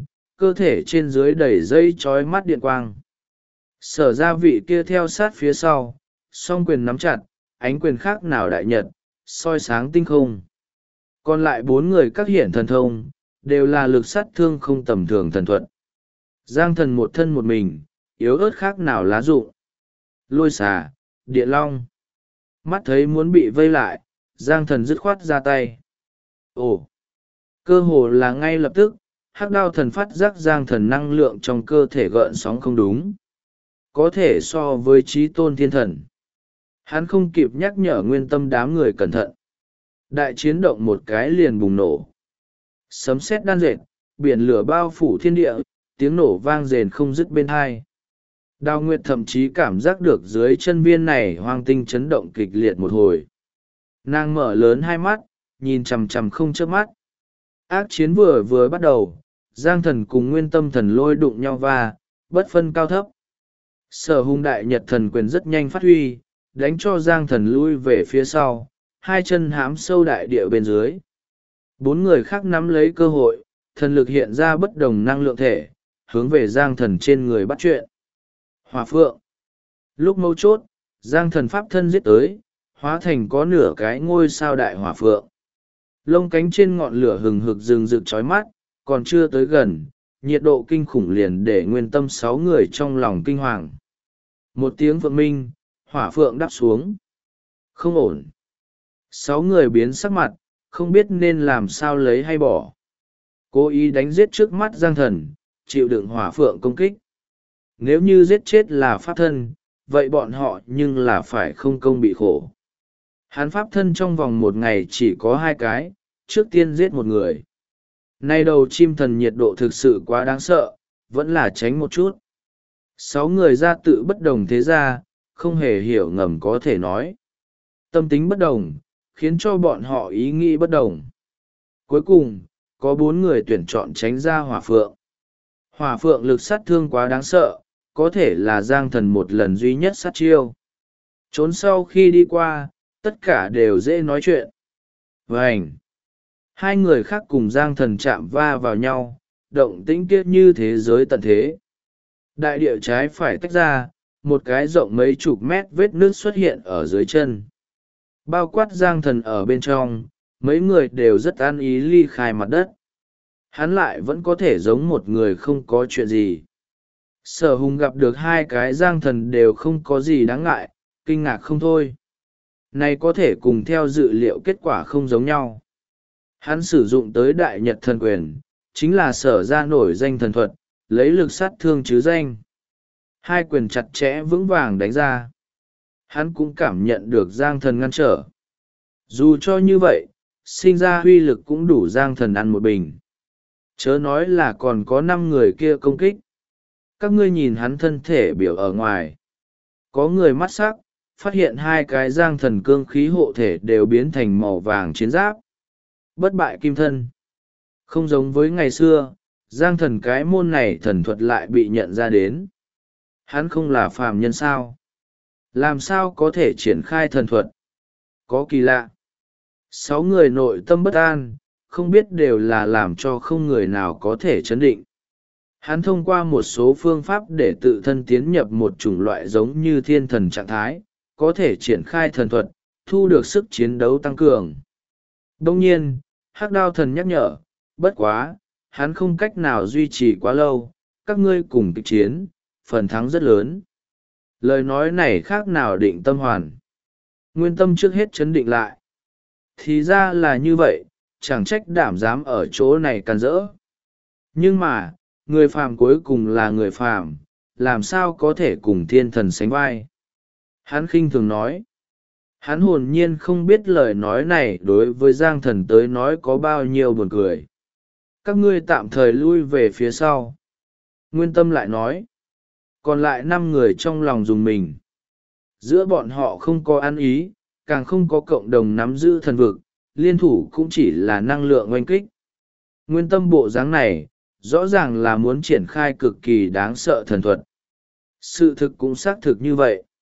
cơ thể trên dưới đầy dây trói mắt điện quang. Sở gia vị kia theo sát phía sau, song quyền nắm chặt, ánh quyền khác nào đại nhật, soi sáng tinh không. Còn lại 4 người các hiển thần thông, đều là lực sát thương không tầm thường thần thuật. Giang thần một thân một mình, yếu ớt khác nào lá rụng. Lôi xà, địa long. Mắt thấy muốn bị vây lại, Giang thần dứt khoát ra tay. Ồ! Cơ hồ là ngay lập tức, hắc đao thần phát giác Giang thần năng lượng trong cơ thể gợn sóng không đúng. Có thể so với trí tôn thiên thần. Hắn không kịp nhắc nhở nguyên tâm đám người cẩn thận. Đại chiến động một cái liền bùng nổ. Sấm sét đan dệt, biển lửa bao phủ thiên địa, tiếng nổ vang rền không dứt bên hai. Đào Nguyệt thậm chí cảm giác được dưới chân viên này hoang tinh chấn động kịch liệt một hồi. Nàng mở lớn hai mắt, nhìn chằm chằm không chớp mắt. Ác chiến vừa bắt đầu, Giang thần cùng nguyên tâm thần lôi đụng nhau và, bất phân cao thấp. Sở hùng đại nhật thần quyền rất nhanh phát huy, đánh cho Giang thần lui về phía sau, hai chân hãm sâu đại địa bên dưới. 4 người khác nắm lấy cơ hội, thần lực hiện ra bất đồng năng lượng thể, hướng về Giang thần trên người bắt chuyện. Hỏa phượng. Lúc mấu chốt, Giang thần pháp thân giết tới, hóa thành có nửa cái ngôi sao đại hỏa phượng. Lông cánh trên ngọn lửa hừng hực rừng rực chói mắt, còn chưa tới gần, nhiệt độ kinh khủng liền để nguyên tâm 6 người trong lòng kinh hoàng. Một tiếng phượng minh, hỏa phượng đáp xuống. Không ổn. 6 người biến sắc mặt, không biết nên làm sao lấy hay bỏ. Cố ý đánh giết trước mắt Giang thần, chịu đựng hỏa phượng công kích. Nếu như giết chết là pháp thân, vậy bọn họ nhưng là phải không công bị khổ. Hắn pháp thân trong vòng 1 ngày chỉ có 2 cái, trước tiên giết 1 người. Nay đầu chim thần nhiệt độ thực sự quá đáng sợ, vẫn là tránh một chút. 6 người ra tự bất đồng thế ra, không hề hiểu ngầm có thể nói. Tâm tính bất đồng, khiến cho bọn họ ý nghĩ bất đồng. Cuối cùng, có 4 người tuyển chọn tránh ra hỏa phượng. Hỏa phượng lực sát thương quá đáng sợ, có thể là Giang thần một lần duy nhất sát chiêu. Trốn sau khi đi qua, tất cả đều dễ nói chuyện. Vânh! 2 người khác cùng Giang thần chạm va vào nhau, động tĩnh kia như thế giới tận thế. Đại địa trái phải tách ra, một cái rộng mấy chục mét vết nước xuất hiện ở dưới chân. Bao quát Giang thần ở bên trong, mấy người đều rất an ý ly khai mặt đất. Hắn lại vẫn có thể giống một người không có chuyện gì. Sở hùng gặp được 2 cái Giang thần đều không có gì đáng ngại, kinh ngạc không thôi. Này có thể cùng theo dự liệu kết quả không giống nhau. Hắn sử dụng tới đại nhật thần quyền, chính là sở ra nổi danh thần thuật, lấy lực sát thương chứ danh. 2 quyền chặt chẽ vững vàng đánh ra. Hắn cũng cảm nhận được Giang thần ngăn trở. Dù cho như vậy, sinh ra huy lực cũng đủ Giang thần ăn một bình. Chớ nói là còn có 5 người kia công kích. Các ngươi nhìn hắn thân thể biểu ở ngoài. Có người mắt sắc, phát hiện 2 cái Giang thần cương khí hộ thể đều biến thành màu vàng chiến giáp. Bất bại kim thân. Không giống với ngày xưa, Giang thần cái môn này thần thuật lại bị nhận ra đến. Hắn không là phàm nhân sao? Làm sao có thể triển khai thần thuật? Có kỳ lạ. 6 người nội tâm bất an, không biết đều là làm cho không người nào có thể chấn định. Hắn thông qua một số phương pháp để tự thân tiến nhập một chủng loại giống như thiên thần trạng thái, có thể triển khai thần thuật, thu được sức chiến đấu tăng cường. Đồng nhiên, hắc đao thần nhắc nhở, bất quá, hắn không cách nào duy trì quá lâu, các ngươi cùng kịch chiến, phần thắng rất lớn. Lời nói này khác nào định tâm hoàn. Nguyên tâm trước hết chấn định lại. Thì ra là như vậy, chẳng trách đảm dám ở chỗ này càn rỡ. Nhưng mà, người phàm cuối cùng là người phàm, làm sao có thể cùng thiên thần sánh vai. Hắn khinh thường nói. Hắn hồn nhiên không biết lời nói này đối với Giang thần tới nói có bao nhiêu buồn cười. Các ngươi tạm thời lui về phía sau. Nguyên tâm lại nói. Còn lại 5 người trong lòng dùng mình. Giữa bọn họ không có ăn ý, càng không có cộng đồng nắm giữ thần vực, liên thủ cũng chỉ là năng lượng oanh kích. Nguyên tâm bộ dáng này, rõ ràng là muốn triển khai cực kỳ đáng sợ thần thuật. Sự thực cũng xác thực như vậy.